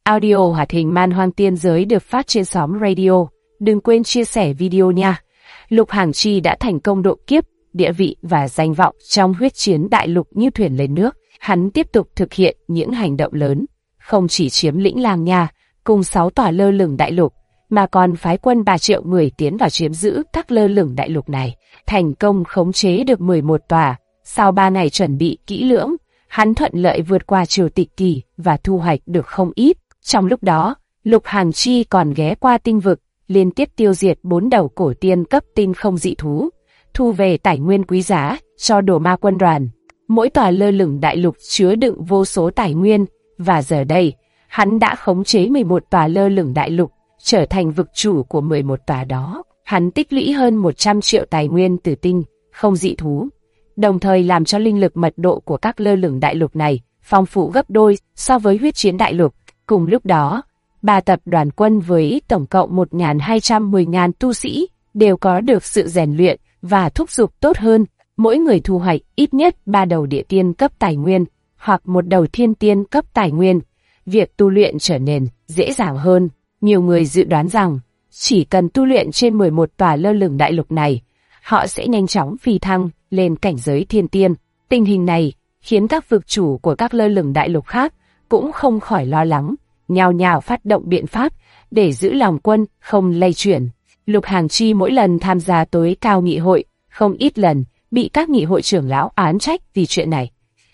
Audio hoạt hình Man Hoang Tiên Giới được phát trên xóm radio. Đừng quên chia sẻ video nha. Lục Hàng Chi đã thành công độ kiếp, địa vị và danh vọng trong huyết chiến đại lục như thuyền lên nước. Hắn tiếp tục thực hiện những hành động lớn, không chỉ chiếm lĩnh Lang Nha cùng 6 tòa lơ lửng đại lục, mà còn phái quân 3 triệu người tiến vào chiếm giữ các lơ lửng đại lục này, thành công khống chế được 11 tòa. Sau 3 ngày chuẩn bị kỹ lưỡng, hắn thuận lợi vượt qua Triều Tịch Kỳ và thu hoạch được không ít. Trong lúc đó, Lục Hàng Chi còn ghé qua tinh vực, liên tiếp tiêu diệt 4 đầu cổ tiên cấp tinh không dị thú, thu về tài nguyên quý giá cho Đồ Ma quân đoàn. Mỗi tòa lơ lửng đại lục chứa đựng vô số tài nguyên, và giờ đây, hắn đã khống chế 11 tòa lơ lửng đại lục, trở thành vực chủ của 11 tòa đó. Hắn tích lũy hơn 100 triệu tài nguyên từ tinh không dị thú, đồng thời làm cho linh lực mật độ của các lơ lửng đại lục này phong phú gấp đôi so với huyết chiến đại lục. Cùng lúc đó, 3 tập đoàn quân với tổng cộng 1.210.000 tu sĩ đều có được sự rèn luyện và thúc giục tốt hơn, mỗi người thu hoạch ít nhất 3 đầu địa tiên cấp tài nguyên hoặc 1 đầu thiên tiên cấp tài nguyên. Việc tu luyện trở nên dễ dàng hơn. Nhiều người dự đoán rằng chỉ cần tu luyện trên 11 tòa lơ lửng đại lục này, họ sẽ nhanh chóng phi thăng lên cảnh giới thiên tiên. Tình hình này khiến các vực chủ của các lơ lửng đại lục khác cũng không khỏi lo lắng, nhao nhao phát động biện pháp để giữ lòng quân không lay chuyển. Lục Hàng Chi mỗi lần tham gia tối cao nghị hội, không ít lần bị các nghị hội trưởng lão án trách vì chuyện này.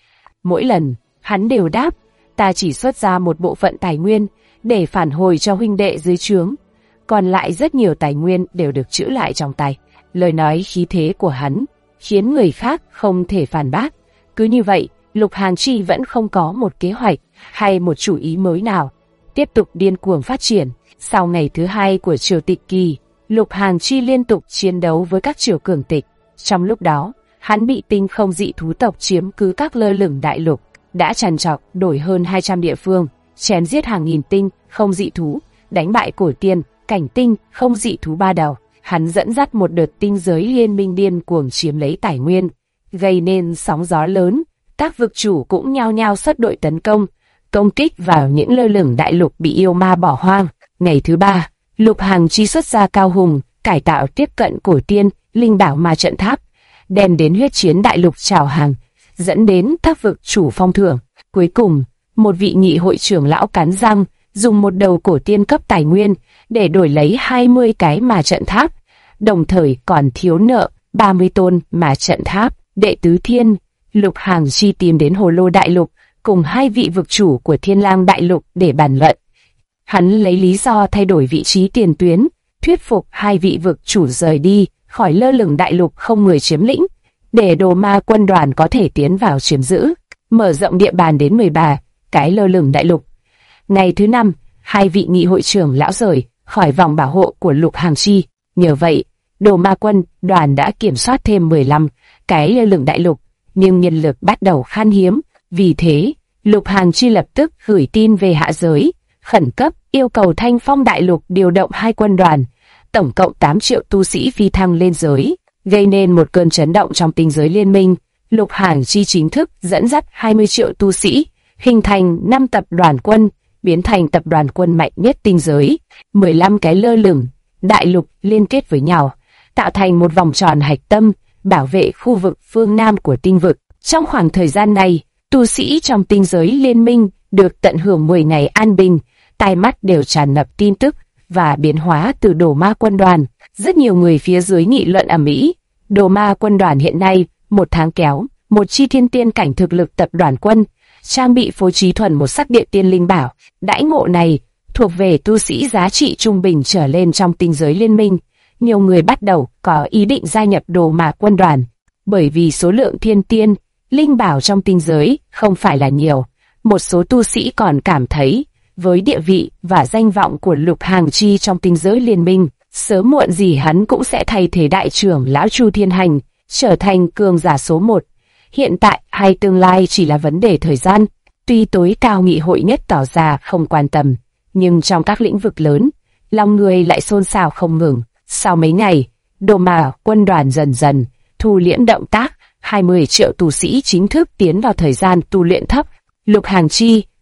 Mỗi lần, hắn đều đáp, ta chỉ xuất ra một bộ phận tài nguyên để phản hồi cho huynh đệ dưới trướng, còn lại rất nhiều tài nguyên đều được trữ lại trong tay. Lời nói khí thế của hắn khiến người khác không thể phản bác. Cứ như vậy, Lục Hàng Chi vẫn không có một kế hoạch hay một chủ ý mới nào, tiếp tục điên cuồng phát triển. Sau ngày thứ 2 của Triều Tịch Kỳ, Lục Hàng Chi liên tục chiến đấu với các triều cường tịch. Trong lúc đó, hắn bị tinh không dị thú tộc chiếm cứ các lơ lửng đại lục, đã trằn trọc đổi hơn 200 địa phương, chém giết hàng nghìn tinh không dị thú, đánh bại cổ tiên, cảnh tinh không dị thú 3 đầu. Hắn dẫn dắt một đợt tinh giới liên minh điên cuồng chiếm lấy tài nguyên, gây nên sóng gió lớn. Các vực chủ cũng nhao nhao xuất đội tấn công, công kích vào những lơ lửng đại lục bị yêu ma bỏ hoang. Ngày thứ 3, Lục Hàng Chi xuất ra Cao Hùng, cải tạo tiếp cận cổ tiên, linh bảo ma trận tháp, đem đến huyết chiến đại lục chào hàng, dẫn đến các vực chủ phong thưởng. Cuối cùng, một vị nghị hội trưởng lão cắn răng, dùng 1 đầu cổ tiên cấp tài nguyên để đổi lấy 20 cái ma trận tháp, đồng thời còn thiếu nợ 30 tôn ma trận tháp. Đệ tứ thiên, Lục Hàng Chi tìm đến Hồ Lô đại lục cùng 2 vị vực chủ của Thiên Lang đại lục để bàn luận. Hắn lấy lý do thay đổi vị trí tiền tuyến, thuyết phục 2 vị vực chủ rời đi khỏi lơ lửng đại lục không người chiếm lĩnh, để Đồ Ma quân đoàn có thể tiến vào chiếm giữ, mở rộng địa bàn đến 13 cái lơ lửng đại lục. Ngày thứ 5, 2 vị nghị hội trưởng lão rời khỏi vòng bảo hộ của Lục Hàng Chi. Nhờ vậy, Đồ Ma quân đoàn đã kiểm soát thêm 15 cái lơ lửng đại lục, nhưng nhân lực bắt đầu khan hiếm. Vì thế, Lục Hàng Chi lập tức gửi tin về hạ giới, khẩn cấp yêu cầu Thanh Phong đại lục điều động 2 quân đoàn, tổng cộng 8 triệu tu sĩ phi thăng lên giới, gây nên một cơn chấn động trong tinh giới liên minh. Lục Hàng Chi chính thức dẫn dắt 20 triệu tu sĩ, hình thành 5 tập đoàn quân, biến thành tập đoàn quân mạnh nhất tinh giới. 15 cái lơ lửng đại lục liên kết với nhau, tạo thành một vòng tròn hạch tâm, bảo vệ khu vực phương Nam của tinh vực. Trong khoảng thời gian này, tu sĩ trong tinh giới liên minh được tận hưởng 10 ngày an bình, tai mắt đều tràn ngập tin tức và biến hóa từ Đồ Ma quân đoàn. Rất nhiều người phía dưới nghị luận ầm ĩ. Đồ Ma quân đoàn hiện nay 1 tháng kéo một chi thiên tiên cảnh thực lực tập đoàn quân, trang bị phối trí thuần một sắc địa tiên linh bảo. Đãi ngộ này thuộc về tu sĩ giá trị trung bình trở lên trong tinh giới liên minh. Nhiều người bắt đầu có ý định gia nhập Đồ Ma quân đoàn, bởi vì số lượng thiên tiên linh bảo trong tinh giới không phải là nhiều. Một số tu sĩ còn cảm thấy, với địa vị và danh vọng của Lục Hàng Chi trong tinh giới liên minh, sớm muộn gì hắn cũng sẽ thay thế đại trưởng lão Chu Thiên Hành, trở thành cường giả số 1. Hiện tại hay tương lai chỉ là vấn đề thời gian. Tuy tối cao nghị hội nhất tỏ ra không quan tâm, nhưng trong các lĩnh vực lớn, lòng người lại xôn xao không ngừng. Sau mấy ngày, Đồ Ma quân đoàn dần dần thu liễm động tác, 20 triệu tu sĩ chính thức tiến vào thời gian tu luyện thấp. Lục Hàng Chi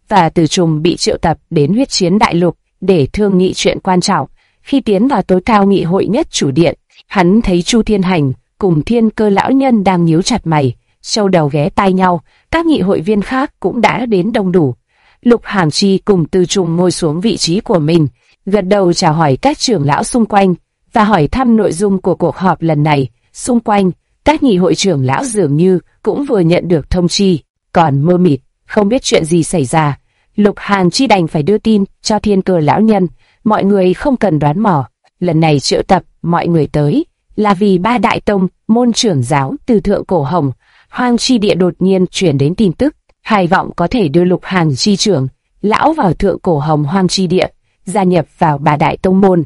và Từ Trùng bị triệu tập đến huyết chiến đại lục để thương nghị chuyện quan trọng. Khi tiến vào tối cao nghị hội nhất chủ điện, hắn thấy Chu Thiên Hành cùng Thiên Cơ lão nhân đang nhíu chặt mày, châu đầu ghé tai nhau. Các nghị hội viên khác cũng đã đến đông đủ. Lục Hàm Chi cùng Từ Trùng ngồi xuống vị trí của mình, gật đầu chào hỏi các trưởng lão xung quanh và hỏi thăm nội dung của cuộc họp lần này. Xung quanh, các nghị hội trưởng lão dường như cũng vừa nhận được thông chi, còn mơ mịt, không biết chuyện gì xảy ra. Lục Hàm Chi đành phải đưa tin cho Thiên Cơ lão nhân, mọi người không cần đoán mò. Lần này triệu tập mọi người tới là vì ba đại tông môn trưởng giáo từ Thượng Cổ Hồng Hoang Chi Địa đột nhiên truyền đến tin tức, hy vọng có thể đưa Lục Hàm Chi trưởng lão vào Thượng Cổ Hồng Hoang Chi Địa, gia nhập vào ba đại tông môn.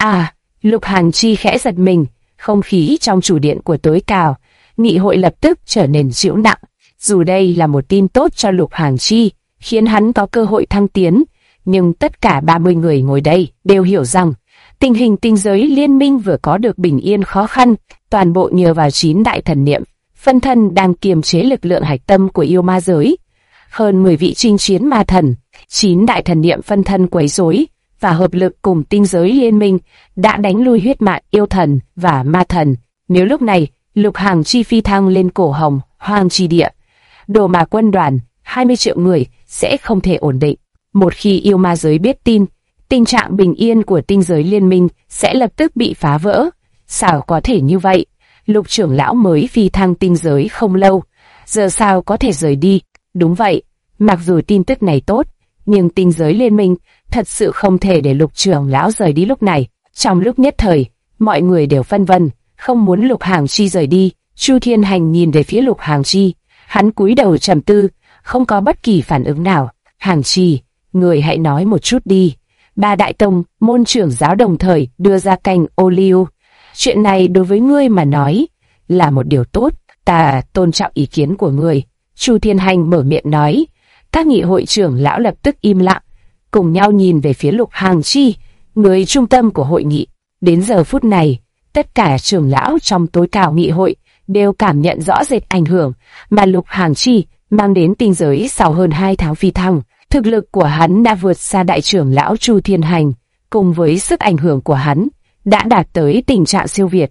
Lục Hàm Chi khẽ giật mình, không khí trong chủ điện của tối cao nghị hội lập tức trở nên dịu nặng. Dù đây là một tin tốt cho Lục Hàm Chi, khiến hắn có cơ hội thăng tiến, nhưng tất cả 30 người ngồi đây đều hiểu rằng tình hình tinh giới liên minh vừa có được bình yên khó khăn, toàn bộ nhờ vào 9 đại thần niệm phân thân đang kiềm chế lực lượng hạch tâm của yêu ma giới. Hơn 10 vị chinh chiến ma thần, 9 đại thần niệm phân thân quấy rối và hợp lực cùng tinh giới liên minh đã đánh lui huyết mạn yêu thần và ma thần. Nếu lúc này Lục Hàm Chi phi thăng lên Cổ Hồng Hoang Chi Địa, Đồ Ma quân đoàn 20 triệu người sẽ không thể ổn định. Một khi yêu ma giới biết tin, tình trạng bình yên của tinh giới liên minh sẽ lập tức bị phá vỡ. Sao có thể như vậy? Lục trưởng lão mới phi thăng tinh giới không lâu, giờ sao có thể rời đi? Đúng vậy, mặc dù tin tức này tốt, nhưng tinh giới liên minh thật sự không thể để Lục trưởng lão rời đi lúc này. Trong lúc nhất thời, mọi người đều phân vân, không muốn Lục Hàm Chi rời đi. Chu Thiên Hành nhìn về phía Lục Hàm Chi, hắn cúi đầu trầm tư, không có bất kỳ phản ứng nào. Hàm Chi, người hãy nói một chút đi. Ba đại tông môn trưởng giáo đồng thời đưa ra cành ô liu. Chuyện này đối với ngươi mà nói là một điều tốt, ta tôn trọng ý kiến của ngươi. Chu Thiên Hành mở miệng nói. Các nghị hội trưởng lão lập tức im lặng, cùng nhau nhìn về phía Lục Hàm Chi, người trung tâm của hội nghị. Đến giờ phút này, tất cả trưởng lão trong tối cao nghị hội đều cảm nhận rõ rệt ảnh hưởng mà Lục Hàm Chi mang đến tinh giới sau hơn 2 tháng phi thăng. Thực lực của hắn đã vượt xa đại trưởng lão Chu Thiên Hành, cùng với sức ảnh hưởng của hắn đã đạt tới tình trạng siêu việt.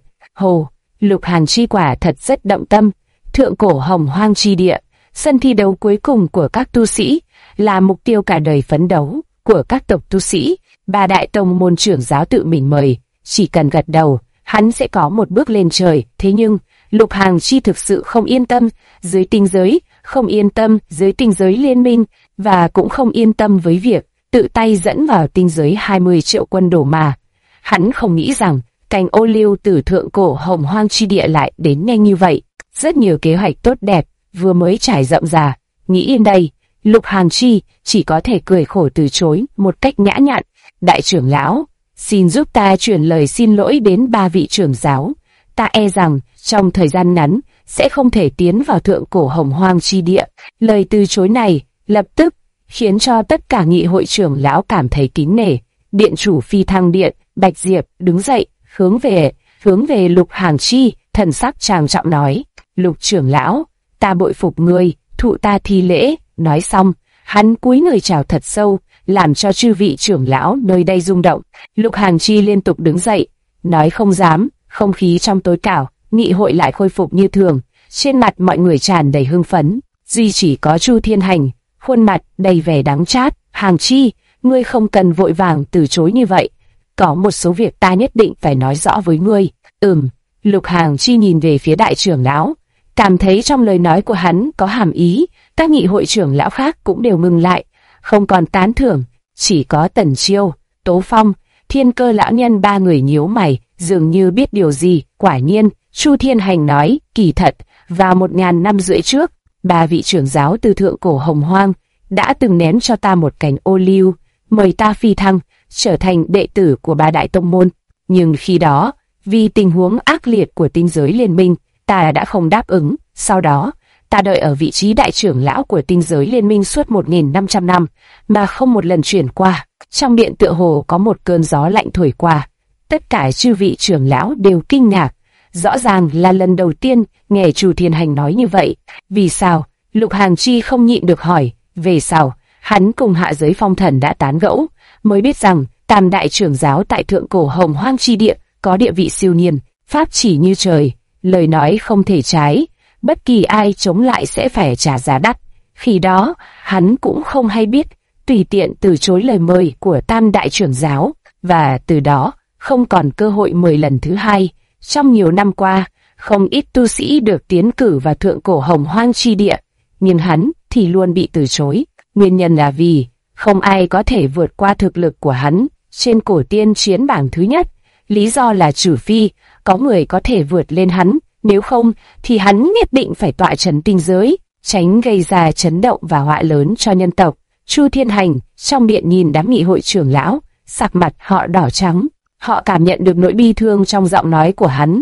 Lục Hàm Chi quả thật rất động tâm. Thượng Cổ Hồng Hoang Chi Địa, sân thi đấu cuối cùng của các tu sĩ, là mục tiêu cả đời phấn đấu của các tộc tu sĩ. Ba đại tông môn trưởng giáo tự mình mời, chỉ cần gật đầu, hắn sẽ có một bước lên trời. Thế nhưng, Lục Hàm Chi thực sự không yên tâm dưới tinh giới, không yên tâm dưới tinh giới liên minh, và cũng không yên tâm với việc tự tay dẫn vào tinh giới 20 triệu quân đổ mà. Hắn không nghĩ rằng cành ô liu từ Thượng Cổ Hồng Hoang Chi Địa lại đến nhanh như vậy. Rất nhiều kế hoạch tốt đẹp vừa mới trải rộng ra, nghĩ đến đây, Lục Hàm Chi chỉ có thể cười khổ từ chối một cách nhã nhặn. Đại trưởng lão, xin giúp ta chuyển lời xin lỗi đến 3 vị trưởng giáo. Ta e rằng trong thời gian ngắn sẽ không thể tiến vào Thượng Cổ Hồng Hoang Chi Địa. Lời từ chối này lập tức khiến cho tất cả nghị hội trưởng lão cảm thấy kính nể. Điện chủ phi thăng điện Bạch Diệp đứng dậy, hướng về Lục Hàm Chi, thần sắc trang trọng nói: Lục trưởng lão, ta bội phục ngươi, thụ ta thi lễ. Nói xong, hắn cúi người chào thật sâu, làm cho chư vị trưởng lão nơi đây rung động. Lục Hàm Chi liên tục đứng dậy, nói không dám. Không khí trong tối cao nghị hội lại khôi phục như thường, trên mặt mọi người tràn đầy hưng phấn, duy chỉ có Chu Thiên Hành, khuôn mặt đầy vẻ đắng chát. Hàm Chi, ngươi không cần vội vàng từ chối như vậy, có một số việc ta nhất định phải nói rõ với ngươi. Lục Hàm Chi nhìn về phía đại trưởng lão, cảm thấy trong lời nói của hắn có hàm ý. Các nghị hội trưởng lão khác cũng đều ngừng lại, không còn tán thưởng, chỉ có Tần Chiêu, Tố Phong, Thiên Cơ lão nhân 3 người nhíu mày, dường như biết điều gì. Quả nhiên, Chu Thiên Hành nói, kỳ thật, vào 1000 năm rưỡi trước, 3 vị trưởng giáo từ Thượng Cổ Hồng Hoang đã từng ném cho ta một cành ô liu, mời ta phi thăng, trở thành đệ tử của 3 đại tông môn. Nhưng khi đó, vì tình huống ác liệt của tinh giới liên minh, ta đã không đáp ứng. Sau đó, ta đợi ở vị trí đại trưởng lão của tinh giới liên minh suốt 1500 năm, mà không một lần chuyển qua. Trong điện tựa hồ có một cơn gió lạnh thổi qua. Tất cả chư vị trưởng lão đều kinh ngạc. Rõ ràng là lần đầu tiên nghe Chu Thiên Hành nói như vậy. Vì sao? Lục Hàm Chi không nhịn được hỏi. Về sau, Hắn cùng hạ giới phong thần đã tán gẫu, mới biết rằng Tam đại trưởng giáo tại thượng cổ Hồng Hoang chi địa có địa vị siêu nhiên, pháp chỉ như trời, lời nói không thể trái, bất kỳ ai chống lại sẽ phải trả giá đắt. Khi đó, hắn cũng không hay biết, tùy tiện từ chối lời mời của Tam đại trưởng giáo, và từ đó không còn cơ hội mời lần thứ hai. Trong nhiều năm qua, không ít tu sĩ được tiến cử vào thượng cổ Hồng Hoang chi địa, nhưng hắn thì luôn bị từ chối. Nguyên nhân là vì không ai có thể vượt qua thực lực của hắn trên cổ tiên chiến bảng thứ nhất. Lý do là trừ phi có người có thể vượt lên hắn, nếu không thì hắn nhất định phải tọa trấn tinh giới, tránh gây ra chấn động và họa lớn cho nhân tộc. Chu Thiên Hành trong điện nhìn đám nghị hội trưởng lão, sắc mặt họ đỏ trắng. Họ cảm nhận được nỗi bi thương trong giọng nói của hắn.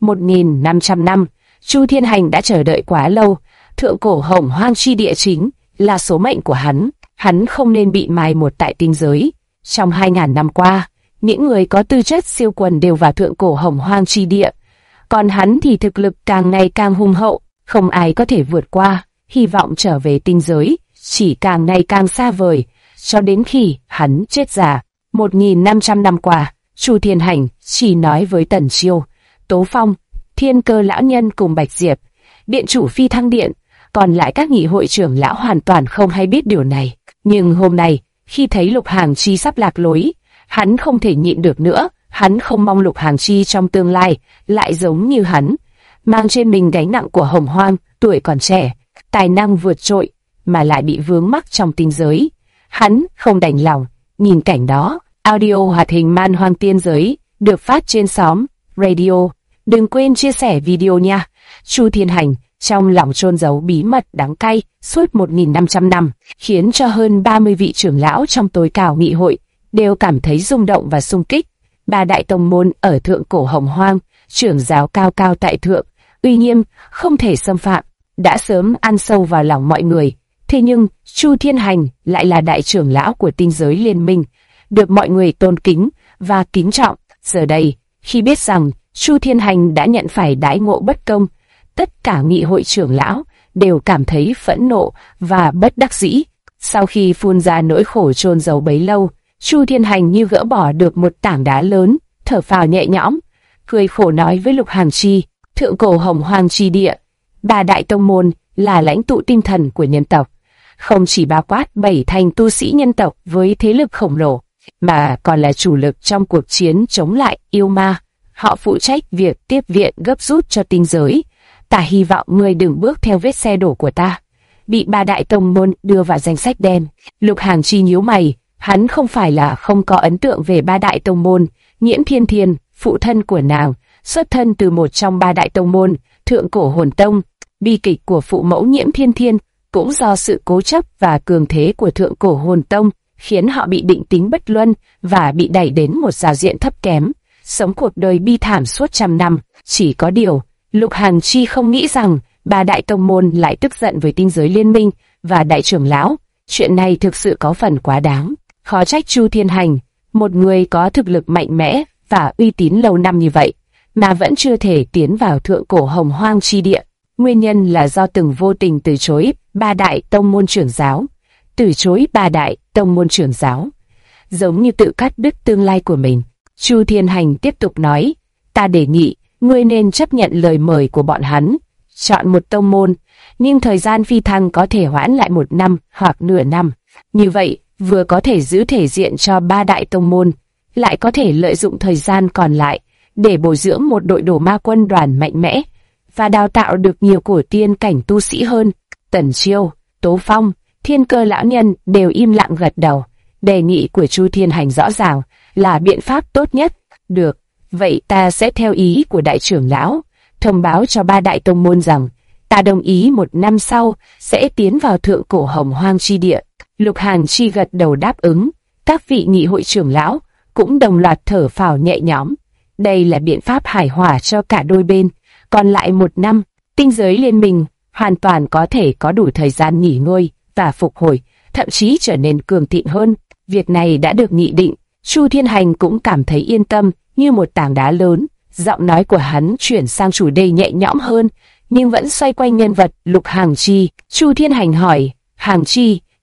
1.500 năm, Chu Thiên Hành đã chờ đợi quá lâu. Thượng cổ Hồng Hoang chi địa chính là số mệnh của hắn. Hắn không nên bị mai một tại tinh giới. Trong 2.000 năm qua, những người có tư chất siêu quần đều vào thượng cổ Hồng Hoang chi địa. Còn hắn thì thực lực càng ngày càng hùng hậu, không ai có thể vượt qua. Hy vọng trở về tinh giới chỉ càng ngày càng xa vời, cho đến khi hắn chết già. 1.500 năm qua, Chu Thiên Hành chỉ nói với Tần Chiêu, Tố Phong, Thiên Cơ lão nhân cùng Bạch Diệp, điện chủ Phi Thăng Điện, còn lại các nghị hội trưởng lão hoàn toàn không hay biết điều này. Nhưng hôm nay, khi thấy Lục Hàng Chi sắp lạc lối, hắn không thể nhịn được nữa. Hắn không mong Lục Hàng Chi trong tương lai lại giống như hắn, mang trên mình gánh nặng của Hồng Hoang, tuổi còn trẻ, tài năng vượt trội, mà lại bị vướng mắc trong tinh giới. Hắn không đành lòng nhìn cảnh đó. Audio hoạt hình Man Hoang Tiên Giới được phát trên xóm Radio. Đừng quên chia sẻ video nha. Chu Thiên Hành trong lòng chôn giấu bí mật đắng cay suốt 1.500 năm, khiến cho hơn 30 vị trưởng lão trong tối cao nghị hội đều cảm thấy rung động và xung kích. Ba đại tông môn ở thượng cổ Hồng Hoang, trưởng giáo cao cao tại thượng, uy nghiêm không thể xâm phạm, đã sớm ăn sâu vào lòng mọi người. Thế nhưng Chu Thiên Hành lại là đại trưởng lão của tinh giới liên minh, được mọi người tôn kính và kính trọng. Giờ đây, khi biết rằng Chu Thiên Hành đã nhận phải đãi ngộ bất công, tất cả nghị hội trưởng lão đều cảm thấy phẫn nộ và bất đắc dĩ. Sau khi phun ra nỗi khổ chôn giấu bấy lâu, Chu Thiên Hành như gỡ bỏ được một tảng đá lớn, thở phào nhẹ nhõm, cười khổ nói với Lục Hàng Chi, thượng cổ Hồng Hoang chi địa, ba đại tông môn là lãnh tụ tinh thần của nhân tộc, không chỉ bao quát 7 thành tu sĩ nhân tộc với thế lực khổng lồ, mà còn là chủ lực trong cuộc chiến chống lại yêu ma. Họ phụ trách việc tiếp viện gấp rút cho tinh giới. Ta hy vọng ngươi đừng bước theo vết xe đổ của ta. Bị ba đại tông môn đưa vào danh sách đen. Lục Hàng Chi nhíu mày. Hắn không phải là không có ấn tượng về ba đại tông môn. Nhiễm Thiên Thiên, phụ thân của nàng, xuất thân từ một trong ba đại tông môn, thượng cổ Hồn Tông. Bi kịch của phụ mẫu Nhiễm Thiên Thiên cũng do sự cố chấp và cường thế của thượng cổ Hồn Tông, khiến họ bị định tính bất luân và bị đẩy đến một giao diện thấp kém, sống cuộc đời bi thảm suốt trăm năm. Chỉ có điều, Lục Hàng Chi không nghĩ rằng ba đại tông môn lại tức giận với tinh giới liên minh và đại trưởng lão. Chuyện này thực sự có phần quá đáng. Khó trách Chu Thiên Hành, một người có thực lực mạnh mẽ và uy tín lâu năm như vậy, mà vẫn chưa thể tiến vào thượng cổ Hồng Hoang chi địa. Nguyên nhân là do từng vô tình từ chối ba đại tông môn trưởng giáo. Từ chối ba đại tông môn trưởng giáo, giống như tự cắt đứt tương lai của mình. Chu Thiên Hành tiếp tục nói, ta đề nghị ngươi nên chấp nhận lời mời của bọn hắn, chọn một tông môn, nhưng thời gian phi thăng có thể hoãn lại 1 năm hoặc nửa năm. Như vậy, vừa có thể giữ thể diện cho ba đại tông môn, lại có thể lợi dụng thời gian còn lại để bồi dưỡng một đội đổ ma quân đoàn mạnh mẽ và đào tạo được nhiều cổ tiên cảnh tu sĩ hơn. Tần Chiêu, Tố Phong, Thiên Cơ lão nhân đều im lặng gật đầu. Đề nghị của Chu Thiên Hành rõ ràng là biện pháp tốt nhất. Được, vậy ta sẽ theo ý của đại trưởng lão, thông báo cho ba đại tông môn rằng ta đồng ý 1 năm sau sẽ tiến vào thượng cổ Hồng Hoang chi địa. Lục Hàng Chi gật đầu đáp ứng. Các vị nghị hội trưởng lão cũng đồng loạt thở phào nhẹ nhõm. Đây là biện pháp hài hòa cho cả đôi bên. Còn lại 1 năm, tinh giới liên minh hoàn toàn có thể có đủ thời gian nghỉ ngơi và phục hồi, thậm chí trở nên cường thịnh hơn. Việc này đã được nghị định. Chu Thiên Hành cũng cảm thấy yên tâm như một tảng đá lớn. Giọng nói của hắn chuyển sang chủ đề nhẹ nhõm hơn, nhưng vẫn xoay quanh nhân vật Lục Hàng Chi. Chu Thiên Hành hỏi, Hàng Chi,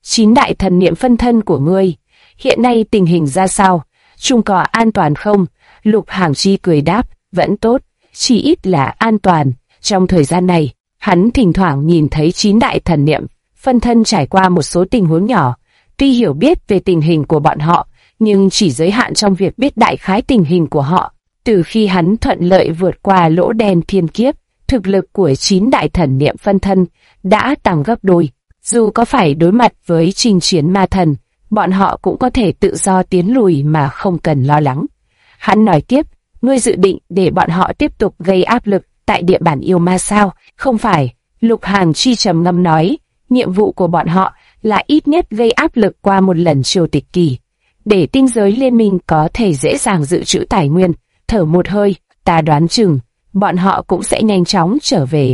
9 đại thần niệm phân thân của ngươi, hiện nay tình hình ra sao? Chúng có an toàn không? Lục Hàng Chi cười đáp, vẫn tốt, chỉ ít là an toàn. Trong thời gian này, hắn thỉnh thoảng nhìn thấy 9 đại thần niệm phân thân trải qua một số tình huống nhỏ. Tuy hiểu biết về tình hình của bọn họ, nhưng chỉ giới hạn trong việc biết đại khái tình hình của họ. Từ khi hắn thuận lợi vượt qua lỗ đen thiên kiếp, thực lực của 9 đại thần niệm phân thân đã tăng gấp đôi. Dù có phải đối mặt với chinh chiến ma thần, bọn họ cũng có thể tự do tiến lùi mà không cần lo lắng. Hắn nói tiếp, ngươi dự định để bọn họ tiếp tục gây áp lực tại địa bàn yêu ma sao? Không phải, Lục Hàng Chi trầm ngâm nói, nhiệm vụ của bọn họ là ít nhất gây áp lực qua một lần triều tịch kỳ, để tinh giới liên minh có thể dễ dàng dự trữ tài nguyên. Thở một hơi, ta đoán chừng, bọn họ cũng sẽ nhanh chóng trở về.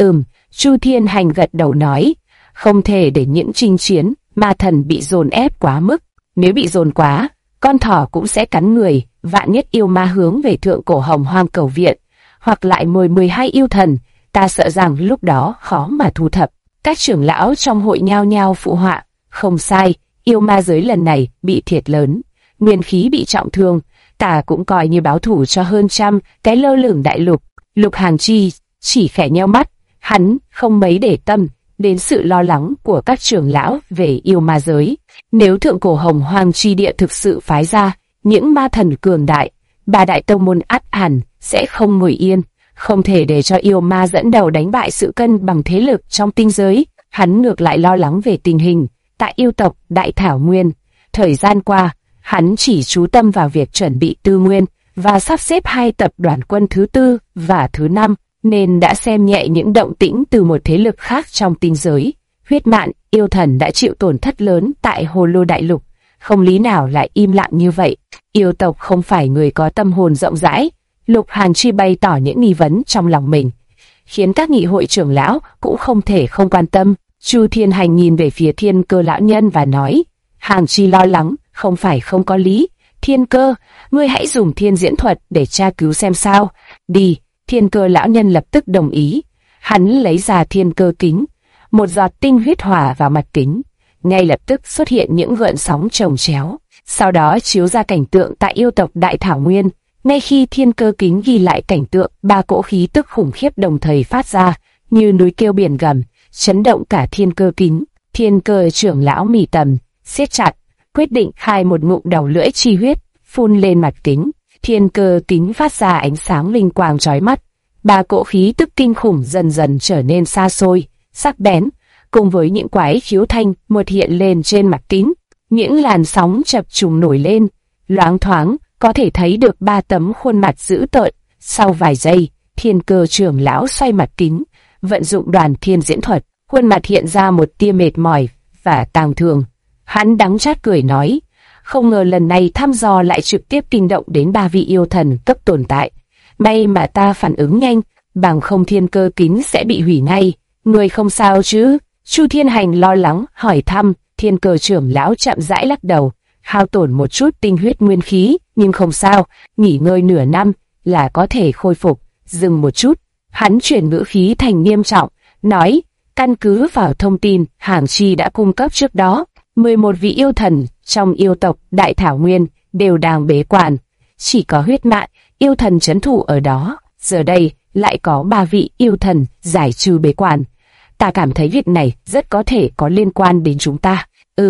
Chu Thiên Hành gật đầu nói, không thể để những chinh chiến ma thần bị dồn ép quá mức. Nếu bị dồn quá, con thỏ cũng sẽ cắn người. Vạn nhất yêu ma hướng về thượng cổ Hồng Hoang cầu viện, hoặc lại mời 12 yêu thần, ta sợ rằng lúc đó khó mà thu thập. Các trưởng lão trong hội nhao nhao phụ họa, không sai, yêu ma giới lần này bị thiệt lớn, nguyên khí bị trọng thương, ta cũng coi như báo thủ cho hơn trăm cái lơ lửng đại lục. Lục Hàng Chi chỉ khẽ nheo mắt, hắn không mấy để tâm đến sự lo lắng của các trưởng lão về yêu ma giới. Nếu thượng cổ Hồng Hoang chi địa thực sự phái ra những ma thần cường đại, ba đại tông môn ắt hẳn sẽ không ngồi yên, không thể để cho yêu ma dẫn đầu đánh bại sự cân bằng thế lực trong tinh giới. Hắn ngược lại lo lắng về tình hình tại yêu tộc Đại Thảo Nguyên. Thời gian qua, hắn chỉ chú tâm vào việc chuẩn bị tư nguyên và sắp xếp 2 tập đoàn quân thứ 4 và thứ 5, nên đã xem nhẹ những động tĩnh từ một thế lực khác trong tinh giới. Huyết Mạn yêu thần đã chịu tổn thất lớn tại Hồ Lô Đại Lục, không lý nào lại im lặng như vậy. Yêu tộc không phải người có tâm hồn rộng rãi. Lục Hàn Chi bày tỏ những nghi vấn trong lòng mình, khiến các nghị hội trưởng lão cũng không thể không quan tâm. Chu Thiên Hành nhìn về phía Thiên Cơ lão nhân và nói, Hàn Chi lo lắng không phải không có lý. Thiên Cơ, ngươi hãy dùng thiên diễn thuật để tra cứu xem sao. Đi. Thiên Cơ lão nhân lập tức đồng ý. Hắn lấy ra thiên cơ kính, một giọt tinh huyết hỏa vào mặt kính, ngay lập tức xuất hiện những gợn sóng chồng chéo, sau đó chiếu ra cảnh tượng tại yêu tộc Đại Thảo Nguyên. Ngay khi thiên cơ kính ghi lại cảnh tượng, 3 cỗ khí tức khủng khiếp đồng thời phát ra, như núi kêu biển gầm, chấn động cả thiên cơ kính. Thiên Cơ trưởng lão mỉ tầm, siết chặt, quyết định khai một ngụm đầu lưỡi chi huyết, phun lên mặt kính. Thiên cơ kính phát ra ánh sáng linh quang chói mắt. 3 cỗ khí tức kinh khủng dần dần trở nên xa xôi, sắc bén, cùng với những quái khiếu thanh một hiện lên trên mặt kính. Những làn sóng chập trùng nổi lên, loáng thoáng có thể thấy được 3 tấm khuôn mặt dữ tợn. Sau vài giây, Thiên Cơ trưởng lão xoay mặt kính, vận dụng đoàn thiên diễn thuật, khuôn mặt hiện ra một tia mệt mỏi và tang thương. Hắn đắng chát cười nói, không ngờ lần này thăm dò lại trực tiếp kinh động đến 3 vị yêu thần cấp tồn tại. May mà ta phản ứng nhanh, bằng không thiên cơ kính sẽ bị hủy ngay. Người không sao chứ? Chu Thiên Hành lo lắng hỏi thăm. Thiên Cơ trưởng lão chậm rãi lắc đầu, hao tổn một chút tinh huyết nguyên khí, nhưng không sao, nghỉ ngơi nửa năm là có thể khôi phục. Dừng một chút, hắn chuyển ngữ khí thành nghiêm trọng, nói, căn cứ vào thông tin Hàng Chi đã cung cấp trước đó, 11 vị yêu thần trong yêu tộc Đại Thảo Nguyên đều đang bế quan, chỉ có Huyết Mạn yêu thần trấn thủ ở đó. Giờ đây lại có 3 vị yêu thần giải trừ bế quan. Ta cảm thấy việc này rất có thể có liên quan đến chúng ta.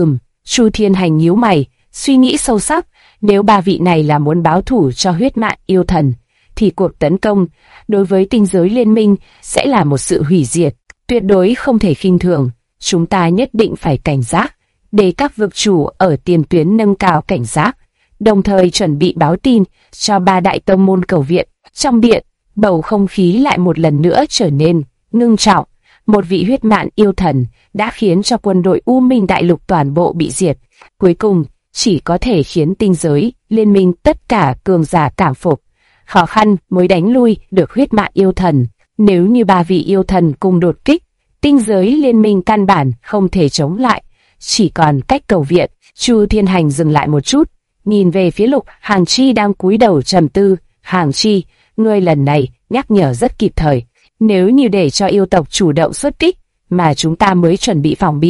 Chu Thiên Hành nhíu mày, suy nghĩ sâu sắc. Nếu 3 vị này là muốn báo thủ cho Huyết Mạn yêu thần, thì cuộc tấn công đối với tinh giới liên minh sẽ là một sự hủy diệt, tuyệt đối không thể khinh thường. Chúng ta nhất định phải cảnh giác, để các vực chủ ở tiền tuyến nâng cao cảnh giác, đồng thời chuẩn bị báo tin cho 3 đại tông môn cầu viện. Trong điện, bầu không khí lại một lần nữa trở nên ngưng trọng. Một vị Huyết Mạn yêu thần đã khiến cho quân đội U Minh Đại Lục toàn bộ bị diệt. Cuối cùng, chỉ có thể khiến tinh giới liên minh tất cả cường giả cảm phục. Khó khăn mới đánh lui được Huyết Mạn yêu thần. Nếu như 3 vị yêu thần cùng đột kích, tinh giới liên minh căn bản không thể chống lại, chỉ còn cách cầu viện. Chu Thiên Hành dừng lại một chút, nhìn về phía Lục Hàng Chi đang cúi đầu trầm tư. Hàng Chi, ngươi lần này nhắc nhở rất kịp thời. Nếu như để cho yêu tộc chủ động xuất kích, mà chúng ta mới chuẩn bị phòng bị,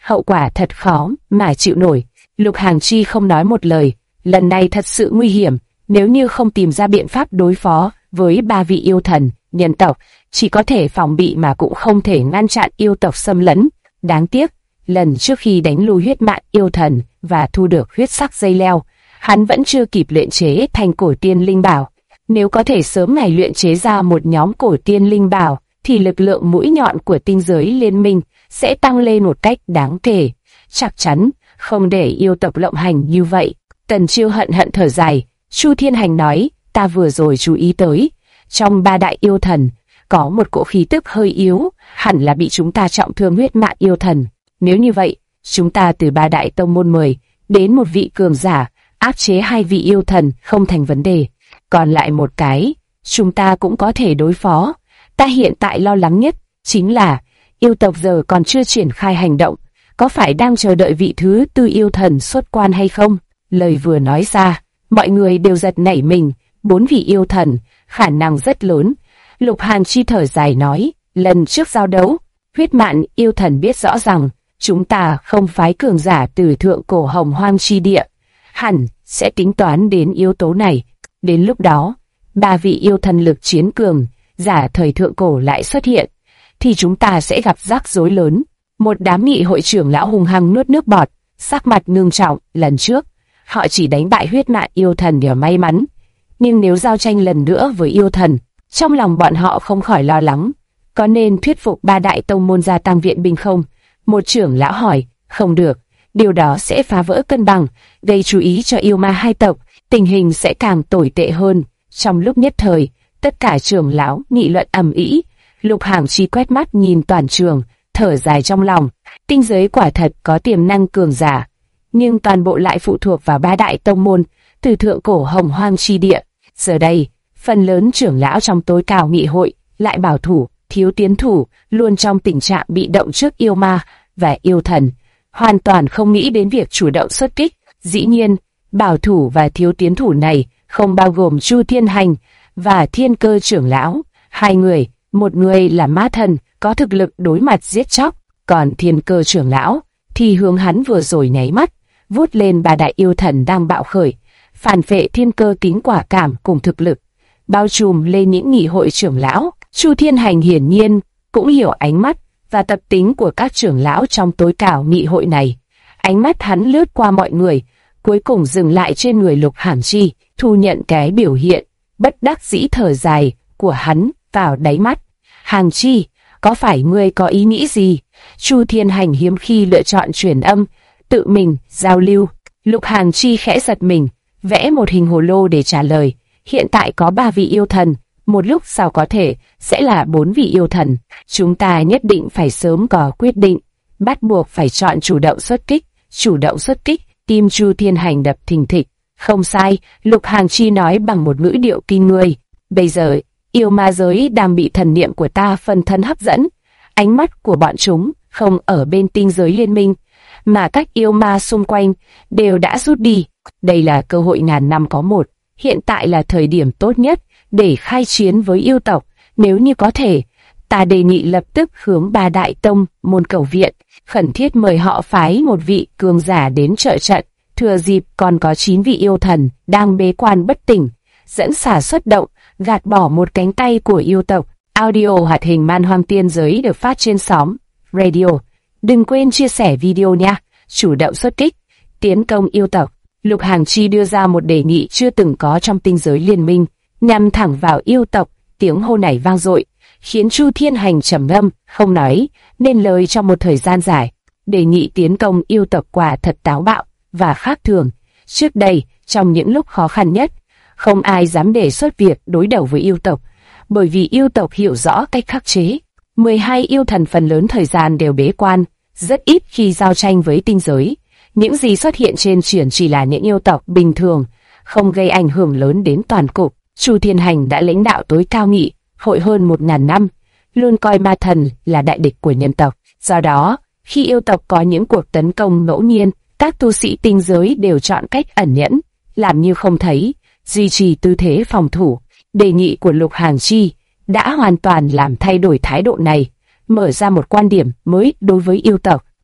hậu quả thật khó mà chịu nổi. Lục Hàng Chi không nói một lời, lần này thật sự nguy hiểm, nếu như không tìm ra biện pháp đối phó với 3 vị yêu thần, nhân tộc, chỉ có thể phòng bị mà cũng không thể ngăn chặn yêu tộc xâm lấn. Đáng tiếc, lần trước khi đánh lui huyết mạn yêu thần và thu được huyết sắc dây leo, hắn vẫn chưa kịp luyện chế thành cổ tiên linh bảo. Nếu có thể sớm ngày luyện chế ra một nhóm cổ tiên linh bảo, thì lực lượng mũi nhọn của tinh giới liên minh sẽ tăng lên một cách đáng kể. Chắc chắn không để yêu tộc lộng hành như vậy. Tần Chiêu hận hận thở dài. Chu Thiên Hành nói, ta vừa rồi chú ý tới, trong 3 đại yêu thần có một cỗ khí tức hơi yếu, hẳn là bị chúng ta trọng thương huyết mạn yêu thần. Nếu như vậy, chúng ta từ 3 đại tông môn mời đến một vị cường giả, áp chế 2 vị yêu thần không thành vấn đề. Còn lại một cái, chúng ta cũng có thể đối phó. Ta hiện tại lo lắng nhất chính là yêu tộc giờ còn chưa triển khai hành động, có phải đang chờ đợi vị thứ 4 yêu thần xuất quan hay không? Lời vừa nói ra, mọi người đều giật nảy mình. 4 vị yêu thần, khả năng rất lớn. Lục Hàn Chi thở dài nói, lần trước giao đấu, huyết mạn yêu thần biết rõ rằng chúng ta không phái cường giả từ thượng cổ hồng hoang chi địa, hẳn sẽ tính toán đến yếu tố này. Đến lúc đó, 3 vị yêu thần lực chiến cường giả thời thượng cổ lại xuất hiện, thì chúng ta sẽ gặp rắc rối lớn. Một đám nghị hội trưởng lão hùng hăng nuốt nước bọt, sắc mặt ngưng trọng. Lần trước họ chỉ đánh bại huyết mạn yêu thần để may mắn, nhưng nếu giao tranh lần nữa với yêu thần, trong lòng bọn họ không khỏi lo lắng. Có nên thuyết phục 3 đại tông môn gia tăng viện binh không? Một trưởng lão hỏi. Không được, điều đó sẽ phá vỡ cân bằng, gây chú ý cho yêu ma hai tộc, tình hình sẽ càng tồi tệ hơn. Trong lúc nhất thời, tất cả trưởng lão nghị luận ầm ĩ. Lục Hàng Chi quét mắt nhìn toàn trường, thở dài trong lòng. Tinh giới quả thật có tiềm năng cường giả, nhưng toàn bộ lại phụ thuộc vào 3 đại tông môn từ thượng cổ hồng hoang chi địa. Giờ đây, phần lớn trưởng lão trong tối cao nghị hội lại bảo thủ, thiếu tiến thủ, luôn trong tình trạng bị động trước yêu ma và yêu thần, hoàn toàn không nghĩ đến việc chủ động xuất kích. Dĩ nhiên, bảo thủ và thiếu tiến thủ này không bao gồm Chu Thiên Hành và Thiên Cơ trưởng lão. 2 người, một người là ma thần có thực lực đối mặt giết chóc, còn Thiên Cơ trưởng lão thì hướng hắn vừa rồi nháy mắt, vuốt lên 3 đại yêu thần đang bạo khởi, phản phệ thiên cơ tính quả cảm cùng thực lực, bao trùm lên những nghị hội trưởng lão. Chu Thiên Hành hiển nhiên cũng hiểu ánh mắt và tập tính của các trưởng lão trong tối cao nghị hội này. Ánh mắt hắn lướt qua mọi người, cuối cùng dừng lại trên người Lục Hàn Chi, thu nhận cái biểu hiện bất đắc dĩ thở dài của hắn vào đáy mắt. Hàn Chi, có phải ngươi có ý nghĩ gì? Chu Thiên Hành hiếm khi lựa chọn truyền âm, tự mình giao lưu. Lục Hàn Chi khẽ giật mình, vẽ một hình hồ lô để trả lời. Hiện tại có 3 vị yêu thần, một lúc sau có thể sẽ là 4 vị yêu thần. Chúng ta nhất định phải sớm có quyết định, bắt buộc phải chọn chủ động xuất kích. Chủ động xuất kích, tim Chu Thiên Hành đập thình thịch. Không sai, Lục Hàn Chi nói bằng một ngữ điệu kinh người. Bây giờ, yêu ma giới đang bị thần niệm của ta phân thân hấp dẫn. Ánh mắt của bọn chúng không ở bên tinh giới liên minh, mà các yêu ma xung quanh đều đã rút đi. Đây là cơ hội ngàn năm có một. Hiện tại là thời điểm tốt nhất để khai chiến với yêu tộc. Nếu như có thể, ta đề nghị lập tức hướng 3 đại tông môn cầu viện, khẩn thiết mời họ phái một vị cường giả đến trợ trận. Thừa dịp còn có 9 vị yêu thần đang bế quan bất tỉnh, dẫn xả xuất động, gạt bỏ một cánh tay của yêu tộc. Audio hoạt hình Man Hoang Tiên Giới được phát trên xóm Radio. Đừng quên chia sẻ video nha. Chủ động xuất kích, tiến công yêu tộc. Lục Hàng Chi đưa ra một đề nghị chưa từng có trong tinh giới liên minh, nhằm thẳng vào yêu tộc. Tiếng hô này vang dội, khiến Chu Thiên Hành trầm ngâm, không nói nên lời trong một thời gian dài. Đề nghị tiến công yêu tộc quả thật táo bạo và khác thường. Trước đây, trong những lúc khó khăn nhất, không ai dám đề xuất việc đối đầu với yêu tộc, bởi vì yêu tộc hiểu rõ cách khắc chế. 12 yêu thần phần lớn thời gian đều bế quan, rất ít khi giao tranh với tinh giới. Những gì xuất hiện trên triển chỉ là những yêu tộc bình thường, không gây ảnh hưởng lớn đến toàn cục. Chu Thiên Hành đã lãnh đạo tối cao nghị hội hơn 1000 năm, luôn coi ma thần là đại địch của nhân tộc. Do đó, khi yêu tộc có những cuộc tấn công ngẫu nhiên, các tu sĩ tinh giới đều chọn cách ẩn nhẫn, làm như không thấy, duy trì tư thế phòng thủ. Đề nghị của Lục Hàn Chi đã hoàn toàn làm thay đổi thái độ này, mở ra một quan điểm mới đối với yêu tộc.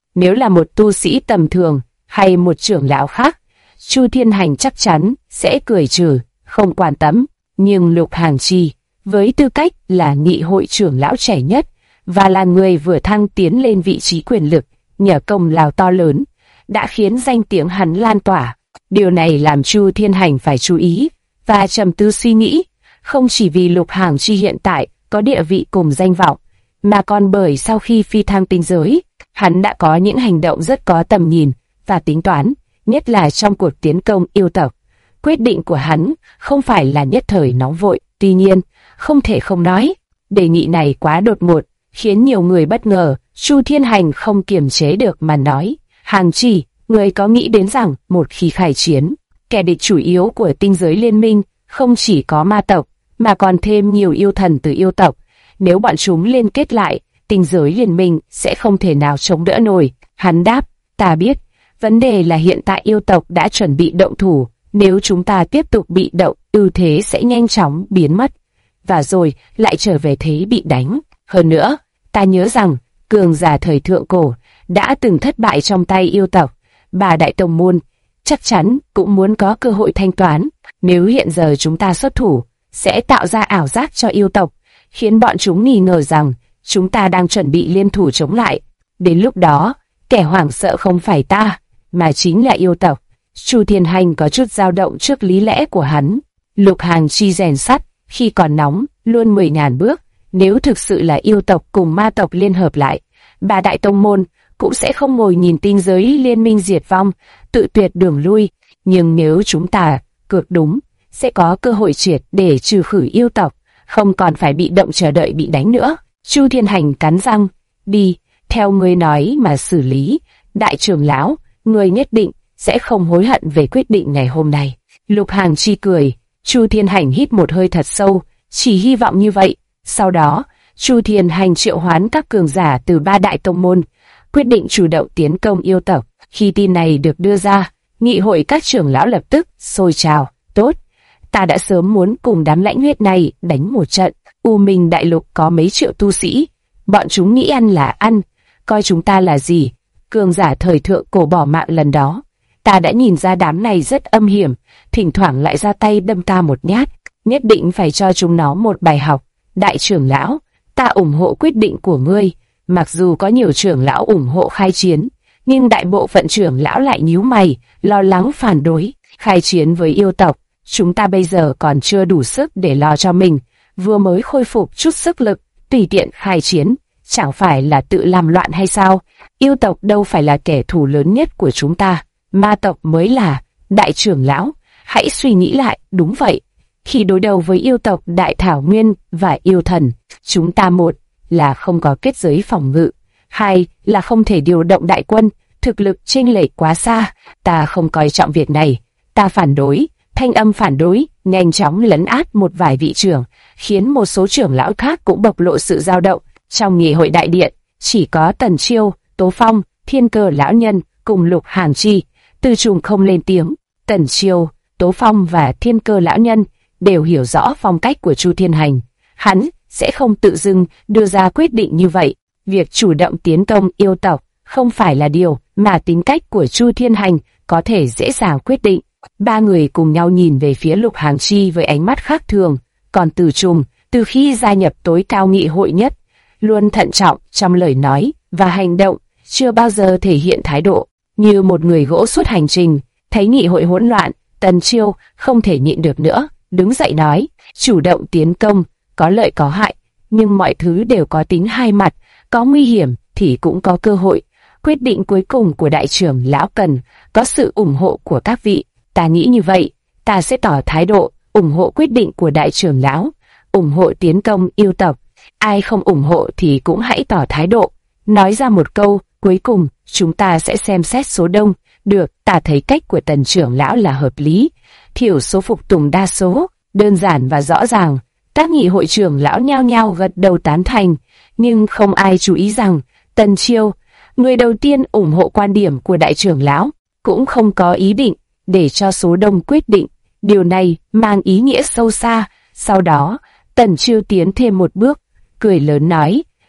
Nếu là một tu sĩ tầm thường hay một trưởng lão khác, Chu Thiên Hành chắc chắn sẽ cười trừ, không quan tâm. Nhưng Lục Hàng Chi, với tư cách là nghị hội trưởng lão trẻ nhất và là người vừa thăng tiến lên vị trí quyền lực, nhờ công lao to lớn, đã khiến danh tiếng hắn lan tỏa. Điều này làm Chu Thiên Hành phải chú ý và trầm tư suy nghĩ, không chỉ vì Lục Hàng Chi hiện tại có địa vị cùng danh vọng, mà còn bởi sau khi phi thăng tinh giới, hắn đã có những hành động rất có tầm nhìn và tính toán, nhất là trong cuộc tiến công yêu tộc. Quyết định của hắn không phải là nhất thời nóng vội, tuy nhiên, không thể không nói, đề nghị này quá đột ngột, khiến nhiều người bất ngờ. Chu Thiên Hành không kiềm chế được mà nói, Hàng Chi, người có nghĩ đến rằng một khi khai chiến, kẻ địch chủ yếu của tinh giới liên minh không chỉ có ma tộc, mà còn thêm nhiều yêu thần từ yêu tộc. Nếu bọn chúng liên kết lại, tinh giới liên minh sẽ không thể nào chống đỡ nổi. Hắn đáp, ta biết, vấn đề là hiện tại yêu tộc đã chuẩn bị động thủ, nếu chúng ta tiếp tục bị động, ưu thế sẽ nhanh chóng biến mất, và rồi lại trở về thế bị đánh. Hơn nữa, ta nhớ rằng, cường giả thời thượng cổ đã từng thất bại trong tay yêu tộc, bà đại tông môn chắc chắn cũng muốn có cơ hội thanh toán. Nếu hiện giờ chúng ta xuất thủ, sẽ tạo ra ảo giác cho yêu tộc, khiến bọn chúng nghi ngờ rằng chúng ta đang chuẩn bị liên thủ chống lại. Đến lúc đó, kẻ hoảng sợ không phải ta, mà chính là yêu tộc. Chu Thiên Hành có chút dao động trước lý lẽ của hắn. Lục Hàng Chi rèn sắt, khi còn nóng, luôn 10.000 bước. Nếu thực sự là yêu tộc cùng ma tộc liên hợp lại, bà đại tông môn cũng sẽ không ngồi nhìn tinh giới liên minh diệt vong, tự tuyệt đường lui. Nhưng nếu chúng ta cược đúng, sẽ có cơ hội triệt để trừ khử yêu tộc, không còn phải bị động chờ đợi bị đánh nữa. Chu Thiên Hành cắn răng, đi, theo ngươi nói mà xử lý. Đại trưởng lão, ngươi nhất định sẽ không hối hận về quyết định ngày hôm nay. Lục Hàng Chi cười. Chu Thiên Hành hít một hơi thật sâu, chỉ hy vọng như vậy. Sau đó, Chu Thiên Hành triệu hoán các cường giả từ 3 đại tông môn, quyết định chủ động tiến công yêu tộc. Khi tin này được đưa ra, nghị hội các trưởng lão lập tức sôi trào. Tốt, ta đã sớm muốn cùng đám lãnh huyết này đánh một trận. U Minh đại lục có mấy triệu tu sĩ, bọn chúng nghĩ ăn là ăn, coi chúng ta là gì. Cường giả thời thượng cổ bỏ mạng lần đó, ta đã nhìn ra đám này rất âm hiểm, thỉnh thoảng lại ra tay đâm ta một nhát, nhất định phải cho chúng nó một bài học. Đại trưởng lão, ta ủng hộ quyết định của ngươi. Mặc dù có nhiều trưởng lão ủng hộ khai chiến, nhưng đại bộ phận trưởng lão lại nhíu mày, lo lắng phản đối. Khai chiến với yêu tộc, chúng ta bây giờ còn chưa đủ sức để lo cho mình, vừa mới khôi phục chút sức lực, tùy tiện khai chiến, chẳng phải là tự làm loạn hay sao? Yêu tộc đâu phải là kẻ thù lớn nhất của chúng ta, ma tộc mới là. Đại trưởng lão, hãy suy nghĩ lại. Đúng vậy, khi đối đầu với yêu tộc Đại Thảo Nguyên và yêu thần, chúng ta một là không có kết giới phòng ngự, hai là không thể điều động đại quân, thực lực chênh lệch quá xa. Ta không coi trọng việc này, ta phản đối. Thanh âm phản đối nhanh chóng lấn át một vài vị trưởng, khiến một số trưởng lão khác cũng bộc lộ sự dao động. Trong nghị hội đại điện, chỉ có Tần Chiêu, Tố Phong, Thiên Cơ lão nhân cùng Lục Hàng Chi, Từ Trùng không lên tiếng. Tần Chiêu, Tố Phong và Thiên Cơ lão nhân đều hiểu rõ phong cách của Chu Thiên Hành. Hắn sẽ không tự dưng đưa ra quyết định như vậy. Việc chủ động tiến công yêu tộc không phải là điều mà tính cách của Chu Thiên Hành có thể dễ dàng quyết định. Ba người cùng nhau nhìn về phía Lục Hàng Chi với ánh mắt khác thường. Còn Từ Trùng, từ khi gia nhập tối cao nghị hội nhất, luôn thận trọng trong lời nói và hành động, chưa bao giờ thể hiện thái độ như một người gỗ suốt hành trình. Thấy nghị hội hỗn loạn, Tần Chiêu không thể nhịn được nữa, đứng dậy nói, chủ động tiến công, có lợi có hại, nhưng mọi thứ đều có tính hai mặt, có nguy hiểm thì cũng có cơ hội. Quyết định cuối cùng của đại trưởng lão cần có sự ủng hộ của các vị. Ta nghĩ như vậy, ta sẽ tỏ thái độ, ủng hộ quyết định của đại trưởng lão, ủng hộ tiến công yêu tộc. Ai không ủng hộ thì cũng hãy tỏ thái độ, nói ra một câu, cuối cùng chúng ta sẽ xem xét số đông. Được, ta thấy cách của Tần trưởng lão là hợp lý, thiểu số phục tùng đa số, đơn giản và rõ ràng. Các nghị hội trưởng lão nhao nhao gật đầu tán thành, nhưng không ai chú ý rằng Tần Chiêu, người đầu tiên ủng hộ quan điểm của đại trưởng lão, cũng không có ý định để cho số đông quyết định. Điều này mang ý nghĩa sâu xa. Sau đó, Tần Chiêu tiến thêm một bước, cười lớn nói,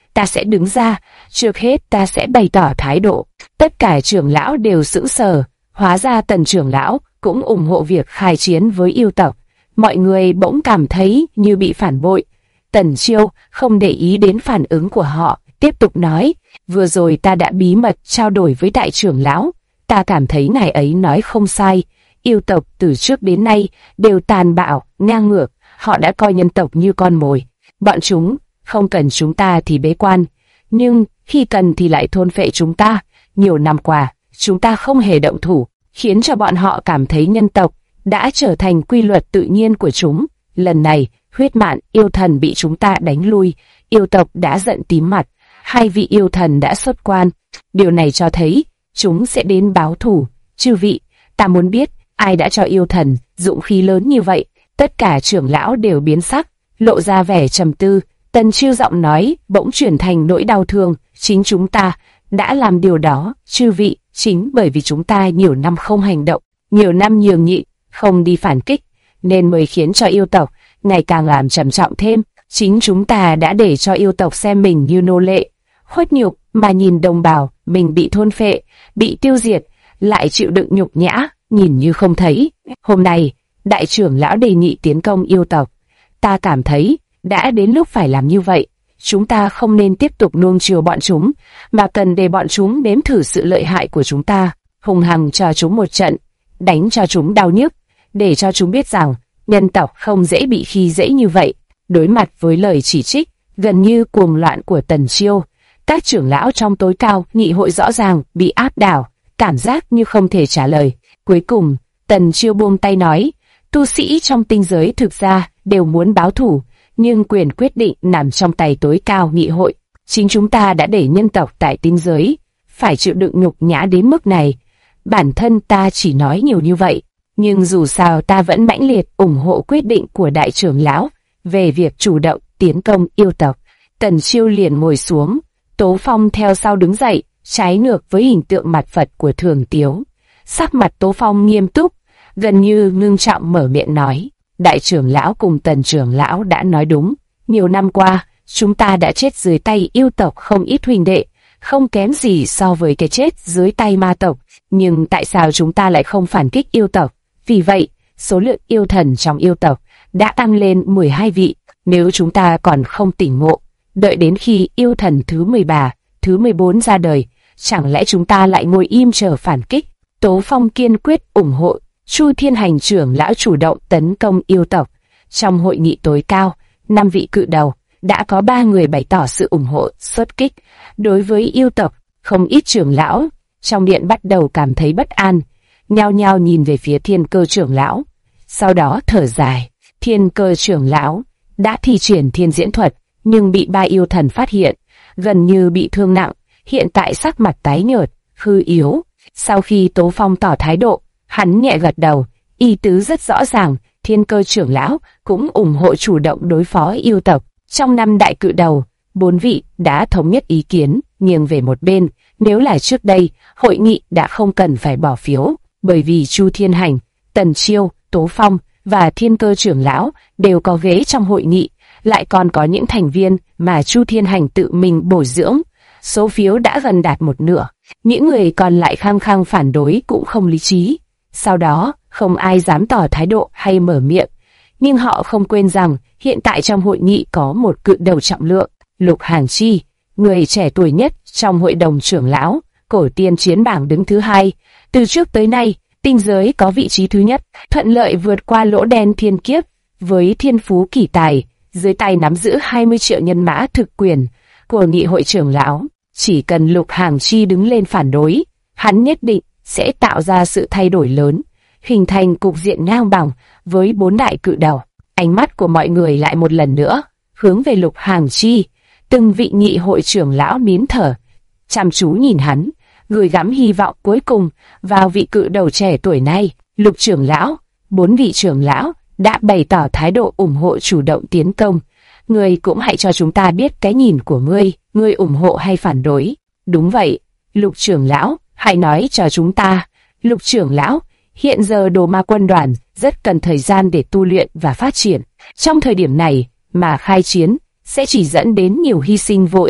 ta sẽ đứng ra, trước hết ta sẽ bày tỏ thái độ. Tất cả trưởng lão đều sững sờ, hóa ra Tần trưởng lão cũng ủng hộ việc khai chiến với yêu tộc. Mọi người bỗng cảm thấy như bị phản bội. Tần Chiêu không để ý đến phản ứng của họ, tiếp tục nói, vừa rồi ta đã bí mật trao đổi với đại trưởng lão, ta cảm thấy ngài ấy nói không sai. Yêu tộc từ trước đến nay đều tàn bạo, ngang ngược, họ đã coi nhân tộc như con mồi. Bọn chúng không cần chúng ta thì bế quan, nhưng khi cần thì lại thôn phệ chúng ta. Nhiều năm qua, chúng ta không hề động thủ, khiến cho bọn họ cảm thấy nhân tộc đã trở thành quy luật tự nhiên của chúng. Lần này, huyết mạn yêu thần bị chúng ta đánh lui, yêu tộc đã giận tím mặt, 2 vị yêu thần đã xuất quan. Điều này cho thấy chúng sẽ đến báo thù. Chư vị, ta muốn biết ai đã cho yêu thần dũng khí lớn như vậy. Tất cả trưởng lão đều biến sắc, lộ ra vẻ trầm tư. Tần Chiêu giọng nói bỗng chuyển thành nỗi đau thương. Chính chúng ta đã làm điều đó, chư vị. Chính bởi vì chúng ta nhiều năm không hành động, nhiều năm nhường nhịn, không đi phản kích, nên mới khiến cho yêu tộc ngày càng làm trầm trọng thêm. Chính chúng ta đã để cho yêu tộc xem mình như nô lệ, khuất nhục mà nhìn đồng bào mình bị thôn phệ, bị tiêu diệt, lại chịu đựng nhục nhã, nhìn như không thấy. Hôm nay, đại trưởng lão đề nghị tiến công yêu tộc. Ta cảm thấy đã đến lúc phải làm như vậy. Chúng ta không nên tiếp tục nuông chiều bọn chúng, mà cần để bọn chúng nếm thử sự lợi hại của chúng ta, hung hăng cho chúng một trận, đánh cho chúng đau nhức, để cho chúng biết rằng nhân tộc không dễ bị khi dễ như vậy. Đối mặt với lời chỉ trích gần như cuồng loạn của Tần Chiêu, các trưởng lão trong tối cao nghị hội rõ ràng bị áp đảo, cảm giác như không thể trả lời. Cuối cùng, Tần Chiêu buông tay nói, tu sĩ trong tinh giới thực ra đều muốn báo thù, nhưng quyền quyết định nằm trong tay tối cao nghị hội. Chính chúng ta đã để nhân tộc tại tinh giới phải chịu đựng nhục nhã đến mức này. Bản thân ta chỉ nói nhiều như vậy, nhưng dù sao ta vẫn mãnh liệt ủng hộ quyết định của đại trưởng lão về việc chủ động tiến công yêu tộc. Tần Chiêu liền ngồi xuống, Tố Phong theo sau đứng dậy, trái ngược với hình tượng mặt Phật của Thường Tiếu. Sắc mặt Tố Phong nghiêm túc, gần như ngưng trọng mở miệng nói, đại trưởng lão cùng Tần trưởng lão đã nói đúng. Nhiều năm qua, chúng ta đã chết dưới tay yêu tộc không ít huynh đệ, không kém gì so với cái chết dưới tay ma tộc. Nhưng tại sao chúng ta lại không phản kích yêu tộc? Vì vậy, số lượng yêu thần trong yêu tộc đã tăng lên 12 vị. Nếu chúng ta còn không tỉnh ngộ, đợi đến khi yêu thần thứ 13, thứ 14 ra đời, chẳng lẽ chúng ta lại ngồi im chờ phản kích? Tố Phong kiên quyết ủng hộ Chu Thiên Hành trưởng lão chủ động tấn công yêu tộc. Trong hội nghị tối cao, 5 vị cự đầu, đã có 3 người bày tỏ sự ủng hộ xuất kích đối với yêu tộc. Không ít trưởng lão trong điện bắt đầu cảm thấy bất an, nhao nhao nhìn về phía Thiên Cơ trưởng lão. Sau đó thở dài, Thiên Cơ trưởng lão đã thi triển thiên diễn thuật, nhưng bị 3 yêu thần phát hiện, gần như bị thương nặng, hiện tại sắc mặt tái nhợt, hư yếu. Sau khi Tố Phong tỏ thái độ, hắn nhẹ gật đầu, ý tứ rất rõ ràng, Thiên Cơ trưởng lão cũng ủng hộ chủ động đối phó yêu tộc. Trong 5 đại cự đầu, 4 vị đã thống nhất ý kiến, nghiêng về một bên. Nếu là trước đây, hội nghị đã không cần phải bỏ phiếu, bởi vì Chu Thiên Hành, Tần Chiêu, Tố Phong và Thiên Cơ trưởng lão đều có ghế trong hội nghị, lại còn có những thành viên mà Chu Thiên Hành tự mình bồi dưỡng. Số phiếu đã gần đạt một nửa, những người còn lại khăng khăng phản đối cũng không lý trí. Sau đó, không ai dám tỏ thái độ hay mở miệng, nhưng họ không quên rằng hiện tại trong hội nghị có một cự đầu trọng lượng, Lục Hàng Chi, người trẻ tuổi nhất trong hội đồng trưởng lão, cổ tiên chiến bảng đứng thứ 2. Từ trước tới nay, tinh giới có vị trí thứ nhất, thuận lợi vượt qua lỗ đen thiên kiếp, với thiên phú kỳ tài, dưới tay nắm giữ 20 triệu nhân mã thực quyền của nghị hội trưởng lão. Chỉ cần Lục Hàng Chi đứng lên phản đối, hắn nhất định sẽ tạo ra sự thay đổi lớn, hình thành cục diện ngang bằng với 4 đại cự đầu. Ánh mắt của mọi người lại một lần nữa hướng về Lục Hàng Chi. Từng vị nghị hội trưởng lão nín thở, chăm chú nhìn hắn, gửi gắm hy vọng cuối cùng vào vị cự đầu trẻ tuổi này. Lục trưởng lão, 4 vị trưởng lão đã bày tỏ thái độ ủng hộ chủ động tiến công. Ngươi cũng hãy cho chúng ta biết cái nhìn của ngươi ủng hộ hay phản đối. Đúng vậy, Lục trưởng lão, hãy nói cho chúng ta. Lục trưởng lão, hiện giờ Đồ Ma quân đoàn rất cần thời gian để tu luyện và phát triển. Trong thời điểm này mà khai chiến sẽ chỉ dẫn đến nhiều hy sinh vô ích.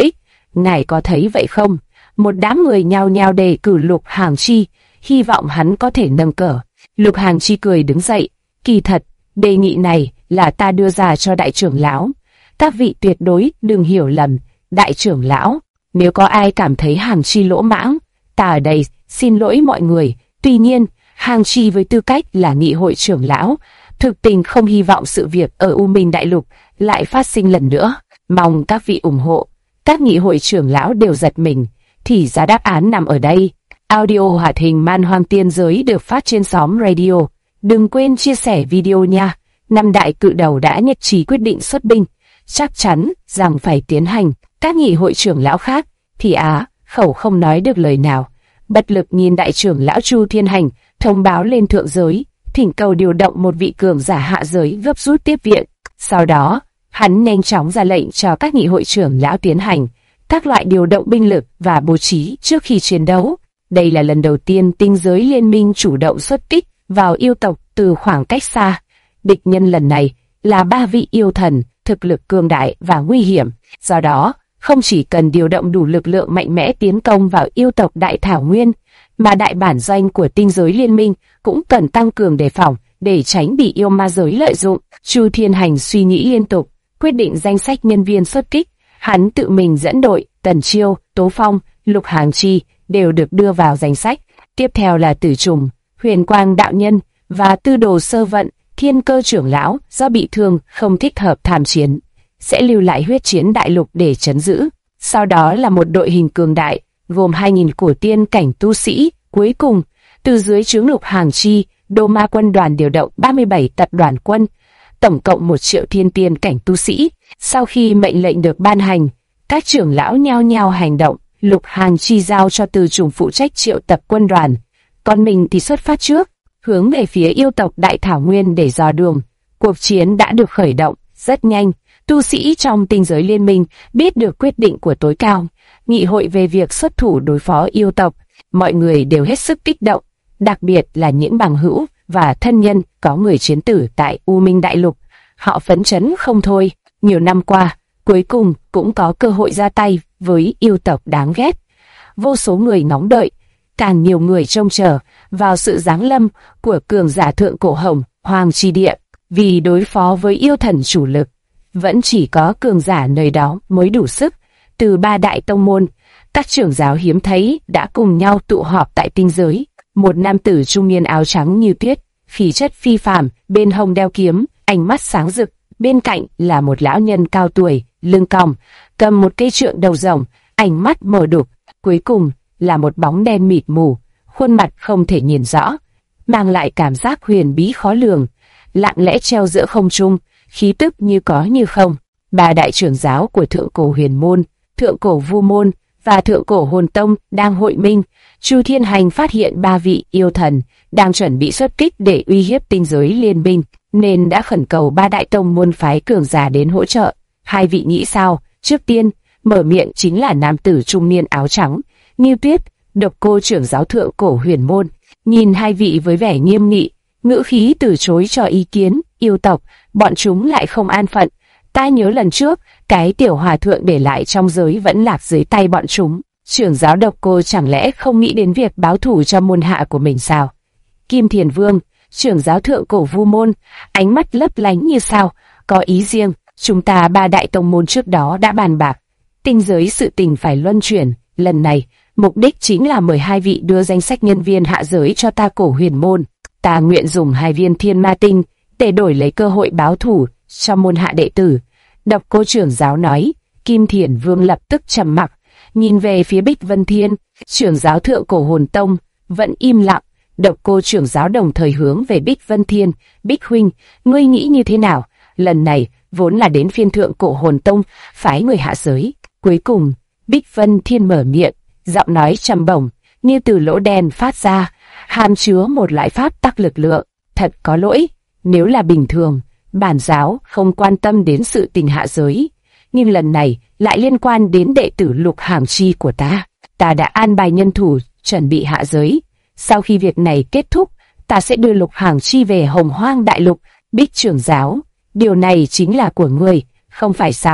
ngài có thấy vậy không? Một đám người nhao nhao đề cử Lục Hàng Chi, hy vọng hắn có thể nâng cờ. Lục Hàng Chi cười đứng dậy, kỳ thật, đề nghị này là ta đưa ra cho đại trưởng lão. Các vị tuyệt đối đừng hiểu lầm, đại trưởng lão, nếu có ai cảm thấy Hàng Chi lỗ mãng, ta ở đây xin lỗi mọi người. Tuy nhiên, Hàng Chi với tư cách là nghị hội trưởng lão, thực tình không hy vọng sự việc ở U Minh Đại Lục lại phát sinh lần nữa. Mong các vị ủng hộ. Các nghị hội trưởng lão đều giật mình, thì ra đáp án nằm ở đây. Audio hoạt hình Man Hoang Tiên Giới được phát trên xóm radio. Đừng quên chia sẻ video nha. Năm đại cự đầu đã nhất trí quyết định xuất binh, chắc chắn rằng phải tiến hành. Các nghị hội trưởng lão khác thì khẩu không nói được lời nào, bất lực nhìn đại trưởng lão Chu Thiên Hành thông báo lên thượng giới, thỉnh cầu điều động một vị cường giả hạ giới gấp rút tiếp viện. Sau đó, hắn nhanh chóng ra lệnh cho các nghị hội trưởng lão tiến hành các loại điều động binh lực và bố trí trước khi chiến đấu. Đây là lần đầu tiên tinh giới liên minh chủ động xuất kích vào yêu tộc từ khoảng cách xa. Địch nhân lần này là 3 vị yêu thần, thực lực cường đại và nguy hiểm. Do đó, không chỉ cần điều động đủ lực lượng mạnh mẽ tiến công vào yêu tộc Đại Thảo Nguyên, mà đại bản doanh của tinh giới liên minh cũng cần tăng cường đề phòng để tránh bị yêu ma giới lợi dụng. Chu Thiên Hành suy nghĩ liên tục, quyết định danh sách nhân viên xuất kích. Hắn tự mình dẫn đội, Tần Chiêu, Tố Phong, Lục Hàng Chi đều được đưa vào danh sách. Tiếp theo là Tử Trùng, Huyền Quang đạo nhân và Tư Đồ Sơ Vận, Thiên Cơ trưởng lão do bị thương không thích hợp tham chiến, sẽ lưu lại huyết chiến đại lục để trấn giữ. Sau đó là một đội hình cường đại, gồm 2.000 cổ tiên cảnh tu sĩ. Cuối cùng, từ dưới trướng Lục Hàng Chi, Đô Ma quân đoàn điều động 37 tập đoàn quân, tổng cộng 1 triệu thiên tiên cảnh tu sĩ. Sau khi mệnh lệnh được ban hành, các trưởng lão nhao nhao hành động. Lục Hàng Chi giao cho Từ Trùng phụ trách triệu tập quân đoàn, còn mình thì xuất phát trước, hướng về phía yêu tộc Đại Thảo Nguyên để dò đường. Cuộc chiến đã được khởi động rất nhanh. Tu sĩ trong tinh giới liên minh biết được quyết định của tối cao nghị hội về việc xuất thủ đối phó yêu tộc. Mọi người đều hết sức kích động, đặc biệt là những bằng hữu và thân nhân có người chiến tử tại U Minh Đại Lục. Họ phấn chấn không thôi. Nhiều năm qua, cuối cùng cũng có cơ hội ra tay với yêu tộc đáng ghét. Vô số người ngóng đợi, càng nhiều người trông chờ vào sự giáng lâm của cường giả thượng cổ hồng Hoàng Chi Địa. Vì đối phó với yêu thần chủ lực, vẫn chỉ có cường giả nơi đó mới đủ sức. Từ 3 đại tông môn, các trưởng giáo hiếm thấy đã cùng nhau tụ họp tại tinh giới. Một nam tử trung niên áo trắng như tuyết, khí chất phi phàm, bên hông đeo kiếm, ánh mắt sáng rực. Bên cạnh là một lão nhân cao tuổi, lưng còng, cầm một cây trượng đầu rồng, ánh mắt mờ đục. Cuối cùng là một bóng đen mịt mù, khuôn mặt không thể nhìn rõ, mang lại cảm giác huyền bí khó lường, lặng lẽ treo giữa không trung, khí tức như có như không. 3 đại trưởng giáo của Thượng Cổ Huyền Môn, Thượng Cổ Vu Môn và Thượng Cổ Hồn Tông đang hội minh. Chu Thiên Hành phát hiện 3 vị yêu thần đang chuẩn bị xuất kích để uy hiếp tinh giới liên minh, nên đã khẩn cầu 3 đại tông môn phái cường giả đến hỗ trợ. 2 vị nghĩ sao? Trước tiên, mở miệng chính là nam tử trung niên áo trắng, như tuyết, Độc Cô trưởng giáo Thượng Cổ Huyền Môn. Nhìn 2 vị với vẻ nghiêm nghị, ngữ khí từ chối cho ý kiến. Yêu tộc, bọn chúng lại không an phận. Ta nhớ lần trước, cái tiểu hòa thượng để lại trong giới vẫn lạc dưới tay bọn chúng. Trưởng giáo Độc Cô chẳng lẽ không nghĩ đến việc báo thù cho môn hạ của mình sao? Kim Thiền Vương, trưởng giáo Thượng Cổ Vu Môn, ánh mắt lấp lánh như sao, có ý riêng. Chúng ta 3 đại tông môn trước đó đã bàn bạc, tinh giới sự tình phải luân chuyển. Lần này, mục đích chính là mời 2 vị đưa danh sách nhân viên hạ giới cho ta Cổ Huyền Môn. Ta nguyện dùng 2 viên thiên ma tinh để đổi lấy cơ hội báo thù cho môn hạ đệ tử. Độc Cô trưởng giáo nói. Kim Thiền Vương lập tức trầm mặc, nhìn về phía Bích Vân Thiên. Trưởng giáo Thượng Cổ Hồn Tông vẫn im lặng. Độc Cô trưởng giáo đồng thời hướng về Bích Vân Thiên. Bích huynh, ngươi nghĩ như thế nào? Lần này vốn là đến phiên Thượng Cổ Hồn Tông phái người hạ giới. Cuối cùng, Bích Vân Thiên mở miệng, giọng nói trầm bổng như từ lỗ đen phát ra, hàm chứa một loại pháp tắc lực lượng. Thật có lỗi, nếu là bình thường, bản giáo không quan tâm đến sự tình hạ giới, nhưng lần này lại liên quan đến đệ tử Lục Hàng Chi của ta. Ta đã an bài nhân thủ chuẩn bị hạ giới. Sau khi việc này kết thúc, ta sẽ đưa Lục Hàng Chi về Hồng Hoang Đại Lục. Bích trưởng giáo, điều này chính là của ngươi, không phải sao?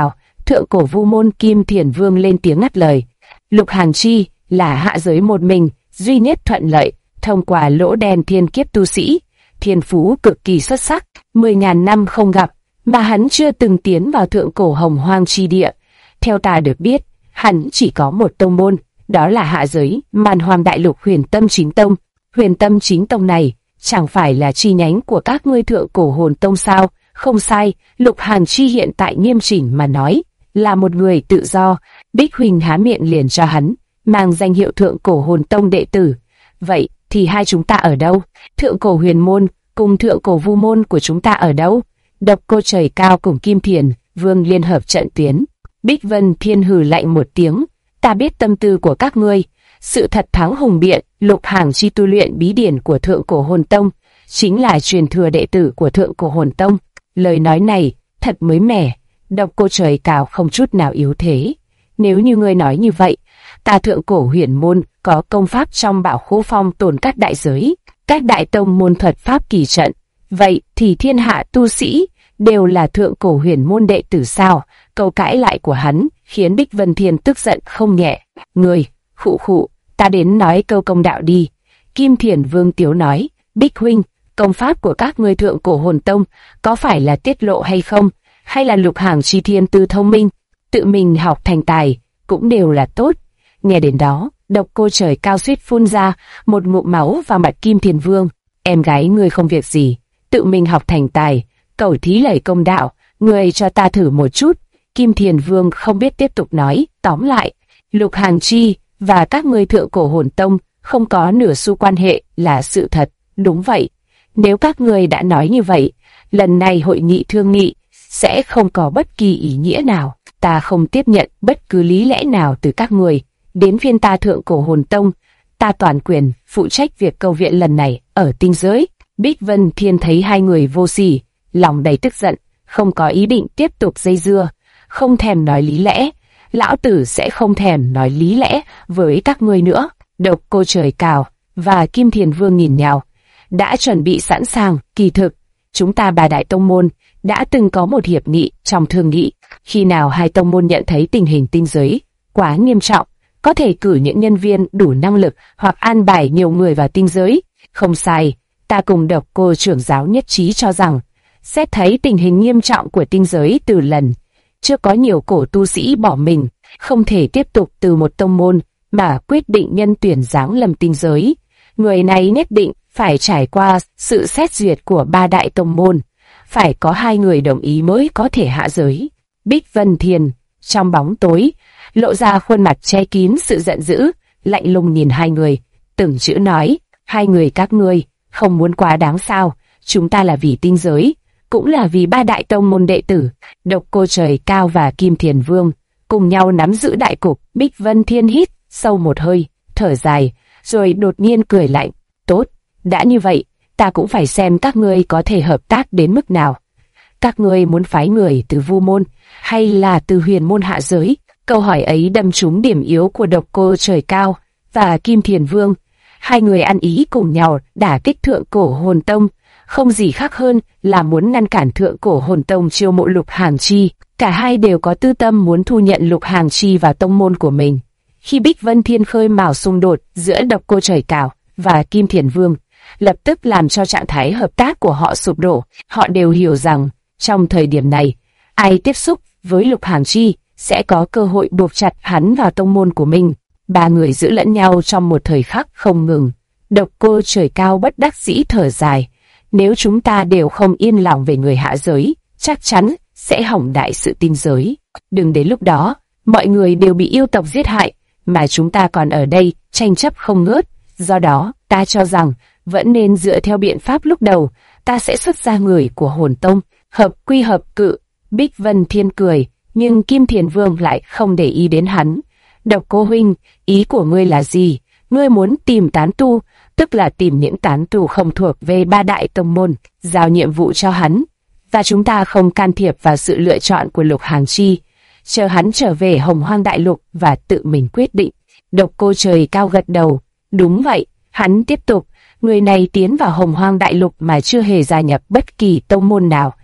Thượng cổ vu môn Kim Thiền Vương lên tiếng ngắt lời. Lục Hàng Chi là hạ giới một mình, duy nhất thuận lợi, thông qua lỗ đen thiên kiếp tu sĩ, thiên phú cực kỳ xuất sắc, 10.000 năm không gặp, mà hắn chưa từng tiến vào thượng cổ hồng hoang chi địa. Theo ta được biết, hắn chỉ có một tông môn, đó là hạ giới, Man Hoang Đại Lục Huyền Tâm Chính Tông. Huyền Tâm Chính Tông này, chẳng phải là chi nhánh của các ngươi thượng cổ hồn tông sao? Không sai, Lục Hàng Chi hiện tại nghiêm chỉnh mà nói, là một người tự do. Bích Huỳnh há miệng liền cho hắn, mang danh hiệu thượng cổ hồn tông đệ tử. Vậy thì hai chúng ta ở đâu? Thượng cổ huyền môn cùng thượng cổ vu môn của chúng ta ở đâu? Độc Cô Trời Cao cùng Kim Thiền Vương liên hợp trận tuyến. Bích Vân Thiên hừ lạnh một tiếng, ta biết tâm tư của các ngươi. Sự thật thắng hùng biện, Lục Hàng Chi tu luyện bí điển của thượng cổ hồn tông, chính là truyền thừa đệ tử của thượng cổ hồn tông. Lời nói này thật mới mẻ. Độc Cô Trời Cao không chút nào yếu thế. Nếu như ngươi nói như vậy, ta thượng cổ huyền môn có công pháp trong Bảo Khố Phong tồn các đại giới, các đại tông môn thuật pháp kỳ trận. Vậy thì thiên hạ tu sĩ đều là thượng cổ huyền môn đệ tử sao? Câu cãi lại của hắn khiến Bích Vân Thiên tức giận không nhẹ. Ngươi, khụ khụ, ta đến nói câu công đạo đi. Kim Thiền Vương tiếu nói, Bích huynh, công pháp của các ngươi thượng cổ hồn tông có phải là tiết lộ hay không? Hay là Lục Hàng Chi thiên tư thông minh, tự mình học thành tài, cũng đều là tốt. Nghe đến đó, Độc Cô Trời Cao suýt phun ra một ngụm máu vào mặt Kim Thiền Vương. Em gái ngươi không việc gì, tự mình học thành tài, cầu thí lời công đạo, ngươi cho ta thử một chút. Kim Thiền Vương không biết tiếp tục nói, tóm lại, Lục Hàng Chi và các ngươi thượng cổ hồn tông không có nửa xu quan hệ là sự thật. Đúng vậy, nếu các ngươi đã nói như vậy, lần này hội nghị thương nghị sẽ không có bất kỳ ý nghĩa nào. Ta không tiếp nhận bất cứ lý lẽ nào từ các người. Đến phiên ta thượng cổ hồn tông, ta toàn quyền phụ trách việc cầu viện lần này ở tinh giới. Bích Vân Thiên thấy hai người vô sỉ, lòng đầy tức giận, không có ý định tiếp tục dây dưa, không thèm nói lý lẽ. Lão tử sẽ không thèm nói lý lẽ với các ngươi nữa. Độc Cô Trời Cao và Kim Thiền Vương nhìn nhau, đã chuẩn bị sẵn sàng. Kỳ thực, chúng ta ba đại tông môn đã từng có một hiệp nghị trong thương nghị. Khi nào hai tông môn nhận thấy tình hình tinh giới quá nghiêm trọng, có thể cử những nhân viên đủ năng lực hoặc an bài nhiều người vào tinh giới. Không sai, ta cùng Độc Cô trưởng giáo nhất trí cho rằng, xét thấy tình hình nghiêm trọng của tinh giới từ lần chưa có nhiều cổ tu sĩ bỏ mình, không thể tiếp tục từ một tông môn mà quyết định nhân tuyển giáng lâm tinh giới. Người này nhất định phải trải qua sự xét duyệt của ba đại tông môn, phải có hai người đồng ý mới có thể hạ giới. Bích Vân Thiên trong bóng tối lộ ra khuôn mặt che kín sự giận dữ, lạnh lùng nhìn hai người, từng chữ nói, hai người các ngươi không muốn quá đáng sao? Chúng ta là vì tinh giới, cũng là vì ba đại tông môn đệ tử. Độc Cô Trời Cao và Kim Thiền Vương cùng nhau nắm giữ đại cục. Bích Vân Thiên hít sâu một hơi, thở dài, rồi đột nhiên cười lạnh. Tốt, đã như vậy, ta cũng phải xem các ngươi có thể hợp tác đến mức nào. Các ngươi muốn phái người từ vu môn hay là từ huyền môn hạ giới? Câu hỏi ấy đâm trúng điểm yếu của Độc Cô Trời Cao và Kim Thiền Vương. Hai người ăn ý cùng nhau đả kích thượng cổ hồn tông, không gì khác hơn là muốn ngăn cản thượng cổ hồn tông chiêu mộ Lục Hàng Chi. Cả hai đều có tư tâm muốn thu nhận Lục Hàng Chi vào tông môn của mình. Khi Bích Vân Thiên khơi mào xung đột giữa Độc Cô Trời Cao và Kim Thiền Vương, lập tức làm cho trạng thái hợp tác của họ sụp đổ. Họ đều hiểu rằng, trong thời điểm này, ai tiếp xúc với Lục Hàng Chi sẽ có cơ hội buộc chặt hắn vào tông môn của mình. Ba người giữ lẫn nhau trong một thời khắc không ngừng. Độc Cô Trời Cao bất đắc dĩ thở dài. Nếu chúng ta đều không yên lòng về người hạ giới, chắc chắn sẽ hỏng đại sự tinh giới. Đừng đến lúc đó, mọi người đều bị yêu tộc giết hại, mà chúng ta còn ở đây tranh chấp không ngớt. Do đó, ta cho rằng vẫn nên dựa theo biện pháp lúc đầu, ta sẽ xuất ra người của hồn tông, hợp quy hợp cự. Bích Vân Thiên cười, nhưng Kim Thiền Vương lại không để ý đến hắn. Độc Cô huynh, ý của ngươi là gì? Ngươi muốn tìm tán tu, tức là tìm những tán tu không thuộc về ba đại tông môn, giao nhiệm vụ cho hắn, và chúng ta không can thiệp vào sự lựa chọn của Lục Hàng Chi, chờ hắn trở về Hồng Hoang Đại Lục và tự mình quyết định. Độc Cô Trời Cao gật đầu, đúng vậy. Hắn tiếp tục, người này tiến vào Hồng Hoang Đại Lục mà chưa hề gia nhập bất kỳ tông môn nào,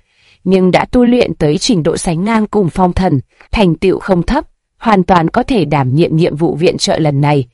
nhưng đã tu luyện tới trình độ sánh ngang cùng phong thần, thành tựu không thấp, hoàn toàn có thể đảm nhiệm nhiệm vụ viện trợ lần này.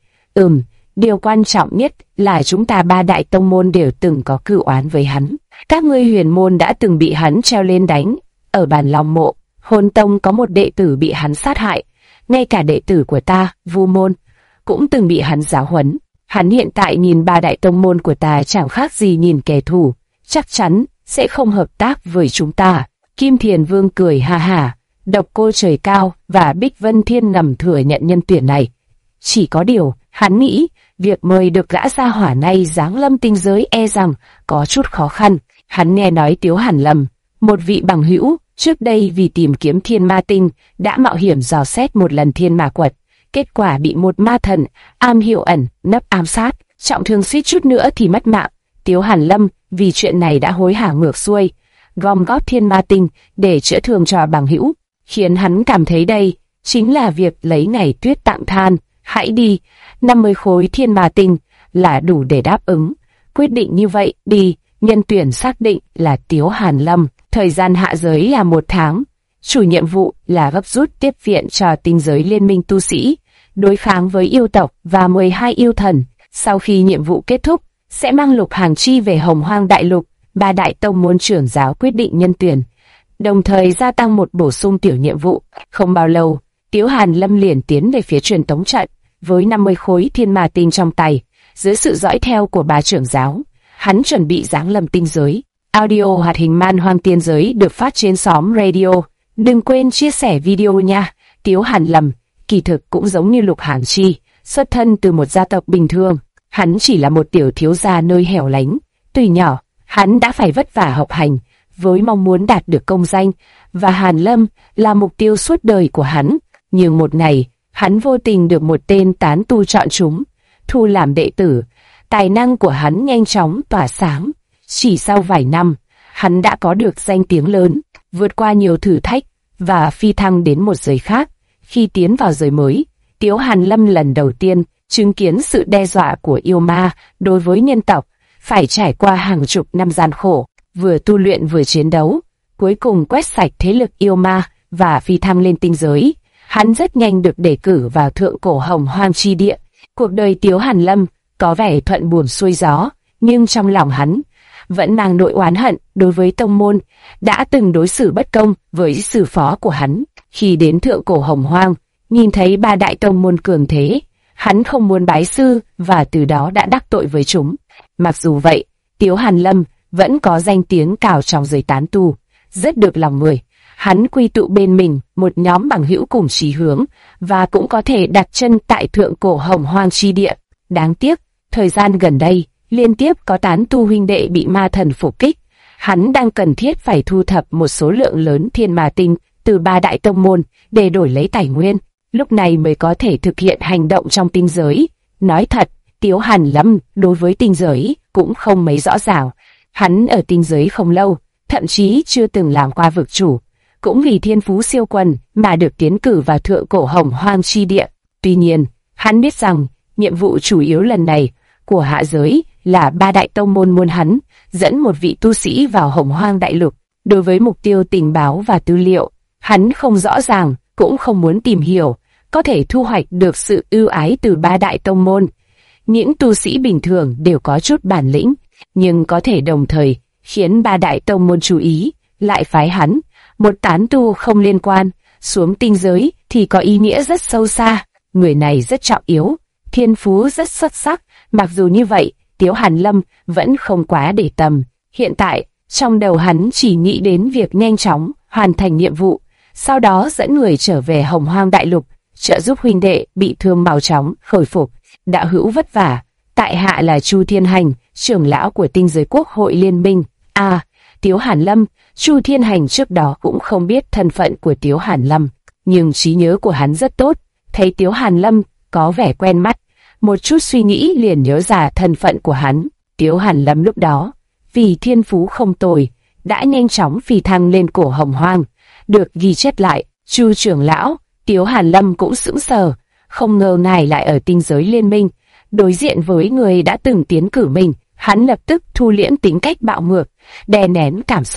Điều quan trọng nhất là chúng ta ba đại tông môn đều từng có cửu oán với hắn. Các ngươi huyền môn đã từng bị hắn treo lên đánh. Ở Bàn Long Mộ, Hồn Tông có một đệ tử bị hắn sát hại. Ngay cả đệ tử của ta, Vu Môn, cũng từng bị hắn giáo huấn. Hắn hiện tại nhìn ba đại tông môn của ta chẳng khác gì nhìn kẻ thù, chắc chắn sẽ không hợp tác với chúng ta. Kim Thiền Vương cười ha hả. Độc Cô Trời Cao và Bích Vân Thiên ngầm thừa nhận nhân tuyển này. Chỉ có điều, hắn nghĩ, việc mời được gã gia hỏa này giáng lâm tinh giới e rằng có chút khó khăn. Hắn nghe nói Tiếu Hàn Lâm, một vị bằng hữu, trước đây vì tìm kiếm thiên ma tinh, đã mạo hiểm dò xét một lần thiên ma quật. Kết quả bị một ma thần, am hiểu ẩn, nấp ám sát, trọng thương suýt chút nữa thì mất mạng. Tiếu Hàn Lâm vì chuyện này đã hối hả ngược xuôi, gom góp thiên ma tinh để chữa thương cho bằng hữu, khiến hắn cảm thấy đây chính là việc lấy ngày tuyết tặng than. Hãy đi, 50 khối thiên ma tinh là đủ để đáp ứng. Quyết định như vậy đi, nhân tuyển xác định là Tiếu Hàn Lâm. Thời gian hạ giới là 1 tháng. Chủ nhiệm vụ là gấp rút tiếp viện cho tinh giới liên minh tu sĩ, đối kháng với yêu tộc và 12 yêu thần. Sau khi nhiệm vụ kết thúc, sẽ mang Lục Hàng Chi về Hồng Hoang Đại Lục. Ba đại tông môn trưởng giáo quyết định nhân tuyển, đồng thời gia tăng một bổ sung tiểu nhiệm vụ. Không bao lâu, Tiếu Hàn Lâm liền tiến về phía truyền tống trận với 50 khối thiên ma tinh trong tay. Dưới sự dõi theo của ba trưởng giáo, hắn chuẩn bị giáng lâm tinh giới. Audio hoạt hình Man Hoang Tiên Giới được phát trên xóm radio. Đừng quên chia sẻ video nha. Tiếu Hàn Lâm kỳ thực cũng giống như Lục Hàng Chi, xuất thân từ một gia tộc bình thường. Hắn chỉ là một tiểu thiếu gia nơi hẻo lánh. Tuy nhỏ, hắn đã phải vất vả học hành với mong muốn đạt được công danh, và Hàn Lâm là mục tiêu suốt đời của hắn. Nhưng một ngày, hắn vô tình được một tên tán tu chọn chúng, thu làm đệ tử. Tài năng của hắn nhanh chóng tỏa sáng. Chỉ sau vài năm, hắn đã có được danh tiếng lớn, vượt qua nhiều thử thách và phi thăng đến một giới khác. Khi tiến vào giới mới, Tiếu Hàn Lâm lần đầu tiên chứng kiến sự đe dọa của yêu ma đối với nhân tộc, phải trải qua hàng chục năm gian khổ, vừa tu luyện vừa chiến đấu, cuối cùng quét sạch thế lực yêu ma và phi thăng lên tinh giới. Hắn rất nhanh được đề cử vào thượng cổ Hồng Hoang chi địa. Cuộc đời Tiếu Hàn Lâm có vẻ thuận buồm xuôi gió, nhưng trong lòng hắn vẫn mang nỗi oán hận đối với tông môn đã từng đối xử bất công với sư phó của hắn. Khi đến thượng cổ Hồng Hoang, nhìn thấy ba đại tông môn cường thế, hắn không muốn bái sư và từ đó đã đắc tội với chúng. Mặc dù vậy, Tiếu Hàn Lâm vẫn có danh tiếng cao trong giới tán tu, rất được lòng người. Hắn quy tụ bên mình một nhóm bằng hữu cùng chí hướng và cũng có thể đặt chân tại thượng cổ Hồng Hoang chi địa. Đáng tiếc, thời gian gần đây, liên tiếp có tán tu huynh đệ bị ma thần phục kích. Hắn đang cần thiết phải thu thập một số lượng lớn thiên ma tinh từ ba đại tông môn để đổi lấy tài nguyên, lúc này mới có thể thực hiện hành động trong tinh giới. Nói thật, Tiếu Hàn Lâm đối với tinh giới cũng không mấy rõ ràng. Hắn ở tinh giới không lâu, thậm chí chưa từng làm qua vực chủ, cũng vì thiên phú siêu quần mà được tiến cử vào thượng cổ Hồng Hoang chi địa. Tuy nhiên, hắn biết rằng nhiệm vụ chủ yếu lần này của hạ giới là ba đại tông môn muốn hắn dẫn một vị tu sĩ vào Hồng Hoang Đại Lục. Đối với mục tiêu tình báo và tư liệu, hắn không rõ ràng, cũng không muốn tìm hiểu, có thể thu hoạch được sự ưu ái từ ba đại tông môn. Những tu sĩ bình thường đều có chút bản lĩnh, nhưng có thể đồng thời khiến ba đại tông môn chú ý, lại phái hắn, một tán tu không liên quan, xuống tinh giới thì có ý nghĩa rất sâu xa. Người này rất trọng yếu, thiên phú rất xuất sắc. Mặc dù như vậy, Tiếu Hàn Lâm vẫn không quá để tâm. Hiện tại, trong đầu hắn chỉ nghĩ đến việc nhanh chóng hoàn thành nhiệm vụ, sau đó dẫn người trở về Hồng Hoang Đại Lục, trợ giúp huynh đệ bị thương mau chóng khôi phục. Đạo hữu vất vả, tại hạ là Chu Thiên Hành, trưởng lão của tinh giới quốc hội liên minh. Tiếu Hàn Lâm. Chu Thiên Hành trước đó cũng không biết thân phận của Tiếu Hàn Lâm, nhưng trí nhớ của hắn rất tốt, thấy Tiếu Hàn Lâm có vẻ quen mắt, một chút suy nghĩ liền nhớ ra thân phận của hắn. Tiếu Hàn Lâm lúc đó, vì thiên phú không tồi, đã nhanh chóng phi thăng lên cổ Hồng Hoang, được ghi chép lại. Chu trưởng lão, Tiếu Hàn Lâm cũng sững sờ, không ngờ ngài lại ở tinh giới liên minh, đối diện với người đã từng tiến cử mình. Hắn lập tức thu liễm tính cách bạo ngược, đè nén cảm xúc,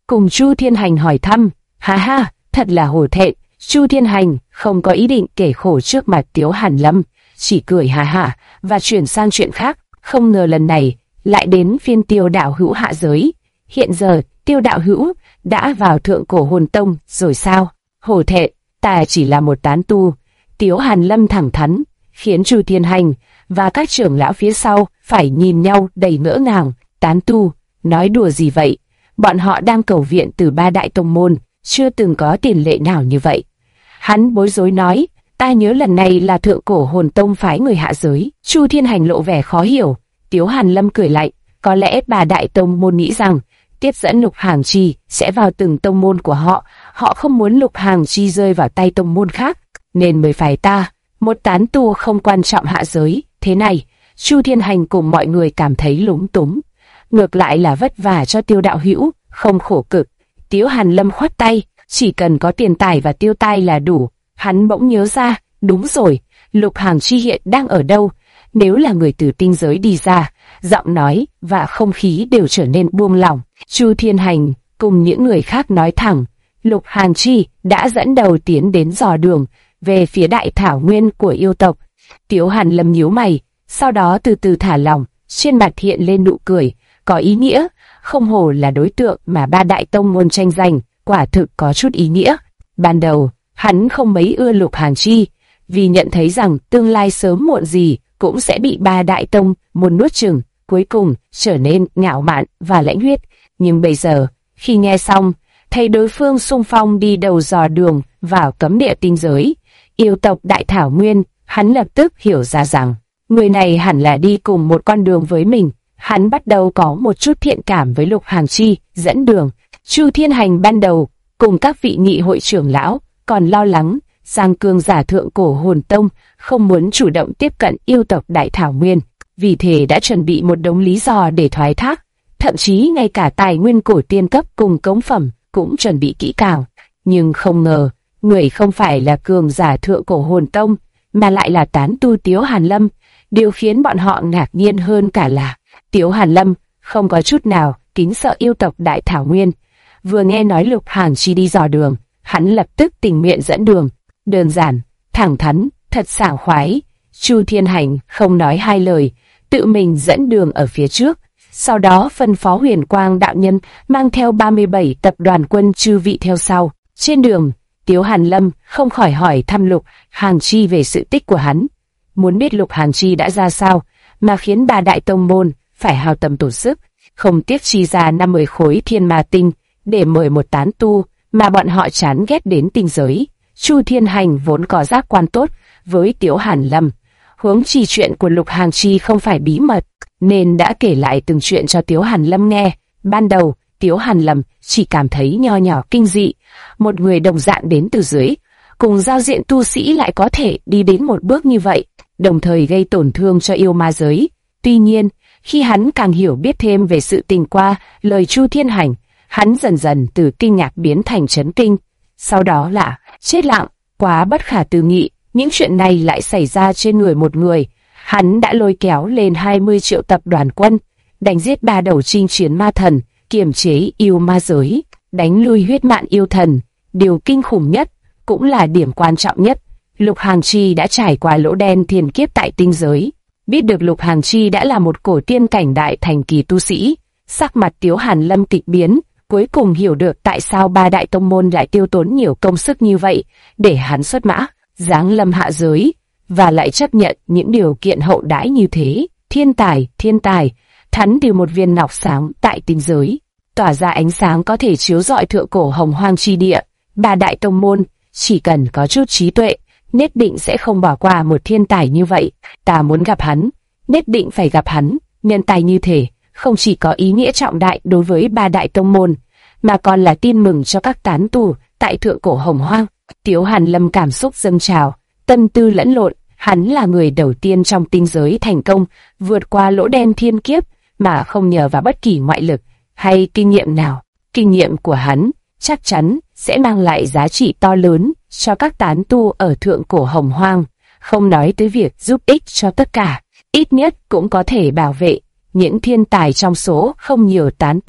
cùng Chu Thiên Hành hỏi thăm. Ha ha, thật là hổ thẹn. Chu Thiên Hành không có ý định kể khổ trước mặt Tiếu Hàn Lâm, chỉ cười ha hả và chuyển sang chuyện khác. Không ngờ lần này lại đến phiên Tiêu đạo hữu hạ giới. Hiện giờ Tiêu đạo hữu đã vào Thượng Cổ Hồn Tông rồi sao? Hổ thẹn, ta chỉ là một tán tu. Tiếu Hàn Lâm thẳng thắn, khiến Chu Thiên Hành và các trưởng lão phía sau phải nhìn nhau đầy ngỡ ngàng. Tán tu, nói đùa gì vậy? Bọn họ đang cầu viện từ 3 đại tông môn, chưa từng có tiền lệ nào như vậy. Hắn bối rối nói, ta nhớ lần này là Thượng Cổ Hồn Tông phái người hạ giới. Chu Thiên Hành lộ vẻ khó hiểu. Tiếu Hàn Lâm cười lạnh, có lẽ 3 đại tông môn nghĩ rằng tiếp dẫn Lục Hàng Chi sẽ vào từng tông môn của họ. Họ không muốn Lục Hàng Chi rơi vào tay tông môn khác, nên mới phải ta, một tán tu không quan trọng hạ giới. Thế này, Chu Thiên Hành cùng mọi người cảm thấy lúng túng. Ngược lại là vất vả cho Tiêu đạo hữu, không khổ cực. Tiếu Hàn Lâm khoát tay, chỉ cần có tiền tài và tiêu tai là đủ. Hắn bỗng nhớ ra, đúng rồi, Lục Hàng Chi hiện đang ở đâu? Nếu là người từ tinh giới đi ra, giọng nói và không khí đều trở nên buông lỏng. Chu Thiên Hành cùng những người khác nói thẳng, Lục Hàng Chi đã dẫn đầu tiến đến dò đường về phía đại thảo nguyên của yêu tộc. Tiếu Hàn Lâm nhíu mày, sau đó từ từ thả lỏng, trên mặt hiện lên nụ cười, có ý nghĩa, không hổ là đối tượng mà 3 đại tông môn tranh giành, quả thực có chút ý nghĩa. Ban đầu, hắn không mấy ưa Lục Hàng Chi, vì nhận thấy rằng tương lai sớm muộn gì cũng sẽ bị 3 đại tông môn nuốt chửng, cuối cùng trở nên ngạo mạn và lãnh huyết. Nhưng bây giờ, khi nghe xong, thấy đối phương xung phong đi đầu dò đường vào cấm địa tinh giới, yêu tộc đại thảo nguyên, hắn lập tức hiểu ra rằng người này hẳn là đi cùng một con đường với mình. Hắn bắt đầu có một chút thiện cảm với Lục Hàng Chi dẫn đường. Chu Thiên Hành ban đầu cùng các vị nghị hội trưởng lão còn lo lắng rằng cường giả Thượng Cổ Hồn Tông không muốn chủ động tiếp cận yêu tộc đại thảo nguyên, vì thế đã chuẩn bị một đống lý do để thoái thác, thậm chí ngay cả tài nguyên cổ tiên cấp cùng cống phẩm cũng chuẩn bị kỹ càng. Nhưng không ngờ, người không phải là cường giả Thượng Cổ Hồn Tông, mà lại là tán tu Tiếu Hàn Lâm. Điều khiến bọn họ ngạc nhiên hơn cả là Tiếu Hàn Lâm không có chút nào kính sợ yêu tộc đại thảo nguyên. Vừa nghe nói Lục Hàng Chi đi dò đường, hắn lập tức tình nguyện dẫn đường. Đơn giản, thẳng thắn, thật sảng khoái. Chu Thiên Hành không nói hai lời, tự mình dẫn đường ở phía trước. Sau đó phân phó Huyền Quang đạo nhân mang theo 37 tập đoàn quân chư vị theo sau. Trên đường, Tiếu Hàn Lâm không khỏi hỏi thăm Lục Hàng Chi về sự tích của hắn. Muốn biết Lục Hàng Chi đã ra sao mà khiến 3 đại tông môn phải hao tâm tổn sức, không tiếc chi ra 50 khối thiên ma tinh để mời một tán tu mà bọn họ chán ghét đến tinh giới. Chu Thiên Hành vốn có giác quan tốt với Tiếu Hàn Lâm, huống chi chuyện của Lục Hàng Chi không phải bí mật, nên đã kể lại từng chuyện cho Tiếu Hàn Lâm nghe. Ban đầu, Tiếu Hàn Lâm chỉ cảm thấy nho nhỏ kinh dị, một người đồng dạng đến từ dưới, cùng giao diện tu sĩ lại có thể đi đến một bước như vậy, đồng thời gây tổn thương cho yêu ma giới. Tuy nhiên, khi hắn càng hiểu biết thêm về sự tình qua lời Chu Thiên Hành, hắn dần dần từ kinh ngạc biến thành chấn kinh, sau đó là chết lặng. Quá bất khả tư nghị, những chuyện này lại xảy ra trên người một người. Hắn đã lôi kéo lên 20 triệu tập đoàn quân, đánh giết 3 đầu chinh chiến ma thần, kiềm chế yêu ma giới, đánh lui huyết mạn yêu thần. Điều kinh khủng nhất, cũng là điểm quan trọng nhất, Lục Hàng Chi đã trải qua lỗ đen thiên kiếp tại tinh giới. Biết được Lục Hàng Chi đã là một cổ tiên cảnh đại thành kỳ tu sĩ, sắc mặt Tiếu Hàn Lâm kịch biến, cuối cùng hiểu được tại sao 3 đại tông môn lại tiêu tốn nhiều công sức như vậy để hắn xuất mã, giáng lâm hạ giới, và lại chấp nhận những điều kiện hậu đãi như thế. Thiên tài, thắn từ một viên ngọc sáng tại tinh giới, tỏa ra ánh sáng có thể chiếu rọi thượng cổ hồng hoang chi địa. 3 đại tông môn chỉ cần có chút trí tuệ, nhất định sẽ không bỏ qua một thiên tài như vậy. Ta muốn gặp hắn, nhất định phải gặp hắn. Nhân tài như thế không chỉ có ý nghĩa trọng đại đối với 3 đại tông môn, mà còn là tin mừng cho các tán tu tại thượng cổ hồng hoang. Tiếu Hàn Lâm cảm xúc dâng trào, tâm tư lẫn lộn. Hắn là người đầu tiên trong tinh giới thành công vượt qua lỗ đen thiên kiếp mà không nhờ vào bất kỳ ngoại lực hay kinh nghiệm nào. Kinh nghiệm của hắn chắc chắn sẽ mang lại giá trị to lớn cho các tán tu ở thượng cổ hồng hoang, không nói tới việc giúp ích cho tất cả, ít nhất cũng có thể bảo vệ những thiên tài trong số không nhiều tán tu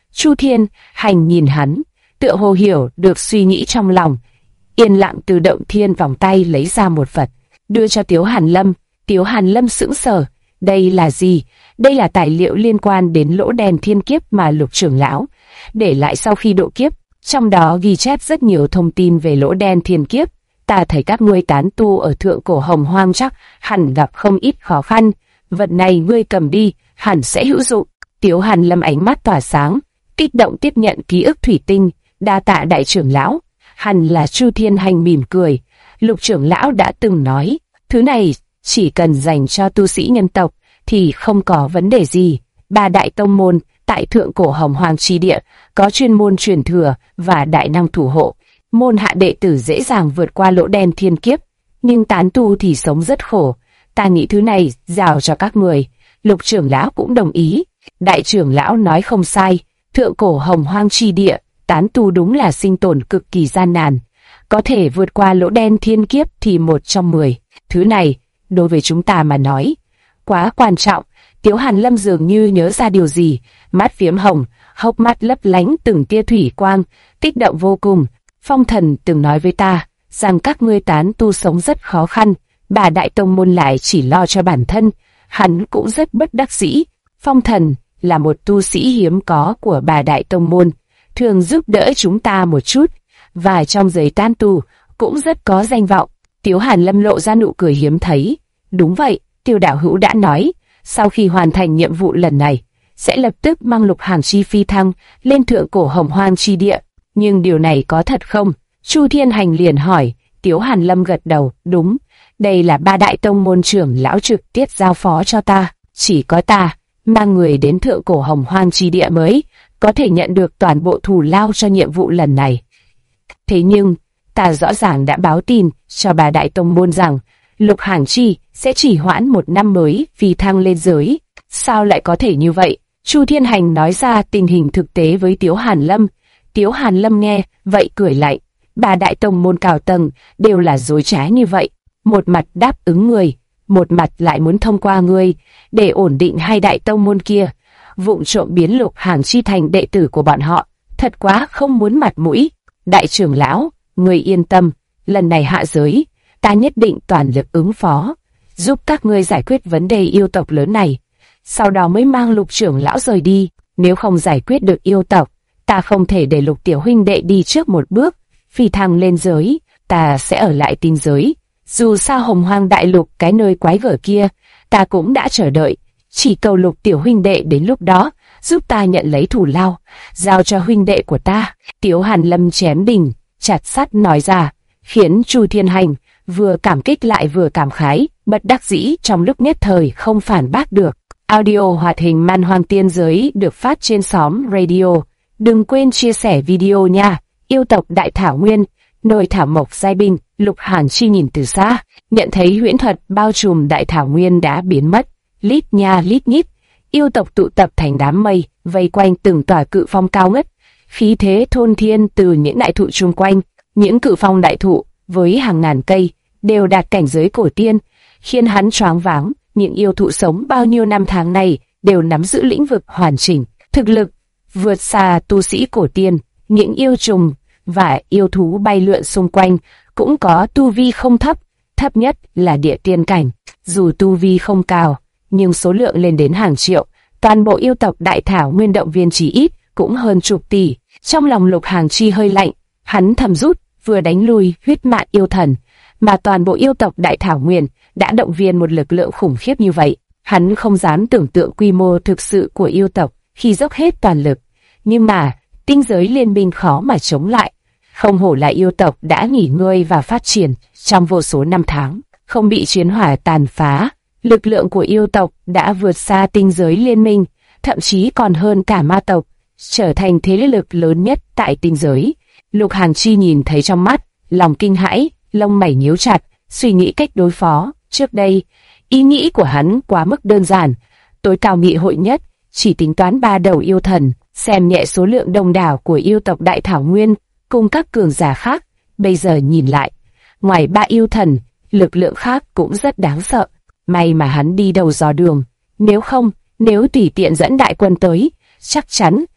Chu Thiên Hành nhìn hắn, tựa hồ hiểu được suy nghĩ trong lòng, yên lặng từ động thiên vòng tay lấy ra một vật, đưa cho Tiếu Hàn Lâm. Tiếu Hàn Lâm sững sờ, đây là gì? Đây là tài liệu liên quan đến lỗ đen thiên kiếp mà Lục trưởng lão để lại sau khi độ kiếp, trong đó ghi chép rất nhiều thông tin về lỗ đen thiên kiếp. Ta thấy các ngươi tán tu ở thượng cổ Hồng Hoang chắc hẳn gặp không ít khó khăn, vật này ngươi cầm đi, hẳn sẽ hữu dụng. Tiếu Hàn Lâm ánh mắt tỏa sáng, kích động tiếp nhận ký ức thủy tinh, đa tạ đại trưởng lão. Hẳn là Chu Thiên Hành mỉm cười, Lục trưởng lão đã từng nói, thứ này chỉ cần dành cho tu sĩ nhân tộc thì không có vấn đề gì. Ba đại tông môn tại thượng cổ Hồng Hoang chi địa có chuyên môn truyền thừa và đại năng thủ hộ, môn hạ đệ tử dễ dàng vượt qua lỗ đen thiên kiếp, nhưng tán tu thì sống rất khổ. Ta nghĩ thứ này giao cho các người. Lục trưởng lão cũng đồng ý. Đại trưởng lão nói không sai, thượng cổ Hồng Hoang chi địa, tán tu đúng là sinh tồn cực kỳ gian nan. Có thể vượt qua lỗ đen thiên kiếp thì 1 trong 10. Thứ này, đối với chúng ta mà nói, quá quan trọng. Tiếu Hàn Lâm dường như nhớ ra điều gì, mắt phiếm hồng, hốc mắt lấp lánh từng tia thủy quang, kích động vô cùng. Phong Thần từng nói với ta rằng các ngươi tán tu sống rất khó khăn, bà đại tông môn lại chỉ lo cho bản thân. Hắn cũng rất bất đắc dĩ. Phong Thần là một tu sĩ hiếm có của bà đại tông môn, thường giúp đỡ chúng ta một chút, và trong giới tán tu cũng rất có danh vọng. Tiếu Hàn Lâm lộ ra nụ cười hiếm thấy. Đúng vậy, Tiêu đạo hữu đã nói, sau khi hoàn thành nhiệm vụ lần này, sẽ lập tức mang Lục Hàng Chi phi thăng lên thượng cổ Hồng Hoang chi địa. Nhưng điều này có thật không? Chu Thiên Hành liền hỏi. Tiếu Hàn Lâm gật đầu, đúng, đây là ba đại tông môn trưởng lão trực tiếp giao phó cho ta. Chỉ có ta, mang người đến thượng cổ Hồng Hoang chi địa mới có thể nhận được toàn bộ thù lao cho nhiệm vụ lần này. Thế nhưng, ta rõ ràng đã báo tin cho ba đại tông môn rằng Lục Hàng Chi sẽ chỉ hoãn 1 năm mới phi thăng lên giới. Sao lại có thể như vậy? Chu Thiên Hành nói ra tình hình thực tế với Tiếu Hàn Lâm. Tiếu Hàn Lâm nghe vậy cười lạnh. Ba đại tông môn cao tầng đều là dối trá như vậy, một mặt đáp ứng người, một mặt lại muốn thông qua ngươi để ổn định hai đại tông môn kia, vụng trộm biến Lục Hàng Chi thành đệ tử của bọn họ, thật quá không muốn mặt mũi. Đại trưởng lão, ngươi yên tâm, lần này hạ giới, ta nhất định toàn lực ứng phó, giúp các ngươi giải quyết vấn đề yêu tộc lớn này, sau đó mới mang Lục trưởng lão rời đi. Nếu không giải quyết được yêu tộc, ta không thể để Lục tiểu huynh đệ đi trước một bước, phi thăng lên giới, ta sẽ ở lại tinh giới. Dù sao Hồng Hoang đại lục cái nơi quái gở kia, ta cũng đã chờ đợi, chỉ cầu Lục tiểu huynh đệ đến lúc đó giúp ta nhận lấy thù lao, giao cho huynh đệ của ta. Tiếu Hàn Lâm chém đinh chặt sắt nói ra, khiến Chu Thiên Hành vừa cảm kích lại vừa cảm khái, bất đắc dĩ trong lúc nhất thời không phản bác được. Audio hoạt hình Man Hoang Tiên Giới được phát trên xóm radio. Đừng quên chia sẻ video nha. Yêu tộc Đại Thảo Nguyên, nơi thảo mộc giai binh. Lục Hàng Chi nhìn từ xa, nhận thấy huyễn thuật bao trùm Đại Thảo Nguyên đã biến mất. Lít nha lít nhít, yêu tộc tụ tập thành đám mây, vây quanh từng tòa cự phong cao ngất, khí thế thôn thiên từ những đại thụ chung quanh. Những cự phong đại thụ với hàng ngàn cây đều đạt cảnh giới cổ tiên, khiến hắn choáng váng. Những yêu thụ sống bao nhiêu năm tháng này đều nắm giữ lĩnh vực hoàn chỉnh, thực lực vượt xa tu sĩ cổ tiên. Những yêu trùng và yêu thú bay lượn xung quanh cũng có tu vi không thấp, thấp nhất là địa tiên cảnh. Dù tu vi không cao, nhưng số lượng lên đến hàng triệu. Toàn bộ yêu tộc Đại Thảo Nguyên động viên chỉ ít cũng hơn chục tỷ. Trong lòng Lục Hàng Chi hơi lạnh, hắn thầm rút, vừa đánh lui huyết mạn yêu thần, mà toàn bộ yêu tộc Đại Thảo Nguyên đã động viên một lực lượng khủng khiếp như vậy. Hắn không dám tưởng tượng quy mô thực sự của yêu tộc khi dốc hết toàn lực. Nhưng mà, tinh giới liên minh khó mà chống lại. Không hổ là yêu tộc đã nghỉ ngơi và phát triển trong vô số năm tháng, không bị chiến hỏa tàn phá. Lực lượng của yêu tộc đã vượt xa tinh giới liên minh, thậm chí còn hơn cả ma tộc, trở thành thế lực lớn nhất tại tinh giới. Lục Hàng Chi nhìn thấy trong mắt, lòng kinh hãi, lông mày nhíu chặt, suy nghĩ cách đối phó. Trước đây, ý nghĩ của hắn quá mức đơn giản, tối cao nghị hội nhất chỉ tính toán 3 đầu yêu thần, xem nhẹ số lượng đông đảo của yêu tộc Đại Thảo Nguyên cùng các cường giả khác. Bây giờ nhìn lại, ngoài 3 yêu thần, lực lượng khác cũng rất đáng sợ. May mà hắn đi đầu dò đường, nếu không, nếu tùy tiện dẫn đại quân tới, chắc chắn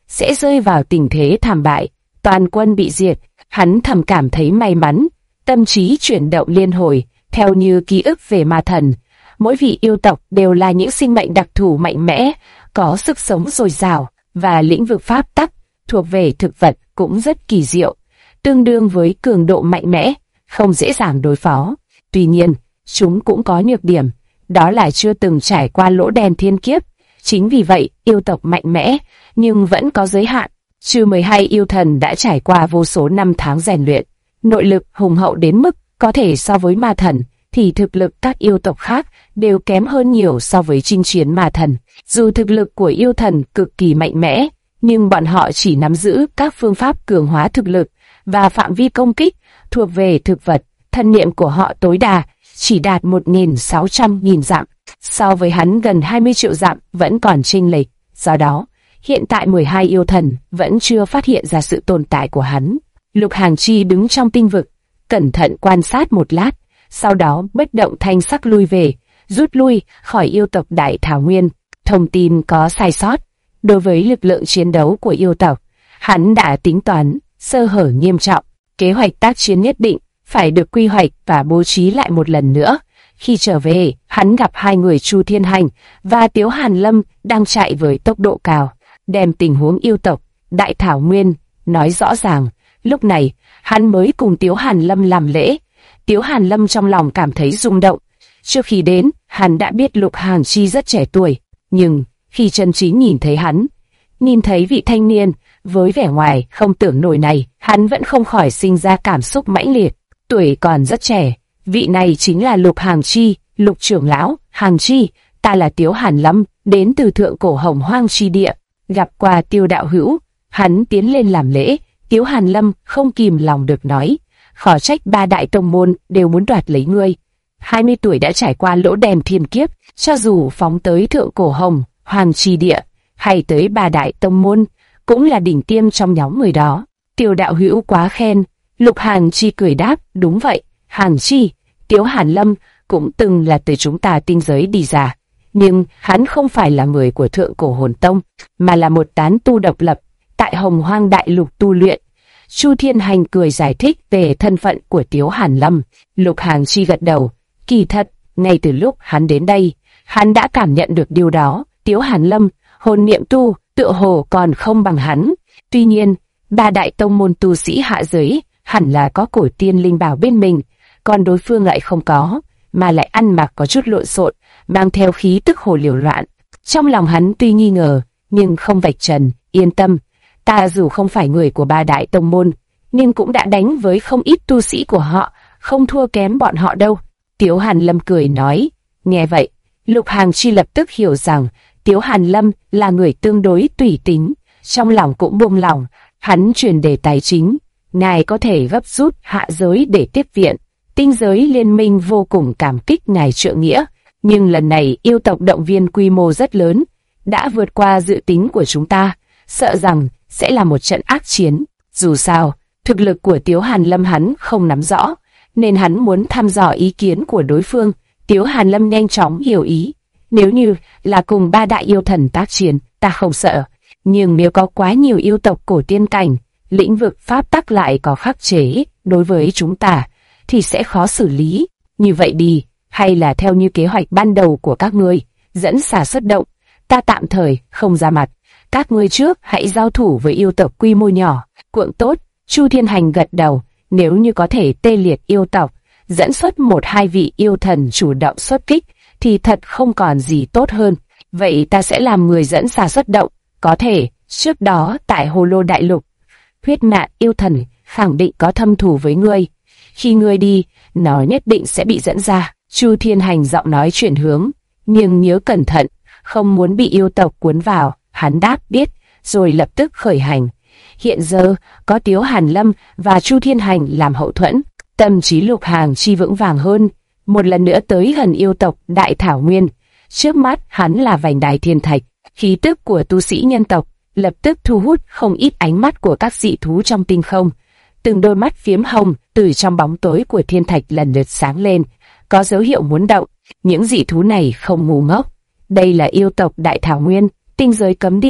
sẽ rơi vào tình thế thảm bại, toàn quân bị diệt. Hắn thầm cảm thấy may mắn, tâm trí chuyển động liên hồi, theo như ký ức về ma thần. Mỗi vị yêu tộc đều là những sinh mệnh đặc thù mạnh mẽ, có sức sống dồi dào, và lĩnh vực pháp tắc thuộc về thực vật cũng rất kỳ diệu, tương đương với cường độ mạnh mẽ, không dễ dàng đối phó. Tuy nhiên, chúng cũng có nhược điểm, đó là chưa từng trải qua lỗ đen thiên kiếp. Chính vì vậy, yêu tộc mạnh mẽ, nhưng vẫn có giới hạn. Trừ 12 yêu thần đã trải qua vô số năm tháng rèn luyện, nội lực hùng hậu đến mức có thể so với ma thần, thì thực lực các yêu tộc khác đều kém hơn nhiều so với chinh chiến ma thần. Dù thực lực của yêu thần cực kỳ mạnh mẽ, nhưng bọn họ chỉ nắm giữ các phương pháp cường hóa thực lực và phạm vi công kích thuộc về thực vật. Thân niệm của họ tối đa chỉ đạt 1.600.000 dặm, so với hắn gần 20 triệu dặm vẫn còn chênh lệch. Do đó, hiện tại 12 yêu thần vẫn chưa phát hiện ra sự tồn tại của hắn. Lục Hàng Chi đứng trong tinh vực, cẩn thận quan sát một lát, sau đó bất động thanh sắc lui về, rút lui khỏi yêu tộc Đại Thảo Nguyên. Thông tin có sai sót. Đối với lực lượng chiến đấu của yêu tộc, hắn đã tính toán sơ hở nghiêm trọng. Kế hoạch tác chiến nhất định phải được quy hoạch và bố trí lại một lần nữa. Khi trở về, hắn gặp hai người Chu Thiên Hành và Tiếu Hàn Lâm đang chạy với tốc độ cao, đem tình huống yêu tộc Đại Thảo Nguyên nói rõ ràng. Lúc này, hắn mới cùng Tiếu Hàn Lâm làm lễ. Tiếu Hàn Lâm trong lòng cảm thấy rung động. Trước khi đến, hắn đã biết Lục Hàng Chi rất trẻ tuổi, nhưng khi chân chính nhìn thấy hắn, nhìn thấy vị thanh niên với vẻ ngoài không tưởng nổi này, hắn vẫn không khỏi sinh ra cảm xúc mãnh liệt. Tuổi còn rất trẻ, vị này chính là Lục Hàng Chi. Lục trưởng lão. Hàng Chi, ta là Tiếu Hàn Lâm, đến từ thượng cổ Hồng Hoang chi địa, gặp qua Tiêu đạo hữu. Hắn tiến lên làm lễ. Tiếu Hàn Lâm không kìm lòng được nói, khó trách ba đại tông môn đều muốn đoạt lấy ngươi. 20 tuổi đã trải qua lỗ đen thiên kiếp, cho dù phóng tới thượng cổ Hồng Hoang chi địa hay tới ba đại tông môn, cũng là đỉnh tiêm trong nhóm người đó. Tiêu đạo hữu quá khen. Lục Hàng Chi cười đáp, đúng vậy, Hàng Chi, Tiếu Hàn Lâm cũng từng là từ chúng ta tinh giới đi ra, nhưng hắn không phải là người của thượng cổ hồn tông, mà là một tán tu độc lập, tại Hồng Hoang đại lục tu luyện. Chu Thiên Hành cười giải thích về thân phận của Tiếu Hàn Lâm. Lục Hàng Chi gật đầu, kỳ thật, ngay từ lúc hắn đến đây, hắn đã cảm nhận được điều đó. Tiếu Hàn Lâm, hồn niệm tu, tựa hồ còn không bằng hắn. Tuy nhiên, ba đại tông môn tu sĩ hạ giới hẳn là có cổ tiên linh bảo bên mình, còn đối phương lại không có, mà lại ăn mặc có chút lộn xộn, mang theo khí tức hồ liều loạn. Trong lòng hắn tuy nghi ngờ, nhưng không vạch trần. Yên tâm, ta dù không phải người của ba đại tông môn, nhưng cũng đã đánh với không ít tu sĩ của họ, không thua kém bọn họ đâu. Tiếu Hàn Lâm cười nói. Nghe vậy, Lục Hàng Chi lập tức hiểu rằng Tiếu Hàn Lâm là người tương đối tùy tính, trong lòng cũng buông lòng. Hắn chuyển đề tài chính, ngài có thể gấp rút hạ giới để tiếp viện. Tinh giới liên minh vô cùng cảm kích ngài trượng nghĩa, nhưng lần này yêu tộc động viên quy mô rất lớn, đã vượt qua dự tính của chúng ta, sợ rằng sẽ là một trận ác chiến. Dù sao, thực lực của Tiếu Hàn Lâm hắn không nắm rõ, nên hắn muốn thăm dò ý kiến của đối phương. Tiếu Hàn Lâm nhanh chóng hiểu ý. Nếu như là cùng ba đại yêu thần tác chiến, ta không sợ. Nhưng nếu có quá nhiều yêu tộc cổ tiên cảnh, lĩnh vực pháp tắc lại có khắc chế đối với chúng ta, thì sẽ khó xử lý. Như vậy đi, hay là theo như kế hoạch ban đầu của các ngươi, dẫn xả xuất động, ta tạm thời không ra mặt. Các ngươi trước hãy giao thủ với yêu tộc quy mô nhỏ. Cuộn tốt. Chu Thiên Hành gật đầu. Nếu như có thể tê liệt yêu tộc, dẫn xuất 1-2 vị yêu thần chủ động xuất kích, thì thật không còn gì tốt hơn. Vậy ta sẽ làm người dẫn xả xuất động. Có thể, trước đó tại Hồ Lô Đại Lục, huyết nạn yêu thần khẳng định có thâm thù với ngươi. Khi ngươi đi, nó nhất định sẽ bị dẫn ra. Chu Thiên Hành giọng nói chuyển hướng, nhưng nhớ cẩn thận, không muốn bị yêu tộc cuốn vào. Hắn đáp biết, rồi lập tức khởi hành. Hiện giờ, có Tiếu Hàn Lâm và Chu Thiên Hành làm hậu thuẫn, tâm trí Lục Hàng Chi vững vàng hơn, một lần nữa tới gần yêu tộc Đại Thảo Nguyên. Trước mắt hắn là vành đai thiên thạch, khí tức của tu sĩ nhân tộc lập tức thu hút không ít ánh mắt của các dị thú trong tinh không. Từng đôi mắt phiếm hồng từ trong bóng tối của thiên thạch lần lượt sáng lên, có dấu hiệu muốn động. Những dị thú này không ngu ngốc. Đây là yêu tộc Đại Thảo Nguyên, tinh giới cấm địa,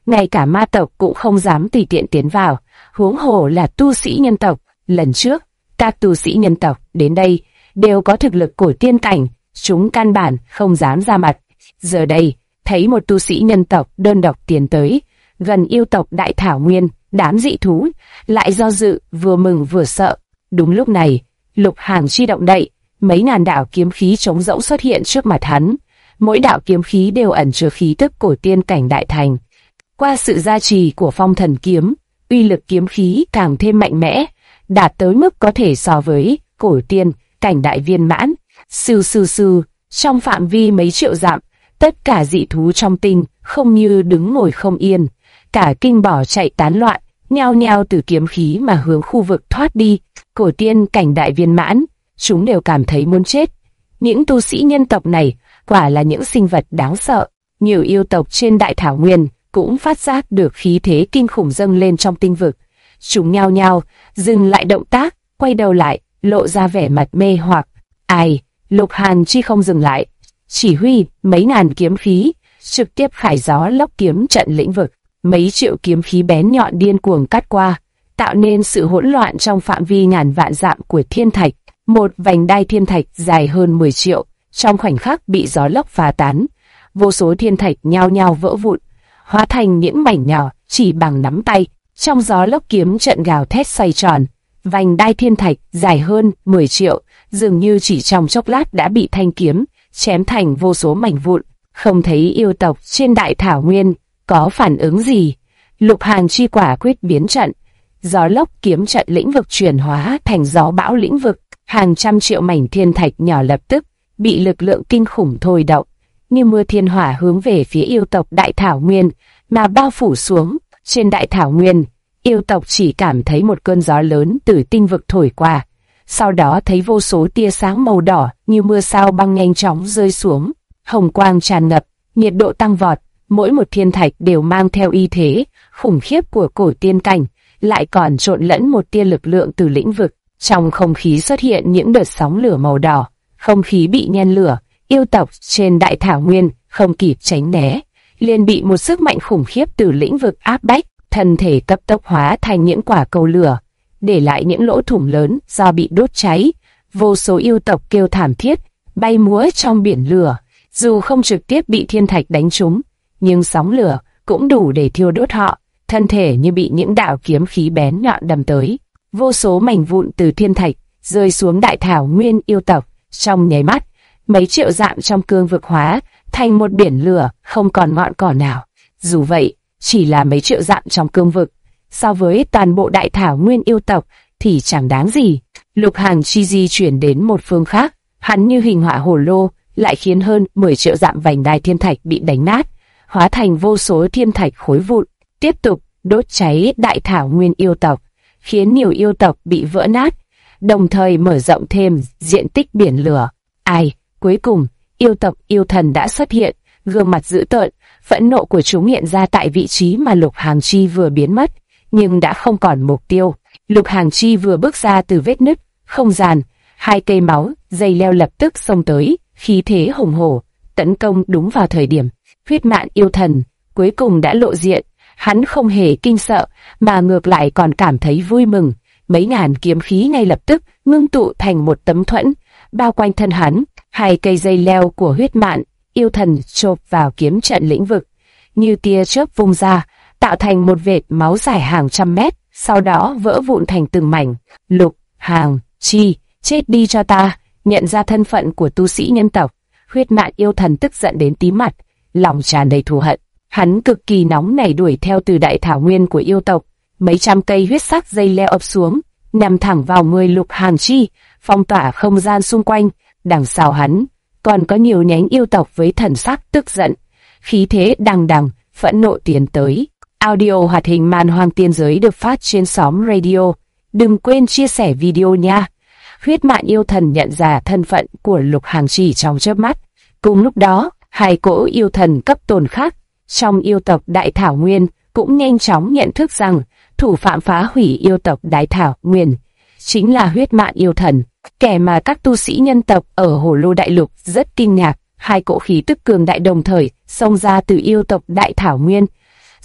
ngay cả ma tộc cũng không dám tùy tiện tiến vào, huống hồ là tu sĩ nhân tộc. Lần trước, các tu sĩ nhân tộc đến đây đều có thực lực của tiên cảnh, chúng căn bản không dám ra mặt. Giờ đây, thấy một tu sĩ nhân tộc đơn độc tiến tới, gần yêu tộc Đại Thảo Nguyên, đám dị thú lại do dự, vừa mừng vừa sợ. Đúng lúc này, Lục Hàn Chi động đậy, mấy ngàn đạo kiếm khí trống rỗng xuất hiện trước mặt hắn. Mỗi đạo kiếm khí đều ẩn chứa khí tức của tiên cảnh đại thành. Qua sự gia trì của phong thần kiếm, uy lực kiếm khí càng thêm mạnh mẽ, đạt tới mức có thể so với cổ tiên cảnh đại viên mãn. Sừ sừ sừ, trong phạm vi mấy triệu dặm, tất cả dị thú trong tinh không như đứng ngồi không yên, cả kinh bỏ chạy tán loạn, nhao nhao từ kiếm khí mà hướng khu vực thoát đi. Cổ tiên cảnh đại viên mãn, chúng đều cảm thấy muốn chết. Những tu sĩ nhân tộc này quả là những sinh vật đáng sợ. Nhiều yêu tộc trên Đại Thảo Nguyên cũng phát giác được khí thế kinh khủng dâng lên trong tinh vực. Chúng nhao nhao dừng lại động tác, quay đầu lại, lộ ra vẻ mặt mê hoặc. Ai? Lục Hàn Chi không dừng lại, chỉ huy mấy ngàn kiếm khí, trực tiếp khải gió lốc kiếm trận lĩnh vực. Mấy triệu kiếm khí bén nhọn điên cuồng cắt qua, tạo nên sự hỗn loạn trong phạm vi ngàn vạn dặm của thiên thạch. Một vành đai thiên thạch dài hơn 10 triệu, trong khoảnh khắc bị gió lốc phá tán. Vô số thiên thạch nhao nhao vỡ vụn, hóa thành những mảnh nhỏ chỉ bằng nắm tay. Trong gió lốc kiếm trận gào thét xoay tròn, vành đai thiên thạch dài hơn 10 triệu, dường như chỉ trong chốc lát đã bị thanh kiếm chém thành vô số mảnh vụn. Không thấy yêu tộc trên Đại Thảo Nguyên có phản ứng gì. Lục Hàn Chi quả quyết biến trận, gió lốc kiếm trận lĩnh vực chuyển hóa thành gió bão lĩnh vực. Hàng trăm triệu mảnh thiên thạch nhỏ lập tức bị lực lượng kinh khủng thôi động, như mưa thiên hỏa hướng về phía yêu tộc Đại Thảo Nguyên mà bao phủ xuống. Trên Đại Thảo Nguyên, yêu tộc chỉ cảm thấy một cơn gió lớn từ tinh vực thổi qua, sau đó thấy vô số tia sáng màu đỏ như mưa sao băng nhanh chóng rơi xuống, hồng quang tràn ngập, nhiệt độ tăng vọt. Mỗi một thiên thạch đều mang theo uy thế khủng khiếp của cổ tiên cảnh, lại còn trộn lẫn một tia lực lượng từ lĩnh vực. Trong không khí xuất hiện những đợt sóng lửa màu đỏ, không khí bị nhen lửa. Yêu tộc trên Đại Thảo Nguyên không kịp tránh né, liền bị một sức mạnh khủng khiếp từ lĩnh vực áp bách, thân thể cấp tốc hóa thành những quả cầu lửa, để lại những lỗ thủng lớn do bị đốt cháy. Vô số yêu tộc kêu thảm thiết, bay múa trong biển lửa. Dù không trực tiếp bị thiên thạch đánh trúng, nhưng sóng lửa cũng đủ để thiêu đốt họ, thân thể như bị những đạo kiếm khí bén nhọn đâm tới. Vô số mảnh vụn từ thiên thạch rơi xuống Đại Thảo Nguyên yêu tộc. Trong nháy mắt, mấy triệu dặm trong cương vực hóa thành một biển lửa, không còn ngọn cỏ nào. Dù vậy, chỉ là mấy triệu dặm trong cương vực, so với toàn bộ Đại Thảo Nguyên yêu tộc thì chẳng đáng gì. Lục Hàn Chi di chuyển đến một phương khác, hắn như hình họa hồ lô, lại khiến hơn 10 triệu dặm vành đai thiên thạch bị đánh nát, hóa thành vô số thiên thạch khối vụn, tiếp tục đốt cháy Đại Thảo Nguyên yêu tộc, khiến nhiều yêu tộc bị vỡ nát, đồng thời mở rộng thêm diện tích biển lửa. Ai? Cuối cùng, yêu tộc yêu thần đã xuất hiện, gương mặt dữ tợn, phẫn nộ của chúng hiện ra tại vị trí mà Lục Hàn Chi vừa biến mất, nhưng đã không còn mục tiêu. Lục Hàn Chi vừa bước ra từ vết nứt không gian, hai cây máu dây leo lập tức xông tới, khí thế hùng hổ, tấn công đúng vào thời điểm. Huyết Mạn yêu thần cuối cùng đã lộ diện, hắn không hề kinh sợ, mà ngược lại còn cảm thấy vui mừng. Mấy ngàn kiếm khí ngay lập tức ngưng tụ thành một tấm thuẫn, bao quanh thân hắn. Hai cây dây leo của Huyết Mạn yêu thần chộp vào kiếm trận lĩnh vực, như tia chớp vung ra, tạo thành một vệt máu dài hàng trăm mét, sau đó vỡ vụn thành từng mảnh. Lục Hàn Chi, chết đi cho ta! Nhận ra thân phận của tu sĩ nhân tộc, Huyết Mạn yêu thần tức giận đến tím mặt, lòng tràn đầy thù hận. Hắn cực kỳ nóng nảy đuổi theo từ Đại Thảo Nguyên của yêu tộc, mấy trăm cây huyết sắc dây leo ập xuống, nhằm thẳng vào người Lục Hàn Chi, phong tỏa không gian xung quanh. Đằng sau hắn còn có nhiều nhánh yêu tộc với thần sắc tức giận, khí thế đằng đằng, phẫn nộ tiến tới. Audio hoạt hình Man Hoang Tiên Giới được phát trên xóm radio. Đừng quên chia sẻ video nha. Huyết Mạn yêu thần nhận ra thân phận của Lục Hàn Chi trong chớp mắt. Cùng lúc đó, hai cỗ yêu thần cấp tồn khác trong yêu tộc Đại Thảo Nguyên cũng nhanh chóng nhận thức rằng thủ phạm phá hủy yêu tộc Đại Thảo Nguyên chính là Huyết Mạn yêu thần, kẻ mà các tu sĩ nhân tộc ở Hồ Lô Đại Lục rất kinh ngạc. Hai cỗ khí tức cường đại đồng thời xông ra từ yêu tộc Đại Thảo Nguyên,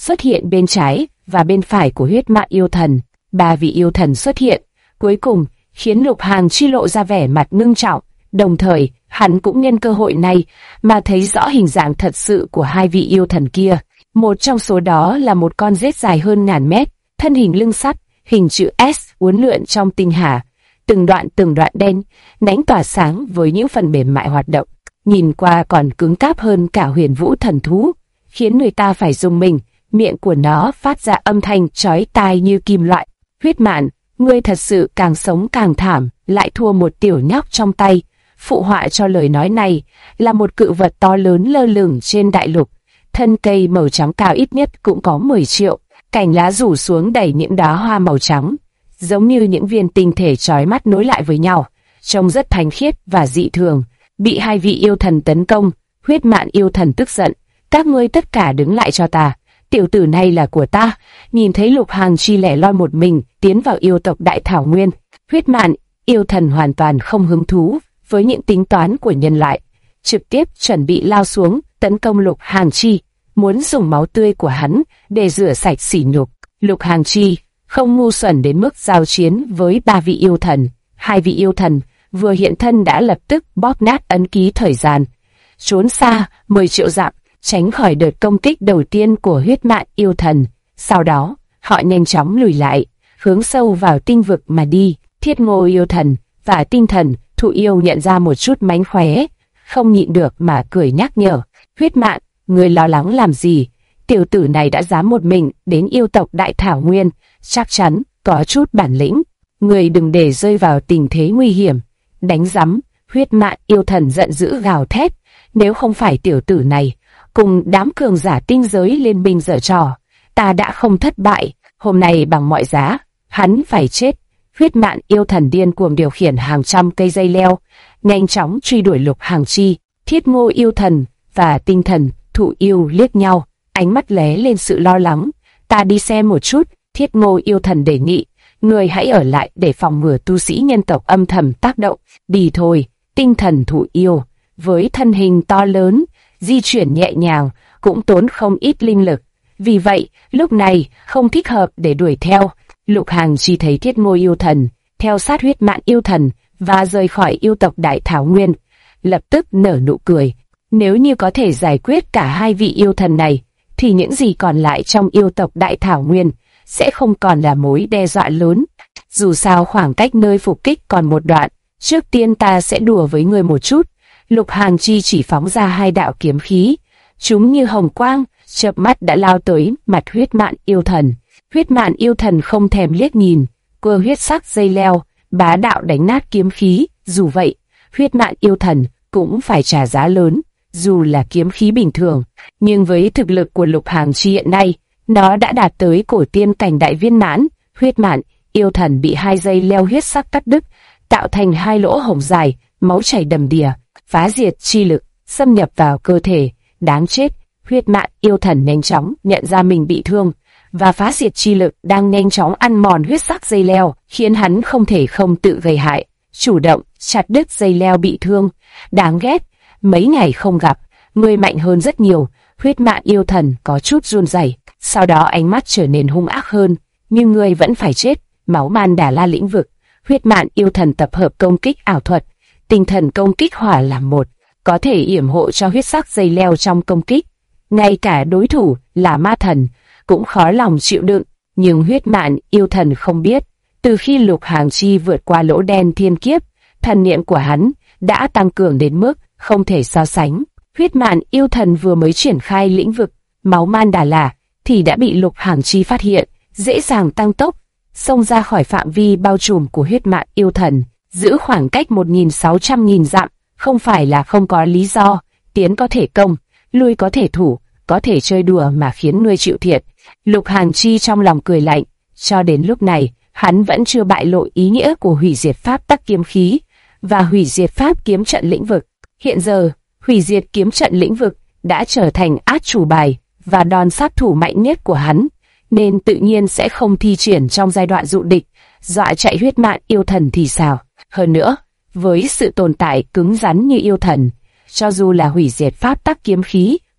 xuất hiện bên trái và bên phải của huyết mạn yêu thần. Ba vị yêu thần xuất hiện, cuối cùng khiến Lục Hằng Chi lộ ra vẻ mặt ngưng trọng, đồng thời hắn cũng nhân cơ hội này mà thấy rõ hình dạng thật sự của hai vị yêu thần kia. Một trong số đó là một con rết dài hơn ngàn mét, thân hình lưng sắt, hình chữ S uốn lượn trong tinh hà, từng đoạn đen, nánh tỏa sáng với những phần mềm mại hoạt động, nhìn qua còn cứng cáp hơn cả huyền vũ thần thú, khiến người ta phải rùng mình. Miệng của nó phát ra âm thanh chói tai như kim loại. Huyết Mạn, ngươi thật sự càng sống càng thảm, lại thua một tiểu nhóc trong tay. Phụ họa cho lời nói này là một cự vật to lớn lơ lửng trên đại lục, thân cây màu trắng cao ít nhất cũng có 10 triệu, cành lá rủ xuống đầy những đóa hoa màu trắng, giống như những viên tinh thể chói mắt nối lại với nhau, trông rất thanh khiết và dị thường. Bị hai vị yêu thần tấn công, Huyết Mạn yêu thần tức giận, các ngươi tất cả đứng lại cho ta, tiểu tử này là của ta. Nhìn thấy Lục Hằng Chi lẻ loi một mình tiến vào yêu tộc Đại Thảo Nguyên, Huyết Mạn yêu thần hoàn toàn không hứng thú với những tính toán của nhân loại, trực tiếp chuẩn bị lao xuống tấn công Lục Hằng Chi, muốn dùng máu tươi của hắn để rửa sạch sỉ nhục. Lục Hằng Chi không ngu xuẩn đến mức giao chiến với ba vị yêu thần. Hai vị yêu thần vừa hiện thân đã lập tức bóp nát ấn ký thời gian, trốn xa 10 triệu dặm, tránh khỏi đợt công kích đầu tiên của Huyết Mạn yêu thần. Sau đó, họ nhanh chóng lùi lại, hướng sâu vào tinh vực mà đi. Thiết Ngô yêu thần và Tinh Thần Thụ yêu nhận ra một chút mánh khóe, không nhịn được mà cười nhắc nhở. Huyết Mạn, ngươi lo lắng làm gì? Tiểu tử này đã dám một mình đến yêu tộc Đại Thảo Nguyên, chắc chắn có chút bản lĩnh. Ngươi đừng để rơi vào tình thế nguy hiểm. Đánh rắm, Huyết Mạn yêu thần giận dữ gào thét. Nếu không phải tiểu tử này cùng đám cường giả tinh giới liên minh giở trò, ta đã không thất bại. Hôm nay bằng mọi giá, hắn phải chết. Huyết Mạn yêu thần điên cuồng điều khiển hàng trăm cây dây leo, nhanh chóng truy đuổi Lục Hằng Chi. Thiết Ngô yêu thần và Tinh Thần Thụ yêu liếc nhau, ánh mắt lóe lên sự lo lắng. Ta đi xem một chút, Thiết Ngô yêu thần đề nghị. Người hãy ở lại để phòng ngừa tu sĩ nhân tộc âm thầm tác động. Đi thôi. Tinh Thần Thụ yêu với thân hình to lớn, di chuyển nhẹ nhàng, cũng tốn không ít linh lực. Vì vậy, lúc này không thích hợp để đuổi theo. Lục Hằng Chi thấy Thiết Ngô yêu thần theo sát Huyết Mạn yêu thần và rời khỏi yêu tộc Đại Thảo Nguyên, lập tức nở nụ cười. Nếu như có thể giải quyết cả hai vị yêu thần này, thì những gì còn lại trong yêu tộc Đại Thảo Nguyên sẽ không còn là mối đe dọa lớn. Dù sao khoảng cách nơi phục kích còn một đoạn, trước tiên ta sẽ đùa với người một chút. Lục Hằng Chi chỉ phóng ra hai đạo kiếm khí, chúng như hồng quang, chớp mắt đã lao tới mặt Huyết Mạn yêu thần. Huyết Mạn yêu thần không thèm liếc nhìn, quơ huyết sắc dây leo, bá đạo đánh nát kiếm khí. Dù vậy, Huyết Mạn yêu thần cũng phải trả giá lớn, dù là kiếm khí bình thường, nhưng với thực lực của Lục Hằng Chi hiện nay, nó đã đạt tới cổ tiên cảnh đại viên mãn. Huyết Mạn yêu thần bị hai dây leo huyết sắc cắt đứt, tạo thành hai lỗ hổng dài, máu chảy đầm đìa. Phá diệt chi lực xâm nhập vào cơ thể, đáng chết. Huyết Mạn yêu thần nhanh chóng nhận ra mình bị thương, và phá diệt chi lực đang nhanh chóng ăn mòn huyết sắc dây leo, khiến hắn không thể không tự gây hại, chủ động chặt đứt dây leo bị thương. Đáng ghét, mấy ngày không gặp, ngươi mạnh hơn rất nhiều. Huyết Mạn yêu thần có chút run rẩy, sau đó ánh mắt trở nên hung ác hơn. Nhưng ngươi vẫn phải chết. Máu Man Đà La lĩnh vực. Huyết Mạn yêu thần tập hợp công kích ảo thuật, tinh thần công kích hỏa làm một, có thể yểm hộ cho huyết sắc dây leo trong công kích. Ngay cả đối thủ là ma thần cũng khó lòng chịu đựng. Nhưng Huyết Mạn yêu thần không biết, từ khi Lục Hằng Chi vượt qua lỗ đen thiên kiếp, thần niệm của hắn đã tăng cường đến mức không thể so sánh. Huyết Mạn yêu thần vừa mới triển khai lĩnh vực máu Man Đà La thì đã bị Lục Hằng Chi phát hiện, dễ dàng tăng tốc, xông ra khỏi phạm vi bao trùm của Huyết Mạn yêu thần, giữ khoảng cách 1.600.000 dặm. Không phải là không có lý do, tiến có thể công, lui có thể thủ, có thể chơi đùa mà khiến ngươi chịu thiệt. Lục Hằng Chi trong lòng cười lạnh, cho đến lúc này, hắn vẫn chưa bại lộ ý nghĩa của hủy diệt pháp tắc kiếm khí và hủy diệt pháp kiếm trận lĩnh vực. Hiện giờ, hủy diệt kiếm trận lĩnh vực đã trở thành át chủ bài và đòn sát thủ mạnh nhất của hắn, nên tự nhiên sẽ không thi triển trong giai đoạn dụ địch, dọa chạy Huyết Mạn yêu thần thì sao. Hơn nữa, với sự tồn tại cứng rắn như yêu thần, cho dù là hủy diệt pháp tắc kiếm khí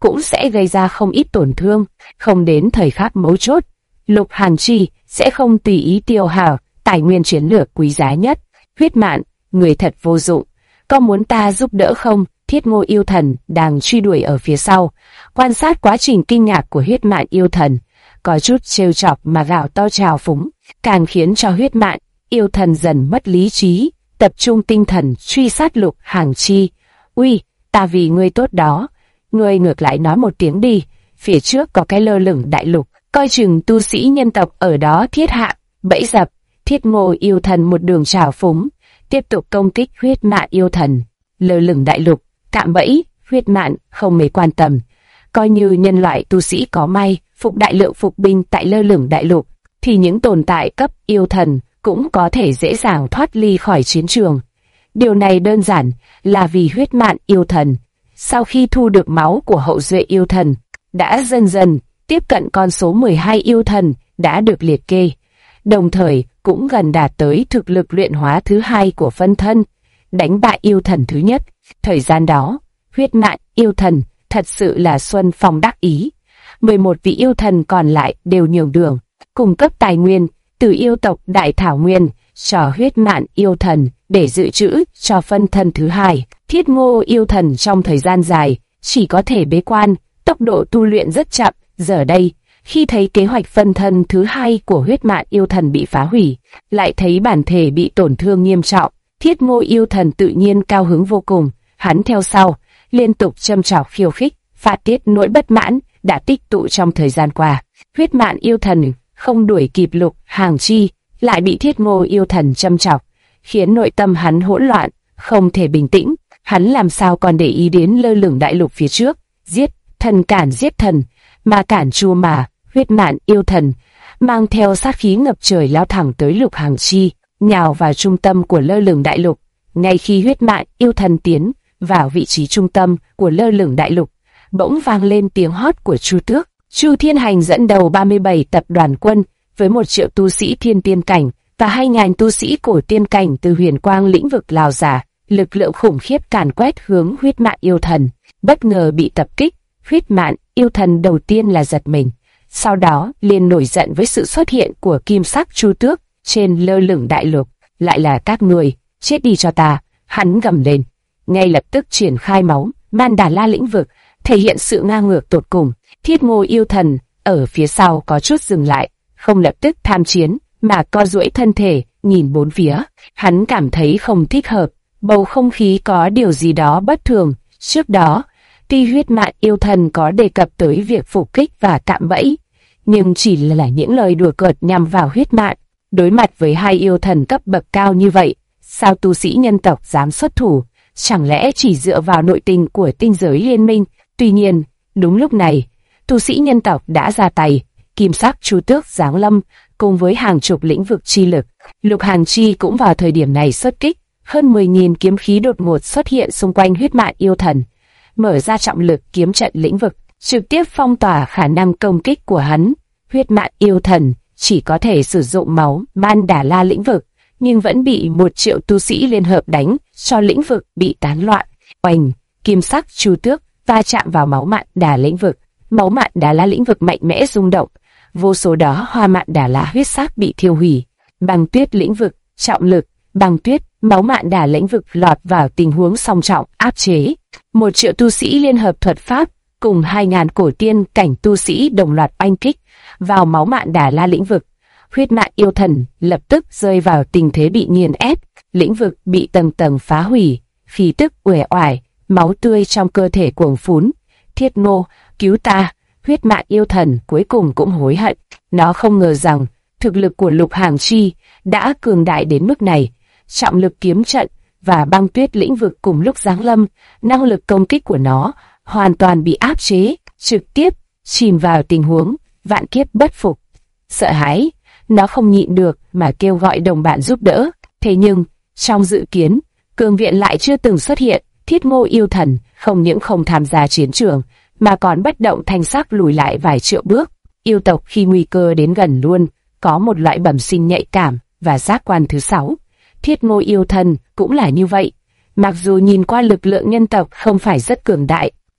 cũng sẽ gây ra không ít tổn thương. Không đến thời khắc mấu chốt, Lục Hàn Chi sẽ không tùy ý tiêu hao tài nguyên chiến lược quý giá nhất. Huyết Mạn, người thật vô dụng, có muốn ta giúp đỡ không? Thiết Ngô yêu thần đang truy đuổi ở phía sau, quan sát quá trình kinh ngạc của Huyết Mạn yêu thần, có chút trêu chọc mà gào to trào phúng, càng khiến cho Huyết Mạn yêu thần dần mất lý trí, tập trung tinh thần truy sát Lục Hàn Chi. Uy, ta vì ngươi tốt đó, ngươi ngược lại nói một tiếng đi, phía trước có cái lơ lửng đại lục, coi chừng tu sĩ nhân tộc ở đó thiết hạ bẫy dập. Thiết Ngô yêu thần một đường trào phúng, tiếp tục công kích Huyết Mạn yêu thần. Lơ lửng đại lục, cạm bẫy, Huyết Mạn không mấy quan tâm, coi như nhân loại tu sĩ có may phục đại lượng phục binh tại lơ lửng đại lục, thì những tồn tại cấp yêu thần cũng có thể dễ dàng thoát ly khỏi chiến trường. Điều này đơn giản là vì Huyết Mạn yêu thần, sau khi thu được máu của hậu duệ yêu thần, đã dần dần tiếp cận con số 12 yêu thần đã được liệt kê, đồng thời cũng gần đạt tới thực lực luyện hóa thứ hai của phân thân, đánh bại yêu thần thứ nhất. Thời gian đó, Huyết Mạn yêu thần thật sự là xuân phong đắc ý. 11 vị yêu thần còn lại đều nhường đường, cung cấp tài nguyên từ yêu tộc Đại Thảo Nguyên cho Huyết Mạn yêu thần để dự trữ cho phân thân thứ hai. Thiết Ngô yêu thần trong thời gian dài chỉ có thể bế quan, tốc độ tu luyện rất chậm. Giờ đây, khi thấy kế hoạch phân thân thứ hai của Huyết Mạn yêu thần bị phá hủy, lại thấy bản thể bị tổn thương nghiêm trọng, Thiết Ngô yêu thần tự nhiên cao hứng vô cùng. Hắn theo sau, liên tục châm chọc khiêu khích, phát tiết nỗi bất mãn đã tích tụ trong thời gian qua. Huyết Mạn yêu thần không đuổi kịp Lục Hàn Chi, lại bị Thiết Ngô yêu thần châm chọc, khiến nội tâm hắn hỗn loạn, không thể bình tĩnh. Hắn làm sao còn để ý đến lơ lửng đại lục phía trước, giết thần cản giết thần, mà cản chua mà. Huyết Mạn yêu thần mang theo sát khí ngập trời lao thẳng tới Lục Hàn Chi, nhào vào trung tâm của lơ lửng đại lục. Ngay khi Huyết Mạn yêu thần tiến vào vị trí trung tâm của lơ lửng đại lục, bỗng vang lên tiếng hót của Chu Tước. Chu Thiên Hành dẫn đầu 37 tập đoàn quân với 1 triệu tu sĩ thiên tiên cảnh và 2.000 tu sĩ cổ tiên cảnh từ Huyền Quang lĩnh vực Lào giả, lực lượng khủng khiếp càn quét hướng Huyết Mạn yêu thần. Bất ngờ bị tập kích, Huyết Mạn yêu thần đầu tiên là giật mình, sau đó liền nổi giận với sự xuất hiện của kim sắc Chu Tước trên lơ lửng đại lục. Lại là các người, chết đi cho ta! Hắn gầm lên, ngay lập tức triển khai máu Man Đà La lĩnh vực, thể hiện sự ngang ngược tột cùng. Thiết Ngô yêu thần ở phía sau có chút dừng lại, không lập tức tham chiến, mà co duỗi thân thể nhìn bốn phía. Hắn cảm thấy không thích hợp, bầu không khí có điều gì đó bất thường. Trước đó, tuy Huyết Mạn yêu thần có đề cập tới việc phục kích và cạm bẫy, nhưng chỉ là những lời đùa cợt nhằm vào Huyết Mạn. Đối mặt với hai yêu thần cấp bậc cao như vậy, sao tu sĩ nhân tộc dám xuất thủ? Chẳng lẽ chỉ dựa vào nội tình của tinh giới liên minh? Tuy nhiên, đúng lúc này, tu sĩ nhân tộc đã ra tay, kim sắc Chu Tước giáng lâm cùng với hàng chục lĩnh vực chi lực. Lục Hàn Chi cũng vào thời điểm này xuất kích, hơn 10.000 kiếm khí đột ngột xuất hiện xung quanh Huyết Mạn yêu thần, mở ra trọng lực kiếm trận lĩnh vực, trực tiếp phong tỏa khả năng công kích của hắn. Huyết Mạn yêu thần chỉ có thể sử dụng máu Man Đà La lĩnh vực, nhưng vẫn bị 1 triệu tu sĩ liên hợp đánh cho lĩnh vực bị tán loạn. Oanh, kim sắc Chu Tước va chạm vào máu Mạn Đà lĩnh vực, máu Mạn Đà La lĩnh vực mạnh mẽ rung động, vô số đó hoa Mạn Đà La huyết sắc bị thiêu hủy. Băng tuyết lĩnh vực, trọng lực, băng tuyết, máu Mạn Đà lĩnh vực lọt vào tình huống song trọng áp chế. 1 triệu tu sĩ liên hợp thuật pháp cùng 2.000 cổ tiên cảnh tu sĩ đồng loạt oanh kích vào máu Mạn Đà La lĩnh vực. Huyết Mạn yêu thần lập tức rơi vào tình thế bị nghiền ép, lĩnh vực bị tầng tầng phá hủy, khí tức uể oải, máu tươi trong cơ thể cuồng phún. Thiết Ngô, cứu ta! Huyết Mạn yêu thần cuối cùng cũng hối hận, nó không ngờ rằng thực lực của Lục Hàn Chi đã cường đại đến mức này. Trọng lực kiếm trận và băng tuyết lĩnh vực cùng lúc giáng lâm, năng lực công kích của nó hoàn toàn bị áp chế, trực tiếp chìm vào tình huống vạn kiếp bất phục. Sợ hãi, nó không nhịn được mà kêu gọi đồng bạn giúp đỡ. Thế nhưng, trong dự kiến, cường viện lại chưa từng xuất hiện. Thiết Ngô yêu thần không những không tham gia chiến trường, mà còn bất động thanh sắc lùi lại vài triệu bước. Yêu tộc khi nguy cơ đến gần luôn, có một loại bẩm sinh nhạy cảm và giác quan thứ 6. Thiết Ngô yêu thần cũng là như vậy. Mặc dù nhìn qua lực lượng nhân tộc không phải rất cường đại,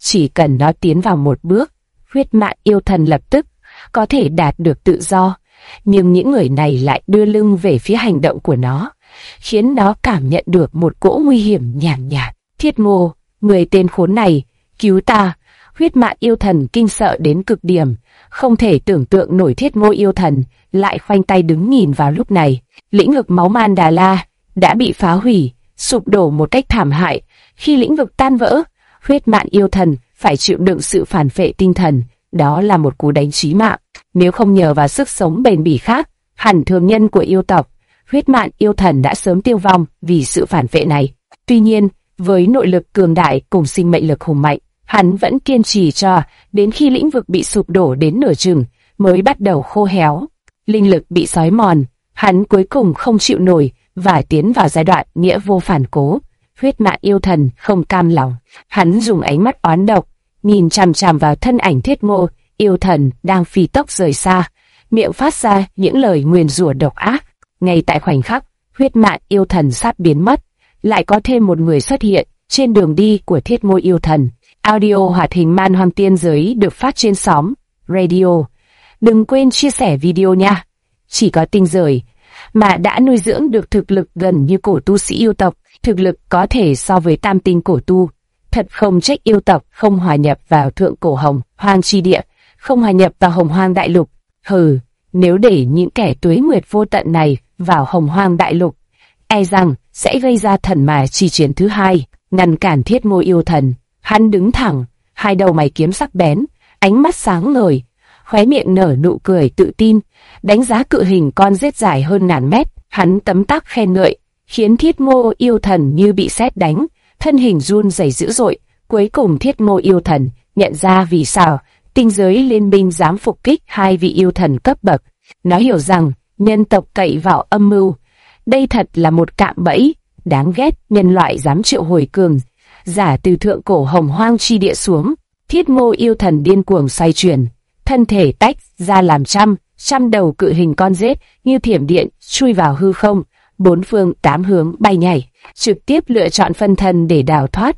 chỉ cần nó tiến vào một bước, huyết mạn yêu thần lập tức có thể đạt được tự do. Nhưng những người này lại đưa lưng về phía hành động của nó, khiến nó cảm nhận được một cỗ nguy hiểm nhàn nhạt. Thiết Ngô, người tên khốn này, cứu ta! Huyết mạn yêu thần kinh sợ đến cực điểm, không thể tưởng tượng nổi Thiết Ngô yêu thần lại khoanh tay đứng nhìn vào lúc này. Lĩnh vực máu man Đà La đã bị phá hủy, sụp đổ một cách thảm hại. Khi lĩnh vực tan vỡ, huyết mạn yêu thần phải chịu đựng sự phản phệ tinh thần, đó là một cú đánh chí mạng. Nếu không nhờ vào sức sống bền bỉ khác, hẳn thường nhân của yêu tộc, huyết mạn yêu thần đã sớm tiêu vong vì sự phản phệ này. Tuy nhiên, với nội lực cường đại cùng sinh mệnh lực hùng mạnh, hắn vẫn kiên trì cho đến khi lĩnh vực bị sụp đổ đến nửa chừng mới bắt đầu khô héo. Linh lực bị xói mòn, hắn cuối cùng không chịu nổi và tiến vào giai đoạn nghĩa vô phản cố. Huyết mạn yêu thần không cam lòng, hắn dùng ánh mắt oán độc nhìn chằm chằm vào thân ảnh Thiết Ngô yêu thần đang phi tốc rời xa, miệng phát ra những lời nguyền rủa độc ác. Ngay tại khoảnh khắc huyết mạn yêu thần sắp biến mất, lại có thêm một người xuất hiện trên đường đi của Thiết Ngô yêu thần. Audio hoạt hình Man Hoang Tiên Giới được phát trên xóm Radio. Đừng quên chia sẻ video nha. Chỉ có tinh giới mà đã nuôi dưỡng được thực lực gần như cổ tu sĩ yêu tộc, thực lực có thể so với tam tinh cổ tu. Thật không trách yêu tộc không hòa nhập vào thượng cổ hồng hoang chi địa, không hòa nhập vào hồng hoang đại lục. Hừ, nếu để những kẻ tuế nguyệt vô tận này vào hồng hoang đại lục, e rằng sẽ gây ra thần mà chi chiến thứ hai, ngăn cản Thiết Ngô yêu thần. Hắn đứng thẳng, hai đầu mày kiếm sắc bén, ánh mắt sáng ngời, khóe miệng nở nụ cười tự tin, đánh giá cự hình con rết dài hơn ngàn mét. Hắn tấm tắc khen ngợi, khiến Thiết Ngô yêu thần như bị sét đánh, thân hình run rẩy dữ dội. Cuối cùng Thiết Ngô yêu thần nhận ra vì sao tinh giới liên minh dám phục kích hai vị yêu thần cấp bậc. Nó hiểu rằng nhân tộc cậy vào âm mưu, đây thật là một cạm bẫy đáng ghét. Nhân loại dám triệu hồi cường giả từ thượng cổ hồng hoang chi địa xuống. Thiết Ngô yêu thần điên cuồng xoay chuyển, thân thể tách ra làm trăm đầu cự hình con rết như thiểm điện chui vào hư không, bốn phương tám hướng bay nhảy, trực tiếp lựa chọn phân thân để đào thoát.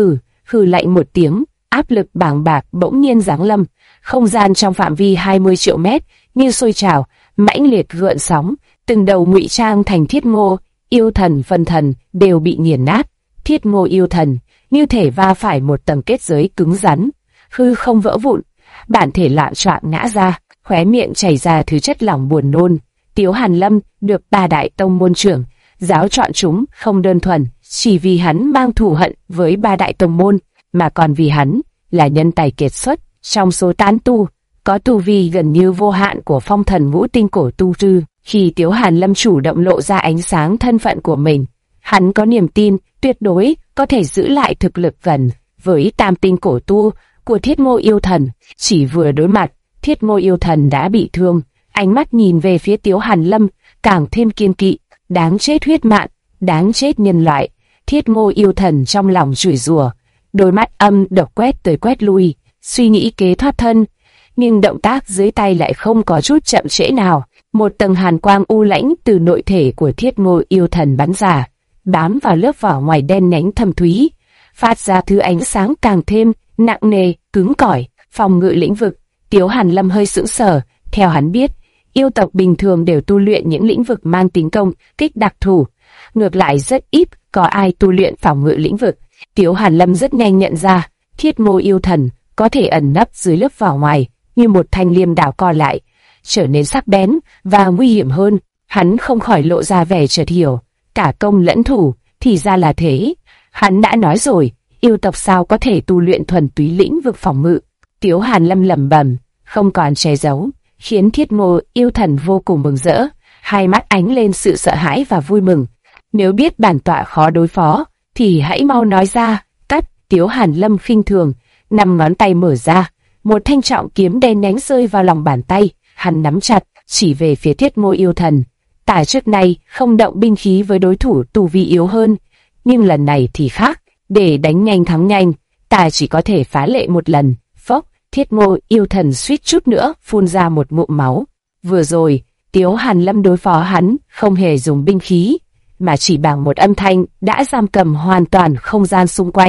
Hừ lạnh một tiếng, áp lực bàng bạc bỗng nhiên giáng lâm, không gian trong phạm vi 20 triệu mét như sôi trào, mãnh liệt gợn sóng, từng đầu ngụy trang thành Thiết Ngô yêu thần phân thần đều bị nghiền nát. Thiết Ngô yêu thần như thể va phải một tầng kết giới cứng rắn, hư không vỡ vụn, bản thể loạn choạng ngã ra, khóe miệng chảy ra thứ chất lỏng buồn nôn. Tiếu Hàn Lâm được ba đại tông môn trưởng giáo chọn chúng không đơn thuần chỉ vì hắn mang thù hận với ba đại tông môn, mà còn vì hắn là nhân tài kiệt xuất trong số tán tu, có tu vi gần như vô hạn của phong thần ngũ tinh cổ tu trư. Khi Tiếu Hàn Lâm chủ động lộ ra ánh sáng thân phận của mình, hắn có niềm tin tuyệt đối có thể giữ lại thực lực gần với tam tinh cổ tu của Thiết Ngô yêu thần. Chỉ vừa đối mặt, Thiết Ngô yêu thần đã bị thương, ánh mắt nhìn về phía Tiếu Hàn Lâm càng thêm kiên kỵ. Đáng chết huyết mạn, đáng chết nhân loại. Thiết Ngô yêu thần trong lòng chửi rủa, đôi mắt âm độc quét tới quét lui, suy nghĩ kế thoát thân, nhưng động tác dưới tay lại không có chút chậm trễ nào. Một tầng hàn quang u lãnh từ nội thể của Thiết Ngô yêu thần bắn ra, bám vào lớp vỏ ngoài đen nhánh thâm thúy, phát ra thứ ánh sáng càng thêm nặng nề, cứng cỏi. Phòng ngự lĩnh vực. Tiếu Hàn Lâm hơi sững sờ. Theo hắn biết, yêu tộc bình thường đều tu luyện những lĩnh vực mang tính công kích đặc thù, ngược lại rất ít có ai tu luyện phòng ngự lĩnh vực. Tiếu Hàn Lâm rất nhanh nhận ra, Thiết Ngô yêu thần có thể ẩn nấp dưới lớp vỏ ngoài như một thanh liêm đao co lại, trở nên sắc bén và nguy hiểm hơn. Hắn không khỏi lộ ra vẻ chợt hiểu, cả công lẫn thủ, thì ra là thế. Hắn đã nói rồi, yêu tộc sao có thể tu luyện thuần túy lĩnh vực phòng ngự. Tiếu Hàn Lâm lẩm bẩm, không còn che giấu, khiến Thiết Ngô yêu thần vô cùng mừng rỡ, hai mắt ánh lên sự sợ hãi và vui mừng. Nếu biết bản tọa khó đối phó, thì hãy mau nói ra. Cắt. Tiếu Hàn Lâm khinh thường, 5 ngón tay mở ra, một thanh trọng kiếm đen nhánh rơi vào lòng bàn tay. Hắn nắm chặt, chỉ về phía Thiết Ngô yêu thần. Ta trước nay không động binh khí với đối thủ tu vi yếu hơn, nhưng lần này thì khác. Để đánh nhanh thắng nhanh, ta chỉ có thể phá lệ một lần. Phốc. Thiết Ngô yêu thần suýt chút nữa phun ra một ngụm máu. Vừa rồi, Tiếu Hàn Lâm đối phó hắn không hề dùng binh khí, mà chỉ bằng một âm thanh đã giam cầm hoàn toàn không gian xung quanh.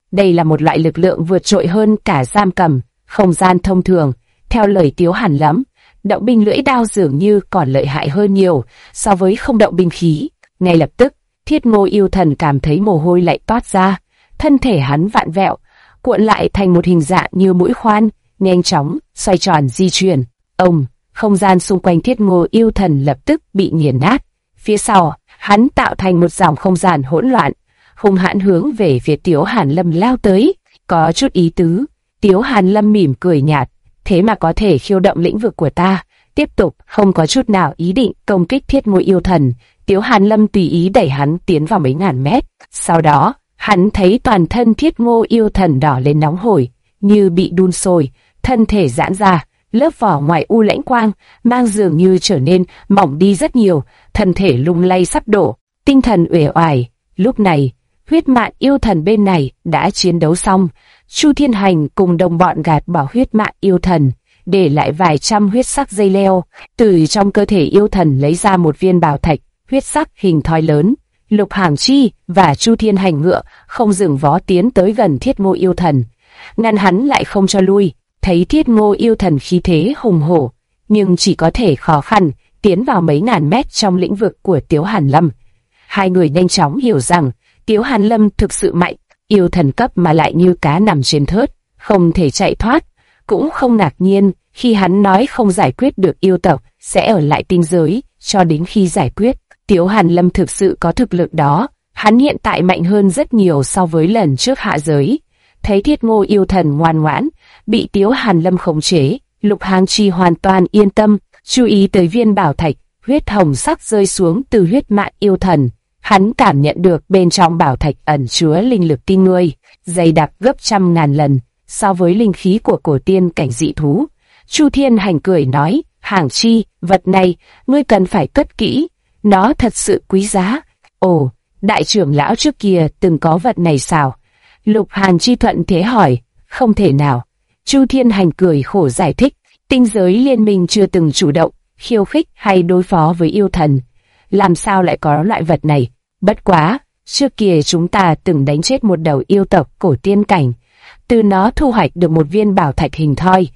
Đây là một loại lực lượng vượt trội hơn cả giam cầm, không gian thông thường. Theo lời Tiếu Hàn Lâm, động binh lưỡi đao dường như còn lợi hại hơn nhiều so với không động binh khí. Ngay lập tức, Thiết Ngô Yêu Thần cảm thấy mồ hôi lạnh toát ra, thân thể hắn vặn vẹo, cuộn lại thành một hình dạng như mũi khoan, nhanh chóng xoay tròn di chuyển. Không gian xung quanh Thiết Ngô Yêu Thần lập tức bị nghiền nát. Phía sau, hắn tạo thành một dòng không gian hỗn loạn, hung hãn hướng về phía Tiếu Hàn Lâm lao tới. Có chút ý tứ. Tiếu Hàn Lâm mỉm cười nhạt, thế mà có thể khiêu động lĩnh vực của ta. Tiếp tục, không có chút nào ý định công kích Thiết Ngô Yêu Thần. Tiếu Hàn Lâm tùy ý đẩy hắn tiến vào mấy ngàn mét. Sau đó, hắn thấy toàn thân Thiết Ngô Yêu Thần đỏ lên nóng hổi, như bị đun sôi, thân thể giãn ra, lớp vỏ ngoài u lãnh quang mang dường như trở nên mỏng đi rất nhiều, thân thể lung lay sắp đổ, tinh thần uể oải. Lúc này, Huyết Mạn Yêu Thần bên này đã chiến đấu xong. Chu Thiên Hành cùng đồng bọn gạt bỏ Huyết Mạn Yêu Thần, để lại vài trăm huyết sắc dây leo. Từ trong cơ thể yêu thần lấy ra một viên bảo thạch huyết sắc hình thoi lớn. Lục Hàng Chi và Chu Thiên Hành ngựa không dừng vó tiến tới gần Thiết Ngô Yêu Thần, ngăn hắn lại không cho lui. Thấy Thiết Ngô Yêu Thần khí thế hùng hổ, nhưng chỉ có thể khó khăn tiến vào mấy ngàn mét trong lĩnh vực của Tiếu Hàn Lâm. Hai người nhanh chóng hiểu rằng Tiếu Hàn Lâm thực sự mạnh, yêu thần cấp mà lại như cá nằm trên thớt, không thể chạy thoát. Cũng không ngạc nhiên khi hắn nói không giải quyết được yêu tộc sẽ ở lại tinh giới cho đến khi giải quyết. Tiếu Hàn Lâm thực sự có thực lực đó, hắn hiện tại mạnh hơn rất nhiều so với lần trước hạ giới. Thấy Thiết Ngô Yêu Thần ngoan ngoãn, bị Tiếu Hàn Lâm khống chế, Lục Hàng Chi hoàn toàn yên tâm, chú ý tới viên bảo thạch huyết hồng sắc rơi xuống từ Huyết Mạn Yêu Thần. Hắn cảm nhận được bên trong bảo thạch ẩn chứa linh lực kinh người, dày đặc gấp trăm ngàn lần so với linh khí của cổ tiên cảnh dị thú. Chu Thiên Hành cười nói, Hàng Chi, vật này ngươi cần phải cất kỹ, nó thật sự quý giá. Ồ, đại trưởng lão trước kia từng có vật này sao? Lục Hàn Chi thuận thế hỏi. Không thể nào. Chu Thiên Hành cười khổ giải thích, tinh giới liên minh chưa từng chủ động khiêu khích hay đối phó với yêu thần, làm sao lại có loại vật này? Bất quá, trước kia chúng ta từng đánh chết một đầu yêu tộc cổ tiên cảnh, từ nó thu hoạch được một viên bảo thạch hình thoi.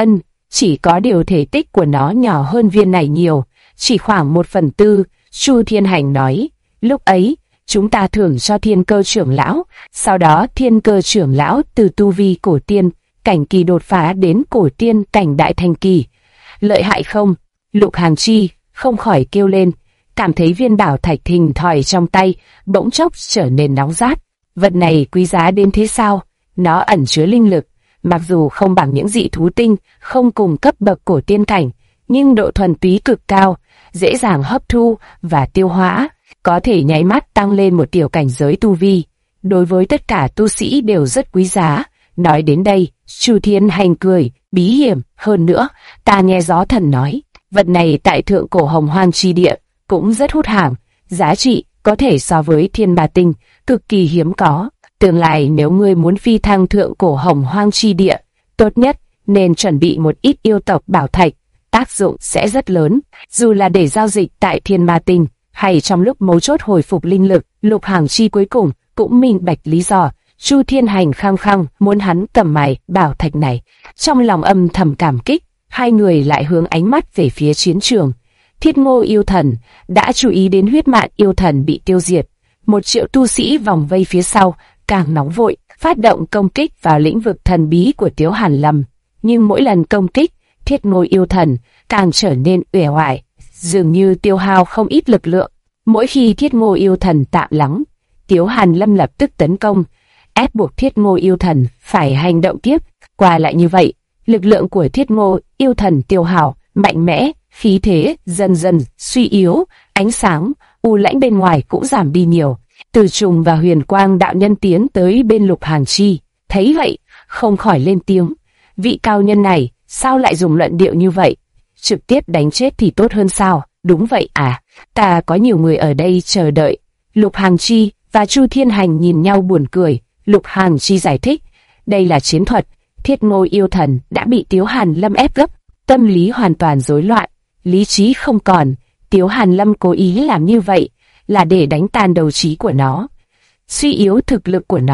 Chỉ có điều thể tích của nó nhỏ hơn viên này nhiều, chỉ khoảng 1/4. Chu Thiên Hành nói, lúc ấy chúng ta thưởng cho Thiên Cơ trưởng lão, sau đó Thiên Cơ trưởng lão từ tu vi cổ tiên cảnh kỳ đột phá đến cổ tiên cảnh đại thành kỳ. Lợi hại không? Lục Hàng Chi không khỏi kêu lên, cảm thấy viên bảo thạch hình thoi trong tay bỗng chốc trở nên nóng rát. Vật này quý giá đến thế sao? Nó ẩn chứa linh lực, mặc dù không bằng những dị thú tinh không cùng cấp bậc cổ tiên cảnh, nhưng độ thuần túy cực cao, dễ dàng hấp thu và tiêu hóa, có thể nháy mắt tăng lên một tiểu cảnh giới tu vi. Đối với tất cả tu sĩ đều rất quý giá. Nói đến đây, Chu Thiên Hành cười, bí hiểm. Hơn nữa, ta nghe Gió Thần nói, vật này tại thượng cổ Hồng Hoang chi địa cũng rất hút hàng, giá trị có thể so với thiên ma tinh, cực kỳ hiếm có. Tương lai nếu ngươi muốn phi thăng thượng cổ Hồng Hoang chi địa, tốt nhất nên chuẩn bị một ít yêu tộc bảo thạch, tác dụng sẽ rất lớn, dù là để giao dịch tại thiên ma tinh hay trong lúc mấu chốt hồi phục linh lực. Lục Hàng Chi cuối cùng cũng minh bạch lý do Chu Thiên Hành khăng khăng muốn hắn cầm mài bảo thạch này. Trong lòng âm thầm cảm kích, hai người lại hướng ánh mắt về phía chiến trường. Thiết Ngô Yêu Thần đã chú ý đến Huyết Mạn Yêu Thần bị tiêu diệt, 1 triệu tu sĩ vòng vây phía sau càng nóng vội, phát động công kích vào lĩnh vực thần bí của Tiếu Hàn Lâm. Nhưng mỗi lần công kích, Thiết Ngô Yêu Thần càng trở nên uể oải, dường như tiêu hao không ít lực lượng. Mỗi khi Thiết Ngô Yêu Thần tạm lắng, Tiếu Hàn Lâm lập tức tấn công, ép buộc Thiết Ngô Yêu Thần phải hành động tiếp. Qua lại như vậy, lực lượng của Thiết Ngô Yêu Thần tiêu hao mạnh mẽ, khí thế dần dần suy yếu, ánh sáng u lãnh bên ngoài cũng giảm đi nhiều. Từ Trùng và Huyền Quang đạo nhân tiến tới bên Lục Hàng Chi, thấy vậy không khỏi lên tiếng, vị cao nhân này sao lại dùng luận điệu như vậy? Trực tiếp đánh chết thì tốt hơn sao? Đúng vậy à, ta có nhiều người ở đây chờ đợi. Lục Hàng Chi và Chu Thiên Hành nhìn nhau buồn cười. Lục Hàng Chi giải thích, đây là chiến thuật. Thiết Ngô Yêu Thần đã bị Tiếu Hàn Lâm ép gấp, tâm lý hoàn toàn rối loạn, lý trí không còn. Tiếu Hàn Lâm cố ý làm như vậy là để đánh tan đầu trí của nó, suy yếu thực lực của nó.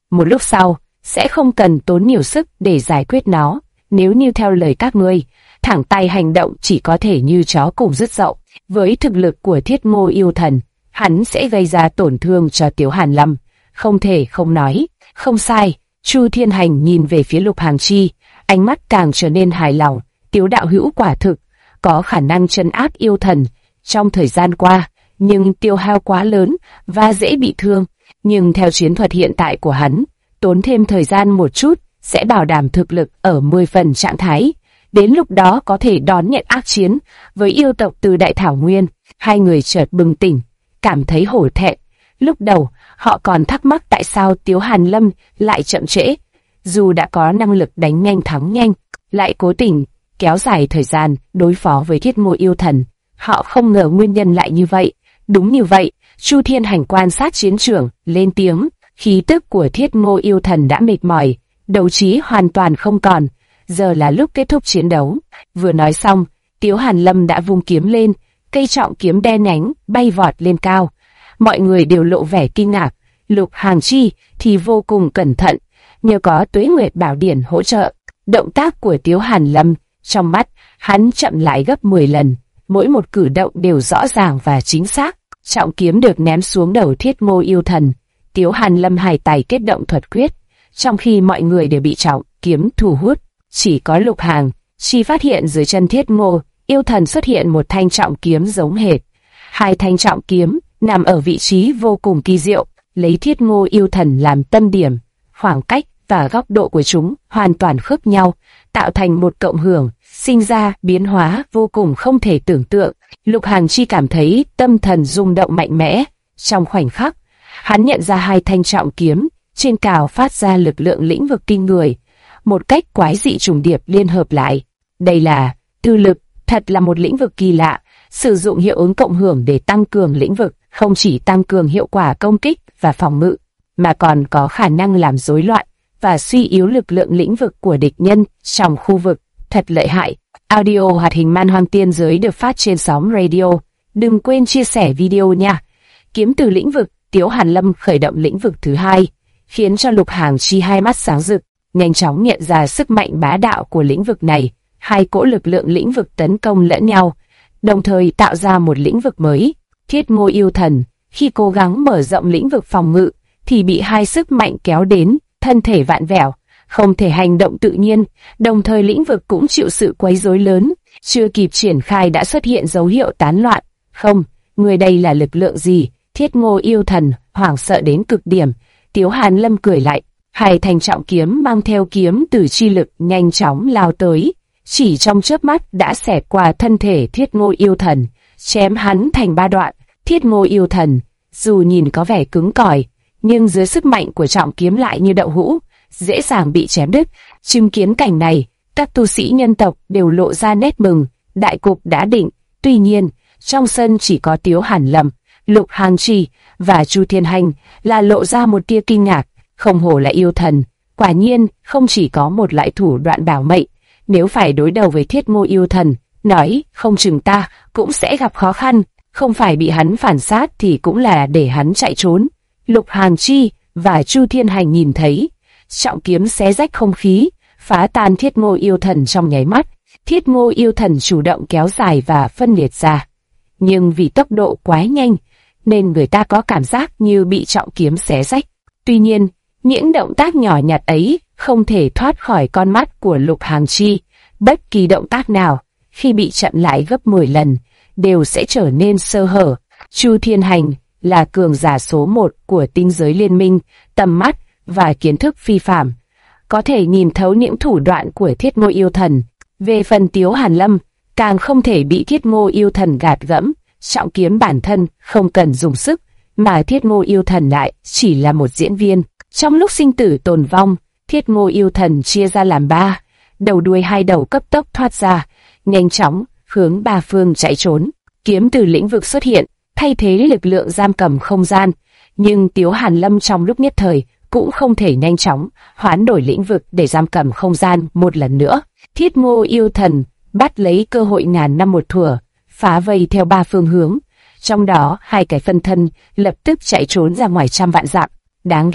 Một lúc sau, sẽ không cần tốn nhiều sức để giải quyết nó. Nếu như theo lời các ngươi, thẳng tay hành động chỉ có thể như chó cùng rứt dậu. Với thực lực của Thiết Ngô yêu thần, hắn sẽ gây ra tổn thương cho Tiếu Hàn Lâm. Không thể không nói, không sai. Chu Thiên Hành nhìn về phía Lục Hằng Chi, ánh mắt càng trở nên hài lòng. Tiếu đạo hữu quả thực có khả năng trấn áp yêu thần. Trong thời gian qua, nhưng tiêu hao quá lớn và dễ bị thương. Nhưng theo chiến thuật hiện tại của hắn, tốn thêm thời gian một chút sẽ bảo đảm thực lực ở 10 phần trạng thái. Đến lúc đó có thể đón nhận ác chiến với yêu tộc từ Đại Thảo Nguyên. Hai người chợt bừng tỉnh, cảm thấy hổ thẹn. Lúc đầu, họ còn thắc mắc tại sao Tiếu Hàn Lâm lại chậm trễ. Dù đã có năng lực đánh nhanh thắng nhanh, lại cố tình kéo dài thời gian đối phó với Thiết Ngô yêu thần. Họ không ngờ nguyên nhân lại như vậy. Đúng như vậy, Chu Thiên Hành quan sát chiến trường, lên tiếng. Khí tức của Thiết Ngô yêu thần đã mệt mỏi, đấu trí hoàn toàn không còn. Giờ là lúc kết thúc chiến đấu. Vừa nói xong, Tiếu Hàn Lâm đã vung kiếm lên, cây trọng kiếm đen nhánh bay vọt lên cao. Mọi người đều lộ vẻ kinh ngạc. Lục Hằng Chi thì vô cùng cẩn thận, nhờ có Tuế Nguyệt Bảo Điển hỗ trợ. Động tác của Tiếu Hàn Lâm, trong mắt hắn chậm lại gấp 10 lần, mỗi một cử động đều rõ ràng và chính xác. Trọng kiếm được ném xuống đầu Thiết Ngô yêu thần. Tiếu Hàn Lâm hai tay kết động thuật quyết, trong khi mọi người đều bị trọng kiếm thu hút. Chỉ có Lục Hằng Chi phát hiện dưới chân Thiết Ngô yêu thần xuất hiện một thanh trọng kiếm giống hệt. Hai thanh trọng kiếm nằm ở vị trí vô cùng kỳ diệu, lấy Thiết Ngô yêu thần làm tâm điểm. Khoảng cách và góc độ của chúng hoàn toàn khớp nhau, tạo thành một cộng hưởng, sinh ra biến hóa vô cùng không thể tưởng tượng. Lục Hằng Chi cảm thấy tâm thần rung động mạnh mẽ. Trong khoảnh khắc, hắn nhận ra hai thanh trọng kiếm trên cào phát ra lực lượng lĩnh vực kinh người, một cách quái dị trùng điệp liên hợp lại. Đây là tư lực, thật là một lĩnh vực kỳ lạ, sử dụng hiệu ứng cộng hưởng để tăng cường lĩnh vực, không chỉ tăng cường hiệu quả công kích và phòng ngự, mà còn có khả năng làm rối loạn và suy yếu lực lượng lĩnh vực của địch nhân trong khu vực. Thật lợi hại. Audio hoạt hình Man Hoang Tiên Giới được phát trên sóng radio. Đừng quên chia sẻ video nha. Kiếm từ lĩnh vực, Tiếu Hàn Lâm khởi động lĩnh vực thứ hai, khiến cho Lục Hằng Chi hai mắt sáng rực, nhanh chóng nhận ra sức mạnh bá đạo của lĩnh vực này. Hai cỗ lực lượng lĩnh vực tấn công lẫn nhau, đồng thời tạo ra một lĩnh vực mới. Thiết Ngô yêu thần, khi cố gắng mở rộng lĩnh vực phòng ngự, thì bị hai sức mạnh kéo đến, thân thể vặn vẹo, không thể hành động tự nhiên, đồng thời lĩnh vực cũng chịu sự quấy rối lớn. Chưa kịp triển khai đã xuất hiện dấu hiệu tán loạn. Không, người đây là lực lượng gì? Thiết Ngô yêu thần hoảng sợ đến cực điểm. Tiếu Hàn Lâm cười lại, hai thanh trọng kiếm mang theo kiếm từ chi lực nhanh chóng lao tới, chỉ trong chớp mắt đã xẹt qua thân thể Thiết Ngô yêu thần, chém hắn thành ba đoạn. Thiết Ngô yêu thần, dù nhìn có vẻ cứng cỏi, nhưng dưới sức mạnh của trọng kiếm lại như đậu hũ, dễ dàng bị chém đứt. Chứng kiến cảnh này, các tu sĩ nhân tộc đều lộ ra nét mừng, đại cục đã định. Tuy nhiên, trong sân chỉ có Tiếu Hàn Lâm, Lục Hằng Chi và Chu Thiên Hành là lộ ra một tia kinh ngạc. Không hổ là yêu thần, quả nhiên không chỉ có một loại thủ đoạn bảo mệnh. Nếu phải đối đầu với Thiết Ngô yêu thần, nói không chừng ta cũng sẽ gặp khó khăn, không phải bị hắn phản sát thì cũng là để hắn chạy trốn. Lục Hằng Chi và Chu Thiên Hành nhìn thấy, trọng kiếm xé rách không khí, phá tan Thiết Ngô yêu thần trong nháy mắt. Thiết Ngô yêu thần chủ động kéo dài và phân liệt ra, nhưng vì tốc độ quá nhanh nên người ta có cảm giác như bị trọng kiếm xé rách. Tuy nhiên, những động tác nhỏ nhặt ấy không thể thoát khỏi con mắt của Lục Hằng Chi. Bất kỳ động tác nào, khi bị chặn lại gấp 10 lần, đều sẽ trở nên sơ hở. Chu Thiên Hành là cường giả số 1 của tinh giới liên minh, tầm mắt và kiến thức phi phàm, có thể nhìn thấu những thủ đoạn của Thiết Ngô yêu thần. Về phần Tiếu Hàn Lâm, càng không thể bị Thiết Ngô yêu thần gạt gẫm. Trọng kiếm bản thân không cần dùng sức, mà Thiết Ngô yêu thần lại chỉ là một diễn viên. Trong lúc sinh tử tồn vong, Thiết Ngô yêu thần chia ra làm 3, đầu đuôi hai đầu cấp tốc thoát ra, nhanh chóng hướng 3 phương chạy trốn. Kiếm từ lĩnh vực xuất hiện, thay thế lực lượng giam cầm không gian, nhưng Tiếu Hàn Lâm trong lúc nhất thời cũng không thể nhanh chóng hoán đổi lĩnh vực để giam cầm không gian một lần nữa. Thiết Ngô yêu thần bắt lấy cơ hội ngàn năm một thủa, phá vây theo 3 phương hướng, trong đó 2 cái phân thân lập tức chạy trốn ra ngoài trăm vạn dặm. Đáng ghét,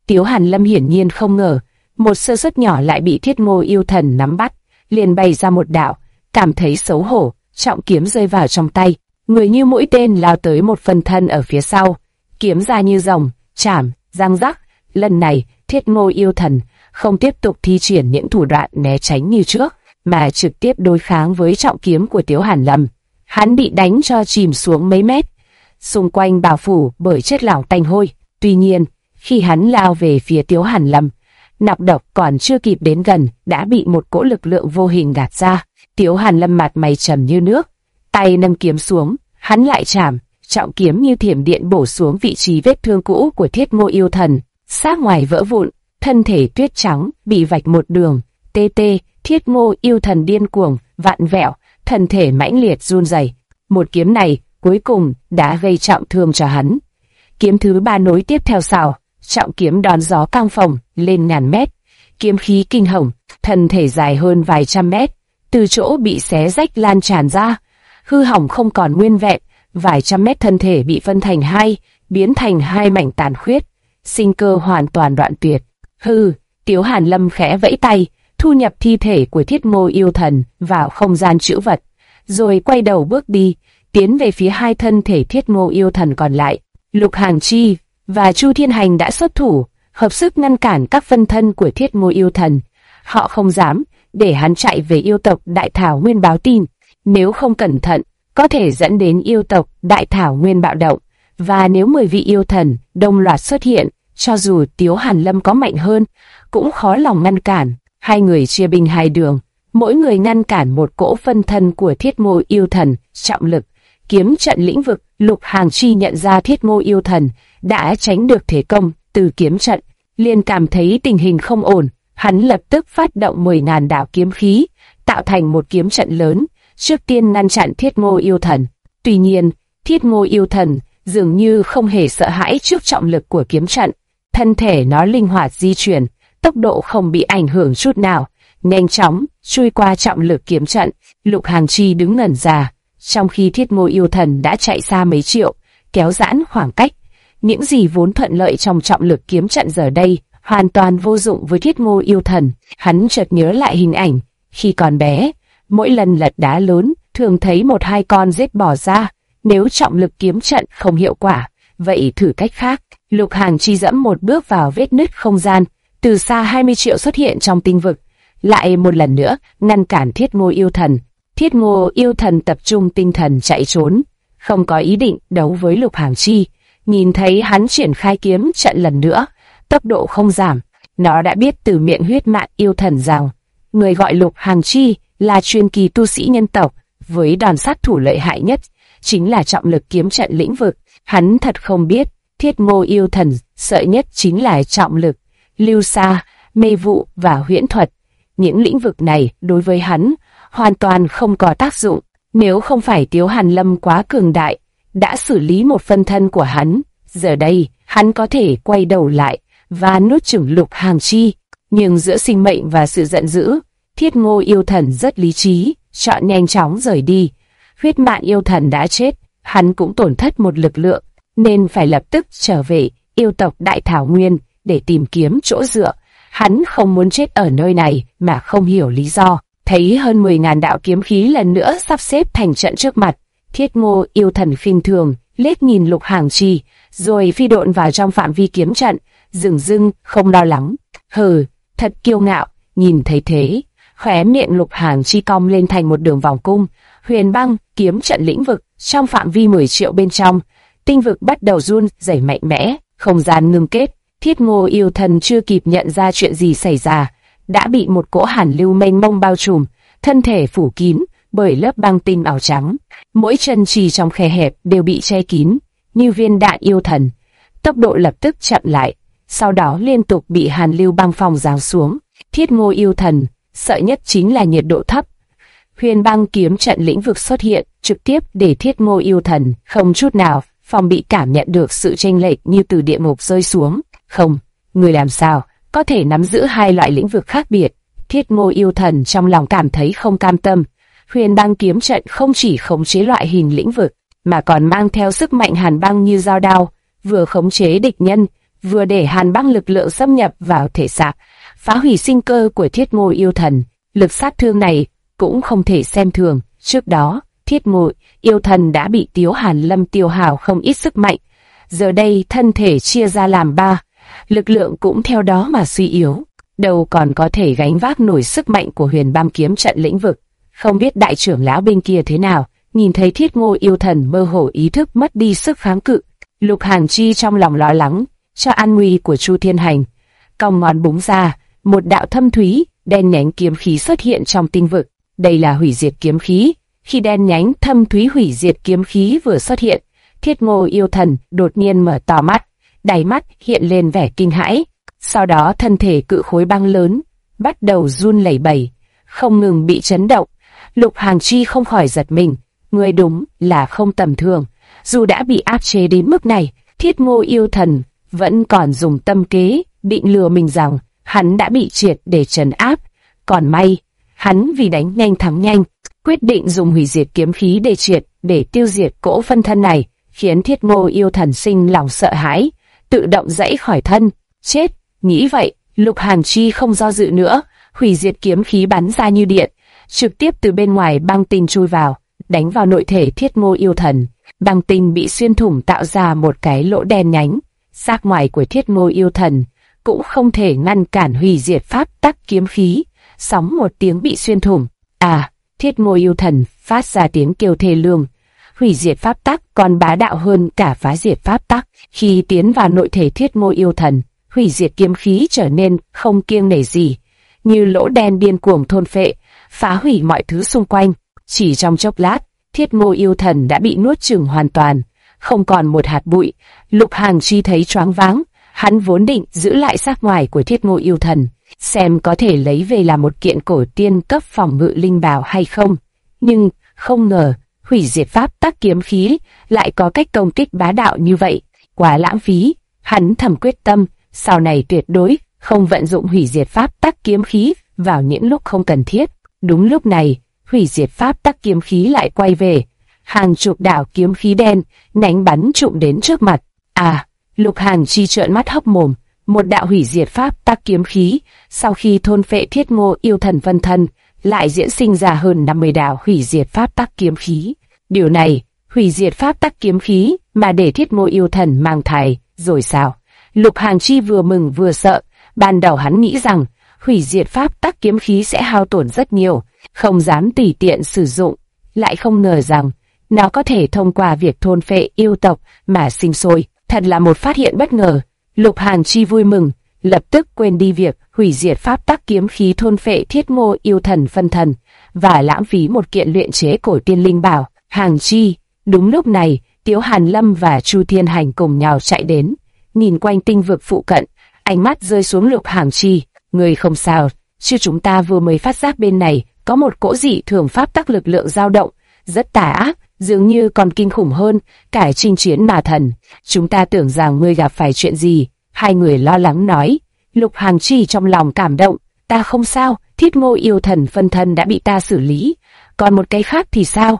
Tiếu Hàn Lâm hiển nhiên không ngờ, một sơ suất nhỏ lại bị Thiết Ngô Yêu Thần nắm bắt, liền bày ra một đạo, cảm thấy xấu hổ, trọng kiếm rơi vào trong tay, người như mũi tên lao tới một phần thân ở phía sau, kiếm ra như rồng, chảm, răng rắc. Lần này, Thiết Ngô Yêu Thần không tiếp tục thi triển những thủ đoạn né tránh như trước, mà trực tiếp đối kháng với trọng kiếm của Tiếu Hàn Lâm. Hắn bị đánh cho chìm xuống mấy mét, xung quanh bao phủ bởi chất lỏng tanh hôi. Tuy nhiên, khi hắn lao về phía Tiếu Hàn Lâm, nọc độc còn chưa kịp đến gần đã bị một cỗ lực lượng vô hình gạt ra. Tiếu Hàn Lâm mặt mày trầm như nước, tay nâng kiếm xuống, hắn lại chạm, trọng kiếm như thiểm điện bổ xuống vị trí vết thương cũ của Thiết Ngô Yêu Thần, xác ngoài vỡ vụn, thân thể tuyết trắng bị vạch một đường. Tê tê, Thiết Ngô Yêu Thần điên cuồng, vặn vẹo, thân thể mãnh liệt run rẩy. Một kiếm này cuối cùng đã gây trọng thương cho hắn. Kiếm thứ ba nối tiếp theo sau, trọng kiếm đón gió căng phồng lên ngàn mét, kiếm khí kinh hồng, thân thể dài hơn vài trăm mét, từ chỗ bị xé rách lan tràn ra, hư hỏng không còn nguyên vẹn, vài trăm mét thân thể bị phân thành hai, biến thành hai mảnh tàn khuyết, sinh cơ hoàn toàn đoạn tuyệt. Hừ, Tiếu Hàn Lâm khẽ vẫy tay, thu nhập thi thể của Thiết Ngô Yêu Thần vào không gian trữ vật, rồi quay đầu bước đi, tiến về phía hai thân thể Thiết Ngô Yêu Thần còn lại. Lục Hàng Chi và Chu Thiên Hành đã xuất thủ, hợp sức ngăn cản các phân thân của Thiết Ngô Yêu Thần. Họ không dám để hắn chạy về yêu tộc Đại Thảo Nguyên báo tin, nếu không cẩn thận, có thể dẫn đến yêu tộc Đại Thảo Nguyên bạo động, và nếu 10 vị yêu thần đồng loạt xuất hiện, cho dù Tiếu Hàn Lâm có mạnh hơn, cũng khó lòng ngăn cản. Hai người chia binh hai đường, mỗi người ngăn cản một cỗ phân thân của Thiết Ngô Yêu Thần. Trọng lực, kiếm trận lĩnh vực. Lục Hàng Chi nhận ra Thiết Ngô Yêu Thần đã tránh được thế công từ kiếm trận, liền cảm thấy tình hình không ổn, hắn lập tức phát động 10.000 đạo kiếm khí, tạo thành một kiếm trận lớn, trước tiên ngăn chặn Thiết Ngô Yêu Thần. Tuy nhiên, Thiết Ngô Yêu Thần dường như không hề sợ hãi trước trọng lực của kiếm trận, thân thể nó linh hoạt di chuyển, tốc độ không bị ảnh hưởng chút nào, nhanh chóng chui qua trọng lực kiếm trận. Lục Hàng Chi đứng ngẩn ra, trong khi Thiết Ngô Yêu Thần đã chạy xa mấy triệu, kéo giãn khoảng cách. Những gì vốn thuận lợi trong trọng lực kiếm trận giờ đây hoàn toàn vô dụng với Thiết Ngô Yêu Thần. Hắn chợt nhớ lại hình ảnh khi còn bé, mỗi lần lật đá lớn thường thấy một hai con rết bò ra. Nếu trọng lực kiếm trận không hiệu quả, vậy thử cách khác. Lục Hàng Chi dẫm một bước vào vết nứt không gian, từ xa 20 triệu xuất hiện trong tinh vực, lại một lần nữa ngăn cản Thiết Ngô Yêu Thần. Thiết Ngô Yêu Thần tập trung tinh thần chạy trốn, không có ý định đấu với Lục Hàng Chi. Nhìn thấy hắn triển khai kiếm trận lần nữa, tốc độ không giảm, nó đã biết từ miệng Huyết Mạn Yêu Thần rằng người gọi Lục Hàng Chi là truyền kỳ tu sĩ nhân tộc với đòn sát thủ lợi hại nhất, chính là trọng lực kiếm trận lĩnh vực. Hắn thật không biết, Thiết Ngô Yêu Thần sợ nhất chính là trọng lực, lưu xa, mê vụ và huyễn thuật. Những lĩnh vực này đối với hắn hoàn toàn không có tác dụng. Nếu không phải Tiếu Hàn Lâm quá cường đại, đã xử lý một phân thân của hắn, giờ đây hắn có thể quay đầu lại và nuốt chửng Lục Hàng Chi. Nhưng giữa sinh mệnh và sự giận dữ, Thiết Ngô Yêu Thần rất lý trí, chọn nhanh chóng rời đi. Huyết Mạn Yêu Thần đã chết, hắn cũng tổn thất một lực lượng, nên phải lập tức trở về yêu tộc Đại Thảo Nguyên để tìm kiếm chỗ dựa. Hắn không muốn chết ở nơi này mà không hiểu lý do. Thấy hơn 10.000 đạo kiếm khí lần nữa sắp xếp thành trận trước mặt, Thiết Ngô Yêu Thần khinh thường liếc nhìn Lục Hàng Chi, rồi phi độn vào trong phạm vi kiếm trận, dửng dưng không lo lắng. Hừ, thật kiêu ngạo. Nhìn thấy thế, khóe miệng Lục Hàng Chi cong lên thành một đường vòng cung. Huyền Băng kiếm trận lĩnh vực trong phạm vi 10 triệu bên trong, tinh vực bắt đầu run rẩy mạnh mẽ, không gian ngưng kết. Thiết Ngô Yêu Thần chưa kịp nhận ra chuyện gì xảy ra, đã bị một cỗ hàn lưu mênh mông bao trùm, thân thể phủ kín bởi lớp băng tinh ảo trắng, mỗi chân trì trong khe hẹp đều bị che kín như viên đạn yêu thần. Tốc độ lập tức chậm lại, sau đó liên tục bị hàn lưu băng phong giáng xuống. Thiết Ngô Yêu Thần sợ nhất chính là nhiệt độ thấp. Huyền Băng kiếm trận lĩnh vực xuất hiện, trực tiếp để Thiết Ngô Yêu Thần không chút nào phòng bị cảm nhận được sự chênh lệch như từ địa ngục rơi xuống. Không, người làm sao có thể nắm giữ hai loại lĩnh vực khác biệt? Thiết Ngô Yêu Thần trong lòng cảm thấy không cam tâm. Huyền Băng kiếm trận không chỉ khống chế loại hình lĩnh vực, mà còn mang theo sức mạnh hàn băng như dao đao, vừa khống chế địch nhân, vừa để hàn băng lực lượng xâm nhập vào thể xác, phá hủy sinh cơ của Thiết Ngô Yêu Thần. Lực sát thương này cũng không thể xem thường. Trước đó, Thiết Ngô Yêu Thần đã bị Tiếu Hàn Lâm tiêu hao không ít sức mạnh. Giờ đây thân thể chia ra làm ba, lực lượng cũng theo đó mà suy yếu, đâu còn có thể gánh vác nổi sức mạnh của Huyền Băng kiếm trận lĩnh vực. Không biết đại trưởng lão bên kia thế nào, nhìn thấy Thiết Ngô Yêu Thần mơ hồ ý thức mất đi sức kháng cự, Lục Hàn Chi trong lòng lo lắng cho an nguy của Chu Thiên Hành. Cong ngón búng ra, một đạo thâm thúy, đen nhánh kiếm khí xuất hiện trong tinh vực. Đây là hủy diệt kiếm khí. Khi đen nhánh thâm thúy hủy diệt kiếm khí vừa xuất hiện, Thiết Ngô Yêu Thần đột nhiên mở to mắt, đáy mắt hiện lên vẻ kinh hãi. Sau đó thân thể cự khối băng lớn bắt đầu run lẩy bẩy, không ngừng bị chấn động. Lục Hàn Chi không khỏi giật mình, người đúng là không tầm thường. Dù đã bị áp chế đến mức này, Thiết Ngô Yêu Thần vẫn còn dùng tâm kế định lừa mình rằng hắn đã bị triệt để trấn áp. Còn may, hắn vì đánh nhanh thắng nhanh, quyết định dùng hủy diệt kiếm khí để tiêu diệt cỗ phân thân này, khiến Thiết Ngô Yêu Thần sinh lòng sợ hãi, tự động giãy khỏi thân. Chết, nghĩ vậy, Lục Hàn Chi không do dự nữa, hủy diệt kiếm khí bắn ra như điện, trực tiếp từ bên ngoài băng tinh chui vào, đánh vào nội thể Thiết Ngô Yêu Thần. Băng tinh bị xuyên thủng tạo ra một cái lỗ đen nhánh. Xác ngoài của Thiết Ngô Yêu Thần cũng không thể ngăn cản hủy diệt pháp tắc kiếm khí. Sóng một tiếng bị xuyên thủng. Thiết Ngô Yêu Thần phát ra tiếng kêu thê lương. Hủy diệt pháp tắc còn bá đạo hơn cả phá diệt pháp tắc. Khi tiến vào nội thể Thiết Ngô Yêu Thần, hủy diệt kiếm khí trở nên không kiêng nể gì, như lỗ đen điên cuồng thôn phệ, phá hủy mọi thứ xung quanh. Chỉ trong chốc lát, Thiết Ngô Yêu Thần đã bị nuốt chửng hoàn toàn, không còn một hạt bụi. Lục Hàn Chi thấy choáng váng, hắn vốn định giữ lại xác ngoài của Thiết Ngô Yêu Thần, xem có thể lấy về làm một kiện cổ tiên cấp phòng ngự linh bảo hay không. Nhưng không ngờ, hủy diệt pháp tắc kiếm khí lại có cách công kích bá đạo như vậy, quá lãng phí. Hắn thầm quyết tâm, sau này tuyệt đối không vận dụng hủy diệt pháp tắc kiếm khí vào những lúc không cần thiết. Đúng lúc này, hủy diệt pháp tắc kiếm khí lại quay về, hàng chục đạo kiếm khí đen nhánh bắn trụm đến trước mặt. Lục Hàn Chi trợn mắt hốc mồm. Một đạo hủy diệt pháp tắc kiếm khí, sau khi thôn phệ Thiết Ngô Yêu Thần phân thân, lại diễn sinh ra hơn 50 đạo hủy diệt pháp tắc kiếm khí. Điều này, hủy diệt pháp tắc kiếm khí mà để Thiết Ngô Yêu Thần mang thai, rồi sao? Lục Hàn Chi vừa mừng vừa sợ. Ban đầu hắn nghĩ rằng hủy diệt pháp tắc kiếm khí sẽ hao tổn rất nhiều, không dám tùy tiện sử dụng, lại không ngờ rằng nó có thể thông qua việc thôn phệ yêu tộc mà sinh sôi. Thật là một phát hiện bất ngờ. Lục Hàn Chi vui mừng, lập tức quên đi việc hủy diệt pháp tắc kiếm khí thôn phệ Thiết Ngô Yêu Thần phân thần, và lãng phí một kiện luyện chế cổ tiên linh bảo. Hàn Chi, đúng lúc này, Tiếu Hàn Lâm và Chu Thiên Hành cùng nhau chạy đến, nhìn quanh tinh vực phụ cận, ánh mắt rơi xuống Lục Hàn Chi. Người không sao, chứ chúng ta vừa mới phát giác bên này có một cỗ dị thường pháp tắc lực lượng dao động, rất tà ác, dường như còn kinh khủng hơn cả chinh chiến ma thần. Chúng ta tưởng rằng ngươi gặp phải chuyện gì. Hai người lo lắng nói. Lục Hàn Chi trong lòng cảm động. Ta không sao, Thiết Ngô Yêu Thần phân thân đã bị ta xử lý. Còn một cái khác thì sao?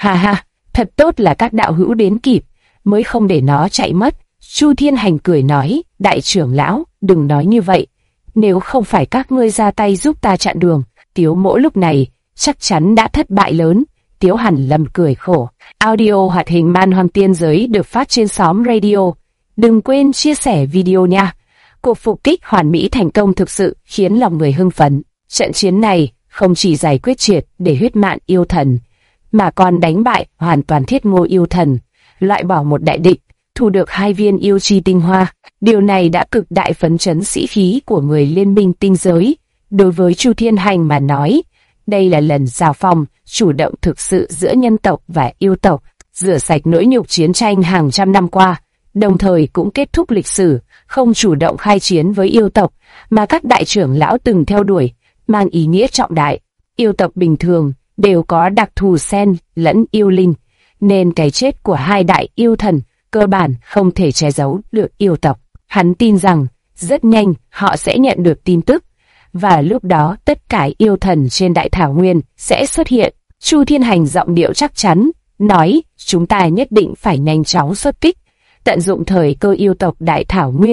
Thật tốt là các đạo hữu đến kịp, mới không để nó chạy mất. Chu Thiên Hành cười nói. Đại trưởng lão, đừng nói như vậy. Nếu không phải các ngươi ra tay giúp ta chặn đường, Tiếu Mỗ lúc này chắc chắn đã thất bại lớn. Tiếu Hàn Lâm cười khổ. Audio hoạt hình Man Hoang Tiên Giới được phát trên xóm radio. Đừng quên chia sẻ video nha. Cuộc phục kích hoàn mỹ thành công thực sự khiến lòng người hưng phấn. Trận chiến này không chỉ giải quyết triệt để huyết mạn yêu thần, mà còn đánh bại hoàn toàn Thiết Ngô Yêu Thần, loại bỏ một đại địch, thu được 2 viên yêu chi tinh hoa. Điều này đã cực đại phấn chấn sĩ khí của người liên minh tinh giới. Đối với Chu Thiên Hành mà nói, đây là lần giao phong chủ động thực sự giữa nhân tộc và yêu tộc, rửa sạch nỗi nhục chiến tranh hàng trăm năm qua, đồng thời cũng kết thúc lịch sử không chủ động khai chiến với yêu tộc mà các đại trưởng lão từng theo đuổi, mang ý nghĩa trọng đại. Yêu tộc bình thường đều có đặc thù xen lẫn yêu linh, nên cái chết của 2 đại yêu thần cơ bản không thể che giấu được yêu tộc. Hắn tin rằng rất nhanh họ sẽ nhận được tin tức, và lúc đó tất cả yêu thần trên đại thảo nguyên sẽ xuất hiện. Chu Thiên Hành giọng điệu chắc chắn, nói, chúng ta nhất định phải nhanh chóng xuất kích, tận dụng thời cơ yêu tộc đại thảo nguyên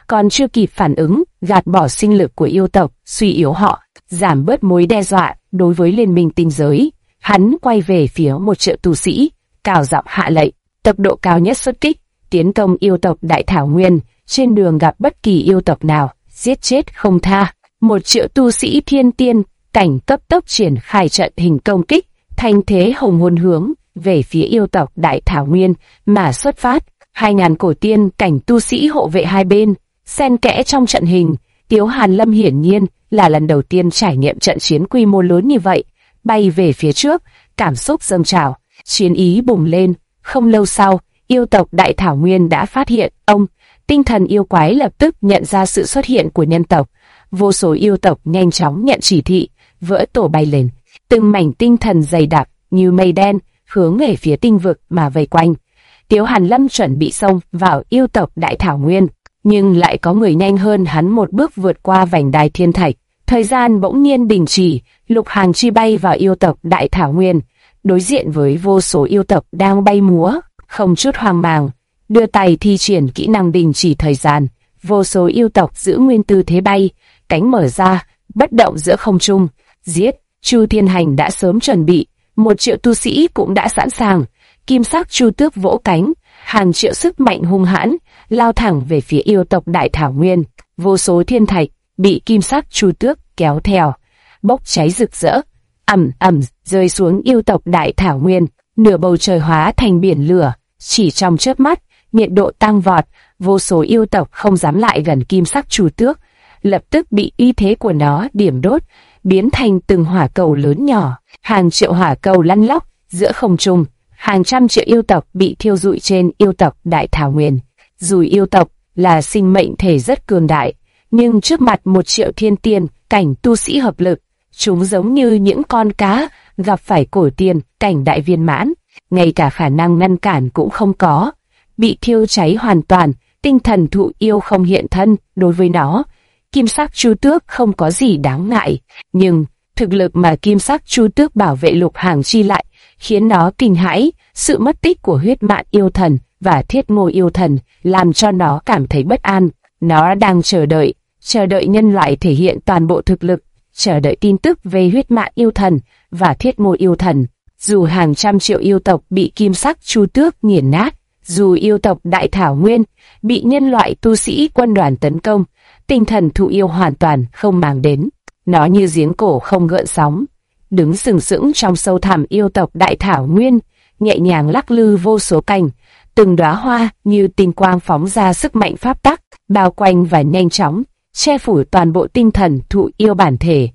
còn chưa kịp phản ứng, gạt bỏ sinh lực của yêu tộc, suy yếu họ, giảm bớt mối đe dọa đối với liên minh tinh giới. Hắn quay về phía 1 triệu tu sĩ, cao giọng hạ lệnh, tốc độ cao nhất xuất kích, tiến công yêu tộc Đại Thảo Nguyên, trên đường gặp bất kỳ yêu tộc nào, giết chết không tha. 1 triệu tu sĩ thiên tiên cảnh cấp tốc triển khai trận hình công kích, thành thế hồng hồn hướng về phía yêu tộc Đại Thảo Nguyên mà xuất phát. 2.000 cổ tiên cảnh tu sĩ hộ vệ hai bên, xen kẽ trong trận hình. Tiếu Hàn Lâm hiển nhiên là lần đầu tiên trải nghiệm trận chiến quy mô lớn như vậy, bay về phía trước, cảm xúc dâng trào, chiến ý bùng lên. Không lâu sau, yêu tộc Đại Thảo Nguyên đã phát hiện ông. Tinh thần yêu quái lập tức nhận ra sự xuất hiện của nhân tộc. Vô số yêu tộc nhanh chóng nhận chỉ thị, vỡ tổ bay lên. Từng mảnh tinh thần dày đặc như mây đen hướng về phía tinh vực mà vây quanh. Tiếu Hàn Lâm chuẩn bị xông vào yêu tộc Đại Thảo Nguyên, nhưng lại có người nhanh hơn hắn một bước vượt qua vành đai thiên thạch. Thời gian bỗng nhiên đình chỉ, Lục Hàng Chi bay vào yêu tộc Đại Thảo Nguyên, đối diện với vô số yêu tộc đang bay múa, không chút hoang mang, đưa tay thi triển kỹ năng đình chỉ thời gian. Vô số yêu tộc giữ nguyên tư thế bay, cánh mở ra, bất động giữa không trung. Giết! Chu Thiên Hành đã sớm chuẩn bị, 1 triệu tu sĩ cũng đã sẵn sàng. Kim sắc chu tước vỗ cánh, hàng triệu sức mạnh hung hãn lao thẳng về phía yêu tộc Đại Thảo Nguyên. Vô số thiên thạch bị kim sắc chu tước kéo theo, bốc cháy rực rỡ, ầm ầm rơi xuống yêu tộc Đại Thảo Nguyên. Nửa bầu trời hóa thành biển lửa, chỉ trong chớp mắt, nhiệt độ tăng vọt. Vô số yêu tộc không dám lại gần kim sắc chu tước, lập tức bị uy thế của nó điểm đốt, biến thành từng hỏa cầu lớn nhỏ. Hàng triệu hỏa cầu lăn lóc giữa không trung, hàng trăm triệu yêu tộc bị thiêu rụi trên yêu tộc Đại Thảo Nguyên. Dù yêu tộc là sinh mệnh thể rất cường đại, nhưng trước mặt 1 triệu thiên tiên cảnh tu sĩ hợp lực, chúng giống như những con cá gặp phải cổ tiên cảnh đại viên mãn, ngay cả khả năng ngăn cản cũng không có, bị thiêu cháy hoàn toàn. Tinh thần thụ yêu không hiện thân, đối với nó, kim sắc chu tước không có gì đáng ngại, nhưng thực lực mà kim sắc chu tước bảo vệ Lục Hàng Chi lại khiến nó kinh hãi. Sự mất tích của huyết mạn yêu thần và thiết ngô yêu thần làm cho nó cảm thấy bất an. Nó đang chờ đợi nhân loại thể hiện toàn bộ thực lực, chờ đợi tin tức về huyết mạn yêu thần và thiết ngô yêu thần. Dù hàng trăm triệu yêu tộc bị kim sắc chu tước nghiền nát, dù yêu tộc Đại Thảo Nguyên bị nhân loại tu sĩ quân đoàn tấn công, tinh thần thụ yêu hoàn toàn không màng đến. Nó như giếng cổ không gợn sóng, đứng sừng sững trong sâu thẳm yêu tộc Đại Thảo Nguyên, nhẹ nhàng lắc lư vô số cành, từng đóa hoa như tinh quang phóng ra sức mạnh pháp tắc, bao quanh và nhanh chóng che phủ toàn bộ tinh thần thụ yêu bản thể.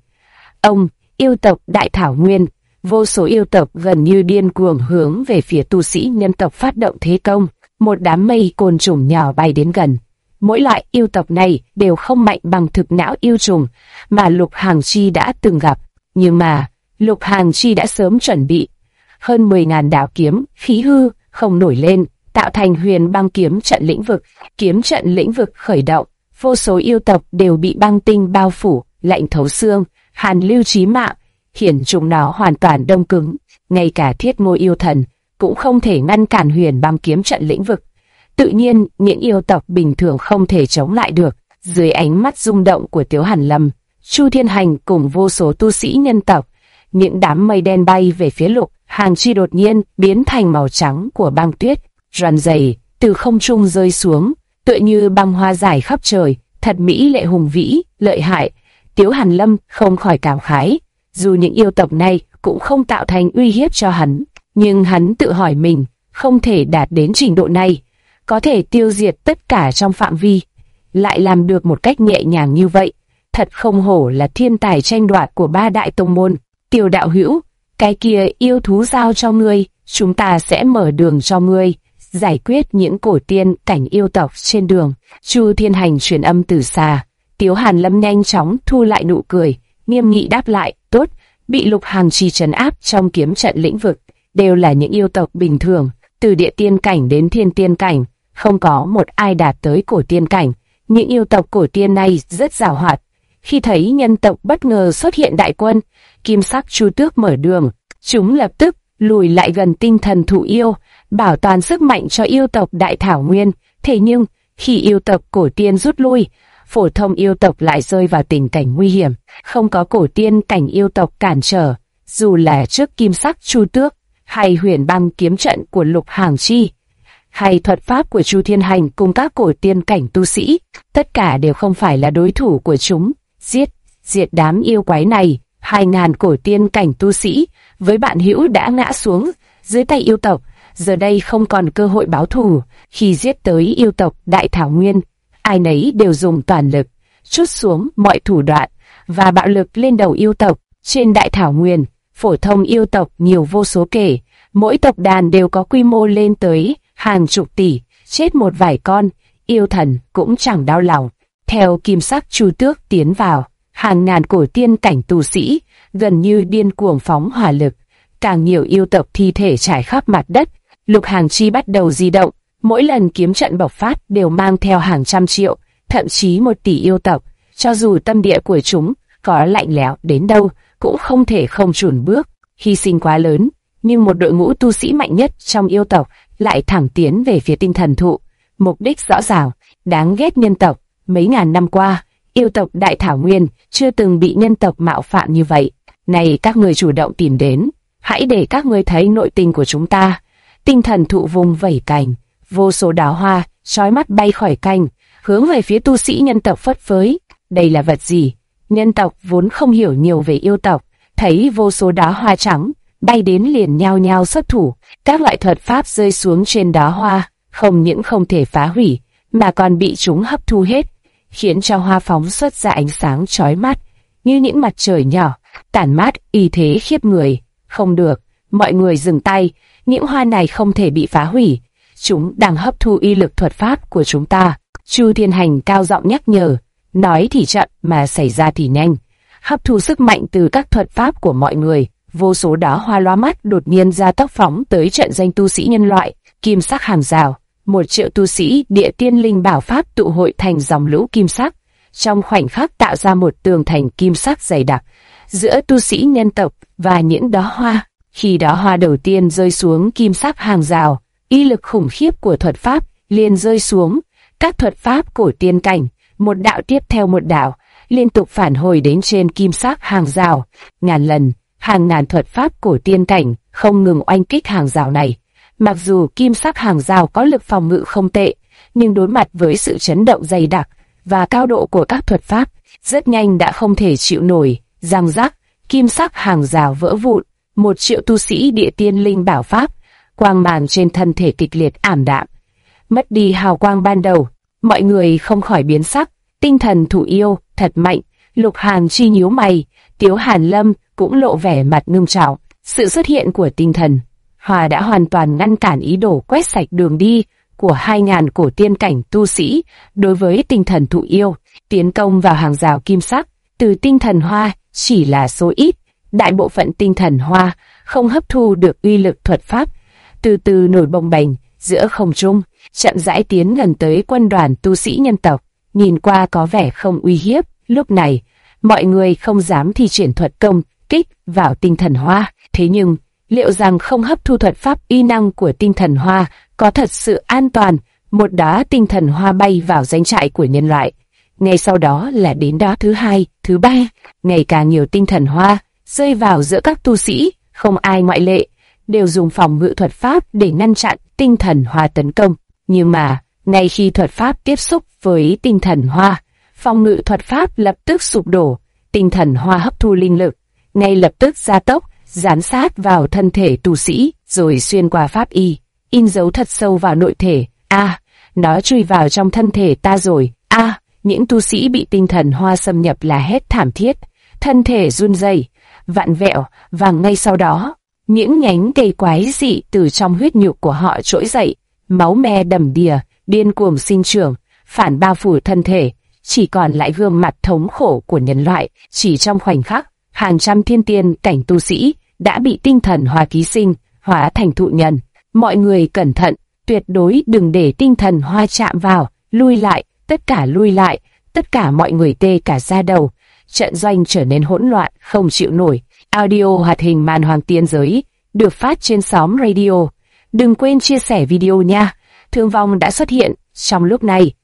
Yêu tộc Đại Thảo Nguyên, vô số yêu tộc gần như điên cuồng hướng về phía tu sĩ nhân tộc phát động thế công. Một đám mây côn trùng nhỏ bay đến gần. Mỗi loại yêu tộc này đều không mạnh bằng thực não yêu trùng mà Lục Hàng Chi đã từng gặp, nhưng mà Lục Hàng Chi đã sớm chuẩn bị. Hơn 10.000 đạo kiếm khí hư không nổi lên, tạo thành huyền băng kiếm trận lĩnh vực. Kiếm trận lĩnh vực khởi động, vô số yêu tộc đều bị băng tinh bao phủ, lạnh thấu xương, hàn lưu chí mạng, khiến chúng nó hoàn toàn đông cứng. Ngay cả thiết ngô yêu thần cũng không thể ngăn cản huyền băng kiếm trận lĩnh vực. Tự nhiên, những yêu tộc bình thường không thể chống lại được. Dưới ánh mắt rung động của Tiếu Hàn Lâm, Chu Thiên Hành cùng vô số tu sĩ nhân tộc, những đám mây đen bay về phía Lục Hàng Chi đột nhiên biến thành màu trắng của băng tuyết, rằn dày từ không trung rơi xuống, tựa như băng hoa rải khắp trời, thật mỹ lệ hùng vĩ, lợi hại. Tiếu Hàn Lâm không khỏi cảm khái, dù những yêu tộc này cũng không tạo thành uy hiếp cho hắn, nhưng hắn tự hỏi mình không thể đạt đến trình độ này, có thể tiêu diệt tất cả trong phạm vi, lại làm được một cách nhẹ nhàng như vậy. Thật không hổ là thiên tài tranh đoạt của 3 đại tông môn. Tiêu đạo hữu, cái kia yêu thú giao cho ngươi, chúng ta sẽ mở đường cho ngươi, giải quyết những cổ tiên cảnh yêu tộc trên đường. Chu Thiên Hành truyền âm từ xa. Tiếu Hàn Lâm nhanh chóng thu lại nụ cười, nghiêm nghị đáp lại, tốt. Bị Lục Hàng Chi trấn áp trong kiếm trận lĩnh vực đều là những yêu tộc bình thường, từ địa tiên cảnh đến thiên tiên cảnh, không có một ai đạt tới cổ tiên cảnh. Những yêu tộc cổ tiên này rất giàu hoạt. Khi thấy nhân tộc bất ngờ xuất hiện đại quân, kim sắc chu tước mở đường, chúng lập tức lùi lại gần tinh thần thụ yêu, bảo toàn sức mạnh cho yêu tộc Đại Thảo Nguyên. Thế nhưng, Khi yêu tộc cổ tiên rút lui, phổ thông yêu tộc lại rơi vào tình cảnh nguy hiểm, không có cổ tiên cảnh yêu tộc cản trở, dù là trước kim sắc chu tước, hay huyền băng kiếm trận của Lục Hàng Chi, hay thuật pháp của Chu Thiên Hành cùng các cổ tiên cảnh tu sĩ, tất cả đều không phải là đối thủ của chúng. Diệt đám yêu quái này, 2.000 cổ tiên cảnh tu sĩ, với bạn hữu đã ngã xuống dưới tay yêu tộc, giờ đây không còn cơ hội báo thù. Khi giết tới yêu tộc Đại Thảo Nguyên, ai nấy đều dùng toàn lực, trút xuống mọi thủ đoạn và bạo lực lên đầu yêu tộc. Trên Đại Thảo Nguyên, phổ thông yêu tộc nhiều vô số kể, mỗi tộc đàn đều có quy mô lên tới hàng chục tỷ, chết một vài con, yêu thần cũng chẳng đau lòng. Theo kim sắc chu tước tiến vào, hàng ngàn cổ tiên cảnh tu sĩ gần như điên cuồng phóng hỏa lực, càng nhiều yêu tộc thi thể trải khắp mặt đất. Lục Hàng Chi bắt đầu di động, mỗi lần kiếm trận bộc phát đều mang theo hàng trăm triệu, thậm chí 1 tỷ yêu tộc. Cho dù tâm địa của chúng có lạnh lẽo đến đâu, cũng không thể không chùn bước. Hy sinh quá lớn, nhưng một đội ngũ tu sĩ mạnh nhất trong yêu tộc lại thẳng tiến về phía tinh thần thụ. Mục đích rõ ràng, đáng ghét nhân tộc. Mấy ngàn năm qua, yêu tộc Đại Thảo Nguyên chưa từng bị nhân tộc mạo phạm như vậy. Này các người chủ động tìm đến, hãy để các ngươi thấy nội tình của chúng ta. Tinh thần thụ vùng vẩy cành, vô số đóa hoa chói mắt bay khỏi cành, hướng về phía tu sĩ nhân tộc phất phới. Đây là vật gì? Nhân tộc vốn không hiểu nhiều về yêu tộc, thấy vô số đóa hoa trắng bay đến liền nhao nhao xuất thủ. Các loại thuật pháp rơi xuống trên đóa hoa, không những không thể phá hủy, mà còn bị chúng hấp thu hết, khiến cho hoa phóng xuất ra ánh sáng chói mắt như những mặt trời nhỏ, tản mát y thế khiếp người. Không được, mọi người dừng tay, những hoa này không thể bị phá hủy, chúng đang hấp thu y lực thuật pháp của chúng ta. Chu Thiên Hành cao giọng nhắc nhở, nói thì chậm mà xảy ra thì nhanh, hấp thu sức mạnh từ các thuật pháp của mọi người. Vô số đóa hoa lóa mắt đột nhiên ra tốc phóng tới trận danh tu sĩ nhân loại, kim sắc hàng rào. 1 triệu tu sĩ địa tiên linh bảo pháp tụ hội thành dòng lũ kim sắc, trong khoảnh khắc tạo ra một tường thành kim sắc dày đặc giữa tu sĩ nhân tộc và những đóa hoa. Khi đóa hoa đầu tiên rơi xuống kim sắc hàng rào, y lực khủng khiếp của thuật pháp liền rơi xuống. Các thuật pháp cổ tiên cảnh, một đạo tiếp theo một đạo, liên tục phản hồi đến trên kim sắc hàng rào. Ngàn lần, hàng ngàn thuật pháp cổ tiên cảnh không ngừng oanh kích hàng rào này. Mặc dù kim sắc hàng rào có lực phòng ngự không tệ, nhưng đối mặt với sự chấn động dày đặc và cao độ của các thuật pháp, rất nhanh đã không thể chịu nổi. Răng rắc, kim sắc hàng rào vỡ vụn. 1 triệu tu sĩ địa tiên linh bảo pháp, quang mang trên thân thể kịch liệt ảm đạm, mất đi hào quang ban đầu. Mọi người không khỏi biến sắc. Tinh thần thụ yêu thật mạnh. Lục Hàng Chi nhíu mày, Tiếu Hàn Lâm cũng lộ vẻ mặt ngưng trọng. Sự xuất hiện của tinh thần Hòa đã hoàn toàn ngăn cản ý đồ quét sạch đường đi của 2.000 cổ tiên cảnh tu sĩ đối với tinh thần thụ yêu. Tiến công vào hàng rào kim sắc từ tinh thần hoa chỉ là số ít. Đại bộ phận tinh thần hoa không hấp thu được uy lực thuật pháp, từ từ nổi bồng bềnh giữa không trung, chậm rãi tiến gần tới quân đoàn tu sĩ nhân tộc, nhìn qua có vẻ không uy hiếp. Lúc này, mọi người không dám thi triển thuật công kích vào tinh thần hoa. Thế nhưng, liệu rằng không hấp thu thuật pháp uy năng của tinh thần hoa có thật sự an toàn? Một đóa tinh thần hoa bay vào doanh trại của nhân loại. Ngay sau đó là đến đóa thứ 2, thứ 3, ngày càng nhiều tinh thần hoa rơi vào giữa các tu sĩ, không ai ngoại lệ, đều dùng phòng ngự thuật pháp để ngăn chặn tinh thần hoa tấn công. Nhưng mà, ngay khi thuật pháp tiếp xúc với tinh thần hoa, phòng ngự thuật pháp lập tức sụp đổ. Tinh thần hoa hấp thu linh lực, ngay lập tức gia tốc, dán sát vào thân thể tu sĩ, rồi xuyên qua pháp y, in dấu thật sâu vào nội thể. Nó chui vào trong thân thể ta rồi. Những tu sĩ bị tinh thần hoa xâm nhập là hét thảm thiết, thân thể run rẩy, vặn vẹo, và ngay sau đó, những nhánh cây quái dị từ trong huyết nhục của họ trỗi dậy, máu me đầm đìa, điên cuồng sinh trưởng, phản bao phủ thân thể, chỉ còn lại gương mặt thống khổ của nhân loại. Chỉ trong khoảnh khắc, hàng trăm thiên tiên cảnh tu sĩ đã bị tinh thần hoa ký sinh, hóa thành thụ nhân. Mọi người cẩn thận, tuyệt đối đừng để tinh thần hoa chạm vào. Lui lại, tất cả lui lại, tất cả mọi người tê cả da đầu. Trận doanh trở nên hỗn loạn, không chịu nổi. Audio hoạt hình Man Hoang Tiên Giới được phát trên xóm radio. Đừng quên chia sẻ video nha. Thương vong đã xuất hiện. Trong lúc này,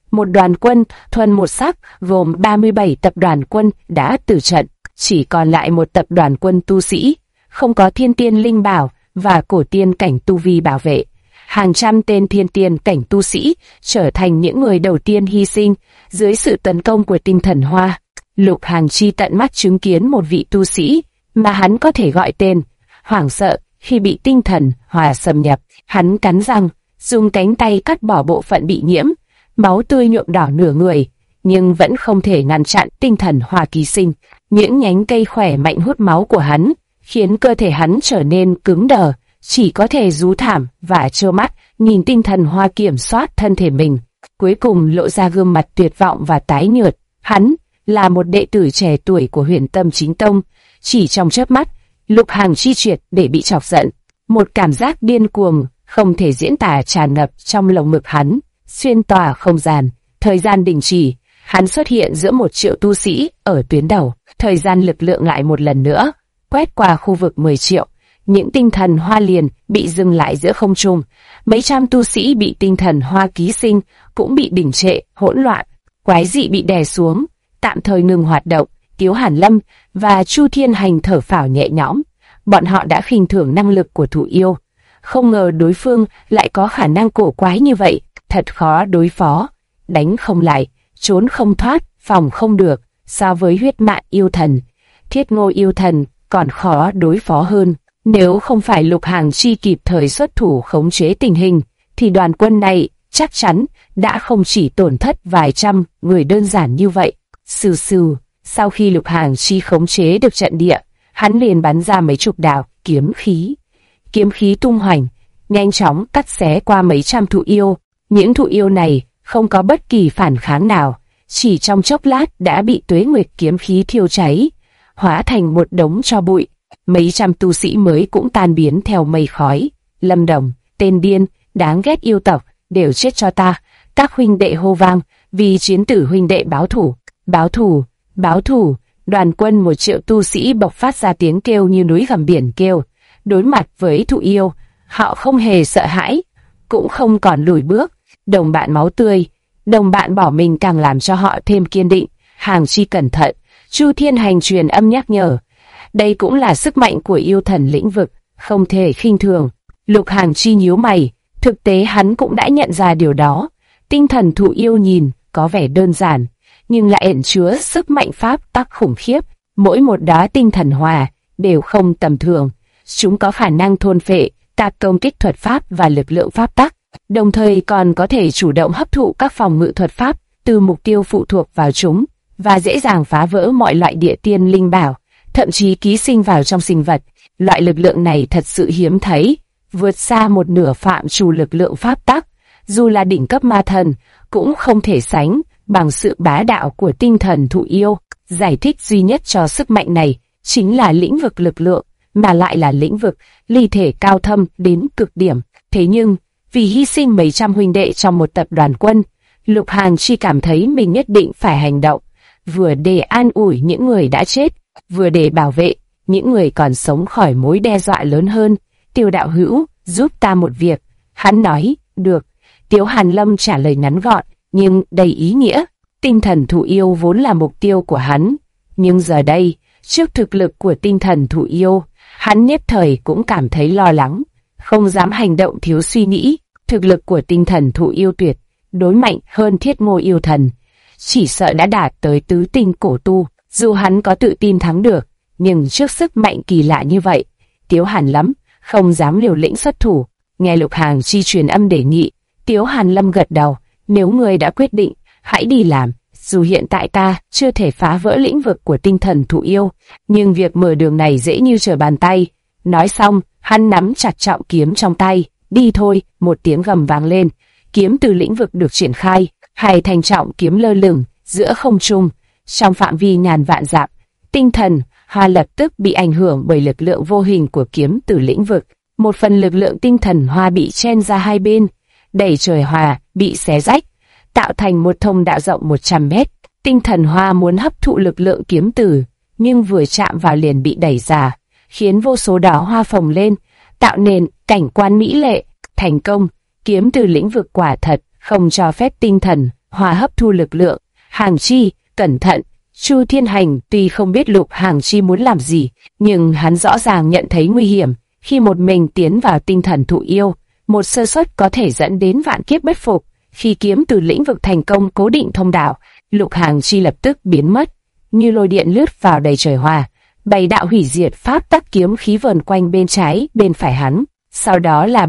Một đoàn quân thuần một sắc gồm 37 tập đoàn quân đã tử trận, chỉ còn lại một tập đoàn quân tu sĩ, không có thiên tiên linh bảo và cổ tiên cảnh tu vi bảo vệ. Hàng trăm tên thiên tiên cảnh tu sĩ trở thành những người đầu tiên hy sinh dưới sự tấn công của tinh thần hoa. Lục Hàng Chi tận mắt chứng kiến một vị tu sĩ mà hắn có thể gọi tên, hoảng sợ khi bị tinh thần hoa xâm nhập. Hắn cắn răng, dùng cánh tay cắt bỏ bộ phận bị nhiễm, máu tươi nhuộm đỏ nửa người, nhưng vẫn không thể ngăn chặn tinh thần hoa ký sinh. Những nhánh cây khỏe mạnh hút máu của hắn, khiến cơ thể hắn trở nên cứng đờ, chỉ có thể rú thảm và trơ mắt nhìn tinh thần hoa kiểm soát thân thể mình. Cuối cùng lộ ra gương mặt tuyệt vọng và tái nhợt. Hắn là một đệ tử trẻ tuổi của Huyền Tâm Chính Tông. Chỉ trong chớp mắt, Lục Hàng Chi triệt để bị chọc giận. Một cảm giác điên cuồng không thể diễn tả tràn ngập trong lồng ngực hắn, xuyên tỏa không gian. Thời gian đình chỉ, hắn xuất hiện giữa 1 triệu tu sĩ ở tuyến đầu. Thời gian lực lượng lại một lần nữa quét qua khu vực 10 triệu. Những tinh thần hoa liền bị dừng lại giữa không trung. Mấy trăm tu sĩ bị tinh thần hoa ký sinh cũng bị đình trệ, hỗn loạn. Quái dị bị đè xuống, tạm thời ngừng hoạt động. Tiếu Hàn Lâm và Chu Thiên Hành thở phào nhẹ nhõm. Bọn họ đã khinh thường năng lực của Thụ Yêu. Không ngờ đối phương lại có khả năng cổ quái như vậy. Thật khó đối phó. Đánh không lại, trốn không thoát, phòng không được. So với huyết mạn yêu thần, Thiết Ngô yêu thần còn khó đối phó hơn. Nếu không phải Lục Hàng Chi kịp thời xuất thủ khống chế tình hình, thì đoàn quân này chắc chắn đã không chỉ tổn thất vài trăm người đơn giản như vậy. Sừ sừ, sau khi Lục Hàng Chi khống chế được trận địa, hắn liền bắn ra mấy chục đạo kiếm khí. Kiếm khí tung hoành, nhanh chóng cắt xé qua mấy trăm thụ yêu. Những thụ yêu này không có bất kỳ phản kháng nào, chỉ trong chốc lát đã bị tuế nguyệt kiếm khí thiêu cháy, hóa thành một đống tro bụi. Mấy trăm tu sĩ mới cũng tan biến theo mây khói. Lâm Đồng, tên điên, đáng ghét yêu tộc, đều chết cho ta. Các huynh đệ hô vang, vì chiến tử huynh đệ báo thủ, báo thủ, báo thủ. Đoàn quân 1 triệu tu sĩ bộc phát ra tiếng kêu như núi gầm biển kêu. Đối mặt với thụ yêu, họ không hề sợ hãi, cũng không còn lùi bước. Đồng bạn máu tươi, đồng bạn bỏ mình càng làm cho họ thêm kiên định. Hàng Chi cẩn thận, Chu Thiên Hành truyền âm nhắc nhở. Đây cũng là sức mạnh của yêu thần lĩnh vực, không thể khinh thường. Lục Hàng Chi nhíu mày, thực tế hắn cũng đã nhận ra điều đó. Tinh thần thụ yêu nhìn có vẻ đơn giản, nhưng lại ẩn chứa sức mạnh pháp tắc khủng khiếp. Mỗi một đóa tinh thần hòa đều không tầm thường. Chúng có khả năng thôn phệ các công kích thuật pháp và lực lượng pháp tắc, đồng thời còn có thể chủ động hấp thụ các phòng ngự thuật pháp từ mục tiêu phụ thuộc vào chúng, và dễ dàng phá vỡ mọi loại địa tiên linh bảo, thậm chí ký sinh vào trong sinh vật. Loại lực lượng này thật sự hiếm thấy, vượt xa một nửa phạm trù lực lượng pháp tắc. Dù là đỉnh cấp ma thần, cũng không thể sánh bằng sự bá đạo của tinh thần thụ yêu. Giải thích duy nhất cho sức mạnh này chính là lĩnh vực lực lượng, mà lại là lĩnh vực ly thể cao thâm đến cực điểm. Thế nhưng, vì hy sinh mấy trăm huynh đệ trong một tập đoàn quân, Lục Hàng Chi cảm thấy mình nhất định phải hành động, vừa để an ủi những người đã chết, vừa để bảo vệ những người còn sống khỏi mối đe dọa lớn hơn. Tiêu đạo hữu, giúp ta một việc. Hắn nói, được. Tiếu Hàn Lâm trả lời ngắn gọn, nhưng đầy ý nghĩa. Tinh thần thụ yêu vốn là mục tiêu của hắn. Nhưng giờ đây, trước thực lực của tinh thần thụ yêu, hắn nhất thời cũng cảm thấy lo lắng, không dám hành động thiếu suy nghĩ. Thực lực của tinh thần thụ yêu tuyệt đối mạnh hơn Thiết Ngô yêu thần, chỉ sợ đã đạt tới tứ tinh cổ tu. Dù hắn có tự tin thắng được, nhưng trước sức mạnh kỳ lạ như vậy, Tiếu Hàn Lâm không dám liều lĩnh xuất thủ. Nghe Lục Hàng Chi truyền âm đề nghị, Tiếu Hàn Lâm gật đầu. Nếu ngươi đã quyết định, hãy đi làm. Dù hiện tại ta chưa thể phá vỡ lĩnh vực của tinh thần thụ yêu, nhưng việc mở đường này dễ như trở bàn tay. Nói xong, hắn nắm chặt trọng kiếm trong tay. Đi thôi, một tiếng gầm vang lên. Kiếm từ lĩnh vực được triển khai, hai thanh trọng kiếm lơ lửng giữa không trung, trong phạm vi ngàn vạn dặm. Tinh thần hoa lập tức bị ảnh hưởng bởi lực lượng vô hình của kiếm từ lĩnh vực. Một phần lực lượng tinh thần hoa bị chen ra hai bên, đẩy trời hoa bị xé rách, tạo thành một thông đạo rộng 100 mét. Tinh thần hoa muốn hấp thụ lực lượng kiếm tử, nhưng vừa chạm vào liền bị đẩy ra, khiến vô số đóa hoa phồng lên, tạo nên cảnh quan mỹ lệ. Thành công, kiếm từ lĩnh vực quả thật không cho phép tinh thần hòa hấp thu lực lượng. Hàng Chi, cẩn thận! Chu Thiên Hành tuy không biết Lục Hàng Chi muốn làm gì, nhưng hắn rõ ràng nhận thấy nguy hiểm. Khi một mình tiến vào tinh thần thụ yêu, một sơ suất có thể dẫn đến vạn kiếp bất phục. Khi kiếm từ lĩnh vực thành công cố định thông đạo, Lục Hàng Chi lập tức biến mất, như lôi điện lướt vào đầy trời hoa. 7 đạo hủy diệt pháp tắc kiếm khí vờn quanh bên trái, bên phải hắn. Sau đó là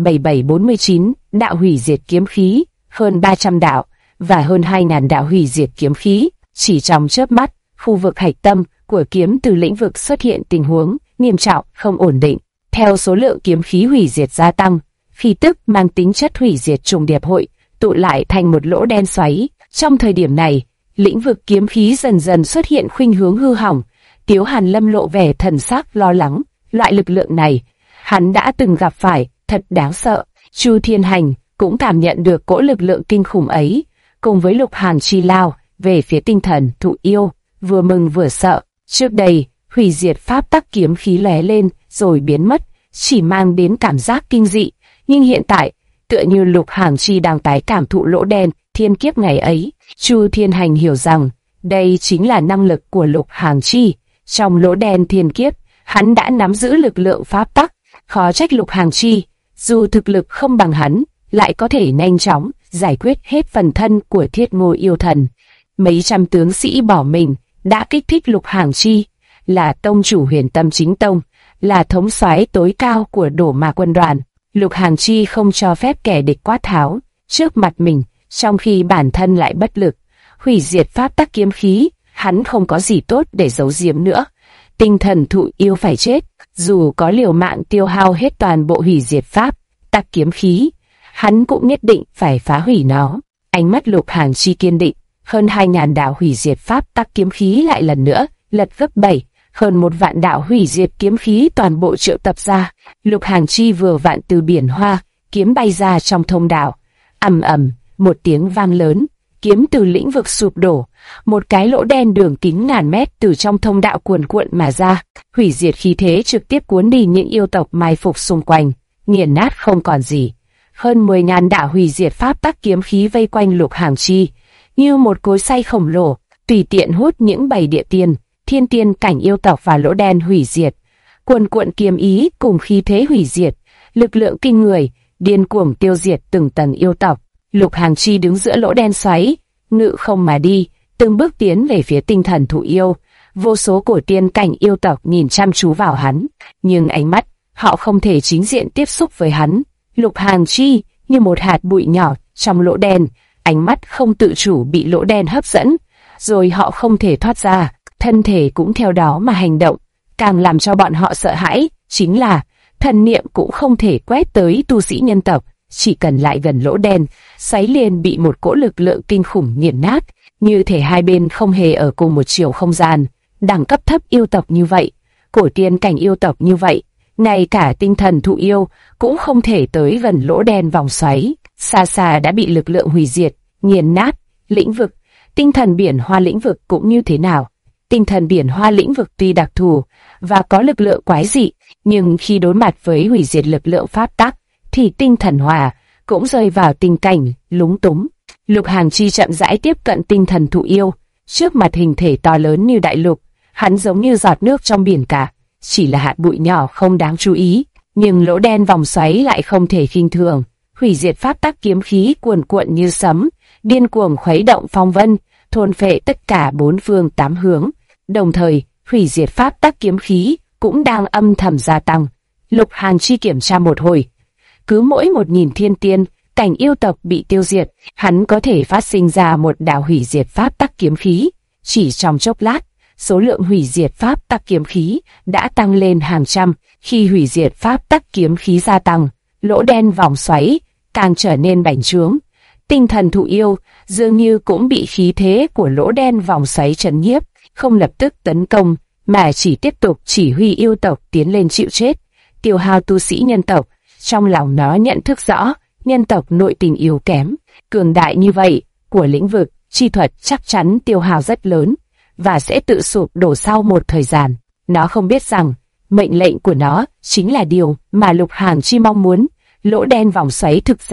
7749 đạo hủy diệt kiếm khí, hơn 300 đạo và hơn 2000 đạo hủy diệt kiếm khí. Chỉ trong chớp mắt, khu vực hạch tâm của kiếm từ lĩnh vực xuất hiện tình huống nghiêm trọng, không ổn định. Theo số lượng kiếm khí hủy diệt gia tăng, khí tức mang tính chất hủy diệt trùng điệp hội tụ lại thành một lỗ đen xoáy. Trong thời điểm này, lĩnh vực kiếm khí dần dần xuất hiện khuynh hướng hư hỏng. Tiếu Hàn Lâm lộ vẻ thần sắc lo lắng. Loại lực lượng này, hắn đã từng gặp phải, thật đáng sợ. Chu Thiên Hành cũng cảm nhận được cỗ lực lượng kinh khủng ấy, cùng với Lục Hàn Chi lao về phía tinh thần thụ yêu, vừa mừng vừa sợ. Trước đây, hủy diệt pháp tắc kiếm khí lóe lên rồi biến mất, chỉ mang đến cảm giác kinh dị. Nhưng hiện tại, tựa như Lục Hàn Chi đang tái cảm thụ lỗ đen thiên kiếp ngày ấy. Chu Thiên Hành hiểu rằng đây chính là năng lực của Lục Hàn Chi. Trong lỗ đen thiên kiếp, hắn đã nắm giữ lực lượng pháp tắc. Khó trách Lục Hàn Chi, dù thực lực không bằng hắn, lại có thể nhanh chóng giải quyết hết phần thân của Thiết Ngô yêu thần. Mấy trăm tướng sĩ bỏ mình đã kích thích Lục Hàn Chi, là tông chủ Huyền Tâm Chính Tông, là thống soái tối cao của Đổ Ma quân đoàn. Lục Hàn Chi không cho phép kẻ địch quát tháo trước mặt mình, trong khi bản thân lại bất lực. Hủy diệt pháp tắc kiếm khí, hắn không có gì tốt để giấu giếm nữa. Tinh thần thụ yêu phải chết, dù có liều mạng tiêu hao hết toàn bộ hủy diệt pháp tắc kiếm khí, hắn cũng nhất định phải phá hủy nó. Ánh mắt Lục Hàn Chi kiên định, hơn 2000 đạo hủy diệt pháp tắc kiếm khí lại lần nữa lật gấp 7, hơn 1 vạn đạo hủy diệt kiếm khí toàn bộ triệu tập ra. Lục Hàn Chi vừa vặn từ biển hoa, kiếm bay ra trong thông đạo. Ầm ầm, một tiếng vang lớn, kiếm từ lĩnh vực sụp đổ, một cái lỗ đen đường kính ngàn mét từ trong thông đạo cuồn cuộn mà ra. Hủy diệt khí thế trực tiếp cuốn đi những yêu tộc mai phục xung quanh, nghiền nát không còn gì. Hơn 10.000 đạo hủy diệt pháp tắc kiếm khí vây quanh Lục Hàn Chi, như một cối xay khổng lồ, tùy tiện hút những 7 địa tiên, thiên tiên cảnh yêu tộc và lỗ đen hủy diệt. Cuồn cuộn kiếm ý cùng khí thế hủy diệt, lực lượng kinh người, điên cuồng tiêu diệt từng tầng yêu tộc. Lục Hàn Chi đứng giữa lỗ đen xoáy, ngự không mà đi, từng bước tiến về phía tinh thần thụ yêu. Vô số cổ tiên cảnh yêu tộc nhìn chăm chú vào hắn, nhưng ánh mắt họ không thể chính diện tiếp xúc với hắn. Lục Hàn Chi như một hạt bụi nhỏ trong lỗ đen, ánh mắt không tự chủ bị lỗ đen hấp dẫn, rồi họ không thể thoát ra, thân thể cũng theo đó mà hành động. Càng làm cho bọn họ sợ hãi chính là thần niệm cũng không thể quét tới tu sĩ nhân tộc, chỉ cần lại gần lỗ đen, xoáy liền bị một cỗ lực lượng kinh khủng nghiền nát, như thể hai bên không hề ở cùng một chiều không gian. Đẳng cấp thấp yêu tộc như vậy, cổ tiên cảnh yêu tộc như vậy, ngay cả tinh thần thụ yêu cũng không thể tới gần lỗ đen vòng xoáy, xa xa đã bị lực lượng hủy diệt, nghiền nát. Lĩnh vực, tinh thần biển hoa lĩnh vực cũng như thế nào? Tinh thần biển hoa lĩnh vực tuy đặc thù và có lực lượng quái dị, nhưng khi đối mặt với hủy diệt lực lượng pháp tắc, thì tinh thần hòa cũng rơi vào tình cảnh lúng túng. Lục Hàn Chi chậm rãi tiếp cận tinh thần thụ yêu, trước mặt hình thể to lớn như đại lục, hắn giống như giọt nước trong biển cả, chỉ là hạt bụi nhỏ không đáng chú ý, nhưng lỗ đen vòng xoáy lại không thể khinh thường. Hủy diệt pháp tắc kiếm khí cuồn cuộn như sấm, điên cuồng khuấy động phong vân, thôn phệ tất cả 4 phương 8 hướng. Đồng thời, hủy diệt pháp tắc kiếm khí cũng đang âm thầm gia tăng. Lục Hàn Chi kiểm tra một hồi, cứ mỗi 1000 thiên tiên cảnh yêu tộc bị tiêu diệt, hắn có thể phát sinh ra một đạo hủy diệt pháp tắc kiếm khí. Chỉ trong chốc lát, số lượng hủy diệt pháp tắc kiếm khí đã tăng lên hàng trăm. Khi hủy diệt pháp tắc kiếm khí gia tăng, lỗ đen vòng xoáy càng trở nên bành trướng. Tinh thần thụ yêu dường như cũng bị khí thế của lỗ đen vòng xoáy chấn nhiếp, không lập tức tấn công, mà chỉ tiếp tục chỉ huy yêu tộc tiến lên chịu chết, tiêu hao tu sĩ nhân tộc. Trong lòng nó nhận thức rõ, nhân tộc nội tình yếu kém, cường đại như vậy, của lĩnh vực, chi thuật chắc chắn tiêu hao rất lớn, và sẽ tự sụp đổ sau một thời gian. Nó không biết rằng, mệnh lệnh của nó chính là điều mà Lục Hàn Chi mong muốn. Lỗ đen vòng xoáy thực ra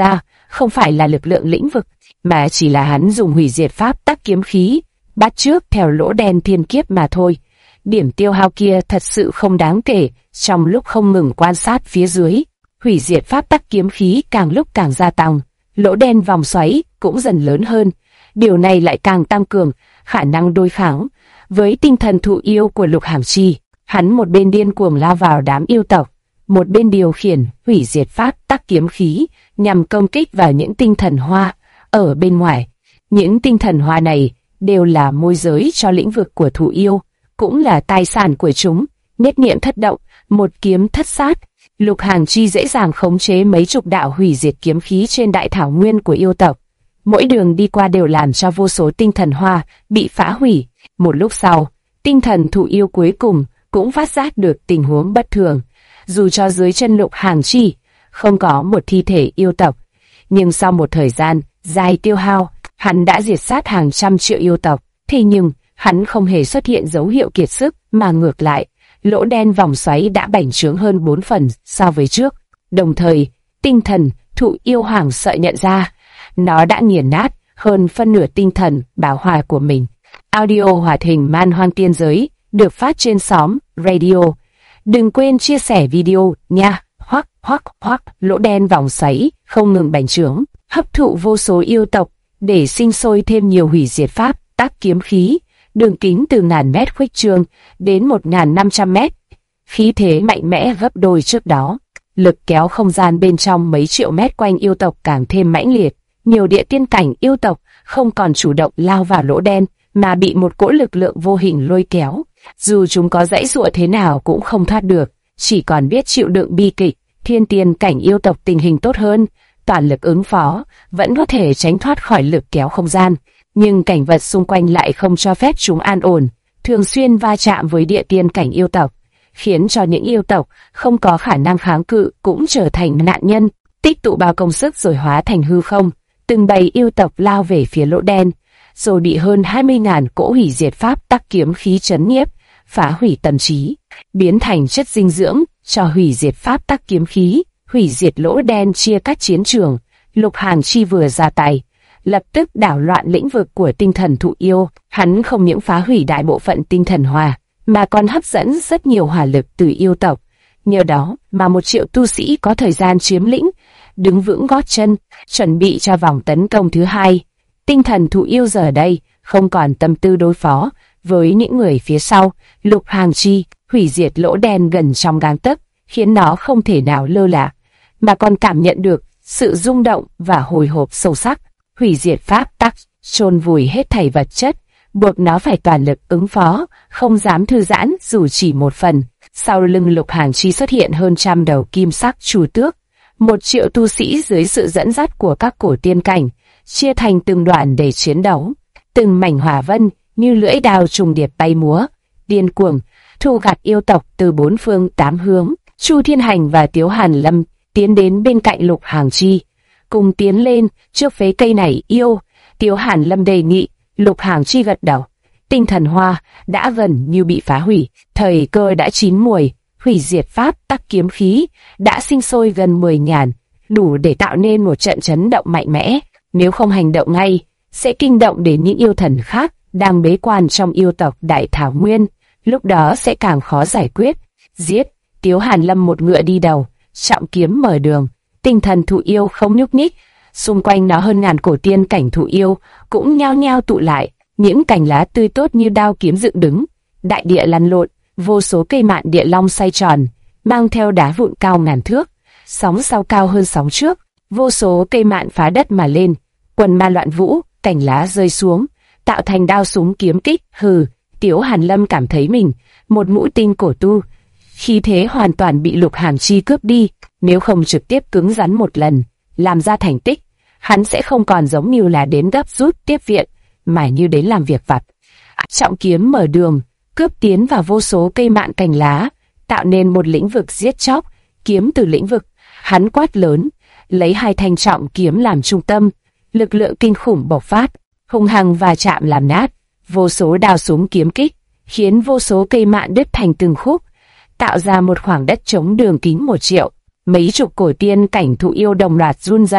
không phải là lực lượng lĩnh vực, mà chỉ là hắn dùng hủy diệt pháp tắc kiếm khí, bắt chước theo lỗ đen thiên kiếp mà thôi. Điểm tiêu hao kia thật sự không đáng kể. Trong lúc không ngừng quan sát phía dưới, hủy diệt pháp tắc kiếm khí càng lúc càng gia tăng, lỗ đen vòng xoáy cũng dần lớn hơn. Điều này lại càng tăng cường khả năng đối kháng với tinh thần thụ yêu của Lục Hàm Chi. Hắn một bên điên cuồng lao vào đám yêu tộc, một bên điều khiển hủy diệt pháp tắc kiếm khí nhằm công kích vào những tinh thần hoa ở bên ngoài. Những tinh thần hoa này đều là môi giới cho lĩnh vực của thụ yêu, cũng là tài sản của chúng. Nhất niệm thất động, một kiếm thất sát, Lục Hàm Chi dễ dàng khống chế mấy chục đạo hủy diệt kiếm khí trên đại thảo nguyên của yêu tộc. Mỗi đường đi qua đều làm cho vô số tinh thần hoa bị phá hủy. Một lúc sau, tinh thần thụ yêu cuối cùng cũng phát giác được tình huống bất thường. Dù cho dưới chân Lục Hàm Chi không có một thi thể yêu tộc, nhưng sau một thời gian dài tiêu hao, hắn đã diệt sát hàng trăm triệu yêu tộc. Thế nhưng hắn không hề xuất hiện dấu hiệu kiệt sức, mà ngược lại, lỗ đen vòng xoáy đã bành trướng hơn 4 phần so với trước. Đồng thời, tinh thần thụ yêu hoảng sợ nhận ra, nó đã nghiền nát hơn phân nửa tinh thần bảo hòa của mình. Audio hoạt hình Man Hoang Tiên Giới được phát trên xóm radio. Đừng quên chia sẻ video nha. Hoắc, lỗ đen vòng xoáy không ngừng bành trướng, hấp thụ vô số yêu tộc để sinh sôi thêm nhiều hủy diệt pháp tắc kiếm khí. Đường kính từ ngàn mét khuếch trương đến 1.500 mét, khí thế mạnh mẽ gấp đôi trước đó. Lực kéo không gian bên trong mấy triệu mét quanh yêu tộc càng thêm mãnh liệt. Nhiều địa tiên cảnh yêu tộc không còn chủ động lao vào lỗ đen, mà bị một cỗ lực lượng vô hình lôi kéo. Dù chúng có giãy giụa thế nào cũng không thoát được, chỉ còn biết chịu đựng bi kịch. Thiên tiên cảnh yêu tộc tình hình tốt hơn, toàn lực ứng phó, vẫn có thể tránh thoát khỏi lực kéo không gian. Nhưng cảnh vật xung quanh lại không cho phép chúng an ổn, thường xuyên va chạm với địa tiên cảnh yêu tộc, khiến cho những yêu tộc không có khả năng kháng cự cũng trở thành nạn nhân, tích tụ bao công sức rồi hóa thành hư không. Từng bầy yêu tộc lao về phía lỗ đen, rồi bị hơn 20.000 cỗ hủy diệt pháp tắc kiếm khí chấn nhiếp, phá hủy tâm trí, biến thành chất dinh dưỡng cho hủy diệt pháp tắc kiếm khí. Hủy diệt lỗ đen chia cắt chiến trường. Lục Hàm Chi vừa ra tay, lập tức đảo loạn lĩnh vực của tinh thần thụ yêu. Hắn không những phá hủy đại bộ phận tinh thần hòa, mà còn hấp dẫn rất nhiều hỏa lực từ yêu tộc. Nhờ đó mà 1 triệu tu sĩ có thời gian chiếm lĩnh, đứng vững gót chân, chuẩn bị cho vòng tấn công thứ hai. Tinh thần thụ yêu giờ đây không còn tâm tư đối phó với những người phía sau. Lục Hàm Chi hủy diệt lỗ đen gần trong gang tấc, khiến nó không thể nào lơ là, mà còn cảm nhận được sự rung động và hồi hộp sâu sắc. Hủy diệt pháp tắc chôn vùi hết thảy vật chất, buộc nó phải toàn lực ứng phó, không dám thư giãn dù chỉ một phần. Sau lưng Lục Hàm Chi xuất hiện hơn 100 đầu kim sắc chu tước, 1 triệu tu sĩ dưới sự dẫn dắt của các cổ tiên cảnh, chia thành từng đoàn để chiến đấu. Từng mảnh hỏa vân như lưỡi đao trùng điệp bay múa, điên cuồng thu gặt yêu tộc từ 4 phương 8 hướng. Chu Thiên Hành và Tiếu Hàn Lâm tiến đến bên cạnh Lục Hàm Chi, cùng tiến lên trước phế cây này yêu. Tiếu Hàn Lâm đề nghị, Lục Hàm Chi gật đầu. Tinh thần hoa đã gần như bị phá hủy, thời cơ đã chín muồi. Hủy diệt pháp tắc kiếm khí đã sinh sôi gần 10.000, đủ để tạo nên một trận chấn động mạnh mẽ. Nếu không hành động ngay, sẽ kinh động đến những yêu thần khác đang bế quan trong yêu tộc Đại Thảo Nguyên, lúc đó sẽ càng khó giải quyết. Giết! Tiếu Hàn Lâm một ngựa đi đầu, trọng kiếm mở đường. Tinh thần thụ yêu không nhúc nhích, xung quanh nó hơn ngàn cổ tiên cảnh thụ yêu cũng nhao nhao tụ lại, những cành lá tươi tốt như đao kiếm dựng đứng. Đại địa lăn lộn, vô số cây mạn địa long xoay tròn, mang theo đá vụn cao ngàn thước, sóng sau cao hơn sóng trước. Vô số cây mạn phá đất mà lên, quần ma loạn vũ, cành lá rơi xuống, tạo thành đao súng kiếm kích. Hừ! Tiếu Hàn Lâm cảm thấy mình một mũi tên cổ tu, khí thế hoàn toàn bị Lục Hàm Chi cướp đi. Nếu không trực tiếp cứng rắn một lần, làm ra thành tích, hắn sẽ không còn giống như là đến gấp rút tiếp viện, mà như đến làm việc vặt. Trọng kiếm mở đường, cướp tiến vào vô số cây mạn cành lá, tạo nên một lĩnh vực giết chóc. Kiếm từ lĩnh vực, hắn quát lớn, lấy 2 thanh trọng kiếm làm trung tâm, lực lượng kinh khủng bộc phát, hung hăng và chạm làm nát vô số đao súng kiếm kích, khiến vô số cây mạn đứt thành từng khúc, tạo ra một khoảng đất trống đường kính 1 triệu. Mấy chục cổ tiên cảnh thụ yêu đồng loạt run rẩy,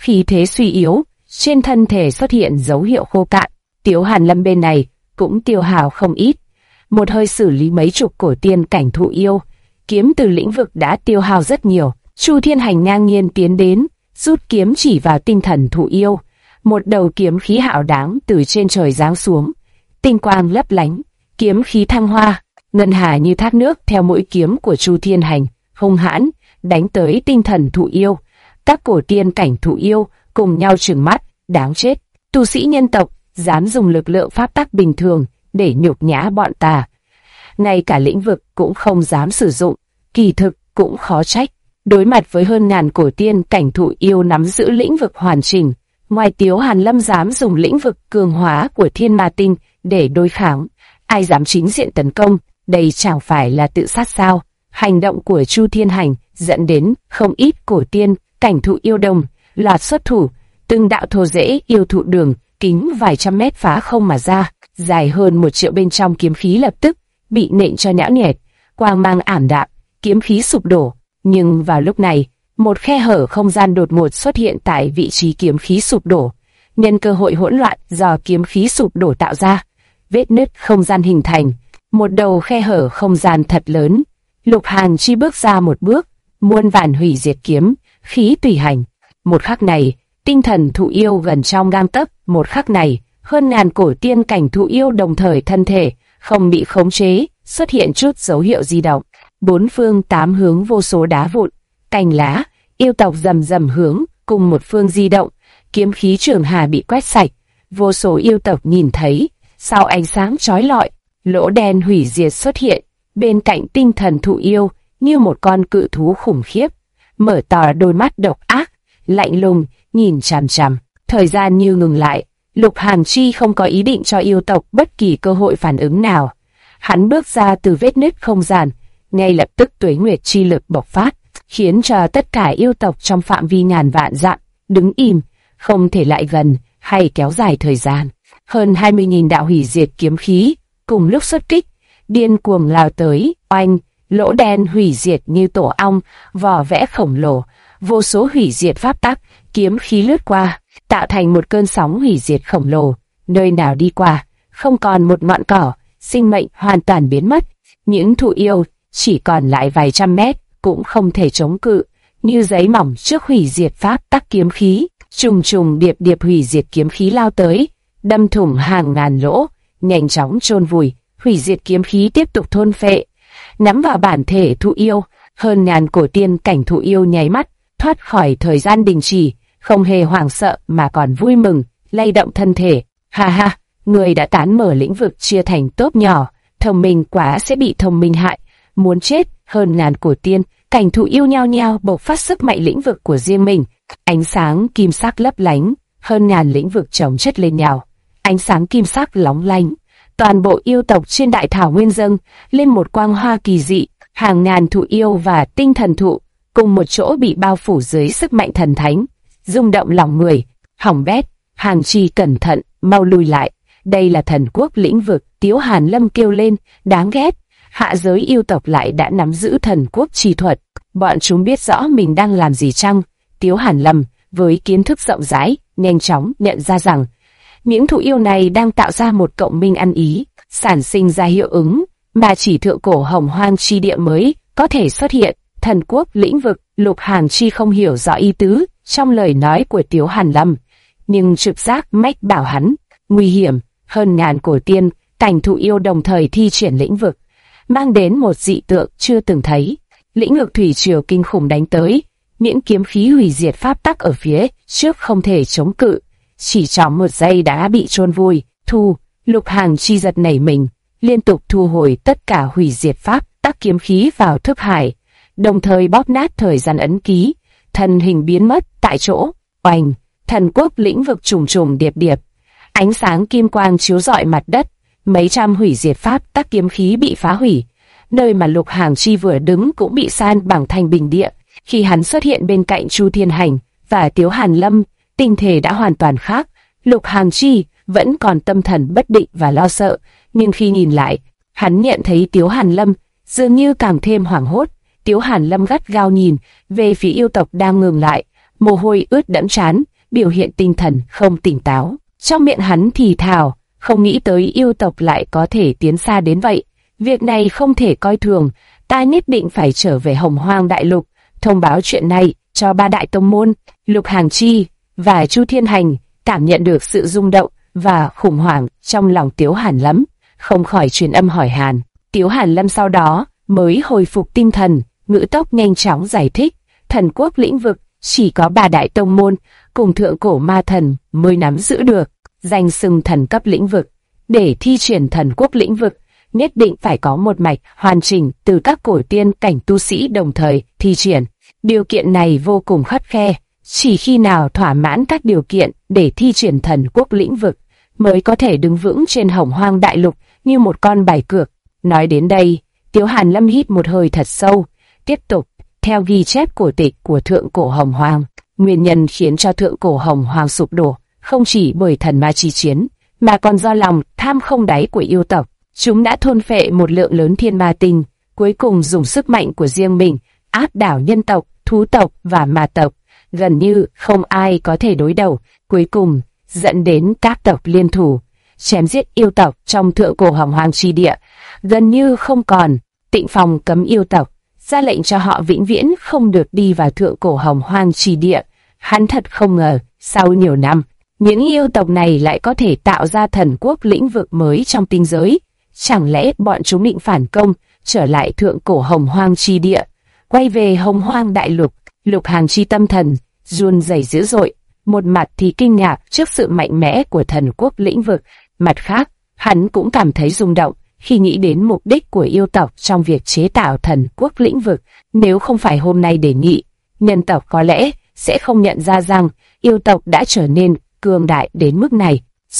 khí thế suy yếu, trên thân thể xuất hiện dấu hiệu khô cạn. Tiếu Hàn Lâm bên này cũng tiêu hao không ít, một hơi xử lý mấy chục cổ tiên cảnh thụ yêu, kiếm từ lĩnh vực đã tiêu hao rất nhiều. Chu Thiên Hành ngang nhiên tiến đến, rút kiếm chỉ vào tinh thần thụ yêu. Một đầu kiếm khí hạo đáng từ trên trời giáng xuống, tinh quang lấp lánh, kiếm khí thăng hoa, ngân hà như thác nước theo mũi kiếm của Chu Thiên Hành, hung hãn đánh tới tinh thần thụ yêu. Các cổ tiên cảnh thụ yêu cùng nhau trừng mắt, đáng chết, tu sĩ nhân tộc dám dùng lực lượng pháp tắc bình thường để nhục nhã bọn ta, ngay cả lĩnh vực cũng không dám sử dụng. Kỳ thực cũng khó trách, đối mặt với hơn ngàn cổ tiên cảnh thụ yêu nắm giữ lĩnh vực hoàn chỉnh, ngoài Tiếu Hàn Lâm dám dùng lĩnh vực cường hóa của Thiên Ma Tinh để đối kháng, ai dám chính diện tấn công, đây chẳng phải là tự sát sao? Hành động của Chu Thiên Hành dẫn đến không ít cổ tiên cảnh thụ yêu đồng loạt xuất thủ, từng đạo thô rễ yêu thụ đường kính vài trăm mét phá không mà ra, dài hơn 1 triệu bên trong kiếm khí lập tức bị nện cho nhão nhẹt, quang mang ảm đạm, kiếm khí sụp đổ. Nhưng vào lúc này, một khe hở không gian đột ngột xuất hiện tại vị trí kiếm khí sụp đổ. Nhân cơ hội hỗn loạn do kiếm khí sụp đổ tạo ra, vết nứt không gian hình thành, một đầu khe hở không gian thật lớn. Lục Hàn Chi bước ra một bước, muôn vàn hủy diệt kiếm khí tùy hành. Một khắc này, tinh thần thụ yêu gần trong gang tấc. Một khắc này, hơn ngàn cổ tiên cảnh thụ yêu đồng thời thân thể không bị khống chế, xuất hiện chút dấu hiệu di động. Bốn phương tám hướng vô số đá vụn, cành lá, yêu tộc rầm rầm hướng cùng một phương di động, kiếm khí trường hà bị quét sạch. Vô số yêu tộc nhìn thấy, sau ánh sáng chói lọi, lỗ đen hủy diệt xuất hiện bên cạnh tinh thần thụ yêu như một con cự thú khủng khiếp, mở to đôi mắt độc ác, lạnh lùng nhìn chằm chằm. Thời gian như ngừng lại, Lục Hàn Chi không có ý định cho yêu tộc bất kỳ cơ hội phản ứng nào. Hắn bước ra từ vết nứt không gian, ngay lập tức tuế nguyệt chi lực bộc phát, khiến cho tất cả yêu tộc trong phạm vi ngàn vạn dặm đứng im, không thể lại gần hay kéo dài thời gian. Hơn 20.000 đạo hủy diệt kiếm khí cùng lúc xuất kích, điên cuồng lao tới, oanh, lỗ đen hủy diệt như tổ ong, vỏ vẽ khổng lồ, vô số hủy diệt pháp tắc, kiếm khí lướt qua, tạo thành một cơn sóng hủy diệt khổng lồ. Nơi nào đi qua, không còn một ngọn cỏ, sinh mệnh hoàn toàn biến mất. Những thụ yêu chỉ còn lại vài trăm mét, cũng không thể chống cự, như giấy mỏng trước hủy diệt pháp tắc kiếm khí. Trùng trùng điệp điệp hủy diệt kiếm khí lao tới, đâm thủng hàng ngàn lỗ, nhanh chóng chôn vùi. Hủy diệt kiếm khí tiếp tục thôn phệ, nắm vào bản thể thụ yêu. Hơn ngàn cổ tiên cảnh thụ yêu nháy mắt thoát khỏi thời gian đình chỉ, không hề hoảng sợ mà còn vui mừng, lay động thân thể. Ha ha, người đã tán mở lĩnh vực chia thành tốp nhỏ, thông minh quá sẽ bị thông minh hại, muốn chết. Hơn ngàn cổ tiên cảnh thụ yêu nhao nhao bộc phát sức mạnh lĩnh vực của riêng mình, ánh sáng kim sắc lấp lánh, hơn ngàn lĩnh vực chồng chất lên nhau, ánh sáng kim sắc lóng lánh. Toàn bộ yêu tộc trên đại thảo nguyên dâng lên một quang hoa kỳ dị, hàng ngàn thụ yêu và tinh thần thụ cùng một chỗ bị bao phủ dưới sức mạnh thần thánh, rung động lòng người. Hỏng bét, Hàn Chi cẩn thận, mau lùi lại, đây là thần quốc lĩnh vực. Tiếu Hàn Lâm kêu lên, đáng ghét, hạ giới yêu tộc lại đã nắm giữ thần quốc chi thuật, bọn chúng biết rõ mình đang làm gì chăng? Tiếu Hàn Lâm với kiến thức rộng rãi, nhanh chóng nhận ra rằng những thụ yêu này đang tạo ra một cộng minh ăn ý, sản sinh ra hiệu ứng mà chỉ thượng cổ hồng hoang chi địa mới có thể xuất hiện. Thần quốc lĩnh vực. Lục Hàn Chi không hiểu rõ ý tứ trong lời nói của Tiếu Hàn Lâm, nhưng trực giác mách bảo hắn nguy hiểm. Hơn ngàn cổ tiên cảnh thụ yêu đồng thời thi triển lĩnh vực, mang đến một dị tượng chưa từng thấy. Lĩnh vực thủy triều kinh khủng đánh tới, những kiếm khí hủy diệt pháp tắc ở phía trước không thể chống cự, chỉ trong một giây đã bị chôn vùi. Lục Hàn Chi giật nảy mình, liên tục thu hồi tất cả hủy diệt pháp tắc kiếm khí vào thức hải, đồng thời bóp nát thời gian ấn ký, thân hình biến mất tại chỗ. Oanh, thần quốc lĩnh vực trùng trùng điệp điệp, ánh sáng kim quang chiếu rọi mặt đất, mấy trăm hủy diệt pháp tắc kiếm khí bị phá hủy, nơi mà Lục Hàn Chi vừa đứng cũng bị san bằng thành bình địa. Khi hắn xuất hiện bên cạnh Chu Thiên Hành và Tiếu Hàn Lâm, tình thể đã hoàn toàn khác. Lục Hàn Chi vẫn còn tâm thần bất định và lo sợ, nhưng khi nhìn lại, hắn nhận thấy Tiếu Hàn Lâm dường như càng thêm hoảng hốt. Tiếu Hàn Lâm gắt gao nhìn về phía yêu tộc đang ngừng lại, mồ hôi ướt đẫm trán, biểu hiện tinh thần không tỉnh táo. Trong miệng hắn thì thào, không nghĩ tới yêu tộc lại có thể tiến xa đến vậy. Việc này không thể coi thường, ta nhất định phải trở về Hồng Hoang Đại Lục, thông báo chuyện này cho ba đại tông môn. Lục Hàng Chi và Chu Thiên Hành cảm nhận được sự rung động và khủng hoảng trong lòng Tiếu Hàn Lâm, không khỏi truyền âm hỏi han. Tiếu Hàn Lâm sau đó mới hồi phục tinh thần, ngữ tốc nhanh chóng giải thích, thần quốc lĩnh vực chỉ có ba đại tông môn cùng thượng cổ ma thần mới nắm giữ được danh xưng thần cấp lĩnh vực. Để thi triển thần quốc lĩnh vực, nhất định phải có một mạch hoàn chỉnh từ các cổ tiên cảnh tu sĩ đồng thời thi triển. Điều kiện này vô cùng khắt khe, chỉ khi nào thỏa mãn các điều kiện để thi triển thần quốc lĩnh vực mới có thể đứng vững trên Hồng Hoang Đại Lục như một con bài cược. Nói đến đây, Tiếu Hàn Lâm hít một hơi thật sâu, tiếp tục, theo ghi chép cổ tịch của thượng cổ Hồng Hoang, nguyên nhân khiến cho thượng cổ Hồng Hoang sụp đổ không chỉ bởi thần ma chi chiến, mà còn do lòng tham không đáy của yêu tộc. Chúng đã thôn phệ một lượng lớn thiên ma tinh, cuối cùng dùng sức mạnh của riêng mình áp đảo nhân tộc, thú tộc và ma tộc, gần như không ai có thể đối đầu, cuối cùng dẫn đến các tộc liên thủ chém giết yêu tộc trong thượng cổ Hồng Hoang chi địa, gần như không còn. Tịnh Phong cấm yêu tộc, ra lệnh cho họ vĩnh viễn không được đi vào thượng cổ Hồng Hoang chi địa. Hắn thật không ngờ, sau nhiều năm, những yêu tộc này lại có thể tạo ra thần quốc lĩnh vực mới trong tinh giới. Chẳng lẽ bọn chúng định phản công, trở lại thượng cổ Hồng Hoang chi địa, quay về Hồng Hoang Đại Lục? Lục Hàng Chi tâm thần run rẩy dữ dội, một mặt thì kinh ngạc trước sự mạnh mẽ của thần quốc lĩnh vực, mặt khác, hắn cũng cảm thấy rung động khi nghĩ đến mục đích của yêu tộc trong việc chế tạo thần quốc lĩnh vực. Nếu không phải hôm nay đề nghị, nhân tộc có lẽ sẽ không nhận ra rằng yêu tộc đã trở nên cường đại đến mức này.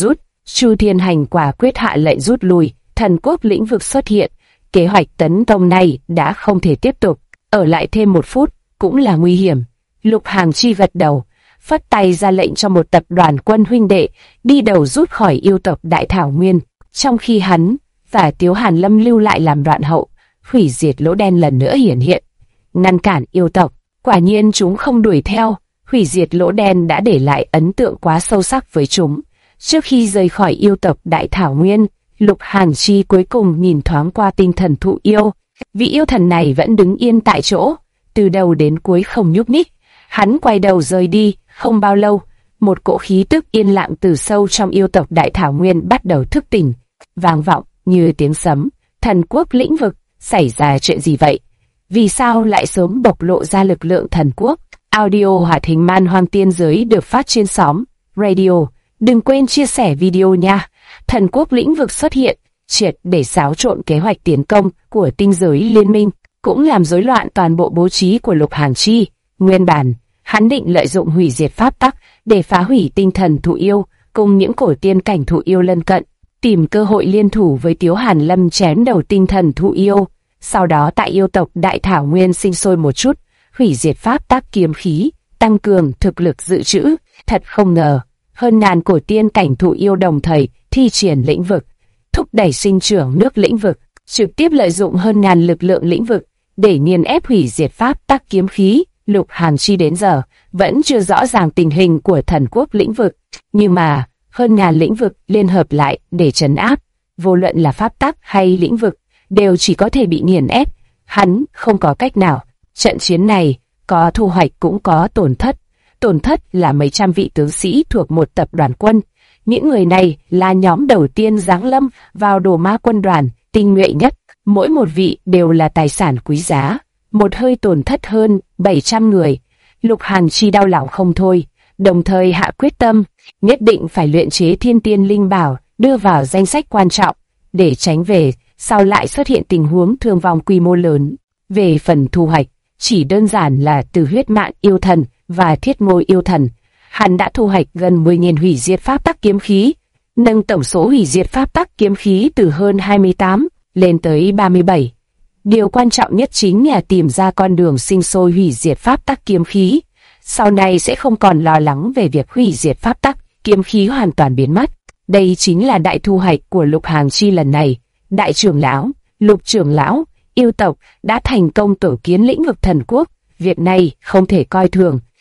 Chu Thiên Hành quả quyết hạ lệnh rút lui, thần quốc lĩnh vực xuất hiện, kế hoạch tấn công này đã không thể tiếp tục, ở lại thêm một phút cũng là nguy hiểm. Lục Hàng Chi gật đầu, phất tay ra lệnh cho một tập đoàn quân huynh đệ đi đầu rút khỏi yêu tộc Đại Thảo Nguyên, trong khi hắn và Tiếu Hàn Lâm lưu lại làm đoạn hậu. Hủy diệt lỗ đen lần nữa hiển hiện, ngăn cản yêu tộc. Quả nhiên chúng không đuổi theo, hủy diệt lỗ đen đã để lại ấn tượng quá sâu sắc với chúng. Trước khi rời khỏi yêu tộc Đại Thảo Nguyên, Lục Hàng Chi cuối cùng nhìn thoáng qua tinh thần thụ yêu. Vị yêu thần này vẫn đứng yên tại chỗ, từ đầu đến cuối không nhúc nhích. Hắn quay đầu rời đi, không bao lâu, một cỗ khí tức yên lặng từ sâu trong yêu tộc Đại Thảo Nguyên bắt đầu thức tỉnh, vang vọng như tiếng sấm. Thần quốc lĩnh vực, xảy ra chuyện gì vậy? Vì sao lại sớm bộc lộ ra lực lượng thần quốc? Audio hoạt hình Man Hoang Tiên Giới được phát trên xóm Radio. Đừng quên chia sẻ video nha. Thần quốc lĩnh vực xuất hiện, triệt để xáo trộn kế hoạch tiến công của tinh giới liên minh, cũng làm rối loạn toàn bộ bố trí của Lục Hàng Chi. Nguyên bản, hắn định lợi dụng hủy diệt pháp tắc để phá hủy tinh thần thụ yêu cùng những cổ tiên cảnh thụ yêu lân cận, tìm cơ hội liên thủ với Tiếu Hàn Lâm chém đầu tinh thần thụ yêu. Sau đó tại yêu tộc Đại Thảo Nguyên sinh sôi một chút, hủy diệt pháp tắc kiếm khí, tăng cường thực lực dự trữ. Thật không ngờ, hơn ngàn cổ tiên cảnh thụ yêu đồng thời thi triển lĩnh vực, thúc đẩy sinh trưởng nước lĩnh vực, trực tiếp lợi dụng hơn ngàn lực lượng lĩnh vực để nghiền ép hủy diệt pháp tắc kiếm khí. Lục Hàng Chi đến giờ vẫn chưa rõ ràng tình hình của thần quốc lĩnh vực, nhưng mà hơn ngàn lĩnh vực liên hợp lại để trấn áp, vô luận là pháp tắc hay lĩnh vực đều chỉ có thể bị nghiền ép. Hắn không có cách nào. Trận chiến này có thu hoạch cũng có tổn thất. Tổn thất là mấy trăm vị tướng sĩ thuộc một tập đoàn quân. Những người này là nhóm đầu tiên giáng lâm vào Đồ Ma quân đoàn, tinh nhuệ nhất. Mỗi một vị đều là tài sản quý giá. Một hơi tổn thất hơn 700 người. Lục Hàng Chi đau lòng không thôi, đồng thời hạ quyết tâm, nhất định phải luyện chế thiên tiên linh bảo, đưa vào danh sách quan trọng, để tránh về sau lại xuất hiện tình huống thương vong quy mô lớn. Về phần thu hoạch, chỉ đơn giản là từ huyết mạn yêu thần và thiết ngôi yêu thần, hắn đã thu hoạch gần 10.000 hủy diệt pháp tắc kiếm khí, nâng tổng số hủy diệt pháp tắc kiếm khí từ hơn 28 lên tới 37. Điều quan trọng nhất chính là tìm ra con đường sinh sôi hủy diệt pháp tắc kiếm khí. Sau này sẽ không còn lo lắng về việc hủy diệt pháp tắc kiếm khí hoàn toàn biến mất. Đây chính là đại thu hoạch của Lục Hàng Chi lần này. Đại trưởng lão, Lục trưởng lão, yêu tộc đã thành công tổ kiến lĩnh vực thần quốc. Việc này không thể coi thường.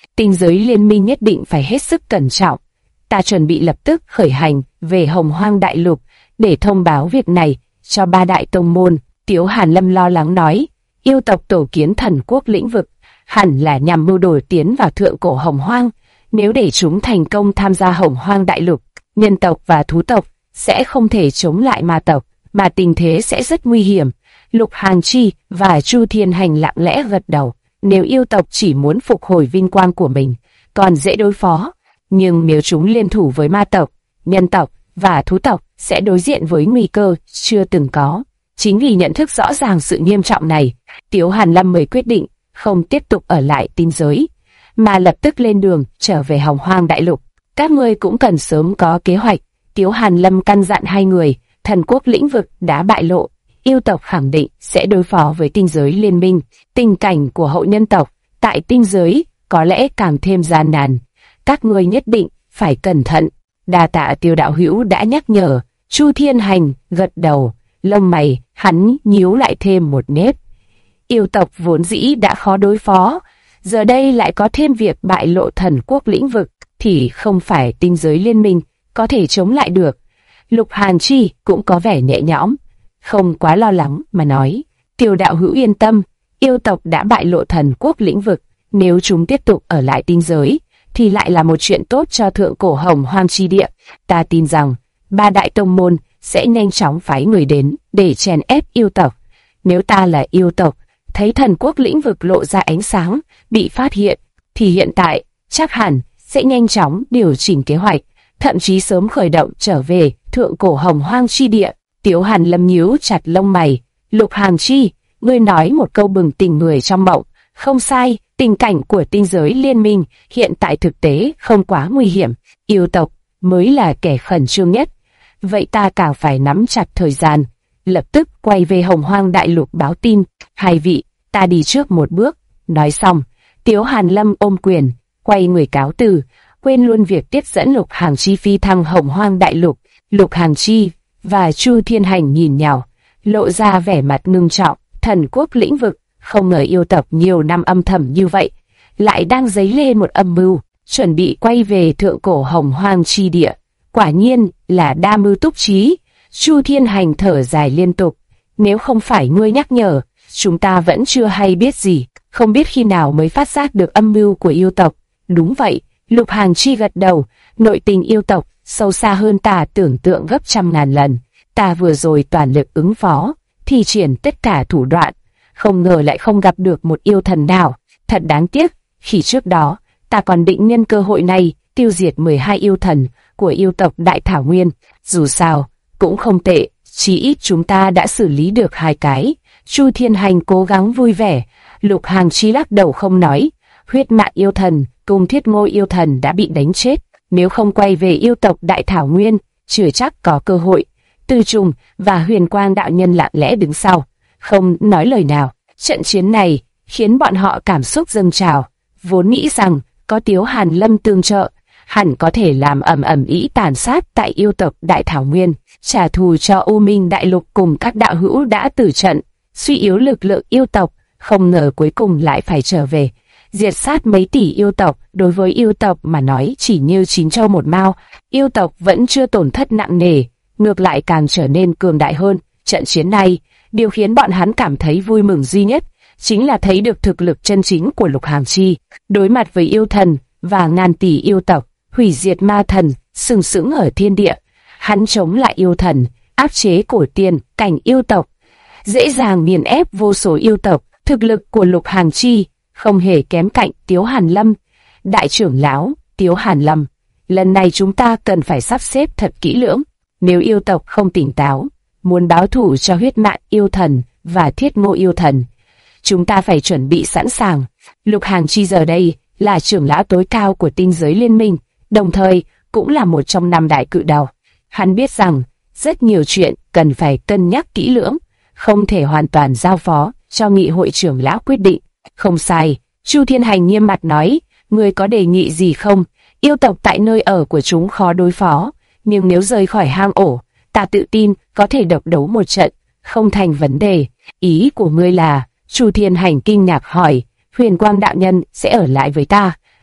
tinh giới liên minh nhất định phải hết sức cẩn trọng. Ta chuẩn bị lập tức khởi hành về Hồng Hoang Đại Lục để thông báo việc này cho ba đại tông môn. Tiếu Hàn Lâm lo lắng nói, yêu tộc tổ kiến thần quốc lĩnh vực, hẳn là nhằm mưu đồ tiến vào thượng cổ Hồng Hoang. Nếu để chúng thành công tham gia Hồng Hoang Đại Lục, nhân tộc và thú tộc sẽ không thể chống lại ma tộc, mà tình thế sẽ rất nguy hiểm. Lục Hàn Chi và Chu Thiên Hành lặng lẽ gật đầu. Nếu yêu tộc chỉ muốn phục hồi vinh quang của mình, còn dễ đối phó. Nhưng nếu chúng liên thủ với ma tộc, nhân tộc và thú tộc sẽ đối diện với nguy cơ chưa từng có. Chính vì nhận thức rõ ràng sự nghiêm trọng này, Tiếu Hàn Lâm mới quyết định không tiếp tục ở lại tinh giới, mà lập tức lên đường trở về Hồng Hoang Đại Lục. Các ngươi cũng cần sớm có kế hoạch. Tiếu Hàn Lâm căn dặn hai người, thần quốc lĩnh vực đã bại lộ, yêu tộc khẳng định sẽ đối phó với tinh giới liên minh. Tình cảnh của hậu nhân tộc tại tinh giới có lẽ càng thêm gian nan. Các ngươi nhất định phải cẩn thận. Đa tạ Tiêu đạo hữu đã nhắc nhở. Chu Thiên Hành gật đầu, lông mày hắn nhíu lại thêm một nếp. Yêu tộc vốn dĩ đã khó đối phó, giờ đây lại có thêm việc bại lộ thần quốc lĩnh vực, thì không phải tinh giới liên minh có thể chống lại được. Lục Hàn Chi cũng có vẻ nhẹ nhõm, không quá lo lắng mà nói, Tiêu đạo hữu yên tâm, yêu tộc đã bại lộ thần quốc lĩnh vực, nếu chúng tiếp tục ở lại tinh giới, thì lại là một chuyện tốt cho thượng cổ Hồng Hoang chi địa. Ta tin rằng ba đại tông môn sẽ nhanh chóng phái người đến để chèn ép yêu tộc. Nếu ta là yêu tộc, thấy thần quốc lĩnh vực lộ ra ánh sáng, bị phát hiện, thì hiện tại chắc hẳn sẽ nhanh chóng điều chỉnh kế hoạch, thậm chí sớm khởi động trở về thượng cổ Hồng Hoang chi địa. Tiếu Hàn Lâm nhíu chặt lông mày. Lục Hàn Chi, ngươi nói một câu bừng tỉnh người trong mộng. Không sai, tình cảnh của tinh giới liên minh hiện tại thực tế không quá nguy hiểm. Yêu tộc mới là kẻ khẩn trương nhất. Vậy ta càng phải nắm chặt thời gian, lập tức quay về Hồng Hoang Đại Lục báo tin. Hai vị, ta đi trước một bước. Nói xong, Tiếu Hàn Lâm ôm quyền, quay người cáo từ, quên luôn việc tiếp dẫn Lục Hàn Chi phi thăng Hồng Hoang Đại Lục. Lục Hàn Chi và Chu Thiên Hành nhìn nhau, lộ ra vẻ mặt ngưng trọng. Thần quốc lĩnh vực, không ngờ yêu tộc nhiều năm âm thầm như vậy, lại đang dấy lên một âm mưu, chuẩn bị quay về thượng cổ Hồng Hoang chi địa. Quả nhiên là đa mưu túc trí. Chu Thiên Hành thở dài liên tục. Nếu không phải ngươi nhắc nhở, chúng ta vẫn chưa hay biết gì, không biết khi nào mới phát giác được âm mưu của yêu tộc. Đúng vậy, Lục Hàn Chi gật đầu, nội tình yêu tộc sâu xa hơn ta tưởng tượng gấp trăm ngàn lần. Ta vừa rồi toàn lực ứng phó, thi triển tất cả thủ đoạn, không ngờ lại không gặp được một yêu thần nào. Thật đáng tiếc, khi trước đó, ta còn định nhân cơ hội này tiêu diệt 12 yêu thần của yêu tộc Đại Thảo Nguyên. Dù sao, cũng không tệ, chí ít chúng ta đã xử lý được 2 cái. Chu Thiên Hành cố gắng vui vẻ. Lục Hàn Chi lắc đầu không nói. Huyết Mạn yêu thần cùng Thiết Ngôi yêu thần đã bị đánh chết. Nếu không quay về yêu tộc Đại Thảo Nguyên, chưa chắc có cơ hội. Từ Trùng và Huyền Quang đạo nhân lặng lẽ đứng sau, không nói lời nào. Trận chiến này khiến bọn họ cảm xúc dâng trào. Vốn nghĩ rằng có Tiếu Hàn Lâm tương trợ, hẳn có thể làm ầm ĩ tàn sát tại yêu tộc Đại Thảo Nguyên, trả thù cho U Minh Đại Lục cùng các đạo hữu đã tử trận, suy yếu lực lượng yêu tộc. Không ngờ cuối cùng lại phải trở về diệt sát mấy tỷ yêu tộc. Đối với yêu tộc mà nói chỉ như chín trâu một mao, yêu tộc vẫn chưa tổn thất nặng nề, ngược lại càng trở nên cường đại hơn. Trận chiến này, điều khiến bọn hắn cảm thấy vui mừng duy nhất chính là thấy được thực lực chân chính của Lục Hàn Chi. Đối mặt với yêu thần và ngàn tỷ yêu tộc, hủy diệt ma thần sừng sững ở thiên địa, hắn chống lại yêu thần, áp chế cổ tiên cảnh yêu tộc, dễ dàng nghiền ép vô số yêu tộc. Thực lực của Lục Hàn Chi không hề kém cạnh Tiếu Hàn Lâm. Đại trưởng lão Tiếu Hàn Lâm, lần này chúng ta cần phải sắp xếp thật kỹ lưỡng. Nếu yêu tộc không tỉnh táo, muốn báo thù cho Huyết Mạn yêu thần và Thiết Ngô yêu thần, chúng ta phải chuẩn bị sẵn sàng. Lục Hàn Chi giờ đây là trưởng lão tối cao của tinh giới liên minh, đồng thời cũng là một trong 5 đại cự đầu. Hắn biết rằng rất nhiều chuyện cần phải cân nhắc kỹ lưỡng, không thể hoàn toàn giao phó cho nghị hội trưởng lão quyết định. Không sai, Chu Thiên Hành nghiêm mặt nói, người có đề nghị gì không? Yêu tộc tại nơi ở của chúng khó đối phó, nhưng nếu rời khỏi hang ổ, ta tự tin có thể độc đấu một trận, không thành vấn đề. Ý của ngươi là? Chu Thiên Hành kinh ngạc hỏi. Huyền Quang đạo nhân sẽ ở lại với ta,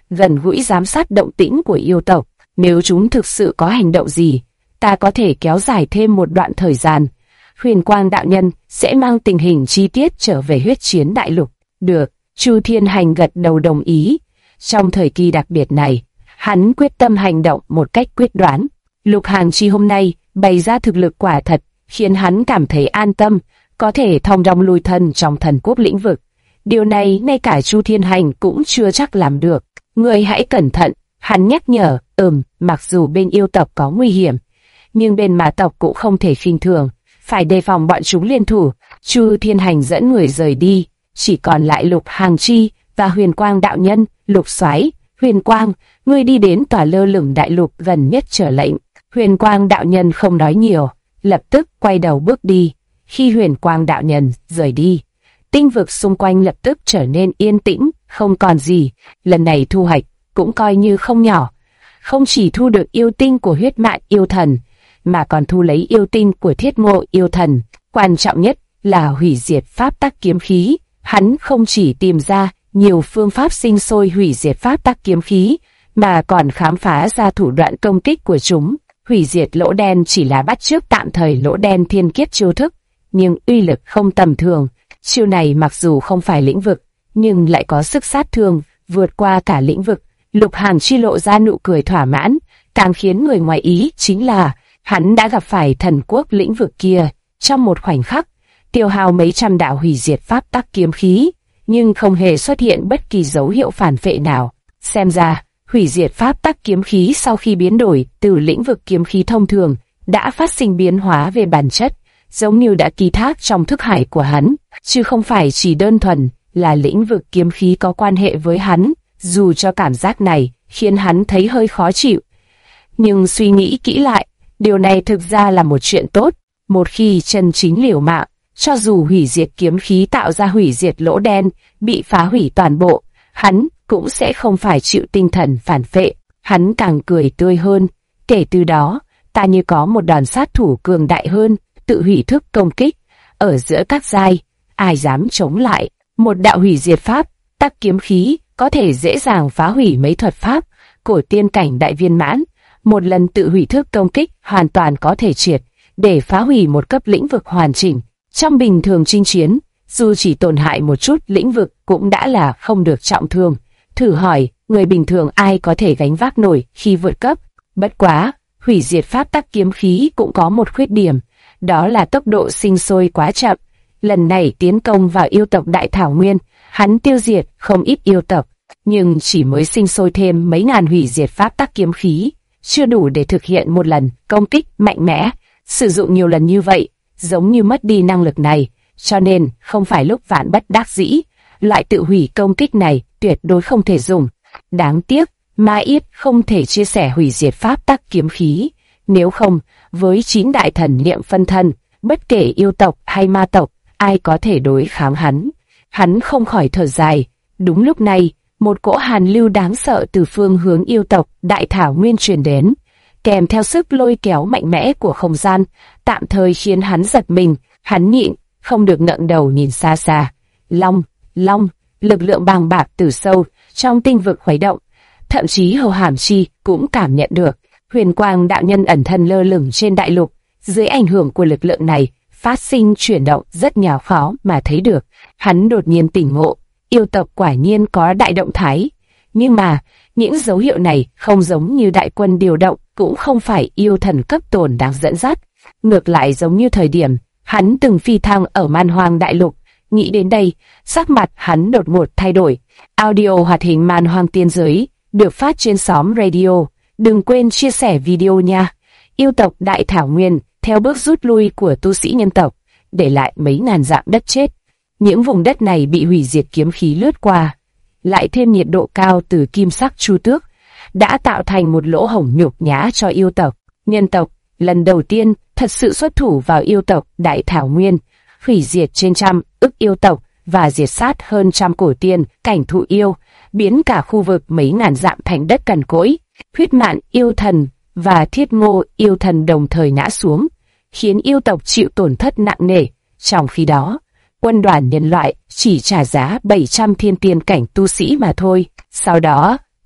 gần gũi giám sát động tĩnh của yêu tộc. Nếu chúng thực sự có hành động gì, ta có thể kéo dài thêm một đoạn thời gian. Huyền Quang đạo nhân sẽ mang tình hình chi tiết trở về huyết chiến đại lục. Được, Chu Thiên Hành gật đầu đồng ý. Trong thời kỳ đặc biệt này, hắn quyết tâm hành động một cách quyết đoán. Lục Hàng Chi hôm nay bày ra thực lực quả thật, khiến hắn cảm thấy an tâm, có thể thong dong lui thân trong thần quốc lĩnh vực. Điều này ngay cả Chu Thiên Hành cũng chưa chắc làm được. Người hãy cẩn thận, hắn nhắc nhở. Mặc dù bên yêu tộc có nguy hiểm, nhưng bên ma tộc cũng không thể khinh thường, phải đề phòng bọn chúng liên thủ. Chu Thiên Hành dẫn người rời đi, chỉ còn lại Lục Hàng Chi và Huyền Quang đạo nhân. Lục Soái, Huyền Quang, ngươi đi đến tòa lơ lửng đại lục gần nhất trở lệnh. Huyền Quang đạo nhân không nói nhiều, lập tức quay đầu bước đi. Khi Huyền Quang đạo nhân rời đi, tinh vực xung quanh lập tức trở nên yên tĩnh, không còn gì. Lần này thu hoạch cũng coi như không nhỏ, không chỉ thu được yêu tinh của huyết mạn yêu thần, mà còn thu lấy yêu tinh của thiết ngộ yêu thần. Quan trọng nhất là hủy diệt pháp tắc kiếm khí. Hắn không chỉ tìm ra nhiều phương pháp sinh sôi hủy diệt pháp tắc kiếm khí, mà còn khám phá ra thủ đoạn công kích của chúng. Hủy diệt lỗ đen chỉ là bắt chước tạm thời lỗ đen thiên kiếp chiêu thức, nhưng uy lực không tầm thường. Chiêu này mặc dù không phải lĩnh vực, nhưng lại có sức sát thương vượt qua cả lĩnh vực. Lục Hàng Chi lộ ra nụ cười thỏa mãn, càng khiến người ngoài ý chính là hắn đã gặp phải thần quốc lĩnh vực kia trong một khoảnh khắc, tiêu hao mấy trăm đạo hủy diệt pháp tắc kiếm khí, nhưng không hề xuất hiện bất kỳ dấu hiệu phản phệ nào. Xem ra, hủy diệt pháp tắc kiếm khí sau khi biến đổi từ lĩnh vực kiếm khí thông thường đã phát sinh biến hóa về bản chất, giống như đã ký thác trong thức hải của hắn, chứ không phải chỉ đơn thuần là lĩnh vực kiếm khí có quan hệ với hắn. Dù cho cảm giác này khiến hắn thấy hơi khó chịu, nhưng suy nghĩ kỹ lại, điều này thực ra là một chuyện tốt. Một khi chân chính liều mạng, cho dù hủy diệt kiếm khí tạo ra hủy diệt lỗ đen bị phá hủy toàn bộ, hắn cũng sẽ không phải chịu tinh thần phản phệ. Hắn càng cười tươi hơn, kể từ đó, ta như có một đòn sát thủ cường đại hơn, tự hủy thức công kích. Ở giữa các giai, ai dám chống lại? Một đạo hủy diệt pháp tắc kiếm khí có thể dễ dàng phá hủy mấy thuật pháp của tiên cảnh đại viên mãn. Một lần tự hủy thức công kích hoàn toàn có thể triệt để phá hủy một cấp lĩnh vực hoàn chỉnh. Trong bình thường chinh chiến, dù chỉ tổn hại một chút lĩnh vực cũng đã là không được trọng thương. Thử hỏi, người bình thường ai có thể gánh vác nổi khi vượt cấp? Bất quá, hủy diệt pháp tắc kiếm khí cũng có một khuyết điểm, đó là tốc độ sinh sôi quá chậm. Lần này tiến công vào yêu tộc Đại Thảo Nguyên, hắn tiêu diệt không ít yêu tộc, nhưng chỉ mới sinh sôi thêm mấy ngàn hủy diệt pháp tắc kiếm khí, chưa đủ để thực hiện một lần công kích mạnh mẽ. Sử dụng nhiều lần như vậy, giống như mất đi năng lực này, cho nên không phải lúc vạn bất đắc dĩ, loại tự hủy công kích này tuyệt đối không thể dùng. Đáng tiếc, Ma Yết không thể chia sẻ hủy diệt pháp tắc kiếm khí, nếu không, với 9 đại thần niệm phân thân, bất kể yêu tộc hay ma tộc, ai có thể đối kháng hắn. Hắn không khỏi thở dài. Đúng lúc này, một cỗ hàn lưu đáng sợ từ phương hướng yêu tộc Đại Thảo Nguyên truyền đến, kèm theo sức lôi kéo mạnh mẽ của không gian, tạm thời khiến hắn giật mình. Hắn nhịn không được ngẩng đầu nhìn xa xa. Long, lực lượng bàng bạc từ sâu trong tinh vực khuấy động, thậm chí Hầu Hàm Chi cũng cảm nhận được. Huyền Quang đạo nhân ẩn thân lơ lửng trên đại lục, dưới ảnh hưởng của lực lượng này, phát sinh chuyển động rất nhỏ khó mà thấy được. Hắn đột nhiên tỉnh ngộ, yêu tộc quả nhiên có đại động thái. Nhưng mà, những dấu hiệu này không giống như đại quân điều động, cũng không phải yêu thần cấp tồn đang dẫn dắt. Ngược lại giống như thời điểm, hắn từng phi thăng ở Man Hoang đại lục. Nghĩ đến đây, sắc mặt hắn đột ngột thay đổi. Audio hoạt hình Man Hoang tiên giới, được phát trên xóm radio. Đừng quên chia sẻ video nha. Yêu tộc Đại Thảo Nguyên, theo bước rút lui của tu sĩ nhân tộc, để lại mấy ngàn dặm đất chết. Những vùng đất này bị hủy diệt kiếm khí lướt qua, lại thêm nhiệt độ cao từ kim sắc chu tước, đã tạo thành một lỗ hổng nhục nhã cho yêu tộc. Nhân tộc lần đầu tiên thật sự xuất thủ vào yêu tộc Đại Thảo Nguyên, hủy diệt trên trăm ức yêu tộc và diệt sát hơn trăm cổ tiên cảnh thụ yêu, biến cả khu vực mấy ngàn dặm thành đất cằn cỗi. Huyết Mạn yêu thần và Thiết Ngô yêu thần đồng thời ngã xuống, khiến yêu tộc chịu tổn thất nặng nề. Trong khi đó, quân đoàn nhân loại chỉ trả giá 700 thiên tiên cảnh tu sĩ mà thôi. Sau đó,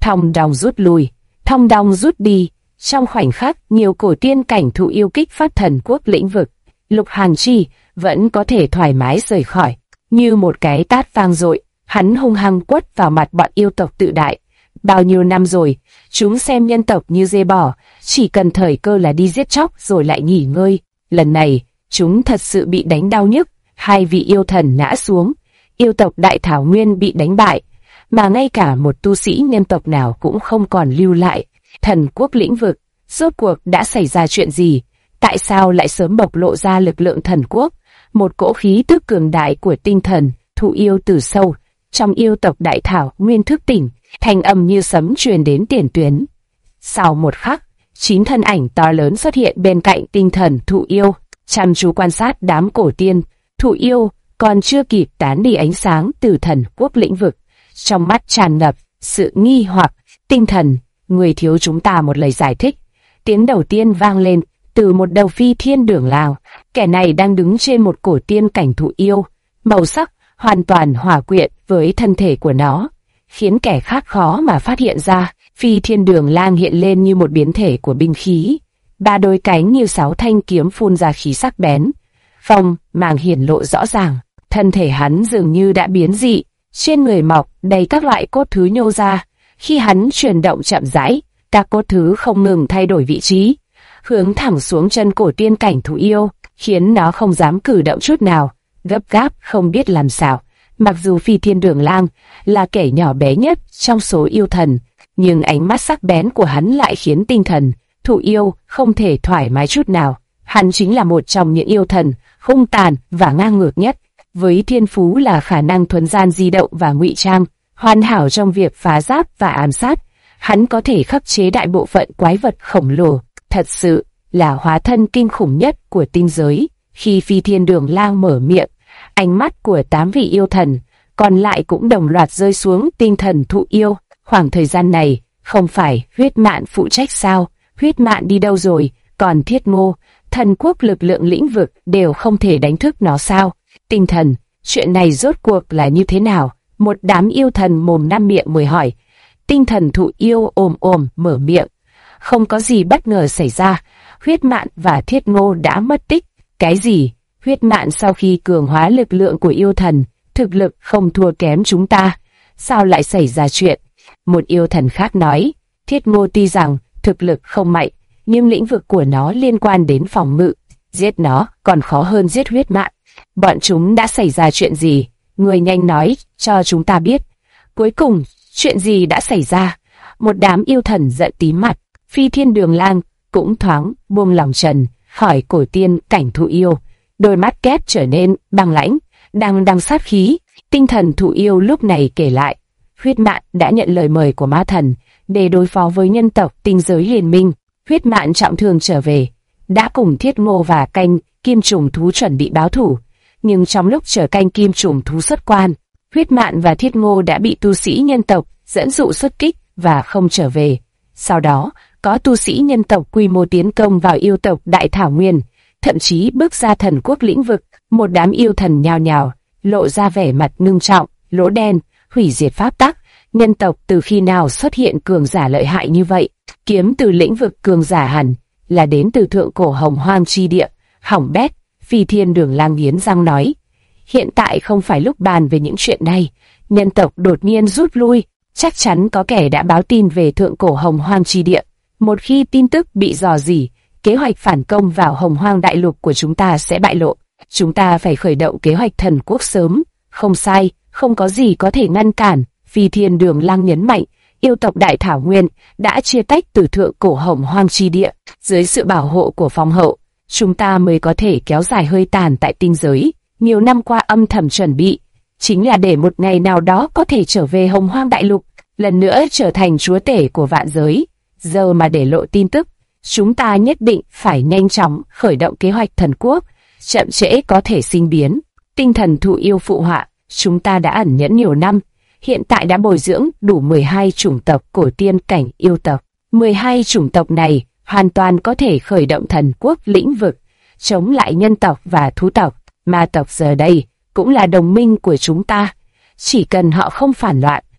Thong dong rút lui, thong dong rút đi. Trong khoảnh khắc, nhiều cổ tiên cảnh thụ yêu kích phát thần quốc lĩnh vực, Lục Hàn Chi vẫn có thể thoải mái rời khỏi. Như một cái tát vang dội, hắn hung hăng quất vào mặt bọn yêu tộc tự đại. Bao nhiêu năm rồi, chúng xem nhân tộc như dê bò, chỉ cần thời cơ là đi giết chóc rồi lại nghỉ ngơi. Lần này, chúng thật sự bị đánh đau nhức, hai vị yêu thần ngã xuống, yêu tộc Đại Thảo Nguyên bị đánh bại, mà ngay cả một tu sĩ nhân tộc nào cũng không còn lưu lại. Thần quốc lĩnh vực, rốt cuộc đã xảy ra chuyện gì? Tại sao lại sớm bộc lộ ra lực lượng thần quốc? Một cỗ khí tức cường đại của tinh thần, thụ yêu từ sâu, trong yêu tộc Đại Thảo Nguyên thức tỉnh, thanh âm như sấm truyền đến tiền tuyến. Sau một khắc, 9 thân ảnh to lớn xuất hiện bên cạnh tinh thần thụ yêu, chăm chú quan sát đám cổ tiên. Thụ yêu còn chưa kịp tán đi ánh sáng từ thần quốc lĩnh vực, trong mắt tràn ngập sự nghi hoặc. Tinh thần, người thiếu chúng ta một lời giải thích. Tiếng đầu tiên vang lên từ một đầu phi thiên đường lao. Kẻ này đang đứng trên một cổ tiên cảnh thụ yêu, màu sắc hoàn toàn hòa quyện với thân thể của nó, khiến kẻ khác khó mà phát hiện ra. Phi thiên đường lang hiện lên như một biến thể của binh khí, 3 đôi cánh như 6 thanh kiếm phun ra khí sắc bén, phong màng hiển lộ rõ ràng. Thân thể hắn dường như đã biến dị, trên người mọc đầy các loại cốt thứ nhô ra. Khi hắn chuyển động chậm rãi, các cốt thứ không ngừng thay đổi vị trí, hướng thẳng xuống chân cổ tiên cảnh thú yêu, khiến nó không dám cử động chút nào, gấp gáp không biết làm sao. Mặc dù Phi Thiên Đường Lang là kẻ nhỏ bé nhất trong số yêu thần, nhưng ánh mắt sắc bén của hắn lại khiến tinh thần thụ yêu không thể thoải mái chút nào. Hắn chính là một trong những yêu thần hung tàn và ngang ngược nhất, với thiên phú là khả năng thuần gian di động và ngụy trang, hoàn hảo trong việc phá giáp và ám sát. Hắn có thể khắc chế đại bộ phận quái vật khổng lồ, thật sự là hóa thân kinh khủng nhất của tinh giới. Khi Phi Thiên Đường Lang mở miệng, ánh mắt của 8 vị yêu thần còn lại cũng đồng loạt rơi xuống tinh thần thụ yêu. Khoảng thời gian này, không phải Huyết Mạn phụ trách sao? Huyết Mạn đi đâu rồi? Còn Thiết Ngô, thần quốc lực lượng lĩnh vực đều không thể đánh thức nó sao? Tinh thần, chuyện này rốt cuộc là như thế nào? Một đám yêu thần mồm năm miệng mười hỏi. Tinh thần thụ yêu ồm mở miệng. Không có gì bất ngờ xảy ra, Huyết Mạn và Thiết Ngô đã mất tích. Cái gì? Huyết Mạn sau khi cường hóa lực lượng của yêu thần, thực lực không thua kém chúng ta. Sao lại xảy ra chuyện? Một yêu thần khác nói, Thiết Ngô tuy rằng thực lực không mạnh, nhưng lĩnh vực của nó liên quan đến phòng ngự. Giết nó còn khó hơn giết Huyết Mạn. Bọn chúng đã xảy ra chuyện gì? Người nhanh nói cho chúng ta biết. Cuối cùng, chuyện gì đã xảy ra? Một đám yêu thần giận tím mặt. Phi Thiên Đường Lang cũng thoáng buông lòng trần khỏi cổ tiên cảnh thụ yêu. Đôi mắt kép trở nên băng lãnh, đang sát khí. Tinh thần thụ yêu lúc này kể lại, Huyết Mạn đã nhận lời mời của ma thần để đối phó với nhân tộc tinh giới liên minh. Huyết Mạn trọng thương trở về, đã cùng Thiết Ngô và canh kim trùng thú chuẩn bị báo thủ. Nhưng trong lúc chờ canh kim trùng thú xuất quan, Huyết Mạn và Thiết Ngô đã bị tu sĩ nhân tộc dẫn dụ xuất kích và không trở về. Sau đó, có tu sĩ nhân tộc quy mô tiến công vào yêu tộc Đại Thảo Nguyên, thậm chí bước ra thần quốc lĩnh vực. Một đám yêu thần nhao nhao lộ ra vẻ mặt ngưng trọng. Lỗ đen, hủy diệt pháp tắc. Nhân tộc từ khi nào xuất hiện cường giả lợi hại như vậy? Kiếm từ lĩnh vực cường giả hẳn là đến từ thượng cổ hồng hoang chi địa. Hỏng bét. Phi Thiên Đường Lang nghiến răng nói, hiện tại không phải lúc bàn về những chuyện này. Nhân tộc đột nhiên rút lui, chắc chắn có kẻ đã báo tin về thượng cổ hồng hoang chi địa. Một khi tin tức bị rò rỉ, kế hoạch phản công vào hồng hoang đại lục của chúng ta sẽ bại lộ. Chúng ta phải khởi động kế hoạch thần quốc sớm. Không sai, không có gì có thể ngăn cản. Phi Thiên Đường Lang nhấn mạnh, yêu tộc Đại Thảo Nguyên đã chia tách từ thượng cổ hồng hoang chi địa. Dưới sự bảo hộ của phong hậu, chúng ta mới có thể kéo dài hơi tàn tại tinh giới. Nhiều năm qua âm thầm chuẩn bị, chính là để một ngày nào đó có thể trở về hồng hoang đại lục, lần nữa trở thành chúa tể của vạn giới. Giờ mà để lộ tin tức, chúng ta nhất định phải nhanh chóng khởi động kế hoạch thần quốc, chậm trễ có thể sinh biến. Tinh thần thụ yêu phụ họa, chúng ta đã ẩn nhẫn nhiều năm, hiện tại đã bồi dưỡng đủ 12 chủng tộc cổ tiên cảnh yêu tộc. 12 chủng tộc này hoàn toàn có thể khởi động thần quốc lĩnh vực, chống lại nhân tộc và thú tộc. Ma tộc giờ đây cũng là đồng minh của chúng ta. Chỉ cần họ không phản loạn,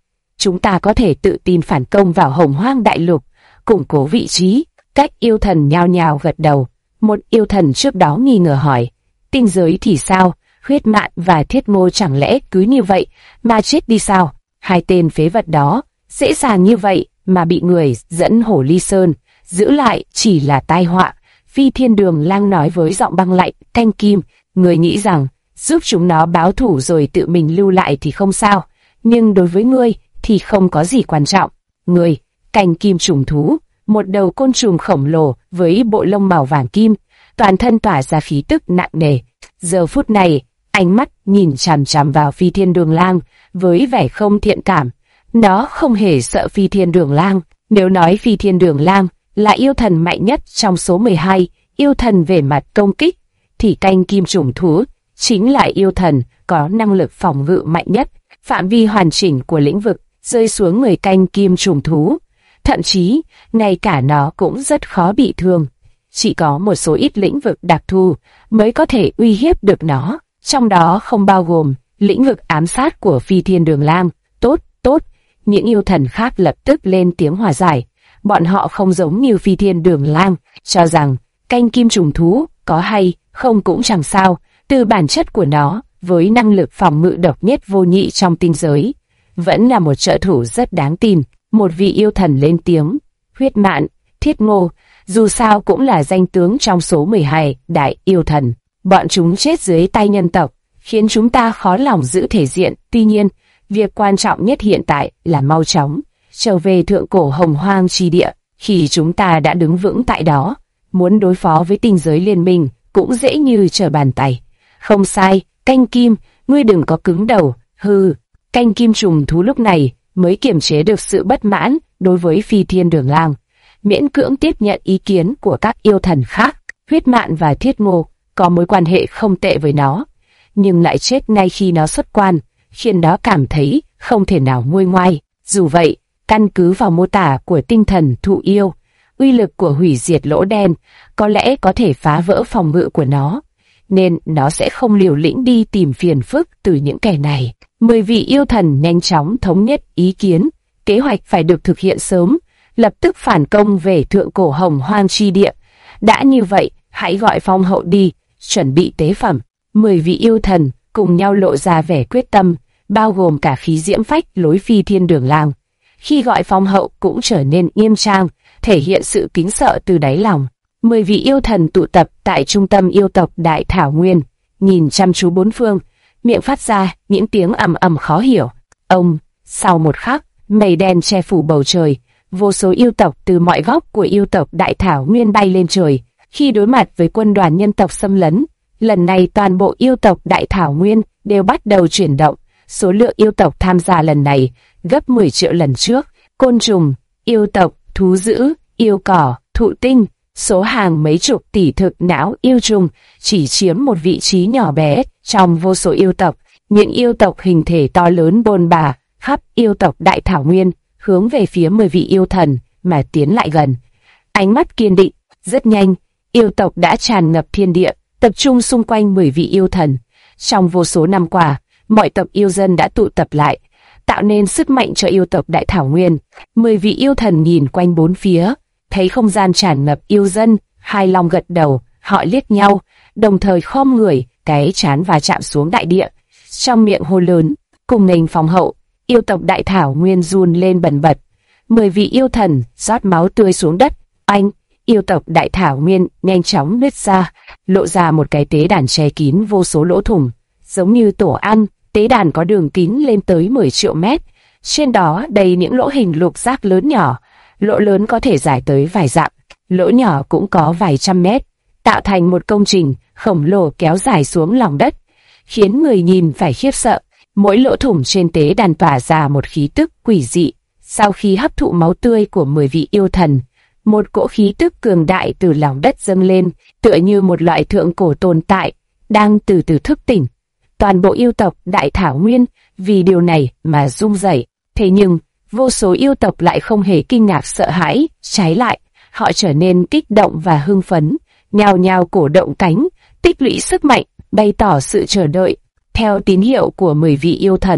chúng ta có thể tự tin phản công vào Hồng Hoang Đại Lục, củng cố vị trí. Các yêu thần nhao nhao gật đầu. Một yêu thần trước đó nghi ngờ hỏi, tinh giới thì sao? Huyết Mạn và Thiết Ngô chẳng lẽ cứ như vậy mà chết đi sao? Hai tên phế vật đó, dễ dàng như vậy mà bị người dẫn Hổ Ly Sơn giữ lại chỉ là tai họa. Phi Thiên Đường Lang nói với giọng băng lạnh, Canh Kim, người nghĩ rằng giúp chúng nó báo thủ rồi tự mình lưu lại thì không sao, nhưng đối với ngươi thì không có gì quan trọng. Ngươi, Canh Kim trùng thú, một đầu côn trùng khổng lồ với bộ lông màu vàng kim, toàn thân tỏa ra khí tức nặng nề. Giờ phút này, ánh mắt nhìn chằm chằm vào Phi Thiên Đường Lang với vẻ không thiện cảm. Nó không hề sợ Phi Thiên Đường Lang. Nếu nói Phi Thiên Đường Lang là yêu thần mạnh nhất trong số 12 yêu thần về mặt công kích, thì Canh Kim trùng thú chính là yêu thần có năng lực phòng ngự mạnh nhất. Phạm vi hoàn chỉnh của lĩnh vực rơi xuống người Canh Kim trùng thú, thậm chí ngay cả nó cũng rất khó bị thương. Chỉ có một số ít lĩnh vực đặc thù mới có thể uy hiếp được nó, trong đó không bao gồm lĩnh vực ám sát của Phi Thiên Đường Lang. Tốt, những yêu thần khác lập tức lên tiếng hòa giải. Bọn họ không giống như Phi Thiên Đường Lang, cho rằng Canh Kim trùng thú có hay không cũng chẳng sao, từ bản chất của nó, với năng lực phòng ngự độc nhất vô nhị trong tinh giới, vẫn là một trợ thủ rất đáng tin. Một vị yêu thần lên tiếng, Huyết Mạn, Thiết Ngô, dù sao cũng là danh tướng trong số 12 đại yêu thần. Bọn chúng chết dưới tay nhân tộc, khiến chúng ta khó lòng giữ thể diện. Tuy nhiên, việc quan trọng nhất hiện tại là mau chóng trở về thượng cổ Hồng Hoang chi địa. Khi chúng ta đã đứng vững tại đó, muốn đối phó với tinh giới liên minh cũng dễ như trở bàn tay. Không sai, Canh Kim, ngươi đừng có cứng đầu. Hừ. Canh Kim trùng thú lúc này mới kiềm chế được sự bất mãn đối với Phi Thiên Đường Lang, miễn cưỡng tiếp nhận ý kiến của các yêu thần khác. Huyết Mạn và Thiết Ngô có mối quan hệ không tệ với nó, nhưng lại chết ngay khi nó xuất quan, khiến nó cảm thấy không thể nào nguôi ngoai. Dù vậy, căn cứ vào mô tả của tinh thần thụ yêu, uy lực của hủy diệt lỗ đen có lẽ có thể phá vỡ phòng ngự của nó, nên nó sẽ không liều lĩnh đi tìm phiền phức từ những kẻ này. 10 vị yêu thần nhanh chóng thống nhất ý kiến, kế hoạch phải được thực hiện sớm, lập tức phản công về thượng cổ Hồng Hoang chi địa. Đã như vậy, hãy gọi Phong hậu đi, chuẩn bị tế phẩm. 10 vị yêu thần cùng nhau lộ ra vẻ quyết tâm, bao gồm cả khí diễm phách lối Phi Thiên Đường Lang. Khi gọi Phong hậu cũng trở nên nghiêm trang, thể hiện sự kính sợ từ đáy lòng. 10 vị yêu thần tụ tập tại trung tâm yêu tộc Đại Thảo Nguyên, nhìn chăm chú bốn phương, miệng phát ra những tiếng ầm ầm khó hiểu. Sau một khắc, mây đen che phủ bầu trời, vô số yêu tộc từ mọi góc của yêu tộc Đại Thảo Nguyên bay lên trời. Khi đối mặt với quân đoàn nhân tộc xâm lấn, lần này toàn bộ yêu tộc Đại Thảo Nguyên đều bắt đầu chuyển động. Số lượng yêu tộc tham gia lần này gấp 10 triệu lần trước. Côn trùng, yêu tộc, thú dữ, yêu cỏ, thụ tinh, số hàng mấy chục tỷ thực não yêu trùng chỉ chiếm một vị trí nhỏ bé trong vô số yêu tộc. Những yêu tộc hình thể to lớn bôn bà khắp yêu tộc Đại Thảo Nguyên, hướng về phía 10 vị yêu thần mà tiến lại gần. Ánh mắt kiên định. Rất nhanh, yêu tộc đã tràn ngập thiên địa, tập trung xung quanh 10 vị yêu thần. Trong vô số năm qua, mọi tộc yêu dân đã tụ tập lại, tạo nên sức mạnh cho yêu tộc Đại Thảo Nguyên. 10 vị yêu thần nhìn quanh bốn phía, thấy không gian tràn ngập yêu dân, hài lòng gật đầu, họ liếc nhau, đồng thời khom người, cái trán và chạm xuống đại địa, trong miệng hô lớn, cùng nghênh Phong hậu. Yêu tộc Đại Thảo Nguyên run lên bần bật. 10 vị yêu thần rót máu tươi xuống đất. Yêu tộc Đại Thảo Nguyên nhanh chóng nứt ra, lộ ra một cái tế đàn che kín vô số lỗ thủng, giống như tổ ăn. Tế đàn có đường kính lên tới 10 triệu mét, trên đó đầy những lỗ hình lục giác lớn nhỏ. Lỗ lớn có thể dài tới vài dặm, lỗ nhỏ cũng có vài trăm mét, tạo thành một công trình khổng lồ kéo dài xuống lòng đất, khiến người nhìn phải khiếp sợ. Mỗi lỗ thủng trên tế đàn tỏa ra một khí tức quỷ dị. Sau khi hấp thụ máu tươi của 10 vị yêu thần, một cỗ khí tức cường đại từ lòng đất dâng lên, tựa như một loại thượng cổ tồn tại đang từ từ thức tỉnh. Toàn bộ yêu tộc Đại Thảo Nguyên vì điều này mà rung rẩy. Thế nhưng, vô số yêu tộc lại không hề kinh ngạc sợ hãi, trái lại, họ trở nên kích động và hưng phấn, nhao nhao cổ động cánh, tích lũy sức mạnh, bày tỏ sự chờ đợi. Theo tín hiệu của 10 vị yêu thần,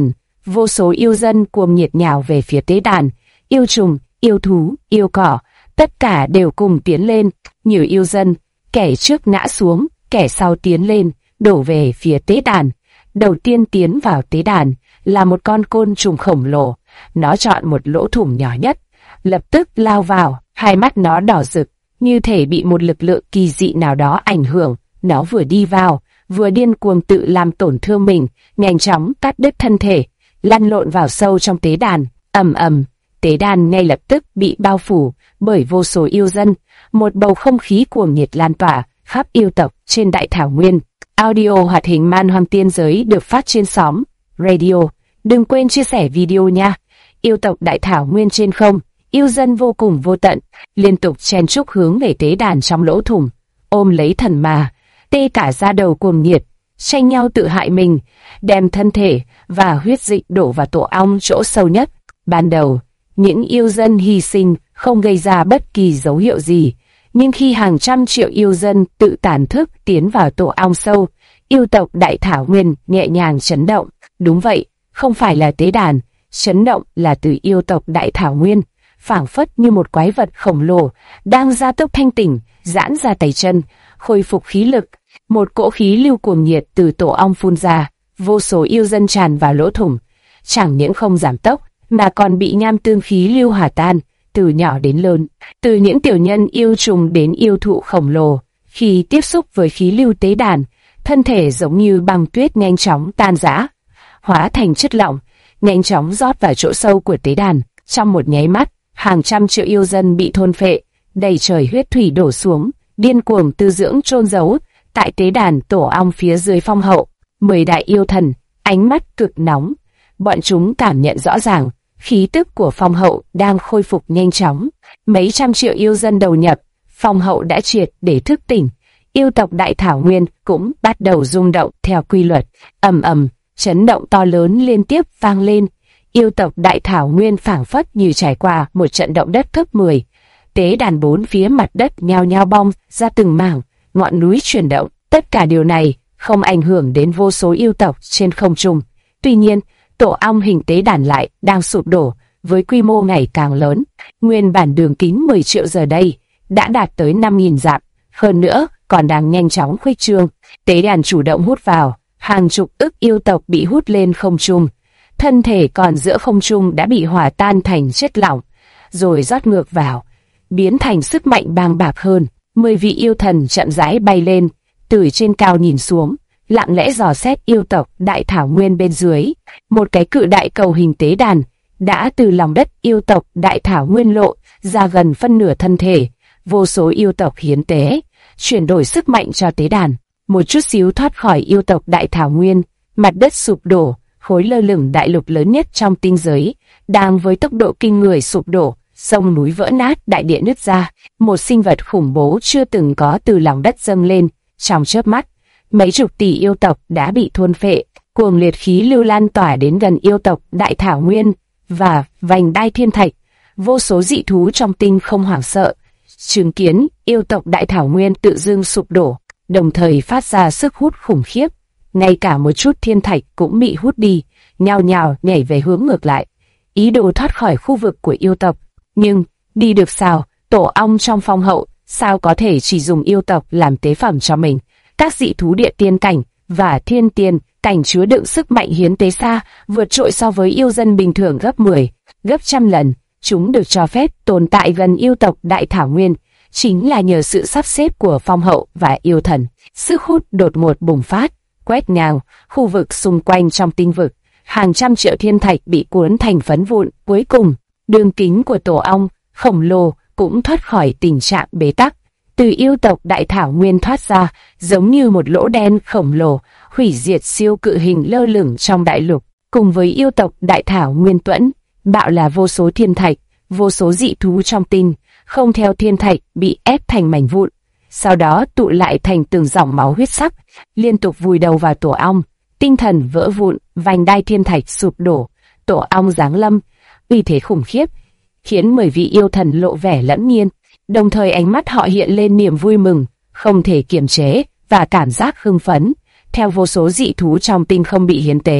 vô số yêu dân cuồng nhiệt nhào về phía tế đàn, yêu trùng, yêu thú, yêu cỏ, tất cả đều cùng tiến lên. Nhiều yêu dân, kẻ trước ngã xuống, kẻ sau tiến lên, đổ về phía tế đàn. Đầu tiên tiến vào tế đàn là một con côn trùng khổng lồ. Nó chọn một lỗ thủng nhỏ nhất, lập tức lao vào. Hai mắt nó đỏ rực, như thể bị một lực lượng kỳ dị nào đó ảnh hưởng. Nó vừa đi vào, vừa điên cuồng tự làm tổn thương mình, nhanh chóng cắt đứt thân thể, lăn lộn vào sâu trong tế đàn. Ầm ầm, tế đàn ngay lập tức bị bao phủ bởi vô số yêu dân. Một bầu không khí cuồng nhiệt lan tỏa khắp yêu tộc trên đại thảo nguyên. Audio hoạt hình Man Hoang Tiên Giới được phát trên xóm radio. Đừng quên chia sẻ video nha. Yêu tộc đại thảo nguyên trên không, yêu dân vô cùng vô tận, liên tục chen chúc hướng về tế đàn trong lỗ thủng, ôm lấy thần mà, tê cả da đầu cuồng nhiệt, tranh nhau tự hại mình, đem thân thể và huyết dịch đổ vào tổ ong chỗ sâu nhất. Ban đầu, những yêu dân hy sinh không gây ra bất kỳ dấu hiệu gì, nhưng khi hàng trăm triệu yêu dân tự tàn thức tiến vào tổ ong sâu, yêu tộc đại thảo nguyên nhẹ nhàng chấn động. Đúng vậy, không phải là tế đàn, chấn động là từ yêu tộc đại thảo nguyên, phảng phất như một quái vật khổng lồ đang gia tốc thanh tỉnh, giãn ra tay chân, khôi phục khí lực. Một cỗ khí lưu cuồng nhiệt từ tổ ong phun ra, vô số yêu dân tràn vào lỗ thủng, chẳng những không giảm tốc mà còn bị nham tương khí lưu hòa tan, từ nhỏ đến lớn, từ những tiểu nhân yêu trùng đến yêu thụ khổng lồ. Khi tiếp xúc với khí lưu tế đàn, thân thể giống như băng tuyết nhanh chóng tan rã, hóa thành chất lỏng, nhanh chóng rót vào chỗ sâu của tế đàn. Trong một nháy mắt, hàng trăm triệu yêu dân bị thôn phệ, đầy trời huyết thủy đổ xuống, điên cuồng tư dưỡng chôn giấu tại tế đàn tổ ong phía dưới phong hậu. 10 đại yêu thần, ánh mắt cực nóng, bọn chúng cảm nhận rõ ràng khí tức của phong hậu đang khôi phục nhanh chóng. Mấy trăm triệu yêu dân đầu nhập, phong hậu đã triệt để thức tỉnh. Yêu tộc đại thảo nguyên cũng bắt đầu rung động theo quy luật. Ầm ầm, chấn động to lớn liên tiếp vang lên. Yêu tộc đại thảo nguyên phảng phất như trải qua một trận động đất cấp 10. Tế đàn bốn phía mặt đất nhao nhao bong ra từng mảng, ngọn núi chuyển động. Tất cả điều này không ảnh hưởng đến vô số yêu tộc trên không trung. Tuy nhiên, tổ ong hình tế đàn lại đang sụp đổ với quy mô ngày càng lớn. Nguyên bản đường kính 10 triệu giờ đây đã đạt tới 5.000 dặm, hơn nữa còn đang nhanh chóng khuếch trương. Tế đàn chủ động hút vào, hàng chục ức yêu tộc bị hút lên không trung. Thân thể còn giữa không trung đã bị hòa tan thành chất lỏng, rồi rót ngược vào, biến thành sức mạnh bàng bạc hơn. 10 vị yêu thần chậm rãi bay lên, từ trên cao nhìn xuống, lặng lẽ dò xét yêu tộc đại thảo nguyên bên dưới. Một cái cự đại cầu hình tế đàn đã từ lòng đất yêu tộc đại thảo nguyên lộ ra gần phân nửa thân thể. Vô số yêu tộc hiến tế, chuyển đổi sức mạnh cho tế đàn. Một chút xíu thoát khỏi yêu tộc đại thảo nguyên, mặt đất sụp đổ, khối lơ lửng đại lục lớn nhất trong tinh giới đang với tốc độ kinh người sụp đổ, sông núi vỡ nát, đại địa nứt ra. Một sinh vật khủng bố chưa từng có từ lòng đất dâng lên. Trong chớp mắt, mấy chục tỷ yêu tộc đã bị thôn phệ. Cuồng liệt khí lưu lan tỏa đến gần yêu tộc đại thảo nguyên và vành đai thiên thạch. Vô số dị thú trong tinh không hoảng sợ, chứng kiến yêu tộc đại thảo nguyên tự dưng sụp đổ, đồng thời phát ra sức hút khủng khiếp. Ngay cả một chút thiên thạch cũng bị hút đi, nhao nhao nhảy về hướng ngược lại, ý đồ thoát khỏi khu vực của yêu tộc. Nhưng đi được sao? Tổ ong trong phong hậu sao có thể chỉ dùng yêu tộc làm tế phẩm cho mình? Các dị thú địa tiên cảnh và thiên tiên cảnh chứa đựng sức mạnh hiến tế xa vượt trội so với yêu dân bình thường gấp 10, gấp trăm lần. Chúng được cho phép tồn tại gần yêu tộc đại thảo nguyên chính là nhờ sự sắp xếp của phong hậu và yêu thần. Sức hút đột ngột bùng phát, quét ngang khu vực xung quanh trong tinh vực. Hàng trăm triệu thiên thạch bị cuốn thành phấn vụn. Cuối cùng, đường kính của tổ ong khổng lồ cũng thoát khỏi tình trạng bế tắc. Từ yêu tộc đại thảo nguyên thoát ra, giống như một lỗ đen khổng lồ, hủy diệt siêu cự hình lơ lửng trong đại lục. Cùng với yêu tộc đại thảo nguyên tuẫn, bạo là vô số thiên thạch, vô số dị thú trong tinh, không theo thiên thạch bị ép thành mảnh vụn, sau đó tụ lại thành từng dòng máu huyết sắc, liên tục vùi đầu vào tổ ong. Tinh thần vỡ vụn, vành đai thiên thạch sụp đổ, tổ ong giáng lâm, uy thế khủng khiếp, khiến 10 vị yêu thần lộ vẻ lẫm nhiên, đồng thời ánh mắt họ hiện lên niềm vui mừng, không thể kiềm chế, và cảm giác hưng phấn. Theo vô số dị thú trong tinh không bị hiến tế,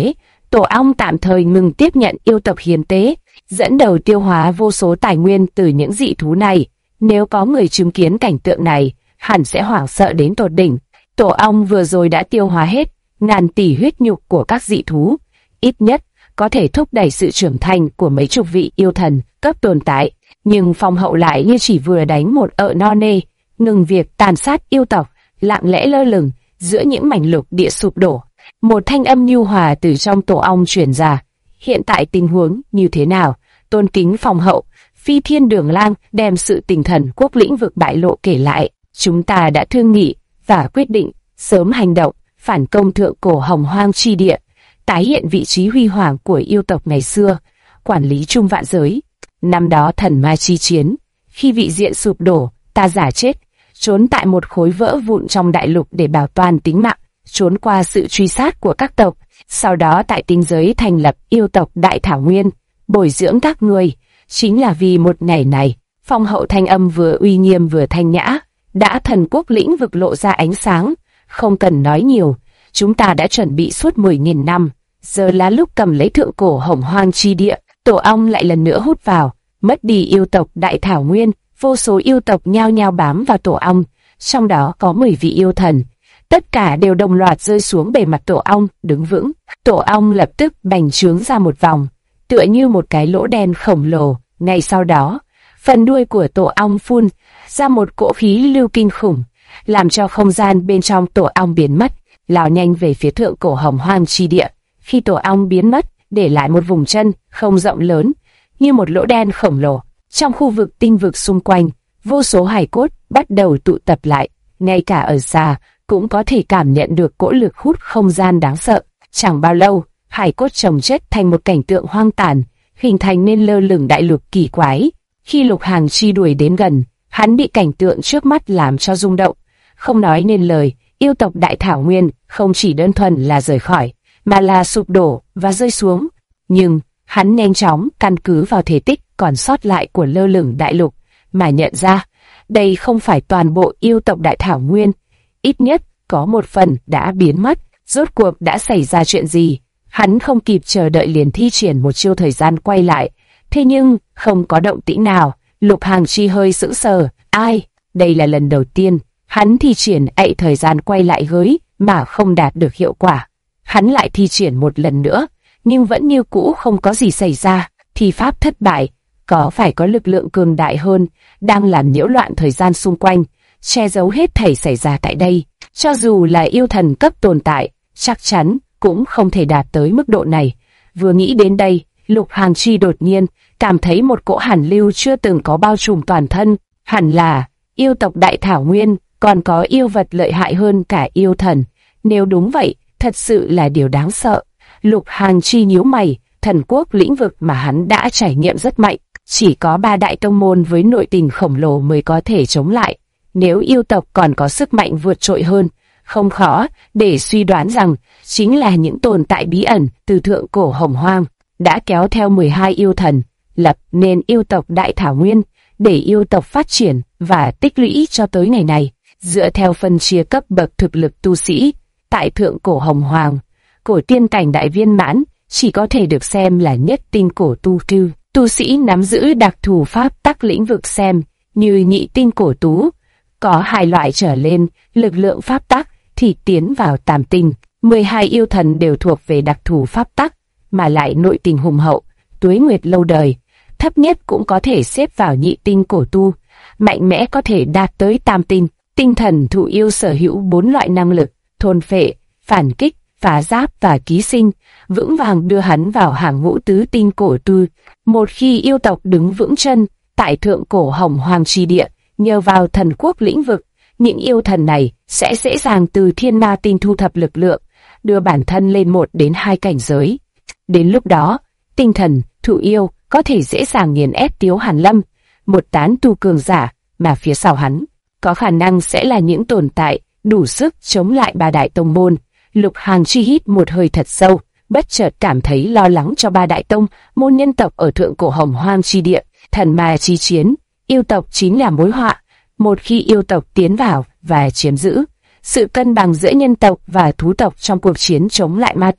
Tổ ong tạm thời ngừng tiếp nhận yêu tộc hiến tế, dẫn đầu tiêu hóa vô số tài nguyên từ những dị thú này. Nếu có người chứng kiến cảnh tượng này, hẳn sẽ hoảng sợ đến tột đỉnh. Tổ ong vừa rồi đã tiêu hóa hết ngàn tỷ huyết nhục của các dị thú, ít nhất có thể thúc đẩy sự trưởng thành của mấy chục vị yêu thần cấp tồn tại. Nhưng Phong Hậu lại như chỉ vừa đánh một ợ no nê, ngừng việc tàn sát yêu tộc, lặng lẽ lơ lửng giữa những mảnh lục địa sụp đổ. Một thanh âm nhu hòa từ trong tổ ong truyền ra. Hiện tại tình huống như thế nào? Tôn kính Phong Hậu, Phi Thiên Đường Lang đem sự tình thần quốc lĩnh vực bại lộ kể lại. Chúng ta đã thương nghị và quyết định sớm hành động, phản công thượng cổ hồng hoang chi địa, tái hiện vị trí huy hoàng của yêu tộc ngày xưa, quản lý chung vạn giới. Năm đó thần ma chi chiến, khi vị diện sụp đổ, ta giả chết, trốn tại một khối vỡ vụn trong đại lục để bảo toàn tính mạng, trốn qua sự truy sát của các tộc. Sau đó tại tinh giới thành lập yêu tộc Đại Thảo Nguyên, bồi dưỡng các người. Chính là vì một ngày này, Phong Hậu thanh âm vừa uy nghiêm vừa thanh nhã, đã thần quốc lĩnh vực lộ ra ánh sáng. Không cần nói nhiều, chúng ta đã chuẩn bị suốt 10.000 năm, giờ là lúc cầm lấy thượng cổ hồng hoang chi địa. Tổ ong lại lần nữa hút vào, mất đi yêu tộc Đại Thảo Nguyên, vô số yêu tộc nhao nhao bám vào tổ ong, trong đó có 10 vị yêu thần. Tất cả đều đồng loạt rơi xuống bề mặt tổ ong, đứng vững. Tổ ong lập tức bành trướng ra một vòng, tựa như một cái lỗ đen khổng lồ. Ngay sau đó, phần đuôi của tổ ong phun ra một cỗ khí lưu kinh khủng, làm cho không gian bên trong tổ ong biến mất, lao nhanh về phía thượng cổ hồng hoang chi địa. Khi tổ ong biến mất, để lại một vùng chân không rộng lớn, như một lỗ đen khổng lồ. Trong khu vực tinh vực xung quanh, vô số hài cốt bắt đầu tụ tập lại, ngay cả ở xa cũng có thể cảm nhận được cỗ lực hút không gian đáng sợ. Chẳng bao lâu, hài cốt chồng chất thành một cảnh tượng hoang tàn, hình thành nên lơ lửng đại lục kỳ quái. Khi Lục Hàng Chi đuổi đến gần, hắn bị cảnh tượng trước mắt làm cho rung động, không nói nên lời. Yêu tộc Đại Thảo Nguyên không chỉ đơn thuần là rời khỏi, mà là sụp đổ và rơi xuống. Nhưng hắn nhanh chóng căn cứ vào thể tích còn sót lại của lơ lửng đại lục mà nhận ra đây không phải toàn bộ yêu tộc Đại Thảo Nguyên, ít nhất có một phần đã biến mất. Rốt cuộc đã xảy ra chuyện gì? Hắn không kịp chờ đợi liền thi triển một chiêu thời gian quay lại, thế nhưng không có động tĩnh nào. Lục Hàng Chi hơi sững sờ. Ai? Đây là lần đầu tiên hắn thi triển thời gian quay lại gới mà không đạt được hiệu quả. Hắn lại thi triển một lần nữa, nhưng vẫn như cũ không có gì xảy ra. Thi pháp thất bại. Có phải có lực lượng cường đại hơn đang làm nhiễu loạn thời gian xung quanh, che giấu hết thảy xảy ra tại đây? Cho dù là yêu thần cấp tồn tại, chắc chắn cũng không thể đạt tới mức độ này. Vừa nghĩ đến đây, Lục Hàng Chi đột nhiên cảm thấy một cỗ hàn lưu chưa từng có bao trùm toàn thân. Hẳn là yêu tộc Đại Thảo Nguyên còn có yêu vật lợi hại hơn cả yêu thần. Nếu đúng vậy, thật sự là điều đáng sợ. Lục Hàng Chi nhíu mày, thần quốc lĩnh vực mà hắn đã trải nghiệm rất mạnh, chỉ có 3 đại tông môn với nội tình khổng lồ mới có thể chống lại. Nếu yêu tộc còn có sức mạnh vượt trội hơn, không khó để suy đoán rằng chính là những tồn tại bí ẩn từ thượng cổ hồng hoang đã kéo theo 12 yêu thần, lập nên yêu tộc Đại Thảo Nguyên, để yêu tộc phát triển và tích lũy cho tới ngày này. Dựa theo phân chia cấp bậc thực lực tu sĩ, tại thượng cổ hồng hoang, cổ tiên cảnh đại viên mãn chỉ có thể được xem là nhất tinh cổ tu sĩ nắm giữ đặc thù pháp tắc lĩnh vực xem như nhị tinh cổ tú. Có 2 loại trở lên lực lượng pháp tắc thì tiến vào tam tinh. 12 yêu thần đều thuộc về đặc thù pháp tắc, mà lại nội tình hùng hậu, tuế nguyệt lâu đời. Thấp nhất cũng có thể xếp vào nhị tinh cổ tu, mạnh mẽ có thể đạt tới tam tinh. Tinh thần thụ yêu sở hữu 4 loại năng lực: thôn phệ, phản kích, phá giáp và ký sinh, vững vàng đưa hắn vào hàng ngũ tứ tinh cổ tu. Một khi yêu tộc đứng vững chân tại thượng cổ hồng hoang chi địa, nhờ vào thần quốc lĩnh vực, những yêu thần này sẽ dễ dàng từ thiên ma tinh thu thập lực lượng, đưa bản thân lên 1 đến 2 cảnh giới. Đến lúc đó, tinh thần thụ yêu có thể dễ dàng nghiền ép Tiếu Hàn Lâm, một tán tu cường giả, mà phía sau hắn có khả năng sẽ là những tồn tại đủ sức chống lại 3 đại tông môn. Lục Hàng Chi hít một hơi thật sâu, bất chợt cảm thấy lo lắng cho 3 đại tông môn nhân tộc ở thượng cổ hồng hoang chi địa. Thần ma chi chiến, yêu tộc chính là mối họa. Một khi yêu tộc tiến vào và chiếm giữ, sự cân bằng giữa nhân tộc và thú tộc trong cuộc chiến chống lại ma tộc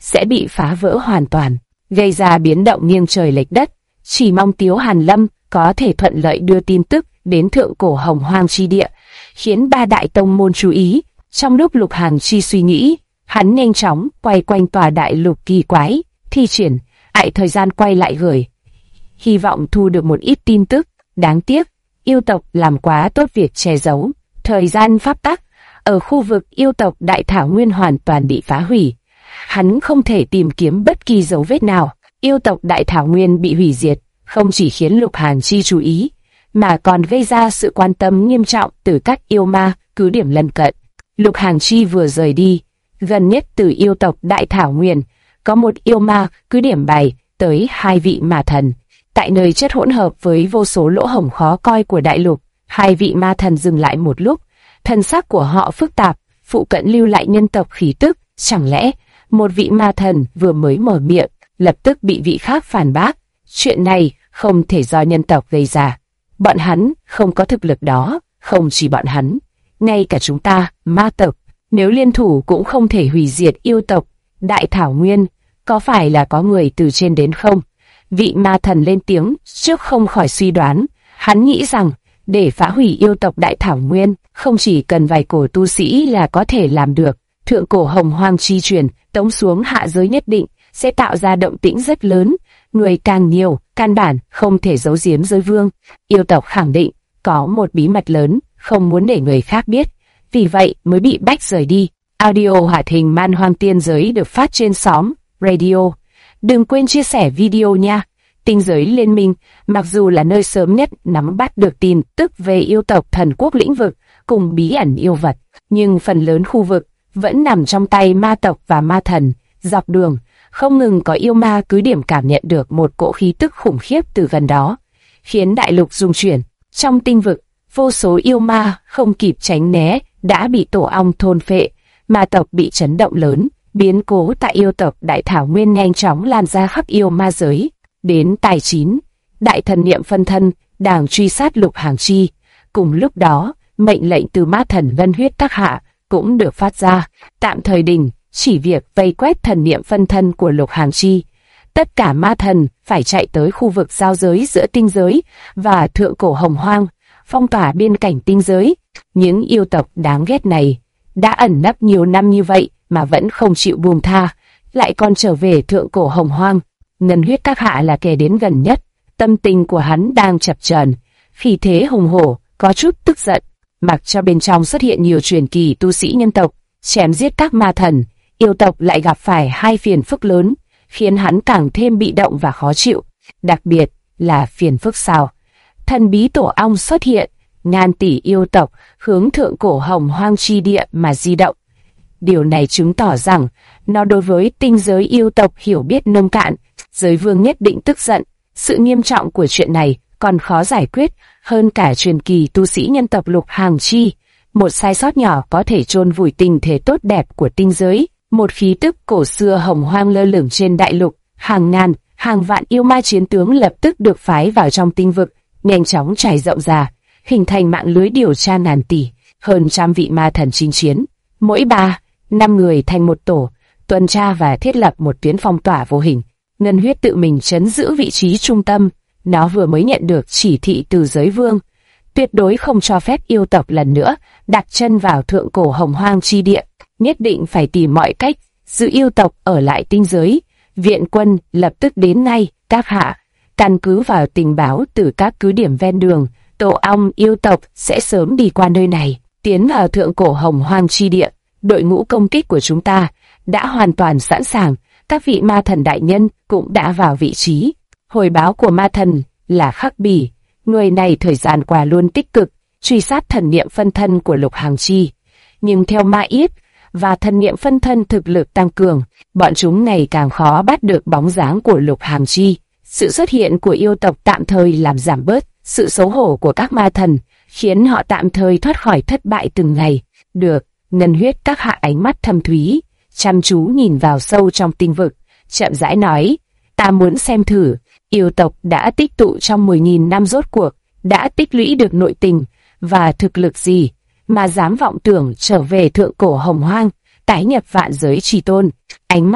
sẽ bị phá vỡ hoàn toàn, gây ra biến động nghiêng trời lệch đất. Chỉ mong Tiếu Hàn Lâm có thể thuận lợi đưa tin tức đến thượng cổ Hồng Hoang chi địa, khiến ba đại tông môn chú ý. Trong lúc Lục Hàn Chi suy nghĩ, hắn nhanh chóng quay quanh tòa đại lục kỳ quái, thi triển thời gian quay lại gửi, hy vọng thu được một ít tin tức. Đáng tiếc, yêu tộc làm quá tốt việc che giấu. Thời gian pháp tắc ở khu vực yêu tộc Đại Thảo Nguyên hoàn toàn bị phá hủy. Hắn không thể tìm kiếm bất kỳ dấu vết nào. Yêu tộc Đại Thảo Nguyên bị hủy diệt, không chỉ khiến Lục Hàn Chi chú ý, mà còn gây ra sự quan tâm nghiêm trọng từ các yêu ma cứ điểm lân cận. Lục Hàn Chi vừa rời đi, gần nhất từ yêu tộc Đại Thảo Nguyên, có một yêu ma cứ điểm bày tới 2 vị ma thần. Tại nơi chất hỗn hợp với vô số lỗ hổng khó coi của đại lục, 2 vị ma thần dừng lại một lúc, thần sắc của họ phức tạp, phụ cận lưu lại nhân tộc khí tức. Chẳng lẽ một vị ma thần vừa mới mở miệng, lập tức bị vị khác phản bác? Chuyện này không thể do nhân tộc gây ra. Bọn hắn không có thực lực đó. Không chỉ bọn hắn, ngay cả chúng ta, ma tộc, nếu liên thủ cũng không thể hủy diệt yêu tộc Đại Thảo Nguyên. Có phải là có người từ trên đến không? Vị ma thần lên tiếng trước không khỏi suy đoán. Hắn nghĩ rằng để phá hủy yêu tộc Đại Thảo Nguyên, không chỉ cần vài cổ tu sĩ là có thể làm được. Thượng cổ Hồng Hoang chi truyền tống xuống hạ giới nhất định sẽ tạo ra động tĩnh rất lớn. Người càng nhiều, căn bản không thể giấu giếm giới vương. Yêu tộc khẳng định có một bí mật lớn, không muốn để người khác biết, vì vậy mới bị bách rời đi. Audio hoạt hình Man Hoang Tiên Giới được phát trên xóm Radio. Đừng quên chia sẻ video nha. Tinh giới liên minh, mặc dù là nơi sớm nhất nắm bắt được tin tức về yêu tộc thần quốc lĩnh vực cùng bí ẩn yêu vật, nhưng phần lớn khu vực vẫn nằm trong tay ma tộc và ma thần. Dọc đường, không ngừng có yêu ma cứ điểm cảm nhận được một cỗ khí tức khủng khiếp từ gần đó, khiến đại lục rung chuyển. Trong tinh vực, vô số yêu ma không kịp tránh né đã bị tổ ong thôn phệ, ma tộc bị chấn động lớn. Biến cố tại yêu tộc Đại Thảo Nguyên nhanh chóng lan ra khắp yêu ma giới. Đến tài 9, đại thần niệm phân thân đang truy sát Lục Hàn Chi. Cùng lúc đó, mệnh lệnh từ ma thần Ngân Huyết Tác Hạ cũng được phát ra, tạm thời đình chỉ việc vây quét thần niệm phân thân của Lục Hàn Chi. Tất cả ma thần phải chạy tới khu vực giao giới giữa tinh giới và thượng cổ Hồng Hoang, phong tỏa biên cảnh tinh giới. Những yêu tộc đáng ghét này đã ẩn nấp nhiều năm như vậy mà vẫn không chịu buông tha, lại còn trở về thượng cổ Hồng Hoang. Ngân Huyết Các Hạ là kẻ đến gần nhất, tâm tình của hắn đang chập chờn, khí thế hùng hổ, có chút tức giận. Mặc cho bên trong xuất hiện nhiều truyền kỳ tu sĩ nhân tộc, chém giết các ma thần, yêu tộc lại gặp phải hai phiền phức lớn, khiến hắn càng thêm bị động và khó chịu. Đặc biệt là phiền phức sau, thần bí tổ ong xuất hiện, ngàn tỷ yêu tộc hướng thượng cổ Hồng Hoang chi địa mà di động. Điều này chứng tỏ rằng nó đối với tinh giới yêu tộc hiểu biết nông cạn. Giới vương nhất định tức giận. Sự nghiêm trọng của chuyện này còn khó giải quyết hơn cả truyền kỳ tu sĩ nhân tộc Lục Hàn Chi. Một sai sót nhỏ có thể chôn vùi tình thế tốt đẹp của tinh giới. Một khí tức cổ xưa Hồng Hoang lơ lửng trên đại lục. Hàng ngàn, hàng vạn yêu ma chiến tướng lập tức được phái vào trong tinh vực, nhanh chóng trải rộng ra, hình thành mạng lưới điều tra ngàn tỷ. Hơn trăm vị ma thần chinh chiến, mỗi 3-5 người thành một tổ, tuần tra và thiết lập một tuyến phong tỏa vô hình. Ngân Huyết tự mình trấn giữ vị trí trung tâm. Nó vừa mới nhận được chỉ thị từ giới vương, tuyệt đối không cho phép yêu tộc lần nữa đặt chân vào thượng cổ Hồng Hoang chi địa, nhất định phải tìm mọi cách giữ yêu tộc ở lại tinh giới. Viện quân lập tức đến ngay. Các hạ, căn cứ vào tình báo từ các cứ điểm ven đường, tổ ong yêu tộc sẽ sớm đi qua nơi này, tiến vào thượng cổ Hồng Hoang chi địa. Đội ngũ công kích của chúng ta đã hoàn toàn sẵn sàng, các vị ma thần đại nhân cũng đã vào vị trí. Hồi báo của ma thần là Khắc Bỉ, người này thời gian qua luôn tích cực truy sát thần niệm phân thân của Lục Hàn Chi, nhưng theo Ma Yết và thần niệm phân thân thực lực tăng cường, bọn chúng ngày càng khó bắt được bóng dáng của Lục Hàn Chi. Sự xuất hiện của yêu tộc tạm thời làm giảm bớt sự xấu hổ của các ma thần, khiến họ tạm thời thoát khỏi thất bại từng ngày. Được. Ngân Huyết Các Hạ ánh mắt thâm thúy, chăm chú nhìn vào sâu trong tinh vực, chậm rãi nói: ta muốn xem thử, yêu tộc đã tích tụ trong 10.000 năm rốt cuộc, đã tích lũy được nội tình và thực lực gì, mà dám vọng tưởng trở về thượng cổ Hồng Hoang, tái nhập vạn giới chi tôn. Ánh mắt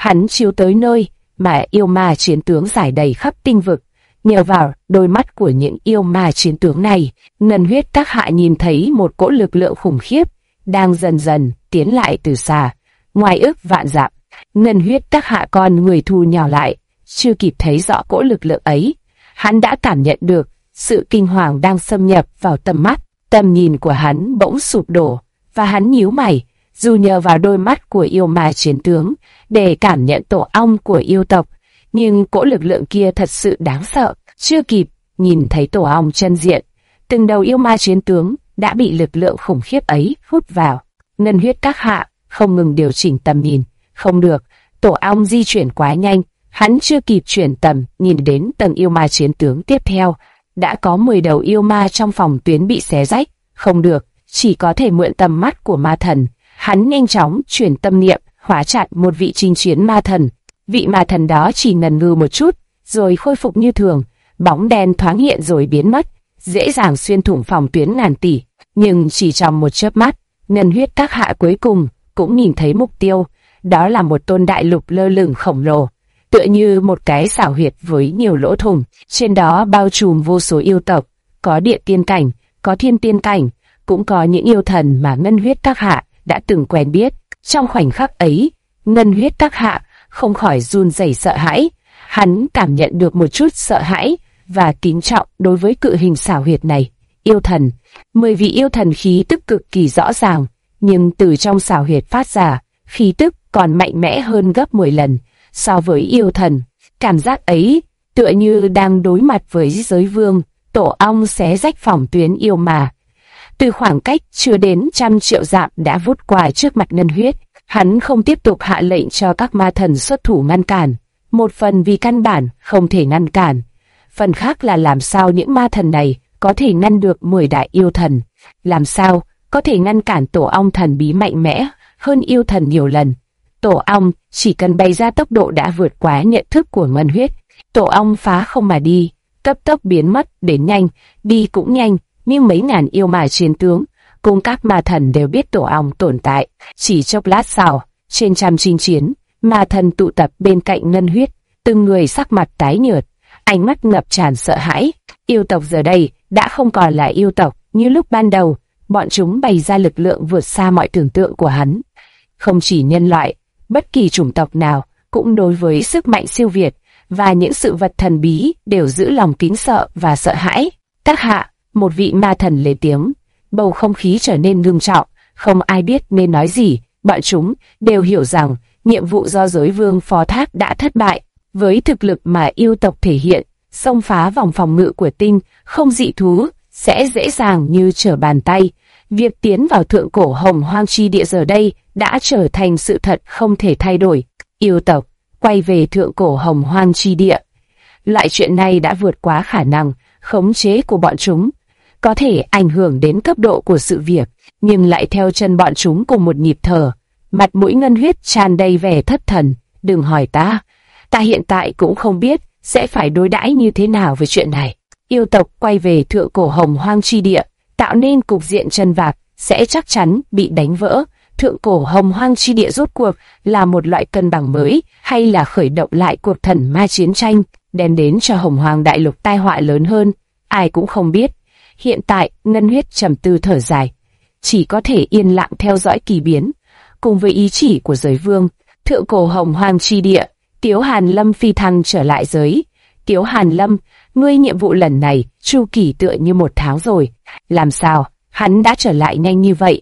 hắn chiếu tới nơi mà yêu ma chiến tướng giải đầy khắp tinh vực. Nhờ vào đôi mắt của những yêu ma chiến tướng này, ngân huyết các hạ nhìn thấy một cỗ lực lượng khủng khiếp đang dần dần tiến lại từ xa, ngoài ước vạn dặm. Ngân huyết các hạ con người thu nhỏ lại, chưa kịp thấy rõ cỗ lực lượng ấy, hắn đã cảm nhận được sự kinh hoàng đang xâm nhập vào tầm mắt. Tầm nhìn của hắn bỗng sụp đổ, và hắn nhíu mày, dù nhờ vào đôi mắt của yêu ma chiến tướng để cảm nhận tổ ong của yêu tộc, nhưng cỗ lực lượng kia thật sự đáng sợ. Chưa kịp nhìn thấy tổ ong chân diện, từng đầu yêu ma chiến tướng đã bị lực lượng khủng khiếp ấy hút vào. Ngân huyết các hạ không ngừng điều chỉnh tầm nhìn. Không được, tổ ong di chuyển quá nhanh, hắn chưa kịp chuyển tầm nhìn đến tầng yêu ma chiến tướng tiếp theo. Đã có 10 đầu yêu ma trong phòng tuyến bị xé rách. Không được, chỉ có thể mượn tầm mắt của ma thần. Hắn nhanh chóng chuyển tâm niệm, hóa chặt một vị chinh chiến ma thần. Vị ma thần đó chỉ ngần ngừ một chút, rồi khôi phục như thường. Bóng đen thoáng hiện rồi biến mất, dễ dàng xuyên thủng phòng tuyến ngàn tỷ. Nhưng chỉ trong một chớp mắt, ngân huyết các hạ cuối cùng cũng nhìn thấy mục tiêu. Đó là một tôn đại lục lơ lửng khổng lồ, tựa như một cái xảo huyệt với nhiều lỗ thủng. Trên đó bao trùm vô số yêu tộc, có địa tiên cảnh, có thiên tiên cảnh, cũng có những yêu thần mà ngân huyết các hạ đã từng quen biết. Trong khoảnh khắc ấy, ngân huyết các hạ không khỏi run rẩy sợ hãi. Hắn cảm nhận được một chút sợ hãi và kính trọng đối với cự hình xảo huyệt này. Yêu thần, 10 vị yêu thần khí tức cực kỳ rõ ràng, nhưng từ trong xảo huyệt phát ra, khí tức còn mạnh mẽ hơn gấp 10 lần so với yêu thần. Cảm giác ấy tựa như đang đối mặt với giới vương. Tổ ong xé rách phòng tuyến yêu mà. Từ khoảng cách chưa đến 100 triệu dặm đã vút qua trước mặt ngân huyết. Hắn không tiếp tục hạ lệnh cho các ma thần xuất thủ ngăn cản. Một phần vì căn bản không thể ngăn cản, phần khác là làm sao những ma thần này có thể ngăn được 10 đại yêu thần. Làm sao có thể ngăn cản tổ ong thần bí mạnh mẽ hơn yêu thần nhiều lần. Tổ ong chỉ cần bày ra tốc độ đã vượt quá nhận thức của ngân huyết. Tổ ong phá không mà đi, cấp tốc biến mất, đến nhanh, đi cũng nhanh, nhưng mấy ngàn yêu ma chiến tướng cùng các ma thần đều biết tổ ong tồn tại. Chỉ chốc lát sau, trên trăm chinh chiến, ma thần tụ tập bên cạnh ngân huyết, từng người sắc mặt tái nhợt, ánh mắt ngập tràn sợ hãi. Yêu tộc giờ đây đã không còn là yêu tộc như lúc ban đầu, bọn chúng bày ra lực lượng vượt xa mọi tưởng tượng của hắn. Không chỉ nhân loại, bất kỳ chủng tộc nào cũng đối với sức mạnh siêu việt và những sự vật thần bí đều giữ lòng kính sợ và sợ hãi. Các hạ, một vị ma thần lên tiếng, bầu không khí trở nên ngưng trọng, không ai biết nên nói gì. Bọn chúng đều hiểu rằng nhiệm vụ do giới vương phó thác đã thất bại. Với thực lực mà yêu tộc thể hiện, xông phá vòng phòng ngự của tinh không dị thú sẽ dễ dàng như trở bàn tay. Việc tiến vào thượng cổ hồng hoang chi địa giờ đây đã trở thành sự thật không thể thay đổi. Yêu tộc quay về thượng cổ hồng hoang chi địa. Loại chuyện này đã vượt quá khả năng khống chế của bọn chúng, có thể ảnh hưởng đến cấp độ của sự việc, nhưng lại theo chân bọn chúng cùng một nhịp thở. Mặt mũi ngân huyết tràn đầy vẻ thất thần. Đừng hỏi ta, ta hiện tại cũng không biết sẽ phải đối đãi như thế nào với chuyện này. Yêu tộc quay về thượng cổ hồng hoang chi địa, tạo nên cục diện chân vạc, sẽ chắc chắn bị đánh vỡ. Thượng cổ hồng hoang chi địa rốt cuộc là một loại cân bằng mới, hay là khởi động lại cuộc thần ma chiến tranh, đem đến cho hồng hoang đại lục tai họa lớn hơn, ai cũng không biết. Hiện tại, ngân huyết trầm tư thở dài, chỉ có thể yên lặng theo dõi kỳ biến. Cùng với ý chỉ của giới vương, thượng cổ hồng hoang chi địa, Tiếu Hàn Lâm phi thăng trở lại giới. Tiếu Hàn Lâm, ngươi nhiệm vụ lần này chu kỳ tựa như 1 tháng rồi. Làm sao hắn đã trở lại nhanh như vậy?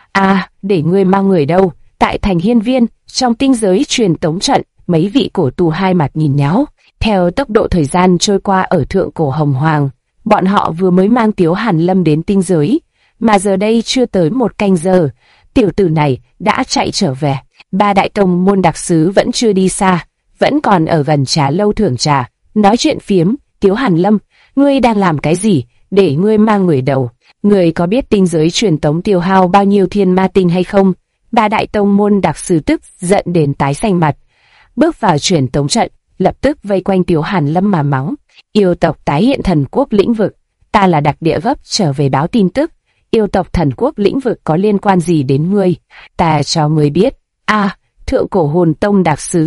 À, để ngươi mang người đâu? Tại thành Hiên Viên, trong tinh giới truyền tống trận, mấy vị cổ tù hai mặt nhìn nhau. Theo tốc độ thời gian trôi qua ở thượng cổ hồng hoàng, bọn họ vừa mới mang Tiếu Hàn Lâm đến tinh giới, mà giờ đây chưa tới 1 canh giờ, tiểu tử này đã chạy trở về. 3 đại tông môn đặc sứ vẫn chưa đi xa, vẫn còn ở gần trà lâu thưởng trà, nói chuyện phiếm. Tiếu Hàn Lâm, ngươi đang làm cái gì để ngươi mang người đầu? Ngươi có biết tinh giới truyền tống tiêu hao bao nhiêu thiên ma tinh hay không? 3 đại tông môn đặc sứ tức giận đến tái xanh mặt, bước vào truyền tống trận, lập tức vây quanh Tiếu Hàn Lâm mà mắng. Yêu tộc tái hiện thần quốc lĩnh vực, ta là đặc địa gấp trở về báo tin tức. Yêu tộc thần quốc lĩnh vực có liên quan gì đến ngươi? Ta cho ngươi biết. À, thượng cổ hồn tông đặc sứ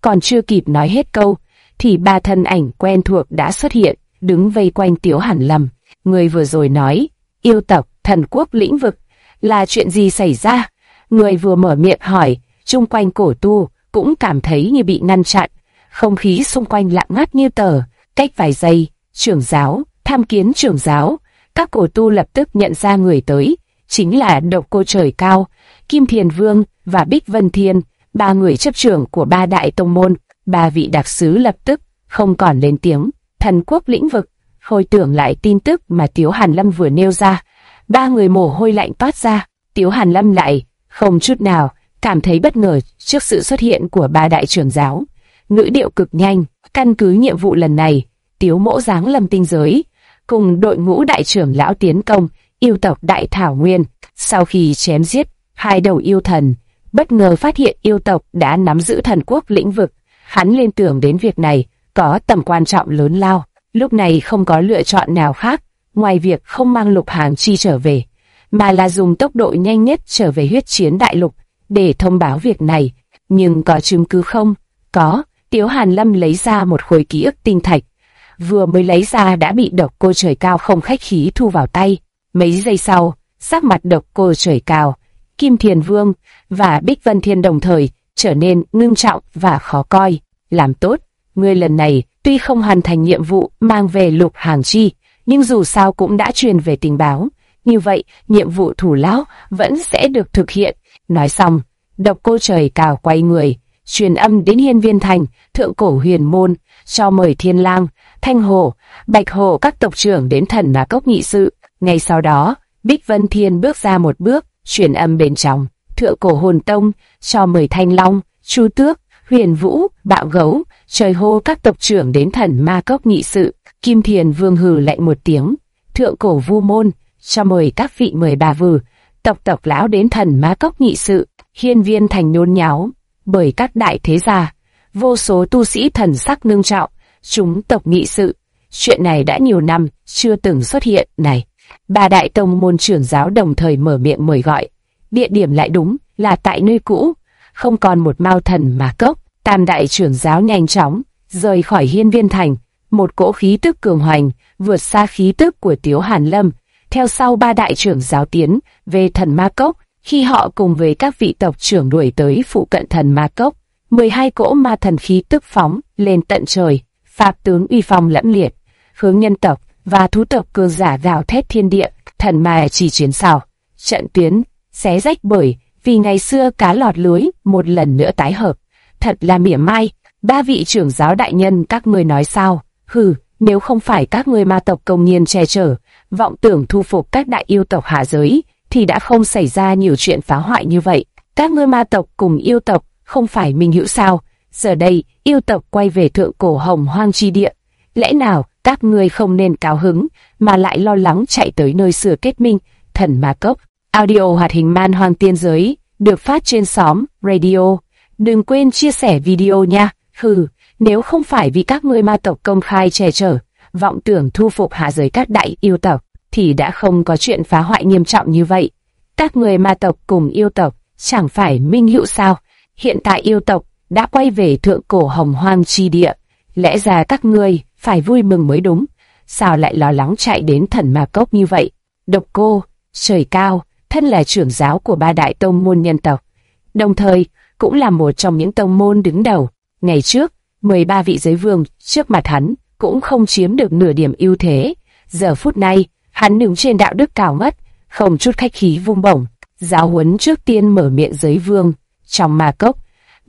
Còn chưa kịp nói hết câu, thì ba thân ảnh quen thuộc đã xuất hiện, đứng vây quanh Tiếu Hàn Lâm. Người vừa rồi nói, yêu tộc, thần quốc lĩnh vực, là chuyện gì xảy ra? Người vừa mở miệng hỏi, chung quanh cổ tu cũng cảm thấy như bị ngăn chặn. Không khí xung quanh lặng ngắt như tờ. Cách vài giây, trưởng giáo, tham kiến trưởng giáo, các cổ tu lập tức nhận ra người tới, chính là Độc Cô Trời Cao, Kim Thiền Vương và Bích Vân Thiên, ba người chấp trưởng của ba đại tông môn. Ba vị đặc sứ lập tức không còn lên tiếng. Thần quốc lĩnh vực, hồi tưởng lại tin tức mà Tiếu Hàn Lâm vừa nêu ra, ba người mồ hôi lạnh toát ra. Tiếu Hàn Lâm lại không chút nào cảm thấy bất ngờ trước sự xuất hiện của ba đại trưởng giáo. Ngữ điệu cực nhanh, căn cứ nhiệm vụ lần này, Tiếu Mỗ giáng lâm tinh giới, cùng đội ngũ đại trưởng lão tiến công yêu tộc Đại Thảo Nguyên. Sau khi chém giết hai đầu yêu thần, bất ngờ phát hiện yêu tộc đã nắm giữ thần quốc lĩnh vực. Hắn liên tưởng đến việc này có tầm quan trọng lớn lao, lúc này không có lựa chọn nào khác ngoài việc không mang Lục Hàng Chi trở về, mà là dùng tốc độ nhanh nhất trở về huyết chiến đại lục để thông báo việc này. Nhưng có chứng cứ không? Có. Tiếu Hàn Lâm lấy ra một khối ký ức tinh thạch, vừa mới lấy ra đã bị Độc Cô Trời Cao không khách khí thu vào tay. Mấy giây sau, sắc mặt Độc Cô Trời Cao, Kim Thiền Vương và Bích Vân Thiên đồng thời trở nên ngưng trọng và khó coi. Làm tốt, ngươi lần này tuy không hoàn thành nhiệm vụ mang về Lục Hàng Chi, nhưng dù sao cũng đã truyền về tình báo, như vậy nhiệm vụ thủ lão vẫn sẽ được thực hiện. Nói xong, Độc Cô Trời Cao quay người, truyền âm đến Hiên Viên Thành, Thượng Cổ Huyền Môn, cho mời Thiên Lang, Thanh Hổ, Bạch Hổ các tộc trưởng đến Thần Ma Cốc nghị sự. Ngay sau đó, Bích Vân Thiên bước ra một bước, truyền âm bên trong, Thượng Cổ Hồn Tông, cho mời Thanh Long, Chu Tước, Huyền Vũ, Bạo Gấu, Trời Hô các tộc trưởng đến Thần Ma Cốc nghị sự. Kim Thiền Vương hừ lạnh một tiếng, Thượng Cổ Vu Môn, cho mời các vị 13 vừ, tộc lão đến Thần Ma Cốc nghị sự. Hiên Viên Thành nhốn nháo, bởi các đại thế gia, vô số tu sĩ thần sắc ngưng trọng, chúng tộc nghị sự. Chuyện này đã nhiều năm chưa từng xuất hiện này. Ba đại tông môn trưởng giáo đồng thời mở miệng mời gọi. Địa điểm lại đúng là tại nơi cũ, không còn một Mao Thần Ma Cốc. Tam đại trưởng giáo nhanh chóng rời khỏi Hiên Viên Thành, một cỗ khí tức cường hoành vượt xa khí tức của Tiếu Hàn Lâm. Theo sau ba đại trưởng giáo tiến về Thần Ma Cốc. Khi họ cùng với các vị tộc trưởng đuổi tới phụ cận Thần Ma Cốc, 12 cỗ ma thần khí tức phóng lên tận trời, pháp tướng uy phong lẫm liệt, hướng nhân tộc và thú tộc cường giả gào thét thiên địa. Thần ma chỉ chiến sau, trận tuyến xé rách bởi vì ngày xưa cá lọt lưới một lần nữa tái hợp. Thật là mỉa mai. Ba vị trưởng giáo đại nhân, các ngươi nói sao? Hừ, nếu không phải các ngươi ma tộc công nhiên che chở, vọng tưởng thu phục các đại yêu tộc hạ giới, thì đã không xảy ra nhiều chuyện phá hoại như vậy. Các ngươi ma tộc cùng yêu tộc không phải minh hữu sao? Giờ đây yêu tộc quay về Thượng Cổ Hồng Hoang chi địa, lẽ nào các ngươi không nên cao hứng mà lại lo lắng chạy tới nơi xưa kết minh? Thần Ma Cốc. Audio hoạt hình Man Hoang Tiên Giới được phát trên xóm radio. Đừng quên chia sẻ video nha. Hừ, nếu không phải vì các ngươi ma tộc công khai che chở, vọng tưởng thu phục hạ giới các đại yêu tộc, thì đã không có chuyện phá hoại nghiêm trọng như vậy. Các người ma tộc cùng yêu tộc chẳng phải minh hữu sao? Hiện tại yêu tộc đã quay về Thượng Cổ Hồng Hoang chi địa, lẽ ra các ngươi phải vui mừng mới đúng. Sao lại lo lắng chạy đến Thần Ma Cốc như vậy? Độc Cô Trời Cao, thân là trưởng giáo của ba đại tông môn nhân tộc, đồng thời cũng là một trong những tông môn đứng đầu. Ngày trước, 13 vị giới vương trước mặt hắn cũng không chiếm được nửa điểm ưu thế. Giờ phút này, hắn đứng trên đạo đức cao ngất, không chút khách khí vung bổng. Giáo huấn trước tiên mở miệng giới vương. Trong Ma Cốc,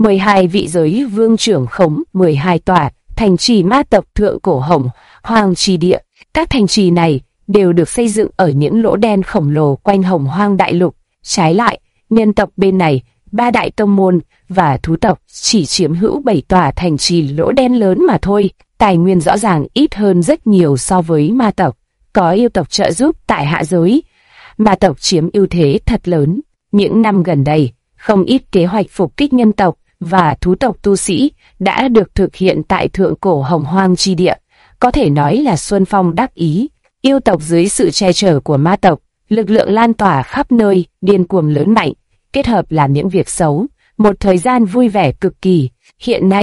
12 vị giới vương trưởng khống 12 tòa thành trì ma tộc Thượng Cổ Hồng Hoang chi địa. Các thành trì này đều được xây dựng ở những lỗ đen khổng lồ quanh Hồng Hoang đại lục. Trái lại, nhân tộc bên này, ba đại tông môn và thú tộc chỉ chiếm hữu 7 tòa thành trì lỗ đen lớn mà thôi. Tài nguyên rõ ràng ít hơn rất nhiều so với ma tộc. Có yêu tộc trợ giúp tại hạ giới, ma tộc chiếm ưu thế thật lớn. Những năm gần đây, không ít kế hoạch phục kích nhân tộc và thú tộc tu sĩ đã được thực hiện tại Thượng Cổ Hồng Hoang chi địa. Có thể nói là xuân phong đắc ý. Yêu tộc dưới sự che chở của ma tộc, lực lượng lan tỏa khắp nơi, điên cuồng lớn mạnh, kết hợp làm những việc xấu, một thời gian vui vẻ cực kỳ. Hiện nay,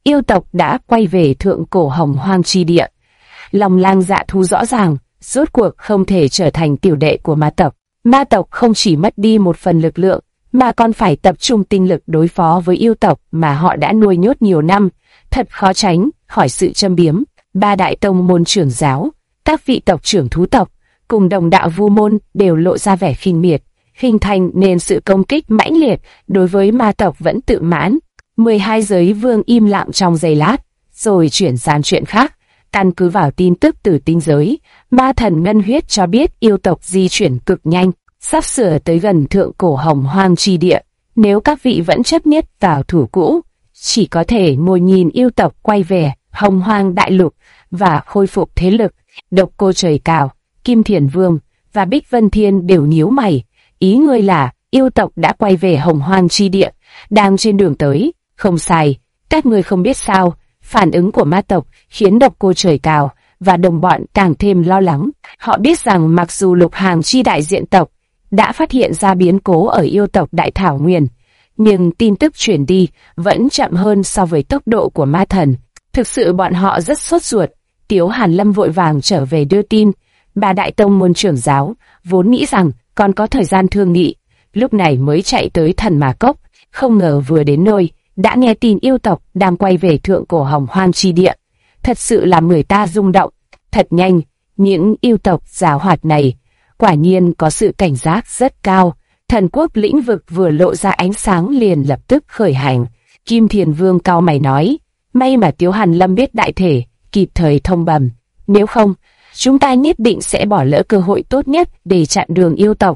yêu tộc đã quay về thượng cổ hồng hoang chi địa. Lòng lang dạ thú rõ ràng, rốt cuộc không thể trở thành tiểu đệ của ma tộc. Ma tộc không chỉ mất đi một phần lực lượng, mà còn phải tập trung tinh lực đối phó với yêu tộc mà họ đã nuôi nhốt nhiều năm. Thật khó tránh khỏi sự châm biếm. Ba đại tông môn trưởng giáo, các vị tộc trưởng thú tộc, cùng đồng đạo vu môn đều lộ ra vẻ khinh miệt, hình thành nên sự công kích mãnh liệt đối với ma tộc vẫn tự mãn. 12 giới vương im lặng trong giây lát, rồi chuyển sang chuyện khác. Căn cứ vào tin tức từ tinh giới, ma thần ngân huyết cho biết yêu tộc di chuyển cực nhanh, sắp sửa tới gần thượng cổ hồng hoang chi địa. Nếu các vị vẫn chấp nhất vào thủ cũ, chỉ có thể ngồi nhìn yêu tộc quay về hồng hoang đại lục và khôi phục thế lực. Độc Cô Trời Cao, Kim Thiền Vương và Bích Vân Thiên đều nhíu mày. Ý ngươi là yêu tộc đã quay về hồng hoang chi địa, đang trên đường tới. Không sai, các ngươi không biết sao, phản ứng của ma tộc khiến Độc Cô Trời Cao và đồng bọn càng thêm lo lắng. Họ biết rằng mặc dù Lục Hàng chi đại diện tộc đã phát hiện ra biến cố ở yêu tộc Đại Thảo Nguyên, nhưng tin tức truyền đi vẫn chậm hơn so với tốc độ của ma thần. Thực sự bọn họ rất sốt ruột. Tiếu Hàn Lâm vội vàng trở về đưa tin. Ba đại tông môn trưởng giáo vốn nghĩ rằng còn có thời gian thương nghị, lúc này mới chạy tới Thần Ma Cốc. Không ngờ vừa đến nơi đã nghe tin yêu tộc đang quay về thượng cổ hồng hoang chi địa. Thật sự làm người ta rung động. Thật nhanh, những yêu tộc giàu hoạt này quả nhiên có sự cảnh giác rất cao. Thần quốc lĩnh vực vừa lộ ra ánh sáng liền lập tức khởi hành. Kim Thiền Vương cau mày nói, may mà Tiếu Hàn Lâm biết đại thể, kịp thời thông bẩm, nếu không, chúng ta nhất định sẽ bỏ lỡ cơ hội tốt nhất để chặn đường yêu tộc.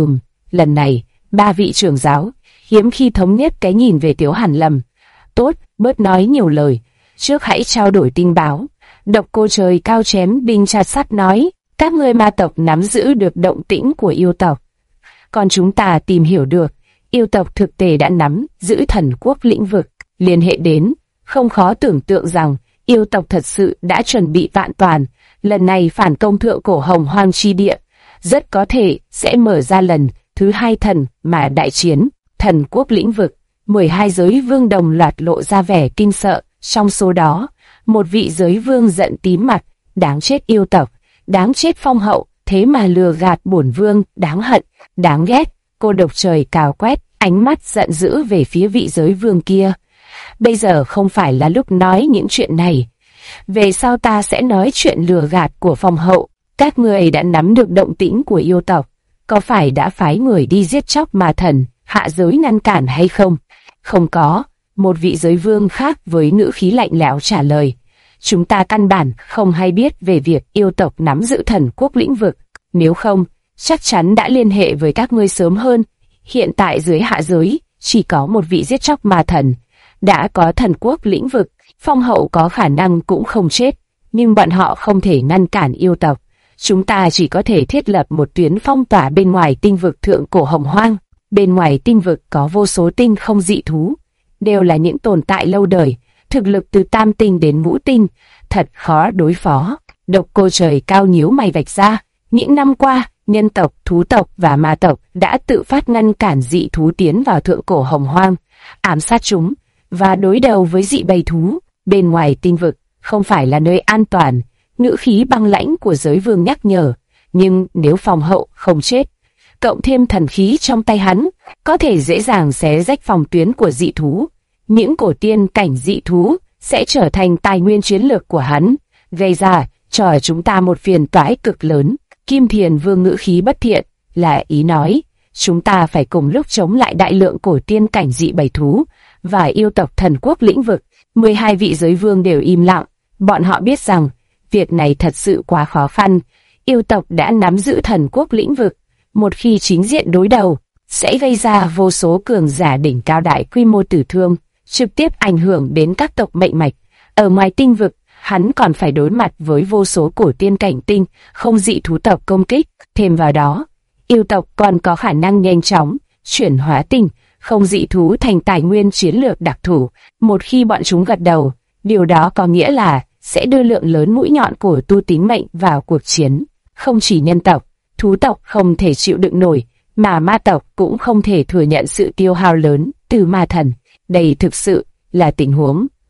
Lần này, ba vị trưởng giáo hiếm khi thống nhất cái nhìn về Tiếu Hàn Lâm. Tốt, bớt nói nhiều lời, trước hãy trao đổi tin báo. Độc Cô Trời Cao chém đinh chặt sắt nói, các ngươi ma tộc nắm giữ được động tĩnh của yêu tộc, còn chúng ta tìm hiểu được yêu tộc thực tế đã nắm giữ thần quốc lĩnh vực. Liên hệ đến, không khó tưởng tượng rằng yêu tộc thật sự đã chuẩn bị vạn toàn, lần này phản công thượng cổ hồng hoang chi địa, rất có thể sẽ mở ra lần thứ hai thần mà đại chiến. Thần quốc lĩnh vực, 12 giới vương đồng loạt lộ ra vẻ kinh sợ. Trong số đó, một vị giới vương giận tím mặt, đáng chết yêu tộc, đáng chết Phong Hậu, thế mà lừa gạt bổn vương, đáng hận, đáng ghét. Cô Độc Trời Cao quét ánh mắt giận dữ về phía vị giới vương kia. Bây giờ không phải là lúc nói những chuyện này. Về sau ta sẽ nói chuyện lừa gạt của Phong Hậu. Các người đã nắm được động tĩnh của yêu tộc, có phải đã phái người đi giết chóc ma thần, hạ giới ngăn cản hay không? Không có. Một vị giới vương khác với ngữ khí lạnh lẽo trả lời. Chúng ta căn bản không hay biết về việc yêu tộc nắm giữ thần quốc lĩnh vực. Nếu không, chắc chắn đã liên hệ với các ngươi sớm hơn. Hiện tại dưới hạ giới, chỉ có một vị giết chóc ma thần. Đã có thần quốc lĩnh vực, Phong Hậu có khả năng cũng không chết. Nhưng bọn họ không thể ngăn cản yêu tộc. Chúng ta chỉ có thể thiết lập một tuyến phong tỏa bên ngoài tinh vực thượng cổ hồng hoang. Bên ngoài tinh vực có vô số tinh không dị thú, đều là những tồn tại lâu đời, thực lực từ tam tinh đến ngũ tinh, thật khó đối phó. Độc Cô Trời Cao nhíu mày vạch ra, những năm qua, nhân tộc, thú tộc và ma tộc đã tự phát ngăn cản dị thú tiến vào thượng cổ hồng hoang, ám sát chúng và đối đầu với dị bầy thú. Bên ngoài tinh vực không phải là nơi an toàn, ngữ khí băng lãnh của giới vương nhắc nhở. Nhưng nếu Phong Hậu không chết, cộng thêm thần khí trong tay hắn, có thể dễ dàng xé rách phòng tuyến của dị thú. Những cổ tiên cảnh dị thú sẽ trở thành tài nguyên chiến lược của hắn, gây ra cho chúng ta một phiền toái cực lớn. Kim Thiền Vương ngữ khí bất thiện, là ý nói, chúng ta phải cùng lúc chống lại đại lượng cổ tiên cảnh dị bầy thú và yêu tộc thần quốc lĩnh vực. 12 vị giới vương đều im lặng, bọn họ biết rằng việc này thật sự quá khó khăn. Yêu tộc đã nắm giữ thần quốc lĩnh vực, một khi chính diện đối đầu, sẽ gây ra vô số cường giả đỉnh cao đại quy mô tử thương, trực tiếp ảnh hưởng đến các tộc mệnh mạch. Ở ngoài tinh vực, hắn còn phải đối mặt với vô số cổ tiên cảnh tinh, không dị thú tộc công kích. Thêm vào đó, yêu tộc còn có khả năng nhanh chóng chuyển hóa tinh, không dị thú thành tài nguyên chiến lược đặc thù. Một khi bọn chúng gật đầu, điều đó có nghĩa là sẽ đưa lượng lớn mũi nhọn của tu tín mệnh vào cuộc chiến. Không chỉ nhân tộc, thú tộc không thể chịu đựng nổi, mà ma tộc cũng không thể thừa nhận sự tiêu hao lớn từ ma thần. Đây thực sự là tình huống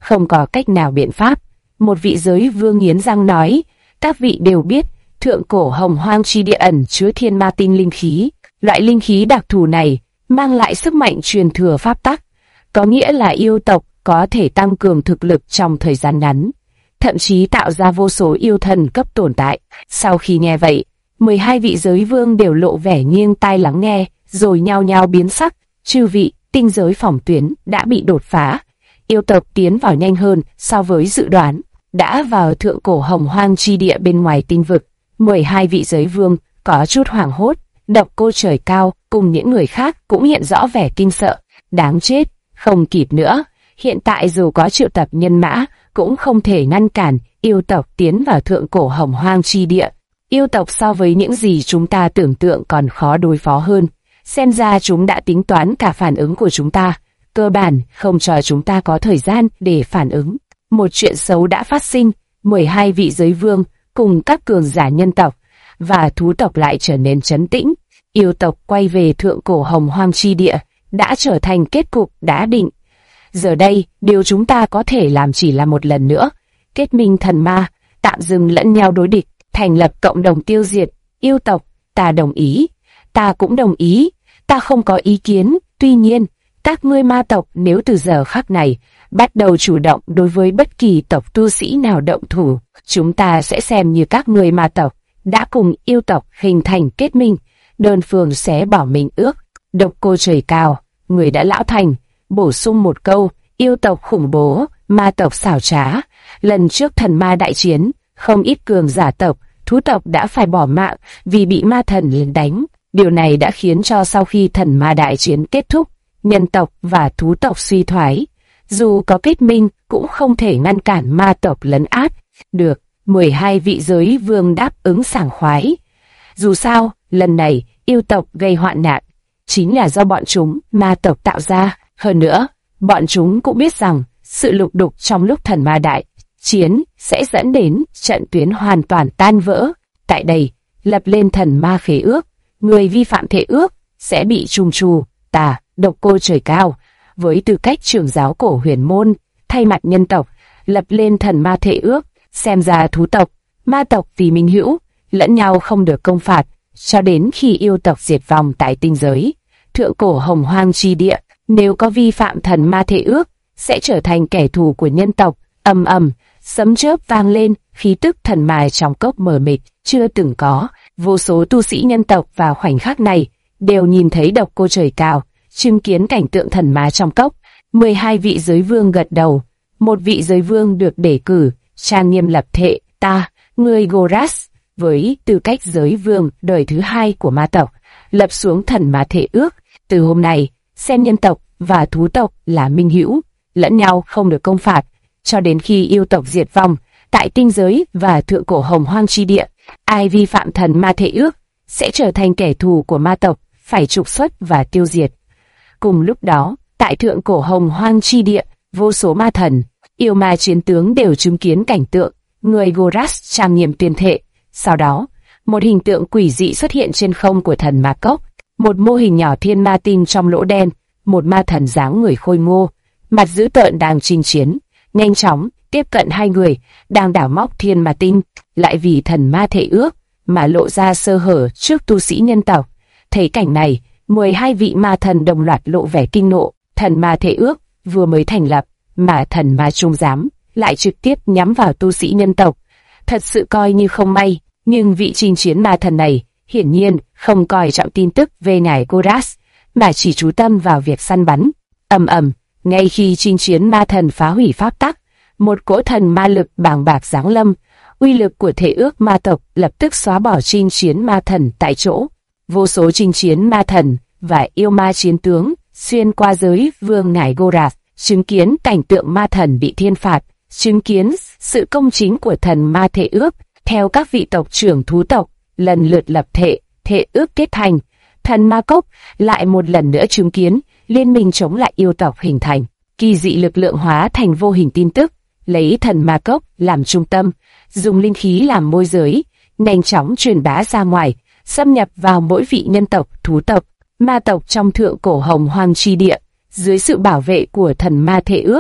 không có cách nào biện pháp. Một vị giới vương nghiến răng nói, các vị đều biết, thượng cổ hồng hoang chi địa ẩn chứa thiên ma tinh linh khí. Loại linh khí đặc thù này mang lại sức mạnh truyền thừa pháp tắc, có nghĩa là yêu tộc có thể tăng cường thực lực trong thời gian ngắn, thậm chí tạo ra vô số yêu thần cấp tồn tại. Sau khi nghe vậy, 12 vị giới vương đều lộ vẻ nghiêng tai lắng nghe, rồi nhao nhao biến sắc. Chư vị, tinh giới phòng tuyến đã bị đột phá, yêu tộc tiến vào nhanh hơn so với dự đoán, đã vào thượng cổ hồng hoang chi địa bên ngoài tinh vực. 12 vị giới vương có chút hoảng hốt, Độc Cô Trời Cao cùng những người khác cũng hiện rõ vẻ kinh sợ. Đáng chết, không kịp nữa, hiện tại dù có triệu tập nhân mã cũng không thể ngăn cản yêu tộc tiến vào thượng cổ hồng hoang chi địa. Yêu tộc so với những gì chúng ta tưởng tượng còn khó đối phó hơn. Xem ra chúng đã tính toán cả phản ứng của chúng ta, cơ bản không cho chúng ta có thời gian để phản ứng. Một chuyện xấu đã phát sinh, 12 vị giới vương cùng các cường giả nhân tộc và thú tộc lại trở nên trấn tĩnh. Yêu tộc quay về thượng cổ hồng hoang chi địa đã trở thành kết cục đã định. Giờ đây, điều chúng ta có thể làm chỉ là một lần nữa kết minh thần ma, tạm dừng lẫn nhau đối địch, thành lập cộng đồng tiêu diệt yêu tộc. Ta đồng ý, ta cũng đồng ý, ta không có ý kiến. Tuy nhiên, các ngươi ma tộc nếu từ giờ khắc này bắt đầu chủ động đối với bất kỳ tộc tu sĩ nào động thủ, chúng ta sẽ xem như các ngươi ma tộc đã cùng yêu tộc hình thành kết minh, đơn phương sẽ bỏ mình ước. Độc Cô Trời Cao, người đã lão thành, bổ sung một câu, yêu tộc khủng bố, ma tộc xảo trá. Lần trước thần ma đại chiến, không ít cường giả tộc, thú tộc đã phải bỏ mạng vì bị ma thần đánh. Điều này đã khiến cho sau khi thần ma đại chiến kết thúc, nhân tộc và thú tộc suy thoái. Dù có kết minh cũng không thể ngăn cản ma tộc lấn át. Được, 12 vị giới vương đáp ứng sảng khoái. Dù sao, lần này yêu tộc gây hoạn nạn chính là do bọn chúng ma tộc tạo ra. Hơn nữa, bọn chúng cũng biết rằng sự lục đục trong lúc thần ma đại chiến sẽ dẫn đến trận tuyến hoàn toàn tan vỡ. Tại đây, lập lên thần ma khế ước, người vi phạm thể ước sẽ bị trùng trù. Ta, Độc Cô Trời Cao, với tư cách trưởng giáo cổ huyền môn, thay mặt nhân tộc, lập lên thần ma thể ước, xem ra thú tộc, ma tộc vì minh hữu, lẫn nhau không được công phạt, cho đến khi yêu tộc diệt vong tại tinh giới. Thượng cổ hồng hoang chi địa, nếu có vi phạm thần ma thể ước, sẽ trở thành kẻ thù của nhân tộc. Ầm ầm, sấm chớp vang lên, khí tức thần ma trong cốc mờ mịt, chưa từng có. Vô số tu sĩ nhân tộc vào khoảnh khắc này đều nhìn thấy Độc Cô Trời Cao, chứng kiến cảnh tượng thần ma trong cốc. 12 vị giới vương gật đầu. Một vị giới vương được đề cử, trang nghiêm lập thệ, ta, người Goras, với tư cách giới vương đời thứ 2 của ma tộc, lập xuống thần ma thể ước. Từ hôm nay, xem nhân tộc và thú tộc là minh hữu, lẫn nhau không được công phạt, cho đến khi yêu tộc diệt vong tại tinh giới và thượng cổ hồng hoang chi địa. Ai vi phạm thần ma thể ước sẽ trở thành kẻ thù của ma tộc, phải trục xuất và tiêu diệt. Cùng lúc đó, tại thượng cổ hồng hoang chi địa, vô số ma thần, yêu ma chiến tướng đều chứng kiến cảnh tượng người Goras trang nghiêm tuyên thệ. Sau đó, một hình tượng quỷ dị xuất hiện trên không của thần ma cốc, một mô hình nhỏ thiên ma tinh trong lỗ đen, một ma thần dáng người khôi ngô, mặt dữ tợn đang chinh chiến, nhanh chóng tiếp cận hai người đang đảo móc thiên ma tinh, lại vì thần ma thể ước mà lộ ra sơ hở trước tu sĩ nhân tộc. Thấy cảnh này, 12 vị ma thần đồng loạt lộ vẻ kinh nộ. Thần ma thể ước vừa mới thành lập mà thần ma trung giám lại trực tiếp nhắm vào tu sĩ nhân tộc, thật sự coi như không may. Nhưng vị chinh chiến ma thần này hiển nhiên không coi trọng tin tức về ngài Goras, mà chỉ chú tâm vào việc săn bắn. Ầm ầm, ngay khi chinh chiến ma thần phá hủy pháp tắc, một cỗ thần ma lực bàng bạc giáng lâm. Uy lực của thể ước ma tộc lập tức xóa bỏ chinh chiến ma thần tại chỗ. Vô số chinh chiến ma thần và yêu ma chiến tướng xuyên qua giới vương ngài Goras, chứng kiến cảnh tượng ma thần bị thiên phạt, chứng kiến sự công chính của thần ma thể ước. Theo các vị tộc trưởng thú tộc lần lượt lập thể ước kết thành, thần ma cốc lại một lần nữa chứng kiến liên minh chống lại yêu tộc hình thành. Kỳ dị lực lượng hóa thành vô hình tin tức, lấy thần ma cốc làm trung tâm, dùng linh khí làm môi giới, nhanh chóng truyền bá ra ngoài, xâm nhập vào mỗi vị nhân tộc, thú tộc, ma tộc trong thượng cổ hồng hoang chi địa. Dưới sự bảo vệ của thần ma thể ước,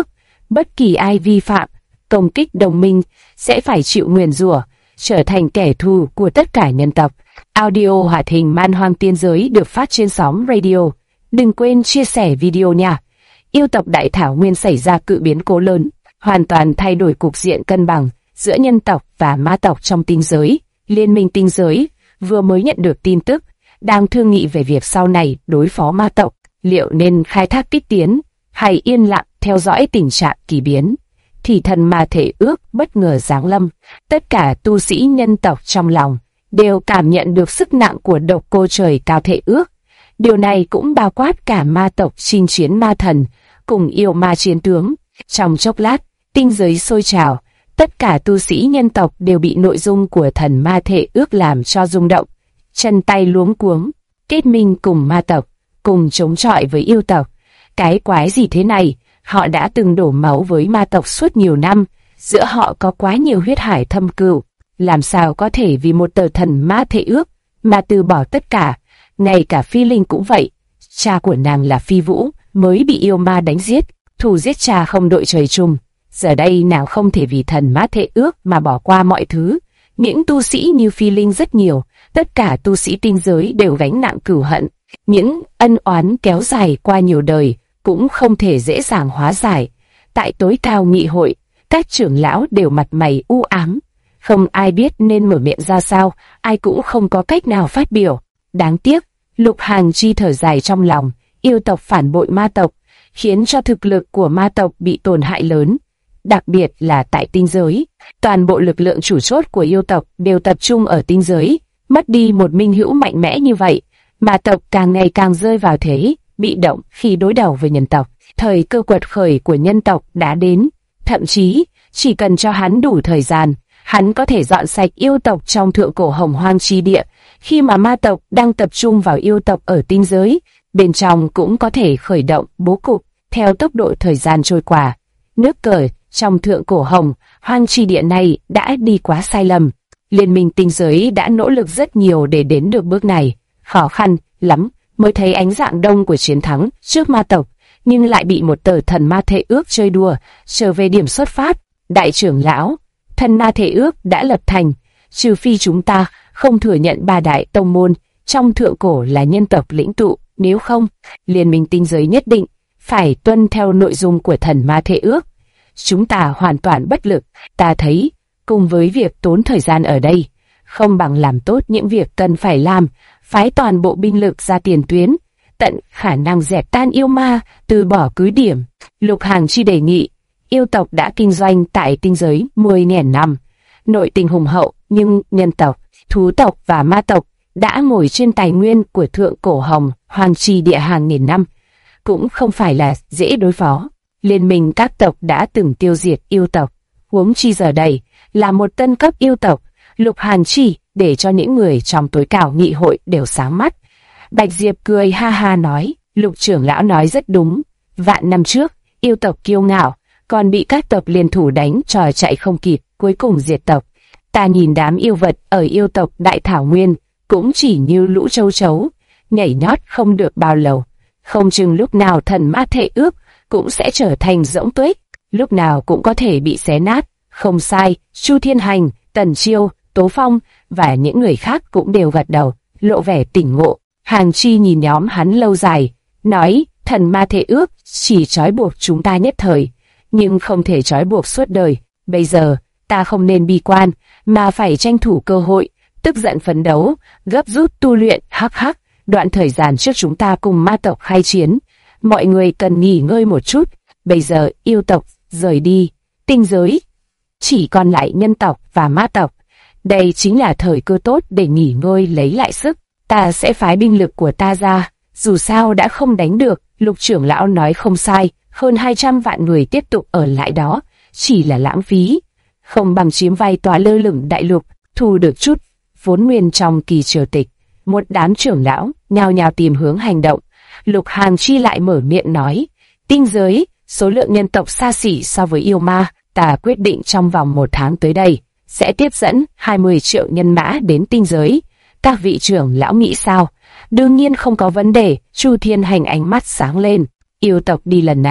Bất kỳ ai vi phạm, công kích đồng minh sẽ phải chịu nguyền rủa, trở thành kẻ thù của tất cả nhân tộc. Audio hoạt hình Man Hoang Tiên Giới được phát trên Xóm Radio. Đừng quên chia sẻ video nha. Yêu tộc Đại Thảo Nguyên xảy ra cự biến cố lớn, hoàn toàn thay đổi cục diện cân bằng giữa nhân tộc và ma tộc trong tinh giới. Liên minh tinh giới vừa mới nhận được tin tức, đang thương nghị về việc sau này đối phó ma tộc, liệu nên khai thác kích tiến hay yên lặng theo dõi tình trạng kỳ biến. Thì thần ma thể ước bất ngờ giáng lâm, tất cả tu sĩ nhân tộc trong lòng đều cảm nhận được sức nặng của độc cô trời cao thể ước. Điều này cũng bao quát cả ma tộc chinh chiến ma thần cùng yêu ma chiến tướng. Trong chốc lát, tinh giới sôi trào, tất cả tu sĩ nhân tộc đều bị nội dung của thần ma thể ước làm cho rung động, chân tay luống cuống, kết minh cùng ma tộc, cùng chống chọi với yêu tộc. Cái quái gì thế này? Họ đã từng đổ máu với ma tộc suốt nhiều năm, giữa họ có quá nhiều huyết hải thâm cừu, làm sao có thể vì một tờ thần ma thể ước mà từ bỏ tất cả. Ngay cả Phi Linh cũng vậy, cha của nàng là Phi Vũ mới bị yêu ma đánh giết, thù giết cha không đội trời chung. Giờ đây nàng không thể vì thần ma thể ước mà bỏ qua mọi thứ. Những tu sĩ như Phi Linh rất nhiều, tất cả tu sĩ tinh giới đều gánh nặng cửu hận. Những ân oán kéo dài qua nhiều đời cũng không thể dễ dàng hóa giải. Tại tối cao nghị hội, các trưởng lão đều mặt mày u ám, không ai biết nên mở miệng ra sao, ai cũng không có cách nào phát biểu. Đáng tiếc, Lục Hàng Chi thở dài trong lòng, yêu tộc phản bội ma tộc, khiến cho thực lực của ma tộc bị tổn hại lớn. Đặc biệt là tại tinh giới, toàn bộ lực lượng chủ chốt của yêu tộc đều tập trung ở tinh giới. Mất đi một minh hữu mạnh mẽ như vậy, ma tộc càng ngày càng rơi vào thế bị động khi đối đầu với nhân tộc. Thời cơ quật khởi của nhân tộc đã đến, thậm chí chỉ cần cho hắn đủ thời gian, hắn có thể dọn sạch yêu tộc trong thượng cổ Hồng Hoang chi địa. Khi mà ma tộc đang tập trung vào yêu tộc ở tinh giới, bên trong cũng có thể khởi động bố cục theo tốc độ thời gian trôi qua. Nước cờ trong thượng cổ Hồng Hoang chi địa này đã đi quá sai lầm. Liên minh tinh giới đã nỗ lực rất nhiều để đến được bước này, khó khăn lắm mới thấy ánh dạng đông của chiến thắng trước ma tộc, nhưng lại bị một tờ thần ma thể ước chơi đùa, trở về điểm xuất phát. Đại trưởng lão, thần ma thể ước đã lập thành, trừ phi chúng ta không thừa nhận ba đại tông môn trong thượng cổ là nhân tộc lĩnh tụ, nếu không, liên minh tinh giới nhất định phải tuân theo nội dung của thần ma thể ước. Chúng ta hoàn toàn bất lực. Ta thấy, cùng với việc tốn thời gian ở đây, không bằng làm tốt những việc cần phải làm, phái toàn bộ binh lực ra tiền tuyến, tận khả năng dẹp tan yêu ma, từ bỏ cứ điểm. Lục Hàng Chi đề nghị, yêu tộc đã kinh doanh tại tinh giới 10.000 năm, nội tình hùng hậu, nhưng nhân tộc, thú tộc và ma tộc đã ngồi trên tài nguyên của thượng cổ Hồng Hoang chi địa hàng nghìn năm, cũng không phải là dễ đối phó. Liên minh các tộc đã từng tiêu diệt yêu tộc, huống chi giờ đây là một tân cấp yêu tộc. Lục Hàn Chi để cho những người trong tối cao nghị hội đều sáng mắt. Bạch Diệp cười ha ha nói, Lục trưởng lão nói rất đúng. Vạn năm trước, yêu tộc kiêu ngạo, còn bị các tộc liên thủ đánh trò chạy không kịp, cuối cùng diệt tộc. Ta nhìn đám yêu vật ở yêu tộc Đại Thảo Nguyên cũng chỉ như lũ châu chấu, nhảy nhót không được bao lâu. Không chừng lúc nào thần ma thể ước cũng sẽ trở thành rỗng tuếch, lúc nào cũng có thể bị xé nát. Không sai, Chu Thiên Hành, Tần Chiêu, Tố Phong và những người khác cũng đều gật đầu, lộ vẻ tỉnh ngộ. Hàng Chi nhìn nhóm hắn lâu dài, nói, thần ma thể ước chỉ trói buộc chúng ta nhất thời, nhưng không thể trói buộc suốt đời. Bây giờ, ta không nên bi quan, mà phải tranh thủ cơ hội, tức giận phấn đấu, gấp rút tu luyện. Hắc hắc, đoạn thời gian trước chúng ta cùng ma tộc khai chiến, mọi người cần nghỉ ngơi một chút. Bây giờ yêu tộc rời đi, tinh giới chỉ còn lại nhân tộc và ma tộc. Đây chính là thời cơ tốt để nghỉ ngơi lấy lại sức. Ta sẽ phái binh lực của ta ra, dù sao đã không đánh được. Lục trưởng lão nói không sai, hơn 200 vạn người tiếp tục ở lại đó chỉ là lãng phí, không bằng chiếm vai tòa lơ lửng đại lục, thu được chút vốn nguyên trong kỳ triều tịch. Một đám trưởng lão nhao nhao tìm hướng hành động. Lục Hàng Chi lại mở miệng nói, tinh giới số lượng nhân tộc xa xỉ so với yêu ma, ta quyết định trong vòng 1 tháng tới đây sẽ tiếp dẫn 20 triệu nhân mã đến tinh giới. Các vị trưởng lão nghĩ sao? Đương nhiên không có vấn đề. Chu Thiên Hành ánh mắt sáng lên. Yêu tộc đi lần này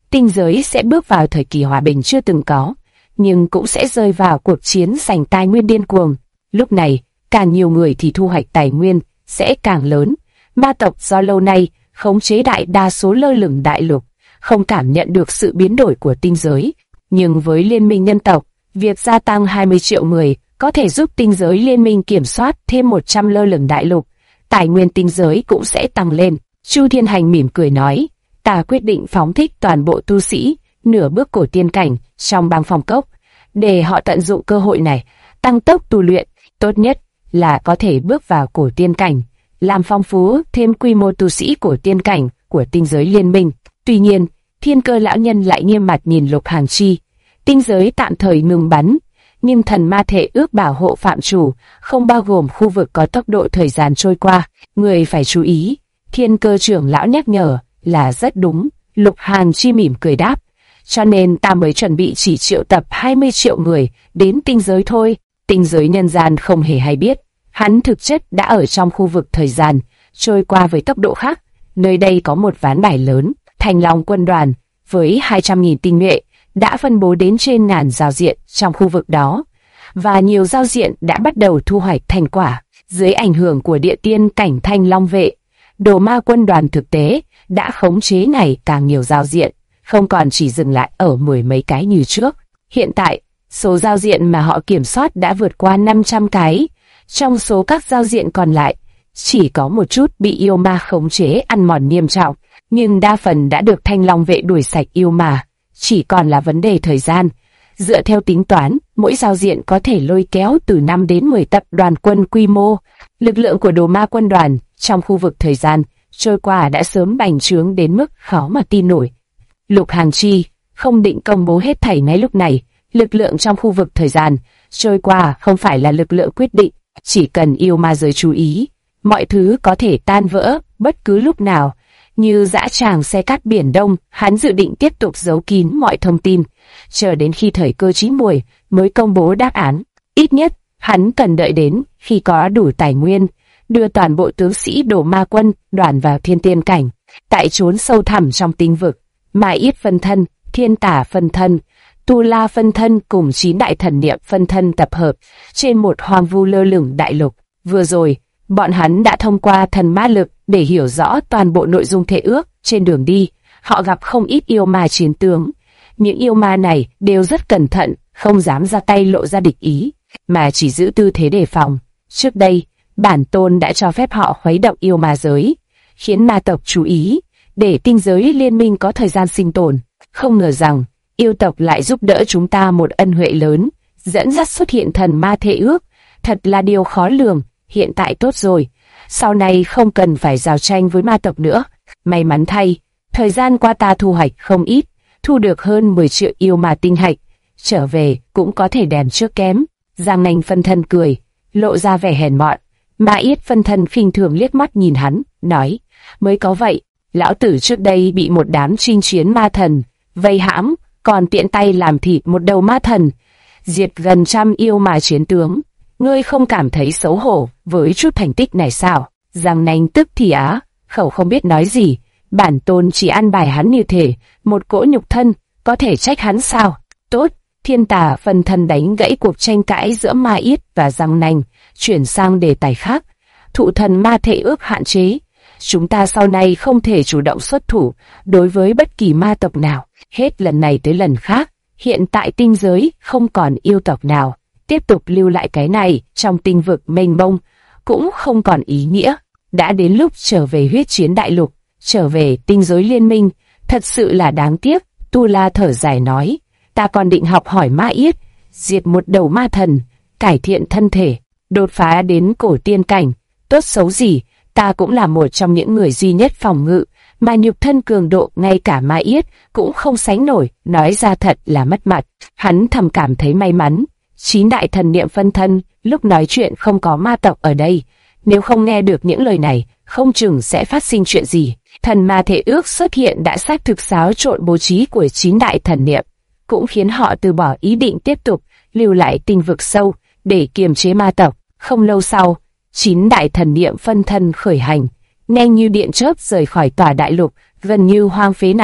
tinh giới sẽ bước vào thời kỳ hòa bình chưa từng có, nhưng cũng sẽ rơi vào cuộc chiến giành tài nguyên điên cuồng. Lúc này, càng nhiều người thì thu hoạch tài nguyên sẽ càng lớn. Ma tộc do lâu nay khống chế đại đa số lơ lửng đại lục, không cảm nhận được sự biến đổi của tinh giới. Nhưng với Liên minh nhân tộc, việc gia tăng 20 triệu người có thể giúp tinh giới liên minh kiểm soát thêm 100 lơ lửng đại lục. Tài nguyên tinh giới cũng sẽ tăng lên. Chu Thiên Hành mỉm cười nói, ta quyết định phóng thích toàn bộ tu sĩ nửa bước cổ tiên cảnh trong băng phong cốc, để họ tận dụng cơ hội này, tăng tốc tu luyện. Tốt nhất là có thể bước vào cổ tiên cảnh, làm phong phú thêm quy mô tu sĩ cổ tiên cảnh của tinh giới liên minh. Tuy nhiên, Thiên Cơ lão nhân lại nghiêm mặt nhìn Lục Hàng Chi. Tinh giới tạm thời ngừng bắn, nhưng thần ma thể ước bảo hộ phạm chủ không bao gồm khu vực có tốc độ thời gian trôi qua. Người phải chú ý. Thiên Cơ trưởng lão nhắc nhở là rất đúng. Lục Hàng Chi mỉm cười đáp. Cho nên ta mới chuẩn bị chỉ triệu tập 20 triệu người đến tinh giới thôi. Tinh giới nhân gian không hề hay biết. Hắn thực chất đã ở trong khu vực thời gian trôi qua với tốc độ khác. Nơi đây có một ván bài lớn. Thành Long quân đoàn với 200.000 tinh nhuệ đã phân bố đến trên ngàn giao diện trong khu vực đó, và nhiều giao diện đã bắt đầu thu hoạch thành quả. Dưới ảnh hưởng của địa tiên cảnh Thanh Long vệ, Đồ Ma quân đoàn thực tế đã khống chế ngày càng nhiều giao diện, không còn chỉ dừng lại ở mười mấy cái như trước. Hiện tại, số giao diện mà họ kiểm soát đã vượt qua 500 cái. Trong số các giao diện còn lại, chỉ có một chút bị yêu ma khống chế ăn mòn nghiêm trọng, nhưng đa phần đã được Thanh Long vệ đuổi sạch yêu ma. Chỉ còn là vấn đề thời gian. Dựa theo tính toán, mỗi giao diện có thể lôi kéo từ 5 đến 10 tập đoàn quân quy mô. Lực lượng của Đồ Ma quân đoàn trong khu vực thời gian trôi qua đã sớm bành trướng đến mức khó mà tin nổi. Lục Hàng Chi không định công bố hết thảy ngay lúc này. Lực lượng trong khu vực thời gian trôi qua không phải là lực lượng quyết định. Chỉ cần yêu ma giới chú ý, mọi thứ có thể tan vỡ bất cứ lúc nào. Như dã tràng xe cát biển Đông, hắn dự định tiếp tục giấu kín mọi thông tin, chờ đến khi thời cơ chín muồi mới công bố đáp án. Ít nhất, hắn cần đợi đến khi có đủ tài nguyên, đưa toàn bộ tướng sĩ Đồ Ma quân đoàn vào thiên tiên cảnh. Tại chốn sâu thẳm trong tinh vực, Ma Yết phân thân, Thiên Tả phân thân, Tu La phân thân cùng 9 đại thần niệm phân thân tập hợp trên một hoang vu lơ lửng đại lục. Vừa rồi, bọn hắn đã thông qua thần ma lực để hiểu rõ toàn bộ nội dung thể ước. Trên đường đi, họ gặp không ít yêu ma chiến tướng. Những yêu ma này đều rất cẩn thận, không dám ra tay lộ ra địch ý, mà chỉ giữ tư thế đề phòng. Trước đây, bản tôn đã cho phép họ khuấy động yêu ma giới, khiến ma tộc chú ý, để tinh giới liên minh có thời gian sinh tồn. Không ngờ rằng, yêu tộc lại giúp đỡ chúng ta một ân huệ lớn, dẫn dắt xuất hiện thần ma thể ước. Thật là điều khó lường. Hiện tại tốt rồi, sau này không cần phải giao tranh với ma tộc nữa. May mắn thay, thời gian qua ta thu hoạch không ít, thu được hơn 10 triệu yêu ma tinh hạch. Trở về cũng có thể đèn trước kém. Giang Nanh phân thân cười, lộ ra vẻ hèn mọn. Ma Yết phân thân khinh thường liếc mắt nhìn hắn, nói, mới có vậy, lão tử trước đây bị một đám chinh chiến ma thần vây hãm, còn tiện tay làm thịt một đầu ma thần, diệt gần 100 yêu ma chiến tướng. Ngươi không cảm thấy xấu hổ với chút thành tích này sao? Giang Nanh tức thì á, khẩu không biết nói gì. Bản tôn chỉ ăn bài hắn như thể một cỗ nhục thân, có thể trách hắn sao? Tốt, Thiên Tả phân thân đánh gãy cuộc tranh cãi giữa Ma Yết và Giang Nanh, chuyển sang đề tài khác. Thụ thần ma thể ước hạn chế, chúng ta sau này không thể chủ động xuất thủ đối với bất kỳ ma tộc nào. Hết lần này tới lần khác, hiện tại tinh giới không còn yêu tộc nào. Tiếp tục lưu lại cái này trong tinh vực mênh mông cũng không còn ý nghĩa. Đã đến lúc trở về huyết chiến đại lục, trở về tinh giới liên minh, thật sự là đáng tiếc. Tu La thở dài nói, ta còn định học hỏi Ma Yết, diệt một đầu ma thần, cải thiện thân thể, đột phá đến cổ tiên cảnh. Tốt xấu gì, ta cũng là một trong những người duy nhất phòng ngự, mà nhục thân cường độ ngay cả Ma Yết cũng không sánh nổi. Nói ra thật là mất mặt. Hắn thầm cảm thấy may mắn 9 đại thần niệm phân thân lúc nói chuyện không có ma tộc ở đây. Nếu không nghe được những lời này, không chừng sẽ phát sinh chuyện gì. Thần ma thể ước xuất hiện đã xác thực xáo trộn bố trí của 9 đại thần niệm, cũng khiến họ từ bỏ ý định tiếp tục lưu lại tinh vực sâu để kiềm chế ma tộc. Không lâu sau, 9 đại thần niệm phân thân khởi hành, nhanh như điện chớp rời khỏi tòa đại lục gần như hoang phế này.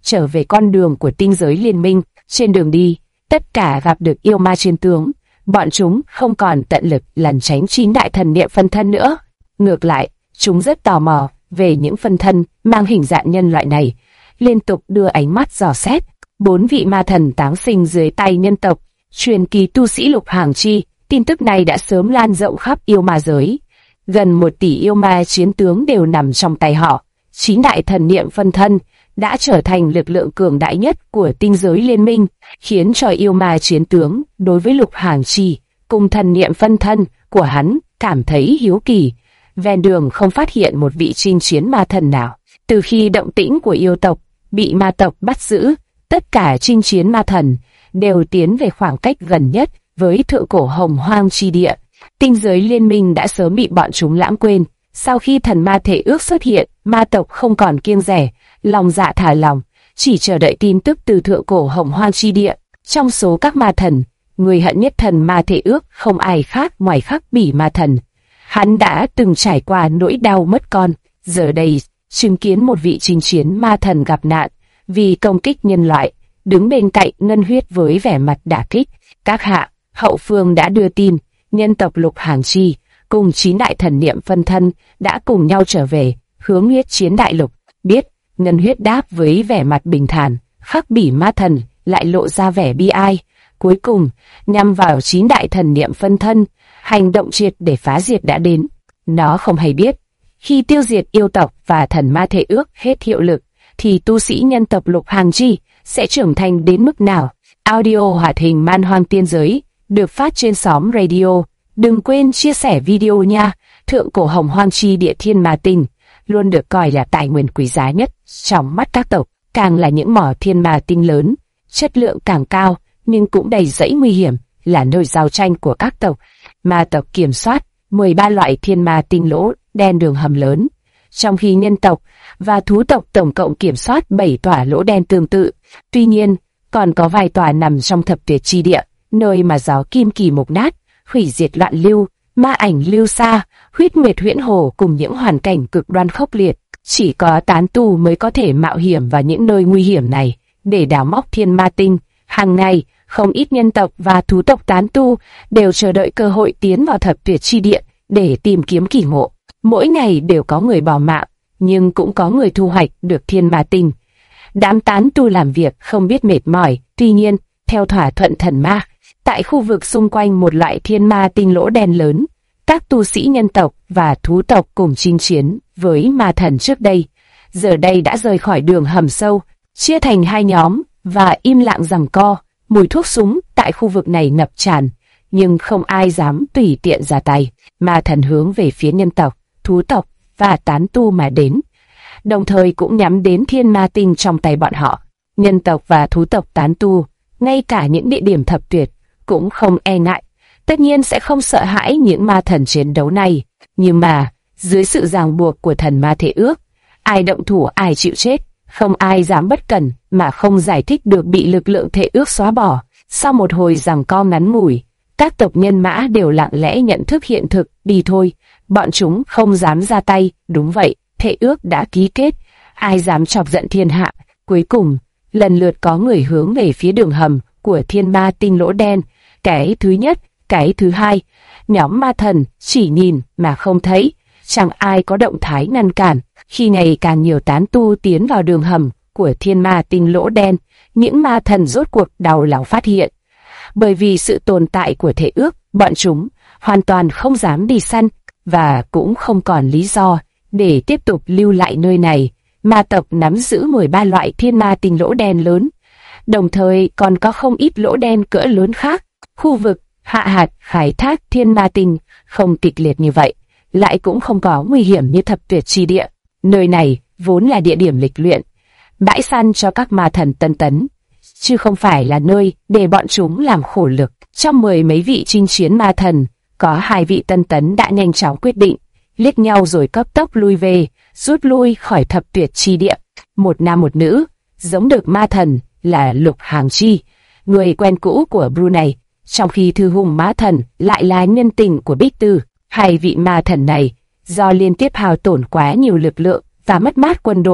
trở về con đường của tinh giới liên minh. Trên đường đi, tất cả gặp được yêu ma chiến tướng, bọn chúng không còn tận lực lẩn tránh 9 đại thần niệm phân thân nữa. Ngược lại, chúng rất tò mò về những phân thân mang hình dạng nhân loại này, liên tục đưa ánh mắt dò xét. 4 vị ma thần táng sinh dưới tay nhân tộc, truyền kỳ tu sĩ Lục Hàng Chi. Tin tức này đã sớm lan rộng khắp yêu ma giới. Gần 1 tỷ yêu ma chiến tướng đều nằm trong tay họ. 9 đại thần niệm phân thân đã trở thành lực lượng cường đại nhất của tinh giới liên minh, khiến cho yêu ma chiến tướng đối với Lục Hàng Chi cùng thần niệm phân thân của hắn cảm thấy hiếu kỳ. Ven đường không phát hiện một vị chinh chiến ma thần nào. Từ khi động tĩnh của yêu tộc bị ma tộc bắt giữ, tất cả chinh chiến ma thần đều tiến về khoảng cách gần nhất với thượng cổ hồng hoang chi địa. Tinh giới liên minh đã sớm bị bọn chúng lãng quên. Sau khi thần ma thể ước xuất hiện, ma tộc không còn kiêng dè, lòng dạ thả lòng, chỉ chờ đợi tin tức từ thượng cổ hồng hoang chi địa. Trong số các ma thần, người hận nhất thần ma thể ước không ai khác ngoài Khắc Bỉ ma thần. Hắn đã từng trải qua nỗi đau mất con, giờ đây chứng kiến một vị chinh chiến ma thần gặp nạn vì công kích nhân loại, đứng bên cạnh Ngân Huyết với vẻ mặt đả kích. Các hạ, hậu phương đã đưa tin, nhân tộc Lục Hàng Chi cùng 9 đại thần niệm phân thân đã cùng nhau trở về, hướng huyết chiến đại lục. Biết, Ngân Huyết đáp với vẻ mặt bình thản. Khắc Bỉ ma thần lại lộ ra vẻ bi ai. Cuối cùng, nhằm vào 9 đại thần niệm phân thân, hành động triệt để phá diệt đã đến. Nó không hay biết, khi tiêu diệt yêu tộc và thần ma thể ước hết hiệu lực, thì tu sĩ nhân tộc Lục Hàng Chi sẽ trưởng thành đến mức nào. Audio hoạt hình Man Hoang Tiên Giới được phát trên xóm radio. Đừng quên chia sẻ video nha. Thượng cổ hồng hoang chi địa thiên ma tinh luôn được coi là tài nguyên quý giá nhất trong mắt các tộc, càng là những mỏ thiên ma tinh lớn, chất lượng càng cao nhưng cũng đầy rẫy nguy hiểm, là nơi giao tranh của các tộc. Ma tộc kiểm soát 13 loại thiên ma tinh lỗ đen đường hầm lớn, trong khi nhân tộc và thú tộc tổng cộng kiểm soát 7 tòa lỗ đen tương tự. Tuy nhiên, còn có vài tòa nằm trong thập tuyệt chi địa, nơi mà gió kim kỳ mục nát, hủy diệt loạn lưu, ma ảnh lưu xa, huyết nguyệt huyễn hồ cùng những hoàn cảnh cực đoan khốc liệt. Chỉ có tán tu mới có thể mạo hiểm vào những nơi nguy hiểm này để đào móc thiên ma tinh. Hàng ngày, không ít nhân tộc và thú tộc tán tu đều chờ đợi cơ hội tiến vào thập tuyệt chi địa để tìm kiếm kỳ ngộ. Mỗi ngày đều có người bỏ mạng, nhưng cũng có người thu hoạch được thiên ma tinh. Đám tán tu làm việc không biết mệt mỏi. Tuy nhiên, theo thỏa thuận thần ma, tại khu vực xung quanh một loại thiên ma tinh lỗ đen lớn, các tu sĩ nhân tộc và thú tộc cùng chinh chiến với ma thần trước đây, giờ đây đã rời khỏi đường hầm sâu, chia thành 2 nhóm và im lặng giằng co. Mùi thuốc súng tại khu vực này ngập tràn, nhưng không ai dám tùy tiện ra tay. Ma thần hướng về phía nhân tộc, thú tộc và tán tu mà đến, đồng thời cũng nhắm đến thiên ma tinh trong tay bọn họ. Nhân tộc và thú tộc tán tu, ngay cả những địa điểm thập tuyệt cũng không e ngại. Tất nhiên sẽ không sợ hãi những ma thần chiến đấu này, nhưng mà dưới sự ràng buộc của thần ma thể ước, ai động thủ ai chịu chết. Không ai dám bất cẩn mà không giải thích được bị lực lượng thể ước xóa bỏ. Sau một hồi giằng co ngắn ngủi, các tộc nhân mã đều lặng lẽ nhận thức hiện thực, đi thôi. Bọn chúng không dám ra tay. Đúng vậy, thể ước đã ký kết, ai dám chọc giận thiên hạ. Cuối cùng, lần lượt có người hướng về phía đường hầm của thiên ma tinh lỗ đen. Cái thứ nhất, cái thứ hai, nhóm ma thần chỉ nhìn mà không thấy, chẳng ai có động thái ngăn cản. Khi ngày càng nhiều tán tu tiến vào đường hầm của thiên ma tinh lỗ đen, những ma thần rốt cuộc đau lòng phát hiện. Bởi vì sự tồn tại của thể ước, bọn chúng hoàn toàn không dám đi săn, và cũng không còn lý do để tiếp tục lưu lại nơi này. Ma tộc nắm giữ 13 loại thiên ma tinh lỗ đen lớn, đồng thời còn có không ít lỗ đen cỡ lớn khác. Khu vực hạ hạt khai thác thiên ma tinh không kịch liệt như vậy, lại cũng không có nguy hiểm như thập tuyệt chi địa. Nơi này vốn là địa điểm lịch luyện, bãi săn cho các ma thần tân tấn, chứ không phải là nơi để bọn chúng làm khổ lực. Trong 10 mấy vị chinh chiến ma thần, có 2 vị tân tấn đã nhanh chóng quyết định, liếc nhau rồi cấp tốc lui về, rút lui khỏi thập tuyệt chi địa. Một nam một nữ, giống được ma thần là Lục Hàng Chi, người quen cũ của Brunei, trong khi Thư Hùng ma thần lại là nhân tình của Bích Tư. 2 vị ma thần này do liên tiếp hao tổn quá nhiều lực lượng và mất mát quân đội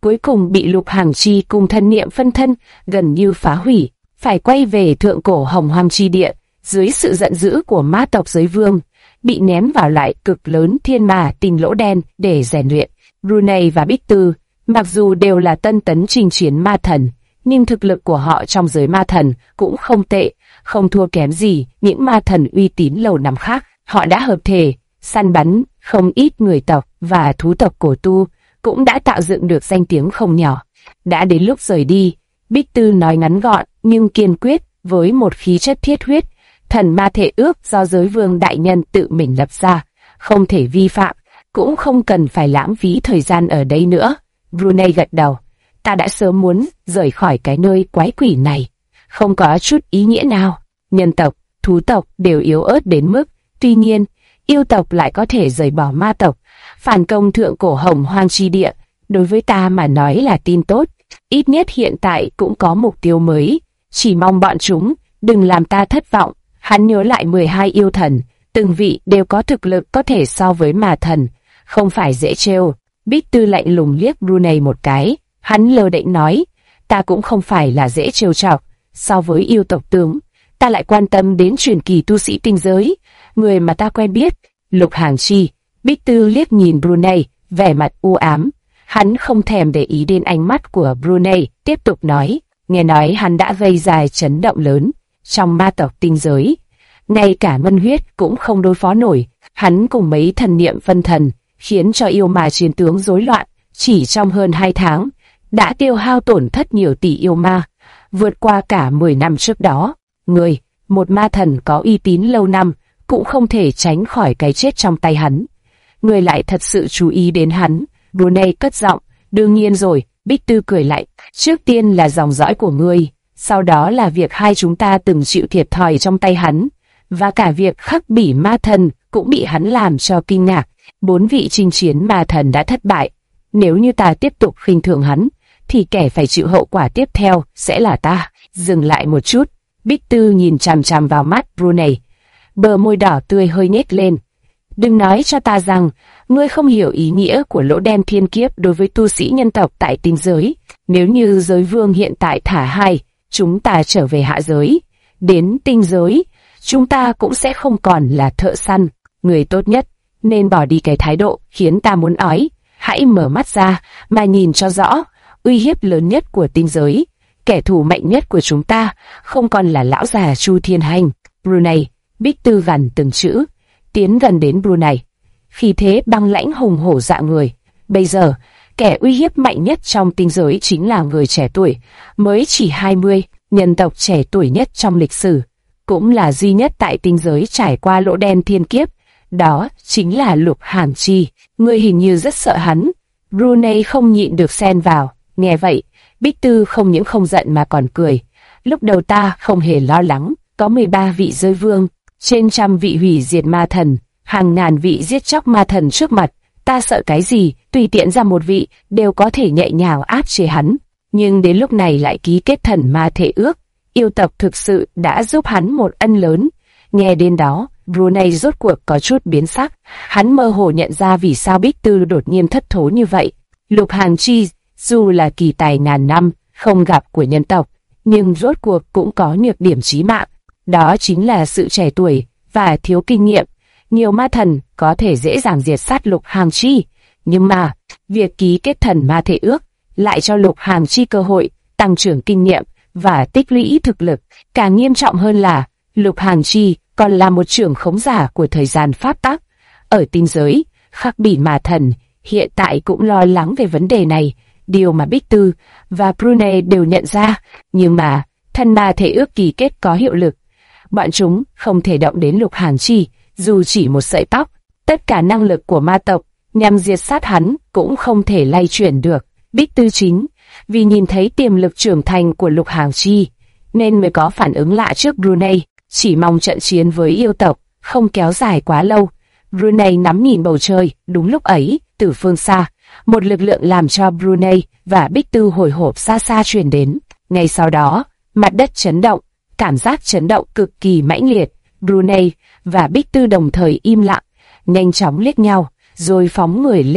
cuối cùng bị Lục Hàng Chi cùng thân niệm phân thân gần như phá hủy, phải quay về thượng cổ Hồng Hoang chi địa, dưới sự giận dữ của ma tộc giới vương, bị ném vào lại cực lớn thiên ma tinh lỗ đen để rèn luyện. Brunei và Bích Tư, mặc dù đều là tân tấn chinh chiến ma thần, nhưng thực lực của họ trong giới ma thần cũng không tệ, không thua kém gì những ma thần uy tín lầu năm khác. Họ đã hợp thể, săn bắn không ít người tộc và thú tộc cổ tu, cũng đã tạo dựng được danh tiếng không nhỏ. Đã đến lúc rời đi, Bích Tư nói ngắn gọn nhưng kiên quyết với một khí chất thiết huyết. Thần ma thể ước do giới vương đại nhân tự mình lập ra, không thể vi phạm, cũng không cần phải lãng phí thời gian ở đây nữa. Brunei gật đầu, ta đã sớm muốn rời khỏi cái nơi quái quỷ này, không có chút ý nghĩa nào. Nhân tộc, thú tộc đều yếu ớt đến mức, tuy nhiên, yêu tộc lại có thể rời bỏ ma tộc, phản công thượng cổ Hồng Hoang chi địa. Đối với ta mà nói là tin tốt, ít nhất hiện tại cũng có mục tiêu mới, chỉ mong bọn chúng đừng làm ta thất vọng. Hắn nhớ lại 12 yêu thần, từng vị đều có thực lực có thể so với ma thần, không phải dễ trêu. Bích Tư lạnh lùng liếc Brunei một cái, hắn lơ đễnh nói, ta cũng không phải là dễ trêu chọc, so với yêu tộc tướng, ta lại quan tâm đến truyền kỳ tu sĩ tinh giới, người mà ta quen biết. Lục Hàng Chi. Bích Tư liếc nhìn Brunei, vẻ mặt u ám, hắn không thèm để ý đến ánh mắt của Brunei, tiếp tục nói, nghe nói hắn đã gây ra chấn động lớn trong ma tộc tinh giới, ngay cả Ngân Huyết cũng không đối phó nổi. Hắn cùng mấy thần niệm phân thần, khiến cho yêu ma chiến tướng rối loạn, chỉ trong hơn 2 tháng, đã tiêu hao tổn thất nhiều tỷ yêu ma, vượt qua cả 10 năm trước đó. Người, một ma thần có uy tín lâu năm, cũng không thể tránh khỏi cái chết trong tay hắn. Người lại thật sự chú ý đến hắn. Brunei cất giọng, đương nhiên rồi. Bích Tư cười lại, trước tiên là dòng dõi của ngươi, sau đó là việc hai chúng ta từng chịu thiệt thòi trong tay hắn, và cả việc Khắc Bỉ ma thần cũng bị hắn làm cho kinh ngạc. 4 vị chinh chiến ma thần đã thất bại, nếu như ta tiếp tục khinh thường hắn, thì kẻ phải chịu hậu quả tiếp theo sẽ là ta. Dừng lại một chút, Bích Tư nhìn chằm chằm vào mắt Brunei, bờ môi đỏ tươi hơi nhếch lên. Đừng nói cho ta rằng, ngươi không hiểu ý nghĩa của lỗ đen thiên kiếp đối với tu sĩ nhân tộc tại tinh giới. Nếu như giới vương hiện tại thả hai, chúng ta trở về hạ giới, đến tinh giới, chúng ta cũng sẽ không còn là thợ săn. Người tốt nhất nên bỏ đi cái thái độ khiến ta muốn ói. Hãy mở mắt ra mà nhìn cho rõ, uy hiếp lớn nhất của tinh giới, kẻ thù mạnh nhất của chúng ta, không còn là lão già Chu Thiên Hành. Brunei. Bích Tư gằn từng chữ, tiến gần đến Brunei, khí thế băng lãnh hùng hổ dạ người. Bây giờ, kẻ uy hiếp mạnh nhất trong tinh giới chính là người trẻ tuổi, mới chỉ 20, nhân tộc trẻ tuổi nhất trong lịch sử, cũng là duy nhất tại tinh giới trải qua lỗ đen thiên kiếp. Đó chính là Lục Hàng Chi. Ngươi hình như rất sợ hắn. Brunei không nhịn được xen vào. Nghe vậy, Bích Tư không những không giận mà còn cười. Lúc đầu ta không hề lo lắng, có 13 vị giới vương, trên trăm vị hủy diệt ma thần, hàng ngàn vị giết chóc ma thần trước mặt, ta sợ cái gì? Tùy tiện ra một vị đều có thể nhẹ nhàng áp chế hắn. Nhưng đến lúc này lại ký kết thần ma thể ước, yêu tộc thực sự đã giúp hắn một ân lớn. Nghe đến đó, Brunei rốt cuộc có chút biến sắc, hắn mơ hồ nhận ra vì sao Bích Tư đột nhiên thất thố như vậy. Lục Hàng Chi, dù là kỳ tài ngàn năm không gặp của nhân tộc, nhưng rốt cuộc cũng có nhược điểm chí mạng, đó chính là sự trẻ tuổi và thiếu kinh nghiệm. Nhiều ma thần có thể dễ dàng diệt sát Lục Hàng Chi, nhưng mà việc ký kết thần ma thể ước lại cho Lục Hàng Chi cơ hội tăng trưởng kinh nghiệm và tích lũy thực lực. Càng nghiêm trọng hơn là Lục Hàng Chi còn là một trưởng khống giả của thời gian pháp tắc. Ở tinh giới, Khắc Bỉ ma thần hiện tại cũng lo lắng về vấn đề này, điều mà Bích Tư và Brunei đều nhận ra. Nhưng mà thần ma thể ước ký kết có hiệu lực, bọn chúng không thể động đến Lục Hàng Chi dù chỉ một sợi tóc. Tất cả năng lực của ma tộc nhằm diệt sát hắn cũng không thể lay chuyển được. Bích Tư chính vì nhìn thấy tiềm lực trưởng thành của Lục Hàng Chi nên mới có phản ứng lạ trước Brunei, chỉ mong trận chiến với yêu tộc không kéo dài quá lâu. Brunei nắm nhìn bầu trời. Đúng lúc ấy, từ phương xa, một lực lượng làm cho Brunei và Bích Tư hồi hộp xa xa truyền đến. Ngay sau đó, mặt đất chấn động, cảm giác chấn động cực kỳ mãnh liệt. Brunei và Bích Tư đồng thời im lặng, nhanh chóng liếc nhau, rồi phóng người lên,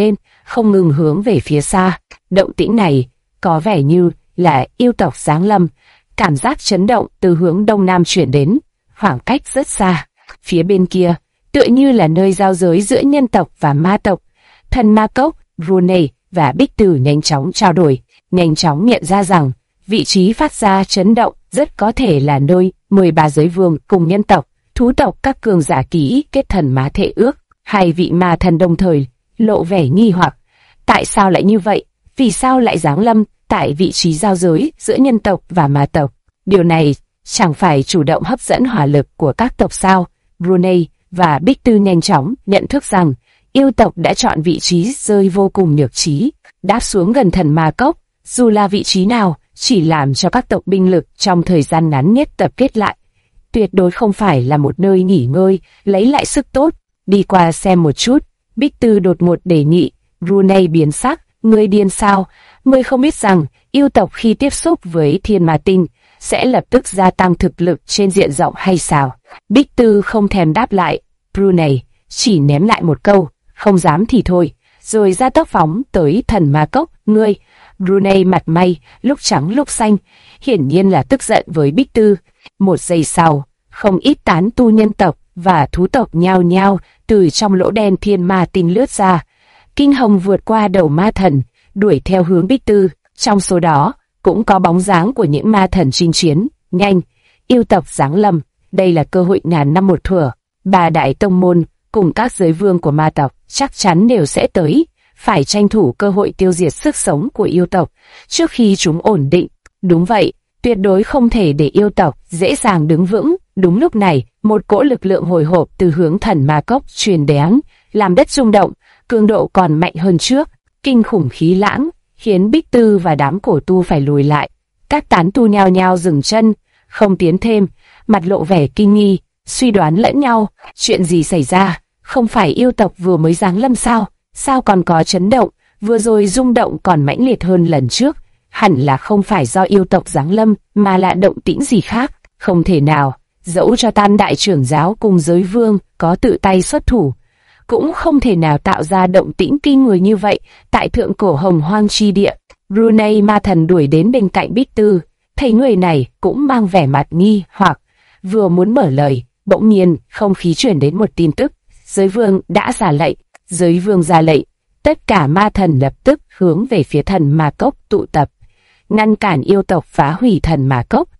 không ngừng hướng về phía xa. Động tĩnh này có vẻ như là yêu tộc giáng lâm. Cảm giác chấn động từ hướng đông nam chuyển đến, khoảng cách rất xa. Phía bên kia, tựa như là nơi giao giới giữa nhân tộc và ma tộc. Thần ma cốc, Brunei và Bích Tử nhanh chóng trao đổi, nhanh chóng nhận ra rằng vị trí phát ra chấn động rất có thể là nơi 13 giới vương cùng nhân tộc, thú tộc các cường giả ký kết thần má thể ước. Hai vị ma thần đồng thời lộ vẻ nghi hoặc. Tại sao lại như vậy? Vì sao lại giáng lâm tại vị trí giao giới giữa nhân tộc và ma tộc? Điều này chẳng phải chủ động hấp dẫn hỏa lực của các tộc sao? Brunei và Bích Tư nhanh chóng nhận thức rằng yêu tộc đã chọn vị trí rơi vô cùng nhược trí, đáp xuống gần thần ma cốc. Dù là vị trí nào, chỉ làm cho các tộc binh lực trong thời gian ngắn nhất tập kết lại. Tuyệt đối không phải là một nơi nghỉ ngơi, lấy lại sức tốt. Đi qua xem một chút, Bích Tư đột ngột đề nghị. Brunei biến sắc, ngươi điên sao? Ngươi không biết rằng yêu tộc khi tiếp xúc với thiên ma tinh sẽ lập tức gia tăng thực lực trên diện rộng hay sao? Bích Tư không thèm đáp lại. Brunei chỉ ném lại một câu, không dám thì thôi, rồi ra tốc phóng tới thần ma cốc. Ngươi! Brunei mặt mày lúc trắng lúc xanh, hiển nhiên là tức giận với Bích Tư. Một giây sau, không ít tán tu nhân tộc và thú tộc nhao nhao từ trong lỗ đen thiên ma tinh lướt ra. Kinh hồng vượt qua đầu ma thần, đuổi theo hướng Bích Tư. Trong số đó cũng có bóng dáng của những ma thần chinh chiến. Nhanh! Yêu tộc giáng lâm, đây là cơ hội ngàn năm một thủa. Ba đại tông môn cùng các giới vương của ma tộc chắc chắn đều sẽ tới. Phải tranh thủ cơ hội tiêu diệt sức sống của yêu tộc trước khi chúng ổn định. Đúng vậy, tuyệt đối không thể để yêu tộc dễ dàng đứng vững. Đúng lúc này, một cỗ lực lượng hồi hộp từ hướng thần ma cốc truyền đến, làm đất rung động, cường độ còn mạnh hơn trước. Kinh khủng khí lãng khiến Bích Tư và đám cổ tu phải lùi lại. Các tán tu nhao nhao dừng chân, không tiến thêm, mặt lộ vẻ kinh nghi, suy đoán lẫn nhau. Chuyện gì xảy ra? Không phải yêu tộc vừa mới giáng lâm sao? Sao còn có chấn động? Vừa rồi rung động còn mãnh liệt hơn lần trước. Hẳn là không phải do yêu tộc giáng lâm, mà là động tĩnh gì khác. Không thể nào, dẫu cho Tam đại trưởng giáo cùng giới vương có tự tay xuất thủ, cũng không thể nào tạo ra động tĩnh kinh người như vậy tại thượng cổ hồng hoang chi địa. Brunei ma thần đuổi đến bên cạnh Bích Tư, thấy người này cũng mang vẻ mặt nghi hoặc, vừa muốn mở lời, bỗng nhiên không khí truyền đến một tin tức. Giới vương đã ra lệnh. Giới vương ra lệnh, tất cả ma thần lập tức hướng về phía thần ma cốc tụ tập, ngăn cản yêu tộc phá hủy thần ma cốc.